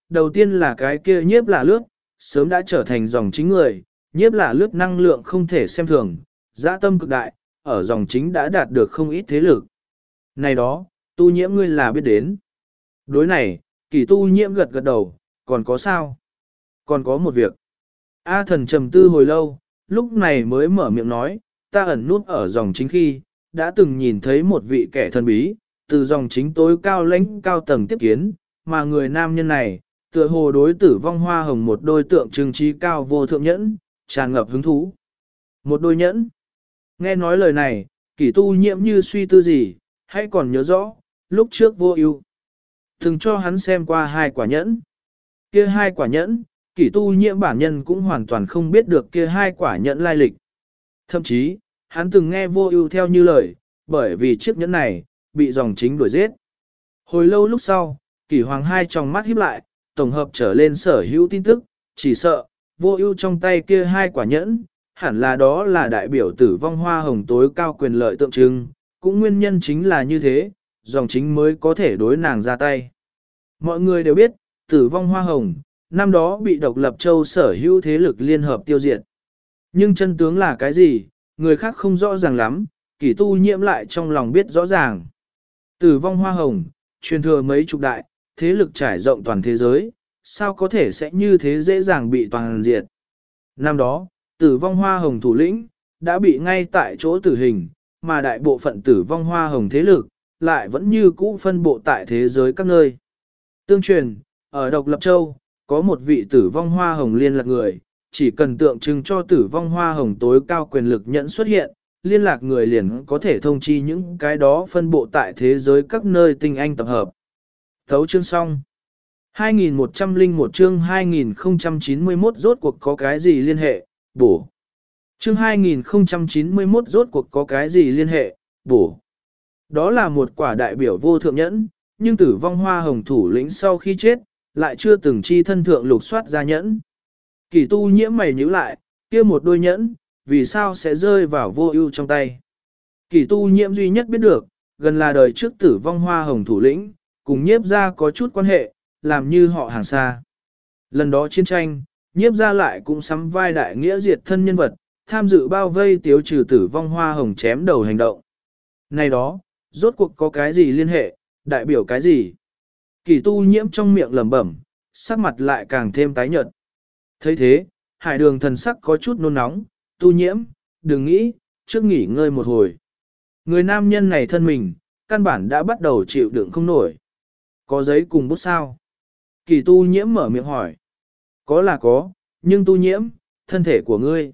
đầu tiên là cái kia nhiếp là lướt, sớm đã trở thành dòng chính người, nhiếp là lướt năng lượng không thể xem thường, dã tâm cực đại, ở dòng chính đã đạt được không ít thế lực. Này đó, tu nhiễm ngươi là biết đến. Đối này, kỳ tu nhiễm gật gật đầu, còn có sao? Còn có một việc. A thần trầm tư hồi lâu, lúc này mới mở miệng nói, ta ẩn nút ở dòng chính khi, đã từng nhìn thấy một vị kẻ thần bí, từ dòng chính tối cao lãnh cao tầng tiếp kiến, mà người nam nhân này, tựa hồ đối tử vong hoa hồng một đôi tượng trưng trí cao vô thượng nhẫn, tràn ngập hứng thú. Một đôi nhẫn. Nghe nói lời này, kỷ tu nhiễm như suy tư gì, hãy còn nhớ rõ, lúc trước vô ưu từng cho hắn xem qua hai quả nhẫn. Kia hai quả nhẫn, kỷ tu nhiễm bản nhân cũng hoàn toàn không biết được kia hai quả nhẫn lai lịch. Thậm chí, hắn từng nghe vô ưu theo như lời, bởi vì chiếc nhẫn này, bị dòng chính đuổi giết. Hồi lâu lúc sau, kỷ hoàng hai tròng mắt híp lại, tổng hợp trở lên sở hữu tin tức, chỉ sợ, vô ưu trong tay kia hai quả nhẫn, hẳn là đó là đại biểu tử vong hoa hồng tối cao quyền lợi tượng trưng, cũng nguyên nhân chính là như thế, dòng chính mới có thể đối nàng ra tay. Mọi người đều biết, tử vong hoa hồng, năm đó bị độc lập châu sở hữu thế lực liên hợp tiêu diệt. Nhưng chân tướng là cái gì, người khác không rõ ràng lắm, kỷ tu nhiễm lại trong lòng biết rõ ràng. Tử vong hoa hồng, truyền thừa mấy chục đại, thế lực trải rộng toàn thế giới, sao có thể sẽ như thế dễ dàng bị toàn diệt. Năm đó, tử vong hoa hồng thủ lĩnh, đã bị ngay tại chỗ tử hình, mà đại bộ phận tử vong hoa hồng thế lực, lại vẫn như cũ phân bộ tại thế giới các nơi. Tương truyền, ở Độc Lập Châu, có một vị tử vong hoa hồng liên lạc người, chỉ cần tượng trưng cho tử vong hoa hồng tối cao quyền lực nhận xuất hiện, liên lạc người liền có thể thông chi những cái đó phân bộ tại thế giới các nơi tinh anh tập hợp. Thấu chương xong. hai nghìn một trăm lẻ một chương hai nghìn không trăm chín mươi mốt rốt cuộc có cái gì liên hệ, bổ. Chương hai nghìn không trăm chín mươi mốt rốt cuộc có cái gì liên hệ, bổ. Đó là một quả đại biểu vô thượng nhẫn, nhưng tử vong hoa hồng thủ lĩnh sau khi chết, lại chưa từng chi thân thượng lục soát ra nhẫn. Kỳ tu nhiễm mày nhíu lại, kia một đôi nhẫn, vì sao sẽ rơi vào vô ưu trong tay. Kỳ tu nhiễm duy nhất biết được, gần là đời trước tử vong hoa hồng thủ lĩnh, cùng nhiếp ra có chút quan hệ, làm như họ hàng xa. Lần đó chiến tranh, nhiếp ra lại cũng sắm vai đại nghĩa diệt thân nhân vật, tham dự bao vây tiêu trừ tử vong hoa hồng chém đầu hành động. Này đó, rốt cuộc có cái gì liên hệ, đại biểu cái gì? Kỳ tu nhiễm trong miệng lẩm bẩm, sắc mặt lại càng thêm tái nhợt. thấy thế, hải đường thần sắc có chút nôn nóng, tu nhiễm, đừng nghĩ, trước nghỉ ngơi một hồi. Người nam nhân này thân mình, căn bản đã bắt đầu chịu đựng không nổi. Có giấy cùng bút sao? Kỳ tu nhiễm mở miệng hỏi. Có là có, nhưng tu nhiễm, thân thể của ngươi.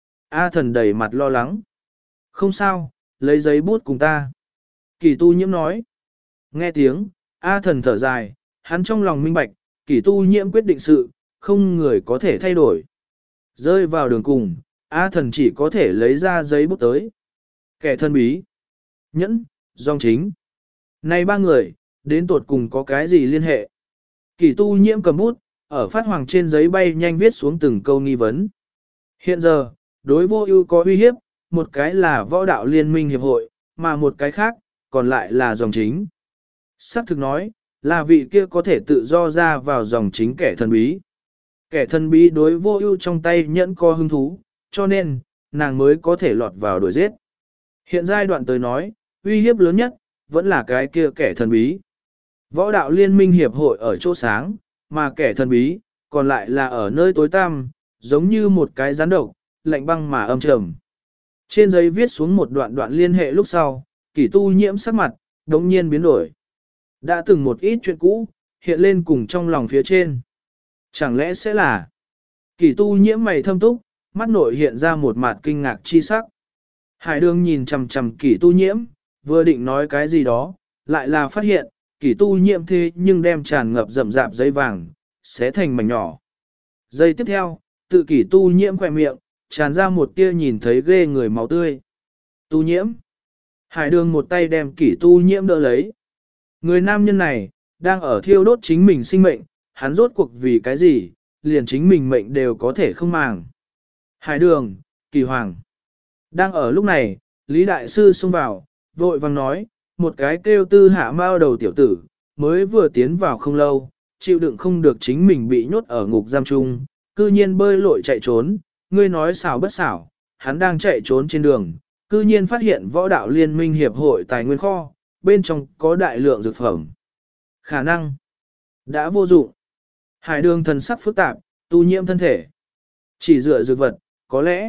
A thần đầy mặt lo lắng. Không sao, lấy giấy bút cùng ta. Kỳ tu nhiễm nói. Nghe tiếng, A thần thở dài, hắn trong lòng minh bạch, kỳ tu nhiễm quyết định sự, không người có thể thay đổi. Rơi vào đường cùng, A thần chỉ có thể lấy ra giấy bút tới. Kẻ thân bí, nhẫn, dòng chính. Này ba người, đến tột cùng có cái gì liên hệ? Kỳ tu nhiễm cầm bút, ở phát hoàng trên giấy bay nhanh viết xuống từng câu nghi vấn. Hiện giờ, đối vô ưu có uy hiếp, một cái là võ đạo liên minh hiệp hội, mà một cái khác, còn lại là dòng chính. Sắc thực nói, là vị kia có thể tự do ra vào dòng chính kẻ thần bí. Kẻ thần bí đối vô ưu trong tay nhẫn co hứng thú, cho nên, nàng mới có thể lọt vào đuổi giết. Hiện giai đoạn tới nói, uy hiếp lớn nhất, vẫn là cái kia kẻ thần bí. Võ đạo liên minh hiệp hội ở chỗ sáng, mà kẻ thần bí, còn lại là ở nơi tối tăm, giống như một cái rắn độc, lạnh băng mà âm trầm. Trên giấy viết xuống một đoạn đoạn liên hệ lúc sau, Kỷ tu nhiễm sắc mặt, đống nhiên biến đổi. Đã từng một ít chuyện cũ, hiện lên cùng trong lòng phía trên. Chẳng lẽ sẽ là... Kỷ tu nhiễm mày thâm túc, mắt nội hiện ra một mặt kinh ngạc chi sắc. Hải đường nhìn chằm chằm kỷ tu nhiễm, vừa định nói cái gì đó, lại là phát hiện, kỷ tu nhiễm thế nhưng đem tràn ngập rậm rạp giấy vàng, xé thành mảnh nhỏ. Giây tiếp theo, tự kỷ tu nhiễm khỏe miệng, tràn ra một tia nhìn thấy ghê người máu tươi. Tu nhiễm. Hải đường một tay đem kỷ tu nhiễm đỡ lấy. Người nam nhân này, đang ở thiêu đốt chính mình sinh mệnh, hắn rốt cuộc vì cái gì, liền chính mình mệnh đều có thể không màng. Hải đường, kỳ hoàng. Đang ở lúc này, Lý Đại Sư xông vào, vội vang nói, một cái kêu tư hạ mao đầu tiểu tử, mới vừa tiến vào không lâu, chịu đựng không được chính mình bị nhốt ở ngục giam chung, cư nhiên bơi lội chạy trốn, ngươi nói xảo bất xảo, hắn đang chạy trốn trên đường, cư nhiên phát hiện võ đạo liên minh hiệp hội tài nguyên kho, bên trong có đại lượng dược phẩm. Khả năng đã vô dụng. Hải đường thần sắc phức tạp, tu nhiễm thân thể. Chỉ dựa dược vật, có lẽ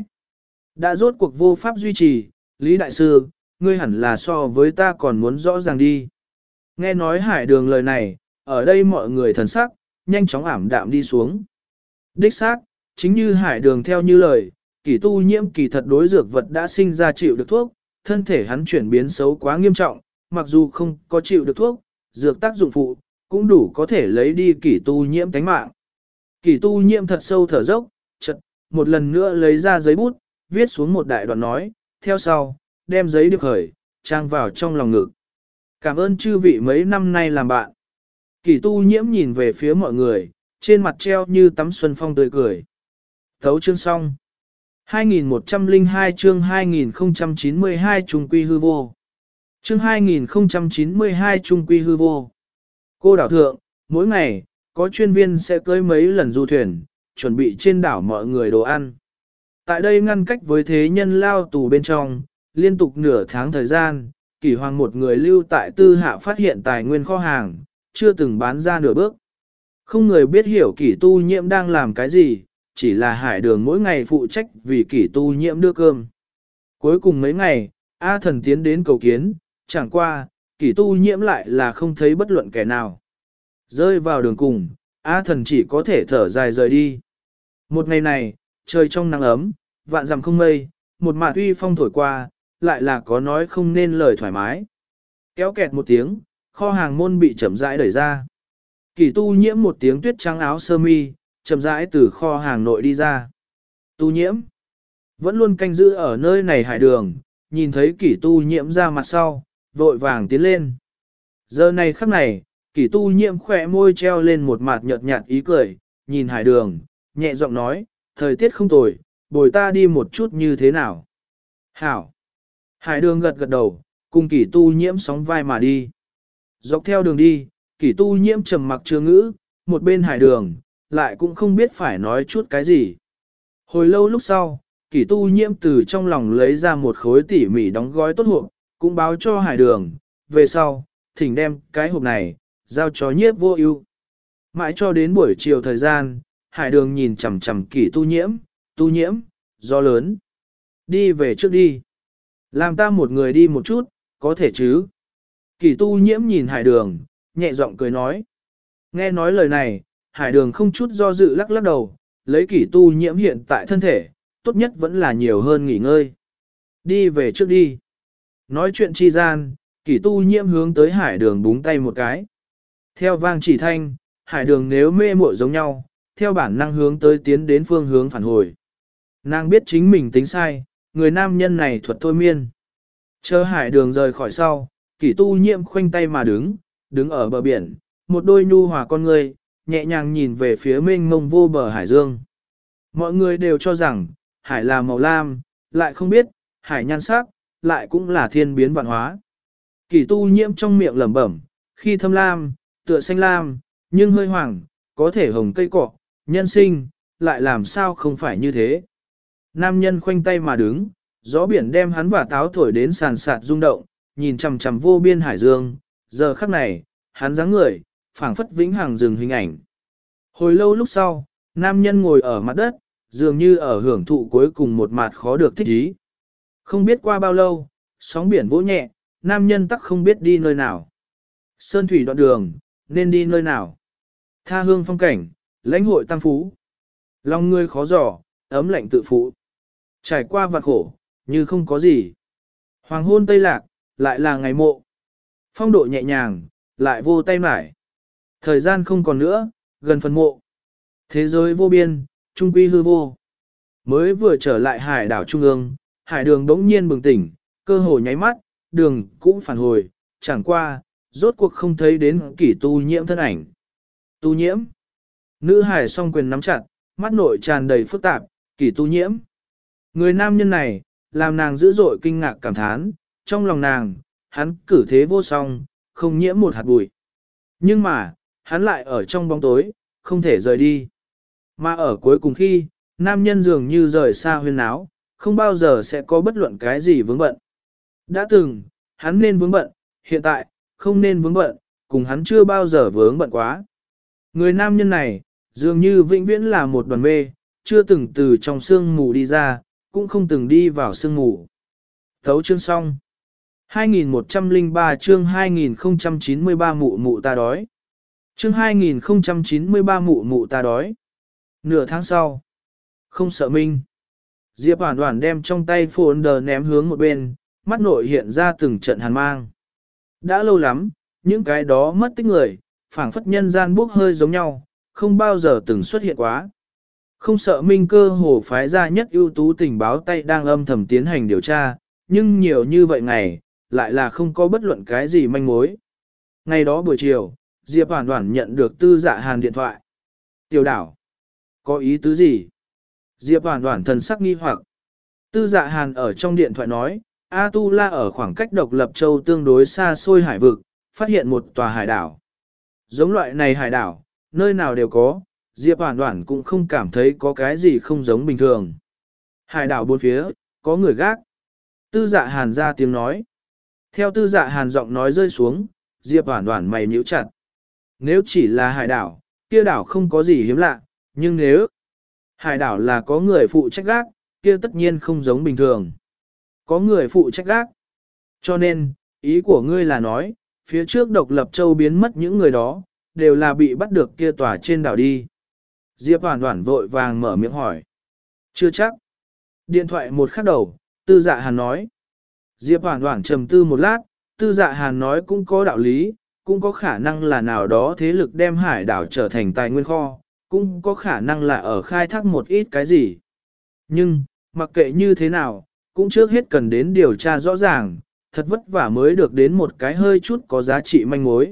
đã rốt cuộc vô pháp duy trì, Lý Đại Sư, ngươi hẳn là so với ta còn muốn rõ ràng đi. Nghe nói hải đường lời này, ở đây mọi người thần sắc, nhanh chóng ảm đạm đi xuống. Đích xác, chính như hải đường theo như lời, kỳ tu nhiễm kỳ thật đối dược vật đã sinh ra chịu được thuốc, thân thể hắn chuyển biến xấu quá nghiêm trọng, mặc dù không có chịu được thuốc, dược tác dụng phụ, cũng đủ có thể lấy đi kỳ tu nhiễm tánh mạng. Kỳ tu nhiễm thật sâu thở dốc, chật, một lần nữa lấy ra giấy bút, viết xuống một đại đoạn nói, theo sau, đem giấy được khởi, trang vào trong lòng ngực. Cảm ơn chư vị mấy năm nay làm bạn. Kỳ tu nhiễm nhìn về phía mọi người, trên mặt treo như tắm xuân phong tươi cười. Thấu chương xong. hai nghìn một trăm lẻ hai chương hai nghìn không trăm chín mươi hai trung quy hư vô. Chương hai nghìn không trăm chín mươi hai trung quy hư vô. Cô đảo thượng, mỗi ngày, có chuyên viên sẽ cưới mấy lần du thuyền, chuẩn bị trên đảo mọi người đồ ăn. Tại đây ngăn cách với thế nhân lao tù bên trong, liên tục nửa tháng thời gian, Kỷ Hoàng một người lưu tại tư hạ phát hiện tài nguyên kho hàng, chưa từng bán ra nửa bước. Không người biết hiểu Kỷ tu nhiễm đang làm cái gì, chỉ là hải đường mỗi ngày phụ trách vì Kỷ tu nhiễm đưa cơm. Cuối cùng mấy ngày, A thần tiến đến cầu kiến, chẳng qua, Kỷ tu nhiễm lại là không thấy bất luận kẻ nào. Rơi vào đường cùng, A thần chỉ có thể thở dài rời đi. Một ngày này, trời trong nắng ấm, vạn dặm không mây, một mạt uy phong thổi qua, lại là có nói không nên lời thoải mái. Kéo kẹt một tiếng, kho hàng môn bị chậm rãi đẩy ra. Kỷ tu nhiễm một tiếng tuyết trắng áo sơ mi, chậm rãi từ kho hàng nội đi ra. Tu nhiễm vẫn luôn canh giữ ở nơi này hải đường, nhìn thấy kỷ tu nhiễm ra mặt sau, vội vàng tiến lên. Giờ này khắc này, kỷ tu nhiễm khỏe môi treo lên một mặt nhợt nhạt ý cười, nhìn hải đường, nhẹ giọng nói, thời tiết không tồi, bồi ta đi một chút như thế nào. Hảo. Hải đường gật gật đầu, cùng kỷ tu nhiễm sóng vai mà đi. Dọc theo đường đi, kỷ tu nhiễm trầm mặc chưa ngữ, một bên hải đường, lại cũng không biết phải nói chút cái gì. Hồi lâu lúc sau, kỷ tu nhiễm từ trong lòng lấy ra một khối tỉ mỉ đóng gói tốt hộp, cũng báo cho hải đường, về sau, thỉnh đem cái hộp này, giao cho nhiếp vô ưu. Mãi cho đến buổi chiều thời gian, hải đường nhìn chằm chằm kỷ tu nhiễm, tu nhiễm, gió lớn. Đi về trước đi. Làm ta một người đi một chút, có thể chứ? Kỷ tu nhiễm nhìn hải đường, nhẹ giọng cười nói. Nghe nói lời này, hải đường không chút do dự lắc lắc đầu, lấy kỷ tu nhiễm hiện tại thân thể, tốt nhất vẫn là nhiều hơn nghỉ ngơi. Đi về trước đi. Nói chuyện chi gian, kỷ tu nhiễm hướng tới hải đường búng tay một cái. Theo vang chỉ thanh, hải đường nếu mê muội giống nhau, theo bản năng hướng tới tiến đến phương hướng phản hồi. Nàng biết chính mình tính sai, người nam nhân này thuật thôi miên. Chờ hải đường rời khỏi sau, kỷ tu nhiễm khoanh tay mà đứng, đứng ở bờ biển, một đôi nhu hòa con người, nhẹ nhàng nhìn về phía mênh mông vô bờ hải dương. Mọi người đều cho rằng, hải là màu lam, lại không biết, hải nhan sắc, lại cũng là thiên biến vạn hóa. Kỷ tu nhiễm trong miệng lẩm bẩm, khi thâm lam, tựa xanh lam, nhưng hơi hoàng, có thể hồng cây cọ, nhân sinh, lại làm sao không phải như thế. Nam nhân khoanh tay mà đứng, gió biển đem hắn và táo thổi đến sàn sạt rung động, nhìn chằm chằm vô biên hải dương, giờ khắc này, hắn dáng người, phảng phất vĩnh hằng dừng hình ảnh. Hồi lâu lúc sau, nam nhân ngồi ở mặt đất, dường như ở hưởng thụ cuối cùng một mặt khó được thích ý. Không biết qua bao lâu, sóng biển vỗ nhẹ, nam nhân tắc không biết đi nơi nào. Sơn thủy đoạn đường, nên đi nơi nào. Tha hương phong cảnh, lãnh hội tam phú. Lòng người khó dò, ấm lạnh tự phụ. Trải qua vạn khổ, như không có gì. Hoàng hôn tây lạc, lại là ngày mộ. Phong độ nhẹ nhàng, lại vô tay mải. Thời gian không còn nữa, gần phần mộ. Thế giới vô biên, trung quy hư vô. Mới vừa trở lại hải đảo Trung ương, hải đường đống nhiên bừng tỉnh, cơ hồ nháy mắt, đường cũng phản hồi, chẳng qua, rốt cuộc không thấy đến kỷ tu nhiễm thân ảnh. Tu nhiễm. Nữ hải song quyền nắm chặt, mắt nội tràn đầy phức tạp, kỷ tu nhiễm. Người nam nhân này, làm nàng dữ dội kinh ngạc cảm thán, trong lòng nàng, hắn cử thế vô song, không nhiễm một hạt bụi. Nhưng mà, hắn lại ở trong bóng tối, không thể rời đi. Mà ở cuối cùng khi, nam nhân dường như rời xa huyên áo, không bao giờ sẽ có bất luận cái gì vướng bận. Đã từng, hắn nên vướng bận, hiện tại, không nên vướng bận, cùng hắn chưa bao giờ vướng bận quá. Người nam nhân này, dường như vĩnh viễn là một đoàn mê, chưa từng từ trong sương mù đi ra, cũng không từng đi vào sương mù. Thấu chương xong. hai nghìn một trăm lẻ ba chương hai nghìn không trăm chín mươi ba mụ mụ ta đói. Chương hai nghìn không trăm chín mươi ba mụ mụ ta đói. Nửa tháng sau. Không sợ minh. Diệp Hoản Hoản đem trong tay phồn đờ ném hướng một bên, mắt nội hiện ra từng trận hàn mang. Đã lâu lắm, những cái đó mất tích người, phảng phất nhân gian bốc hơi giống nhau, không bao giờ từng xuất hiện quá. Không sợ minh cơ hồ phái ra nhất ưu tú tình báo tay đang âm thầm tiến hành điều tra, nhưng nhiều như vậy ngày, lại là không có bất luận cái gì manh mối. Ngày đó buổi chiều, Diệp Hoản Hoản nhận được Tư Dạ Hàn điện thoại. Tiểu đảo, có ý tứ gì? Diệp Hoản Hoản thần sắc nghi hoặc. Tư Dạ Hàn ở trong điện thoại nói, A Tu La ở khoảng cách độc lập châu tương đối xa xôi hải vực, phát hiện một tòa hải đảo. Giống loại này hải đảo, nơi nào đều có, Diệp Hoản Hoản cũng không cảm thấy có cái gì không giống bình thường. Hải đảo bốn phía, có người gác. Tư Dạ Hàn ra tiếng nói. Theo Tư Dạ Hàn giọng nói rơi xuống, Diệp Hoản Hoản mày nhíu chặt. Nếu chỉ là hải đảo, kia đảo không có gì hiếm lạ, nhưng nếu hải đảo là có người phụ trách gác, kia tất nhiên không giống bình thường. Có người phụ trách gác. Cho nên, ý của ngươi là nói, phía trước độc lập châu biến mất những người đó, đều là bị bắt được kia tòa trên đảo đi. Diệp Hoản Hoản vội vàng mở miệng hỏi. Chưa chắc. Điện thoại một khắc đầu, Tư Dạ Hàn nói. Diệp Hoản Hoản trầm tư một lát, Tư Dạ Hàn nói cũng có đạo lý, cũng có khả năng là nào đó thế lực đem hải đảo trở thành tài nguyên kho, cũng có khả năng là ở khai thác một ít cái gì. Nhưng, mặc kệ như thế nào, cũng trước hết cần đến điều tra rõ ràng, thật vất vả mới được đến một cái hơi chút có giá trị manh mối.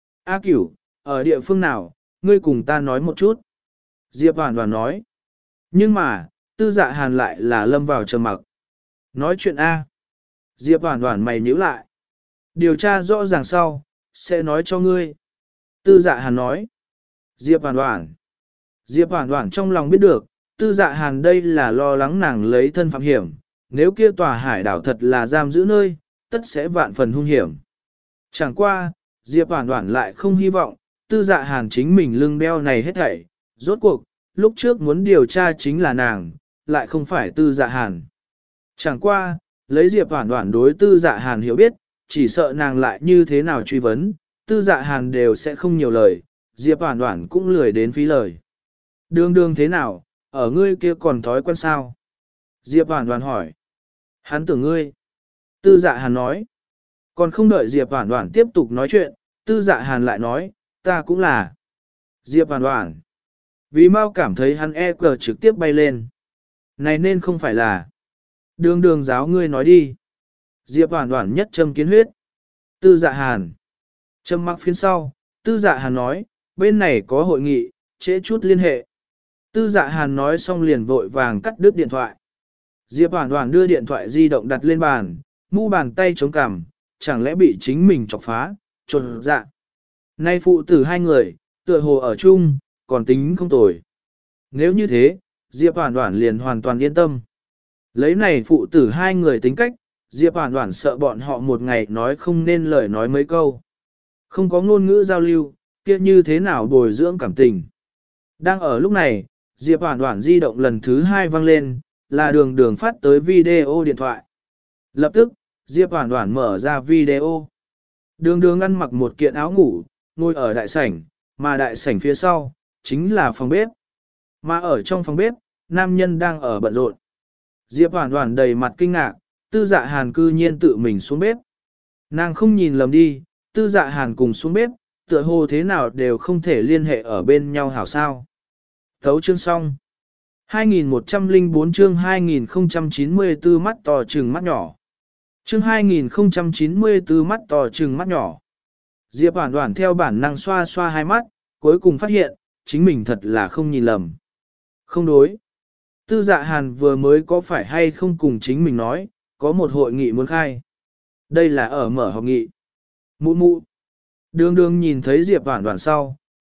A Cửu, ở địa phương nào, ngươi cùng ta nói một chút. Diệp Hoản Hoản nói. Nhưng mà, Tư Dạ Hàn lại là lâm vào trầm mặc. Nói chuyện A. Diệp Hoản Hoản mày nhíu lại. Điều tra rõ ràng sau, sẽ nói cho ngươi. Tư Dạ Hàn nói. Diệp Hoản Hoản. Diệp Hoản Hoản trong lòng biết được, Tư Dạ Hàn đây là lo lắng nàng lấy thân phạm hiểm, nếu kia tòa hải đảo thật là giam giữ nơi, tất sẽ vạn phần hung hiểm. Chẳng qua, Diệp Hoản Hoản lại không hy vọng, Tư Dạ Hàn chính mình lưng đeo này hết thảy, rốt cuộc, lúc trước muốn điều tra chính là nàng, lại không phải Tư Dạ Hàn. Chẳng qua, lấy Diệp Hoản Hoản đối Tư Dạ Hàn hiểu biết, chỉ sợ nàng lại như thế nào truy vấn, Tư Dạ Hàn đều sẽ không nhiều lời, Diệp Hoản Hoản cũng lười đến phí lời. Đường đường thế nào, ở ngươi kia còn thói quen sao? Diệp Hoản Hoản hỏi. Hắn tưởng ngươi. Tư Dạ Hàn nói. Còn không đợi Diệp Hoản Hoản tiếp tục nói chuyện, Tư Dạ Hàn lại nói, ta cũng là. Diệp Hoản Hoản. Vì mau cảm thấy hắn e cờ trực tiếp bay lên. Này nên không phải là. Đường đường giáo ngươi nói đi. Diệp Hoản Hoản nhất châm kiến huyết. Tư Dạ Hàn. Châm mặc phiên sau, Tư Dạ Hàn nói, bên này có hội nghị, trễ chút liên hệ. Tư Dạ Hàn nói xong liền vội vàng cắt đứt điện thoại. Diệp Hoản Hoản đưa điện thoại di động đặt lên bàn, mu bàn tay chống cằm, chẳng lẽ bị chính mình chọc phá, chột dạ. Nay phụ tử hai người, tựa hồ ở chung, còn tính không tồi. Nếu như thế, Diệp Hoản Hoản liền hoàn toàn yên tâm. Lấy này phụ tử hai người tính cách, Diệp Hoản Hoản sợ bọn họ một ngày nói không nên lời nói mấy câu. Không có ngôn ngữ giao lưu, kia như thế nào bồi dưỡng cảm tình. Đang ở lúc này, Diệp Hoản Hoản di động lần thứ hai vang lên, là đường đường phát tới video điện thoại. Lập tức, Diệp Hoản Hoản mở ra video. Đường đường ăn mặc một kiện áo ngủ, ngồi ở đại sảnh, mà đại sảnh phía sau, chính là phòng bếp. Mà ở trong phòng bếp, nam nhân đang ở bận rộn. Diệp Hoản Hoản đầy mặt kinh ngạc, Tư Dạ Hàn cư nhiên tự mình xuống bếp. Nàng không nhìn lầm đi, Tư Dạ Hàn cùng xuống bếp, tựa hồ thế nào đều không thể liên hệ ở bên nhau hảo sao. Thấu chương xong. hai nghìn một trăm lẻ bốn chương hai nghìn không trăm chín mươi tư mắt to trừng mắt nhỏ. Chương hai nghìn không trăm chín mươi tư mắt to trừng mắt nhỏ. Diệp Hoản Hoản theo bản năng xoa xoa hai mắt, cuối cùng phát hiện, chính mình thật là không nhìn lầm. Không đối. Tư Dạ Hàn vừa mới có phải hay không cùng chính mình nói, có một hội nghị muốn khai. Đây là ở mở họp nghị. Mụ mụ. Đường đường nhìn thấy Diệp Hoản Hoản sau,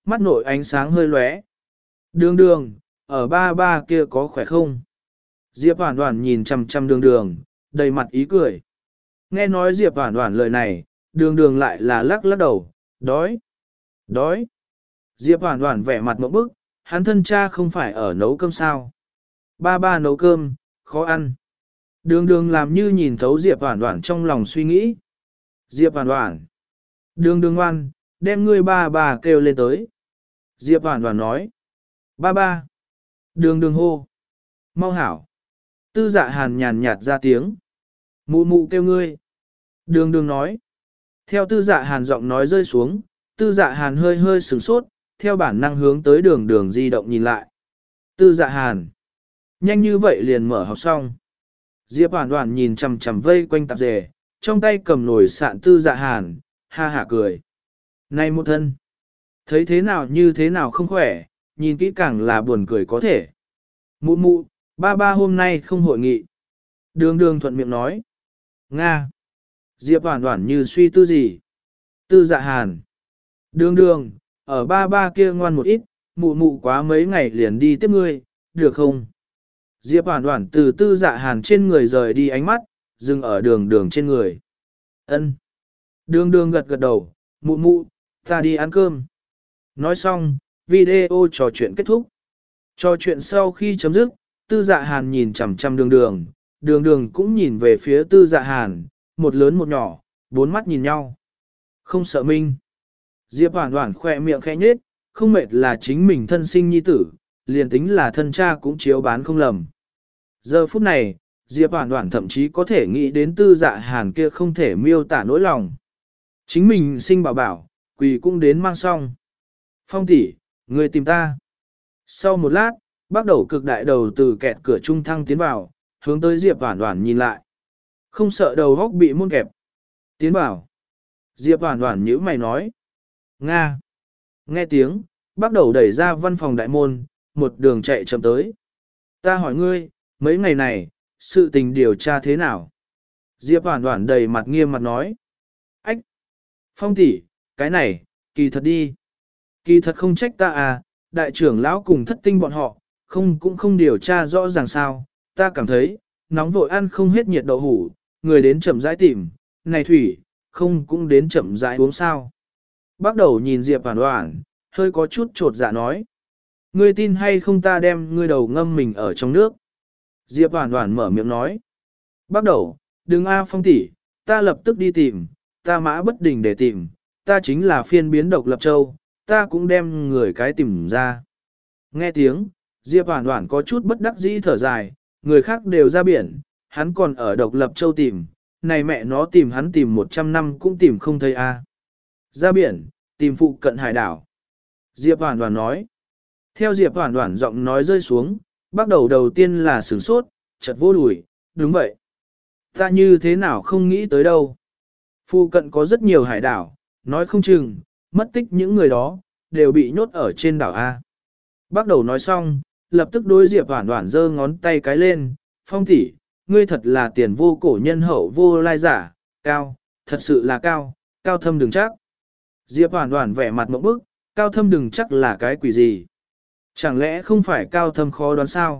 mắt nội ánh sáng hơi lóe. Đường đường, ở ba ba kia có khỏe không? Diệp Hoản Hoản nhìn chằm chằm đường đường, đầy mặt ý cười. Nghe nói Diệp Hoản Hoản lời này, đường đường lại là lắc lắc đầu, đói, đói. Diệp Hoản Hoản vẻ mặt ngộp bức, hắn thân cha không phải ở nấu cơm sao? Ba ba nấu cơm, khó ăn. Đường đường làm như nhìn thấu Diệp Hoản Hoản trong lòng suy nghĩ. Diệp Hoản Hoản. Đường đường ngoan, đem ngươi ba ba kêu lên tới. Diệp Hoản Hoản nói. Ba ba. Đường đường hô. Mau hảo. Tư Dạ Hàn nhàn nhạt ra tiếng. Mụ mụ kêu ngươi. Đường đường nói. Theo Tư Dạ Hàn giọng nói rơi xuống, Tư Dạ Hàn hơi hơi sửng sốt, theo bản năng hướng tới đường đường di động nhìn lại. Tư Dạ Hàn. Nhanh như vậy liền mở học xong. Diệp Hoản Hoản nhìn chằm chằm vây quanh tạp dề, trong tay cầm nồi sạn Tư Dạ Hàn, ha hả cười. Này một thân. Thấy thế nào như thế nào không khỏe, nhìn kỹ càng là buồn cười có thể. Mụ mụ, ba ba hôm nay không hội nghị. Đường đường thuận miệng nói. Nga. Diệp Hoản Hoản như suy tư gì. Tư Dạ Hàn. Đường đường, ở ba ba kia ngoan một ít, mụ mụ quá mấy ngày liền đi tiếp ngươi, được không? Diệp Hoản Hoản từ Tư Dạ Hàn trên người rời đi ánh mắt, dừng ở đường đường trên người. Ân. Đường đường gật gật đầu, mụ mụ, ta đi ăn cơm. Nói xong, video trò chuyện kết thúc. Trò chuyện sau khi chấm dứt, Tư Dạ Hàn nhìn chằm chằm đường đường, đường đường cũng nhìn về phía Tư Dạ Hàn, một lớn một nhỏ, bốn mắt nhìn nhau. Không sợ minh. Diệp Hoản Hoản khỏe miệng khẽ nhếch, không mệt là chính mình thân sinh nhi tử, liền tính là thân cha cũng chiếu bán không lầm. Giờ phút này, Diệp Hoản Hoản thậm chí có thể nghĩ đến Tư Dạ Hàn kia không thể miêu tả nỗi lòng. Chính mình sinh bảo bảo, quỳ cũng đến mang xong. Phong tỷ, người tìm ta. Sau một lát, bắt đầu cực đại đầu từ kẹt cửa trung thăng tiến vào, hướng tới Diệp Hoản Hoản nhìn lại. Không sợ đầu góc bị muôn kẹp. Tiến bảo. Diệp Hoản Hoản nhíu mày nói. Nga. Nghe tiếng, bắt đầu đẩy ra văn phòng đại môn, một đường chạy chậm tới. Ta hỏi ngươi, mấy ngày này, sự tình điều tra thế nào? Diệp Hoản Hoản đầy mặt nghiêm mặt nói. Ách! Phong tỷ, cái này, kỳ thật đi. Kỳ thật không trách ta à, đại trưởng lão cùng thất tinh bọn họ, không cũng không điều tra rõ ràng sao. Ta cảm thấy, nóng vội ăn không hết nhiệt đậu hủ, người đến chậm rãi tìm, này thủy, không cũng đến chậm rãi uống sao. Bắt đầu nhìn Diệp Hoản Hoản, hơi có chút trột dạ nói. Ngươi tin hay không ta đem ngươi đầu ngâm mình ở trong nước. Diệp Hoản Hoản mở miệng nói. Bắt đầu, đừng a Phong tỷ, ta lập tức đi tìm, ta mã bất đình để tìm, ta chính là phiên biến độc lập châu, ta cũng đem người cái tìm ra. Nghe tiếng, Diệp Hoản Hoản có chút bất đắc dĩ thở dài, người khác đều ra biển, hắn còn ở độc lập châu tìm, này mẹ nó tìm hắn tìm một trăm năm cũng tìm không thấy a. Ra biển, tìm phụ cận hải đảo. Diệp Hoản Hoản nói. Theo Diệp Hoản Hoản giọng nói rơi xuống, bắt đầu đầu tiên là sửng sốt, chợt vô đuổi, đúng vậy. Ta như thế nào không nghĩ tới đâu. Phụ cận có rất nhiều hải đảo, nói không chừng, mất tích những người đó, đều bị nhốt ở trên đảo A. Bắt đầu nói xong, lập tức đối Diệp Hoản Hoản giơ ngón tay cái lên, Phong tỷ, ngươi thật là tiền vô cổ nhân hậu vô lai giả, cao, thật sự là cao, cao thâm đừng chắc. Diệp Hoản Hoản vẻ mặt ngộp bức, cao thâm đừng chắc là cái quỷ gì. Chẳng lẽ không phải cao thâm khó đoán sao?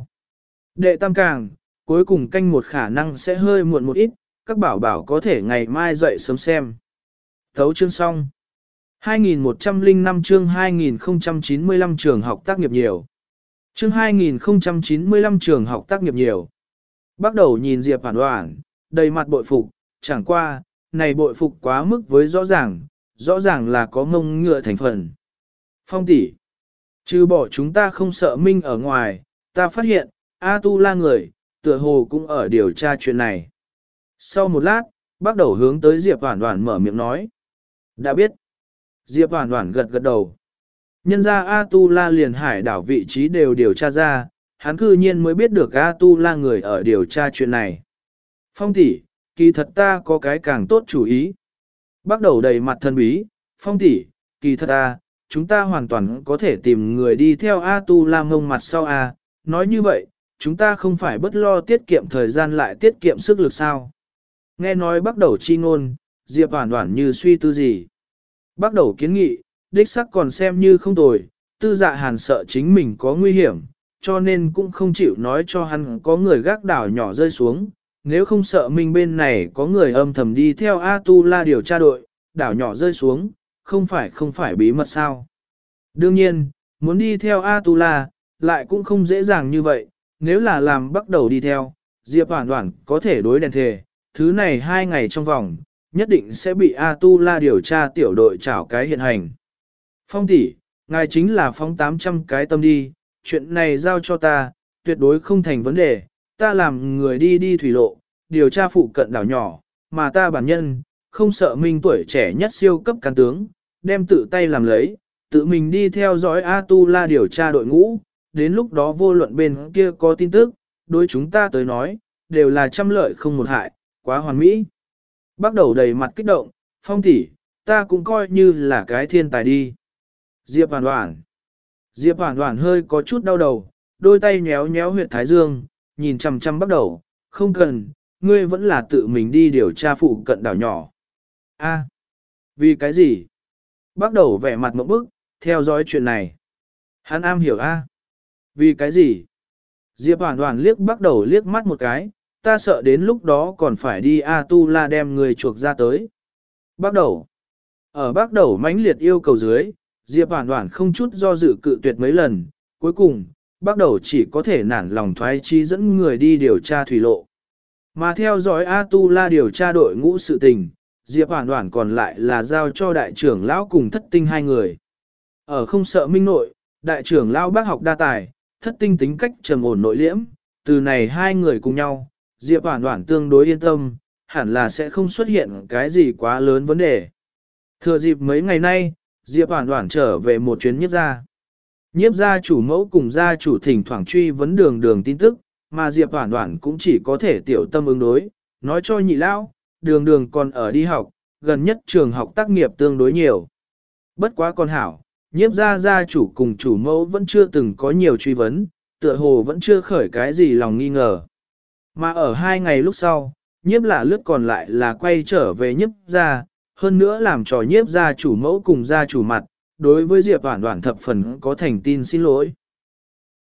Đệ tam càng, cuối cùng canh một khả năng sẽ hơi muộn một ít, các bảo bảo có thể ngày mai dậy sớm xem. Thấu chương xong. hai nghìn một trăm lẻ năm chương hai nghìn không trăm chín mươi lăm trường học tác nghiệp nhiều. Chương hai nghìn không trăm chín mươi lăm trường học tác nghiệp nhiều. Bắt đầu nhìn Diệp Hoản Hoản, đầy mặt bội phục, chẳng qua, này bội phục quá mức với rõ ràng, rõ ràng là có ngông ngựa thành phần. Phong tỷ, trừ bỏ chúng ta không sợ minh ở ngoài, ta phát hiện, A Tu La người, tựa hồ cũng ở điều tra chuyện này. Sau một lát, bắt đầu hướng tới Diệp Hoản Hoản mở miệng nói. Đã biết. Diệp Hoản Hoản gật gật đầu. Nhân ra A Tu La liền hải đảo vị trí đều điều tra ra, hắn cư nhiên mới biết được A Tu La người ở điều tra chuyện này. Phong tỷ, kỳ thật ta có cái càng tốt chủ ý. Bắt đầu đầy mặt thân bí, Phong tỷ, kỳ thật ta, chúng ta hoàn toàn có thể tìm người đi theo A Tu La ngông mặt sau A, nói như vậy, chúng ta không phải bất lo tiết kiệm thời gian lại tiết kiệm sức lực sao. Nghe nói bắt đầu chi ngôn, Diệp Hoản Hoản như suy tư gì. Bắt đầu kiến nghị, đích sắc còn xem như không tồi, tư dạ hàn sợ chính mình có nguy hiểm, cho nên cũng không chịu nói cho hắn có người gác đảo nhỏ rơi xuống, nếu không sợ mình bên này có người âm thầm đi theo A-tu-la điều tra đội, đảo nhỏ rơi xuống, không phải không phải bí mật sao. Đương nhiên, muốn đi theo A-tu-la, lại cũng không dễ dàng như vậy, nếu là làm bắt đầu đi theo, Diệp Hoản Hoản có thể đối đèn thề, thứ này hai ngày trong vòng, nhất định sẽ bị A-tu-la điều tra tiểu đội trảo cái hiện hành. Phong tỷ, ngài chính là phóng tám trăm cái tâm đi, chuyện này giao cho ta, tuyệt đối không thành vấn đề, ta làm người đi đi thủy lộ, điều tra phụ cận đảo nhỏ, mà ta bản nhân, không sợ mình tuổi trẻ nhất siêu cấp cán tướng, đem tự tay làm lấy, tự mình đi theo dõi A-tu-la điều tra đội ngũ, đến lúc đó vô luận bên kia có tin tức, đối chúng ta tới nói, đều là trăm lợi không một hại, quá hoàn mỹ. Bắt đầu đầy mặt kích động, Phong tỷ, ta cũng coi như là cái thiên tài đi. Diệp Hoản Hoản. Diệp Hoản Hoản hơi có chút đau đầu, đôi tay nhéo nhéo huyệt thái dương, nhìn chằm chằm bắt đầu, không cần, ngươi vẫn là tự mình đi điều tra phụ cận đảo nhỏ. A, vì cái gì? Bắt đầu vẻ mặt mộng bức, theo dõi chuyện này. Hắn am hiểu A. Vì cái gì? Diệp Hoản Hoản liếc bắt đầu liếc mắt một cái, ta sợ đến lúc đó còn phải đi A-tu-la đem người chuộc ra tới. Bắt đầu. Ở bắt đầu mãnh liệt yêu cầu dưới, Diệp Hoản Hoản không chút do dự cự tuyệt mấy lần, cuối cùng, bắt đầu chỉ có thể nản lòng thoái chí dẫn người đi điều tra thủy lộ. Mà theo dõi A-tu-la điều tra đội ngũ sự tình, Diệp Hoản Hoản còn lại là giao cho đại trưởng lão cùng thất tinh hai người. Ở không sợ minh nội, đại trưởng lão bác học đa tài, thất tinh tính cách trầm ổn nội liễm, từ này hai người cùng nhau, Diệp Hoản Hoản tương đối yên tâm, hẳn là sẽ không xuất hiện cái gì quá lớn vấn đề. Thừa dịp mấy ngày nay, Diệp Hoản Hoản trở về một chuyến nhiếp gia. Nhiếp gia chủ mẫu cùng gia chủ thỉnh thoảng truy vấn đường đường tin tức, mà Diệp Hoản Hoản cũng chỉ có thể tiểu tâm ứng đối, nói cho nhị lão, đường đường còn ở đi học, gần nhất trường học tác nghiệp tương đối nhiều. Bất quá con hảo, nhiếp gia gia chủ cùng chủ mẫu vẫn chưa từng có nhiều truy vấn, tựa hồ vẫn chưa khởi cái gì lòng nghi ngờ. Mà ở hai ngày lúc sau, nhiếp là lướt còn lại là quay trở về nhiếp gia, hơn nữa làm trò nhiếp gia chủ mẫu cùng gia chủ mặt, đối với Diệp Hoản Hoản thập phần có thành tin xin lỗi.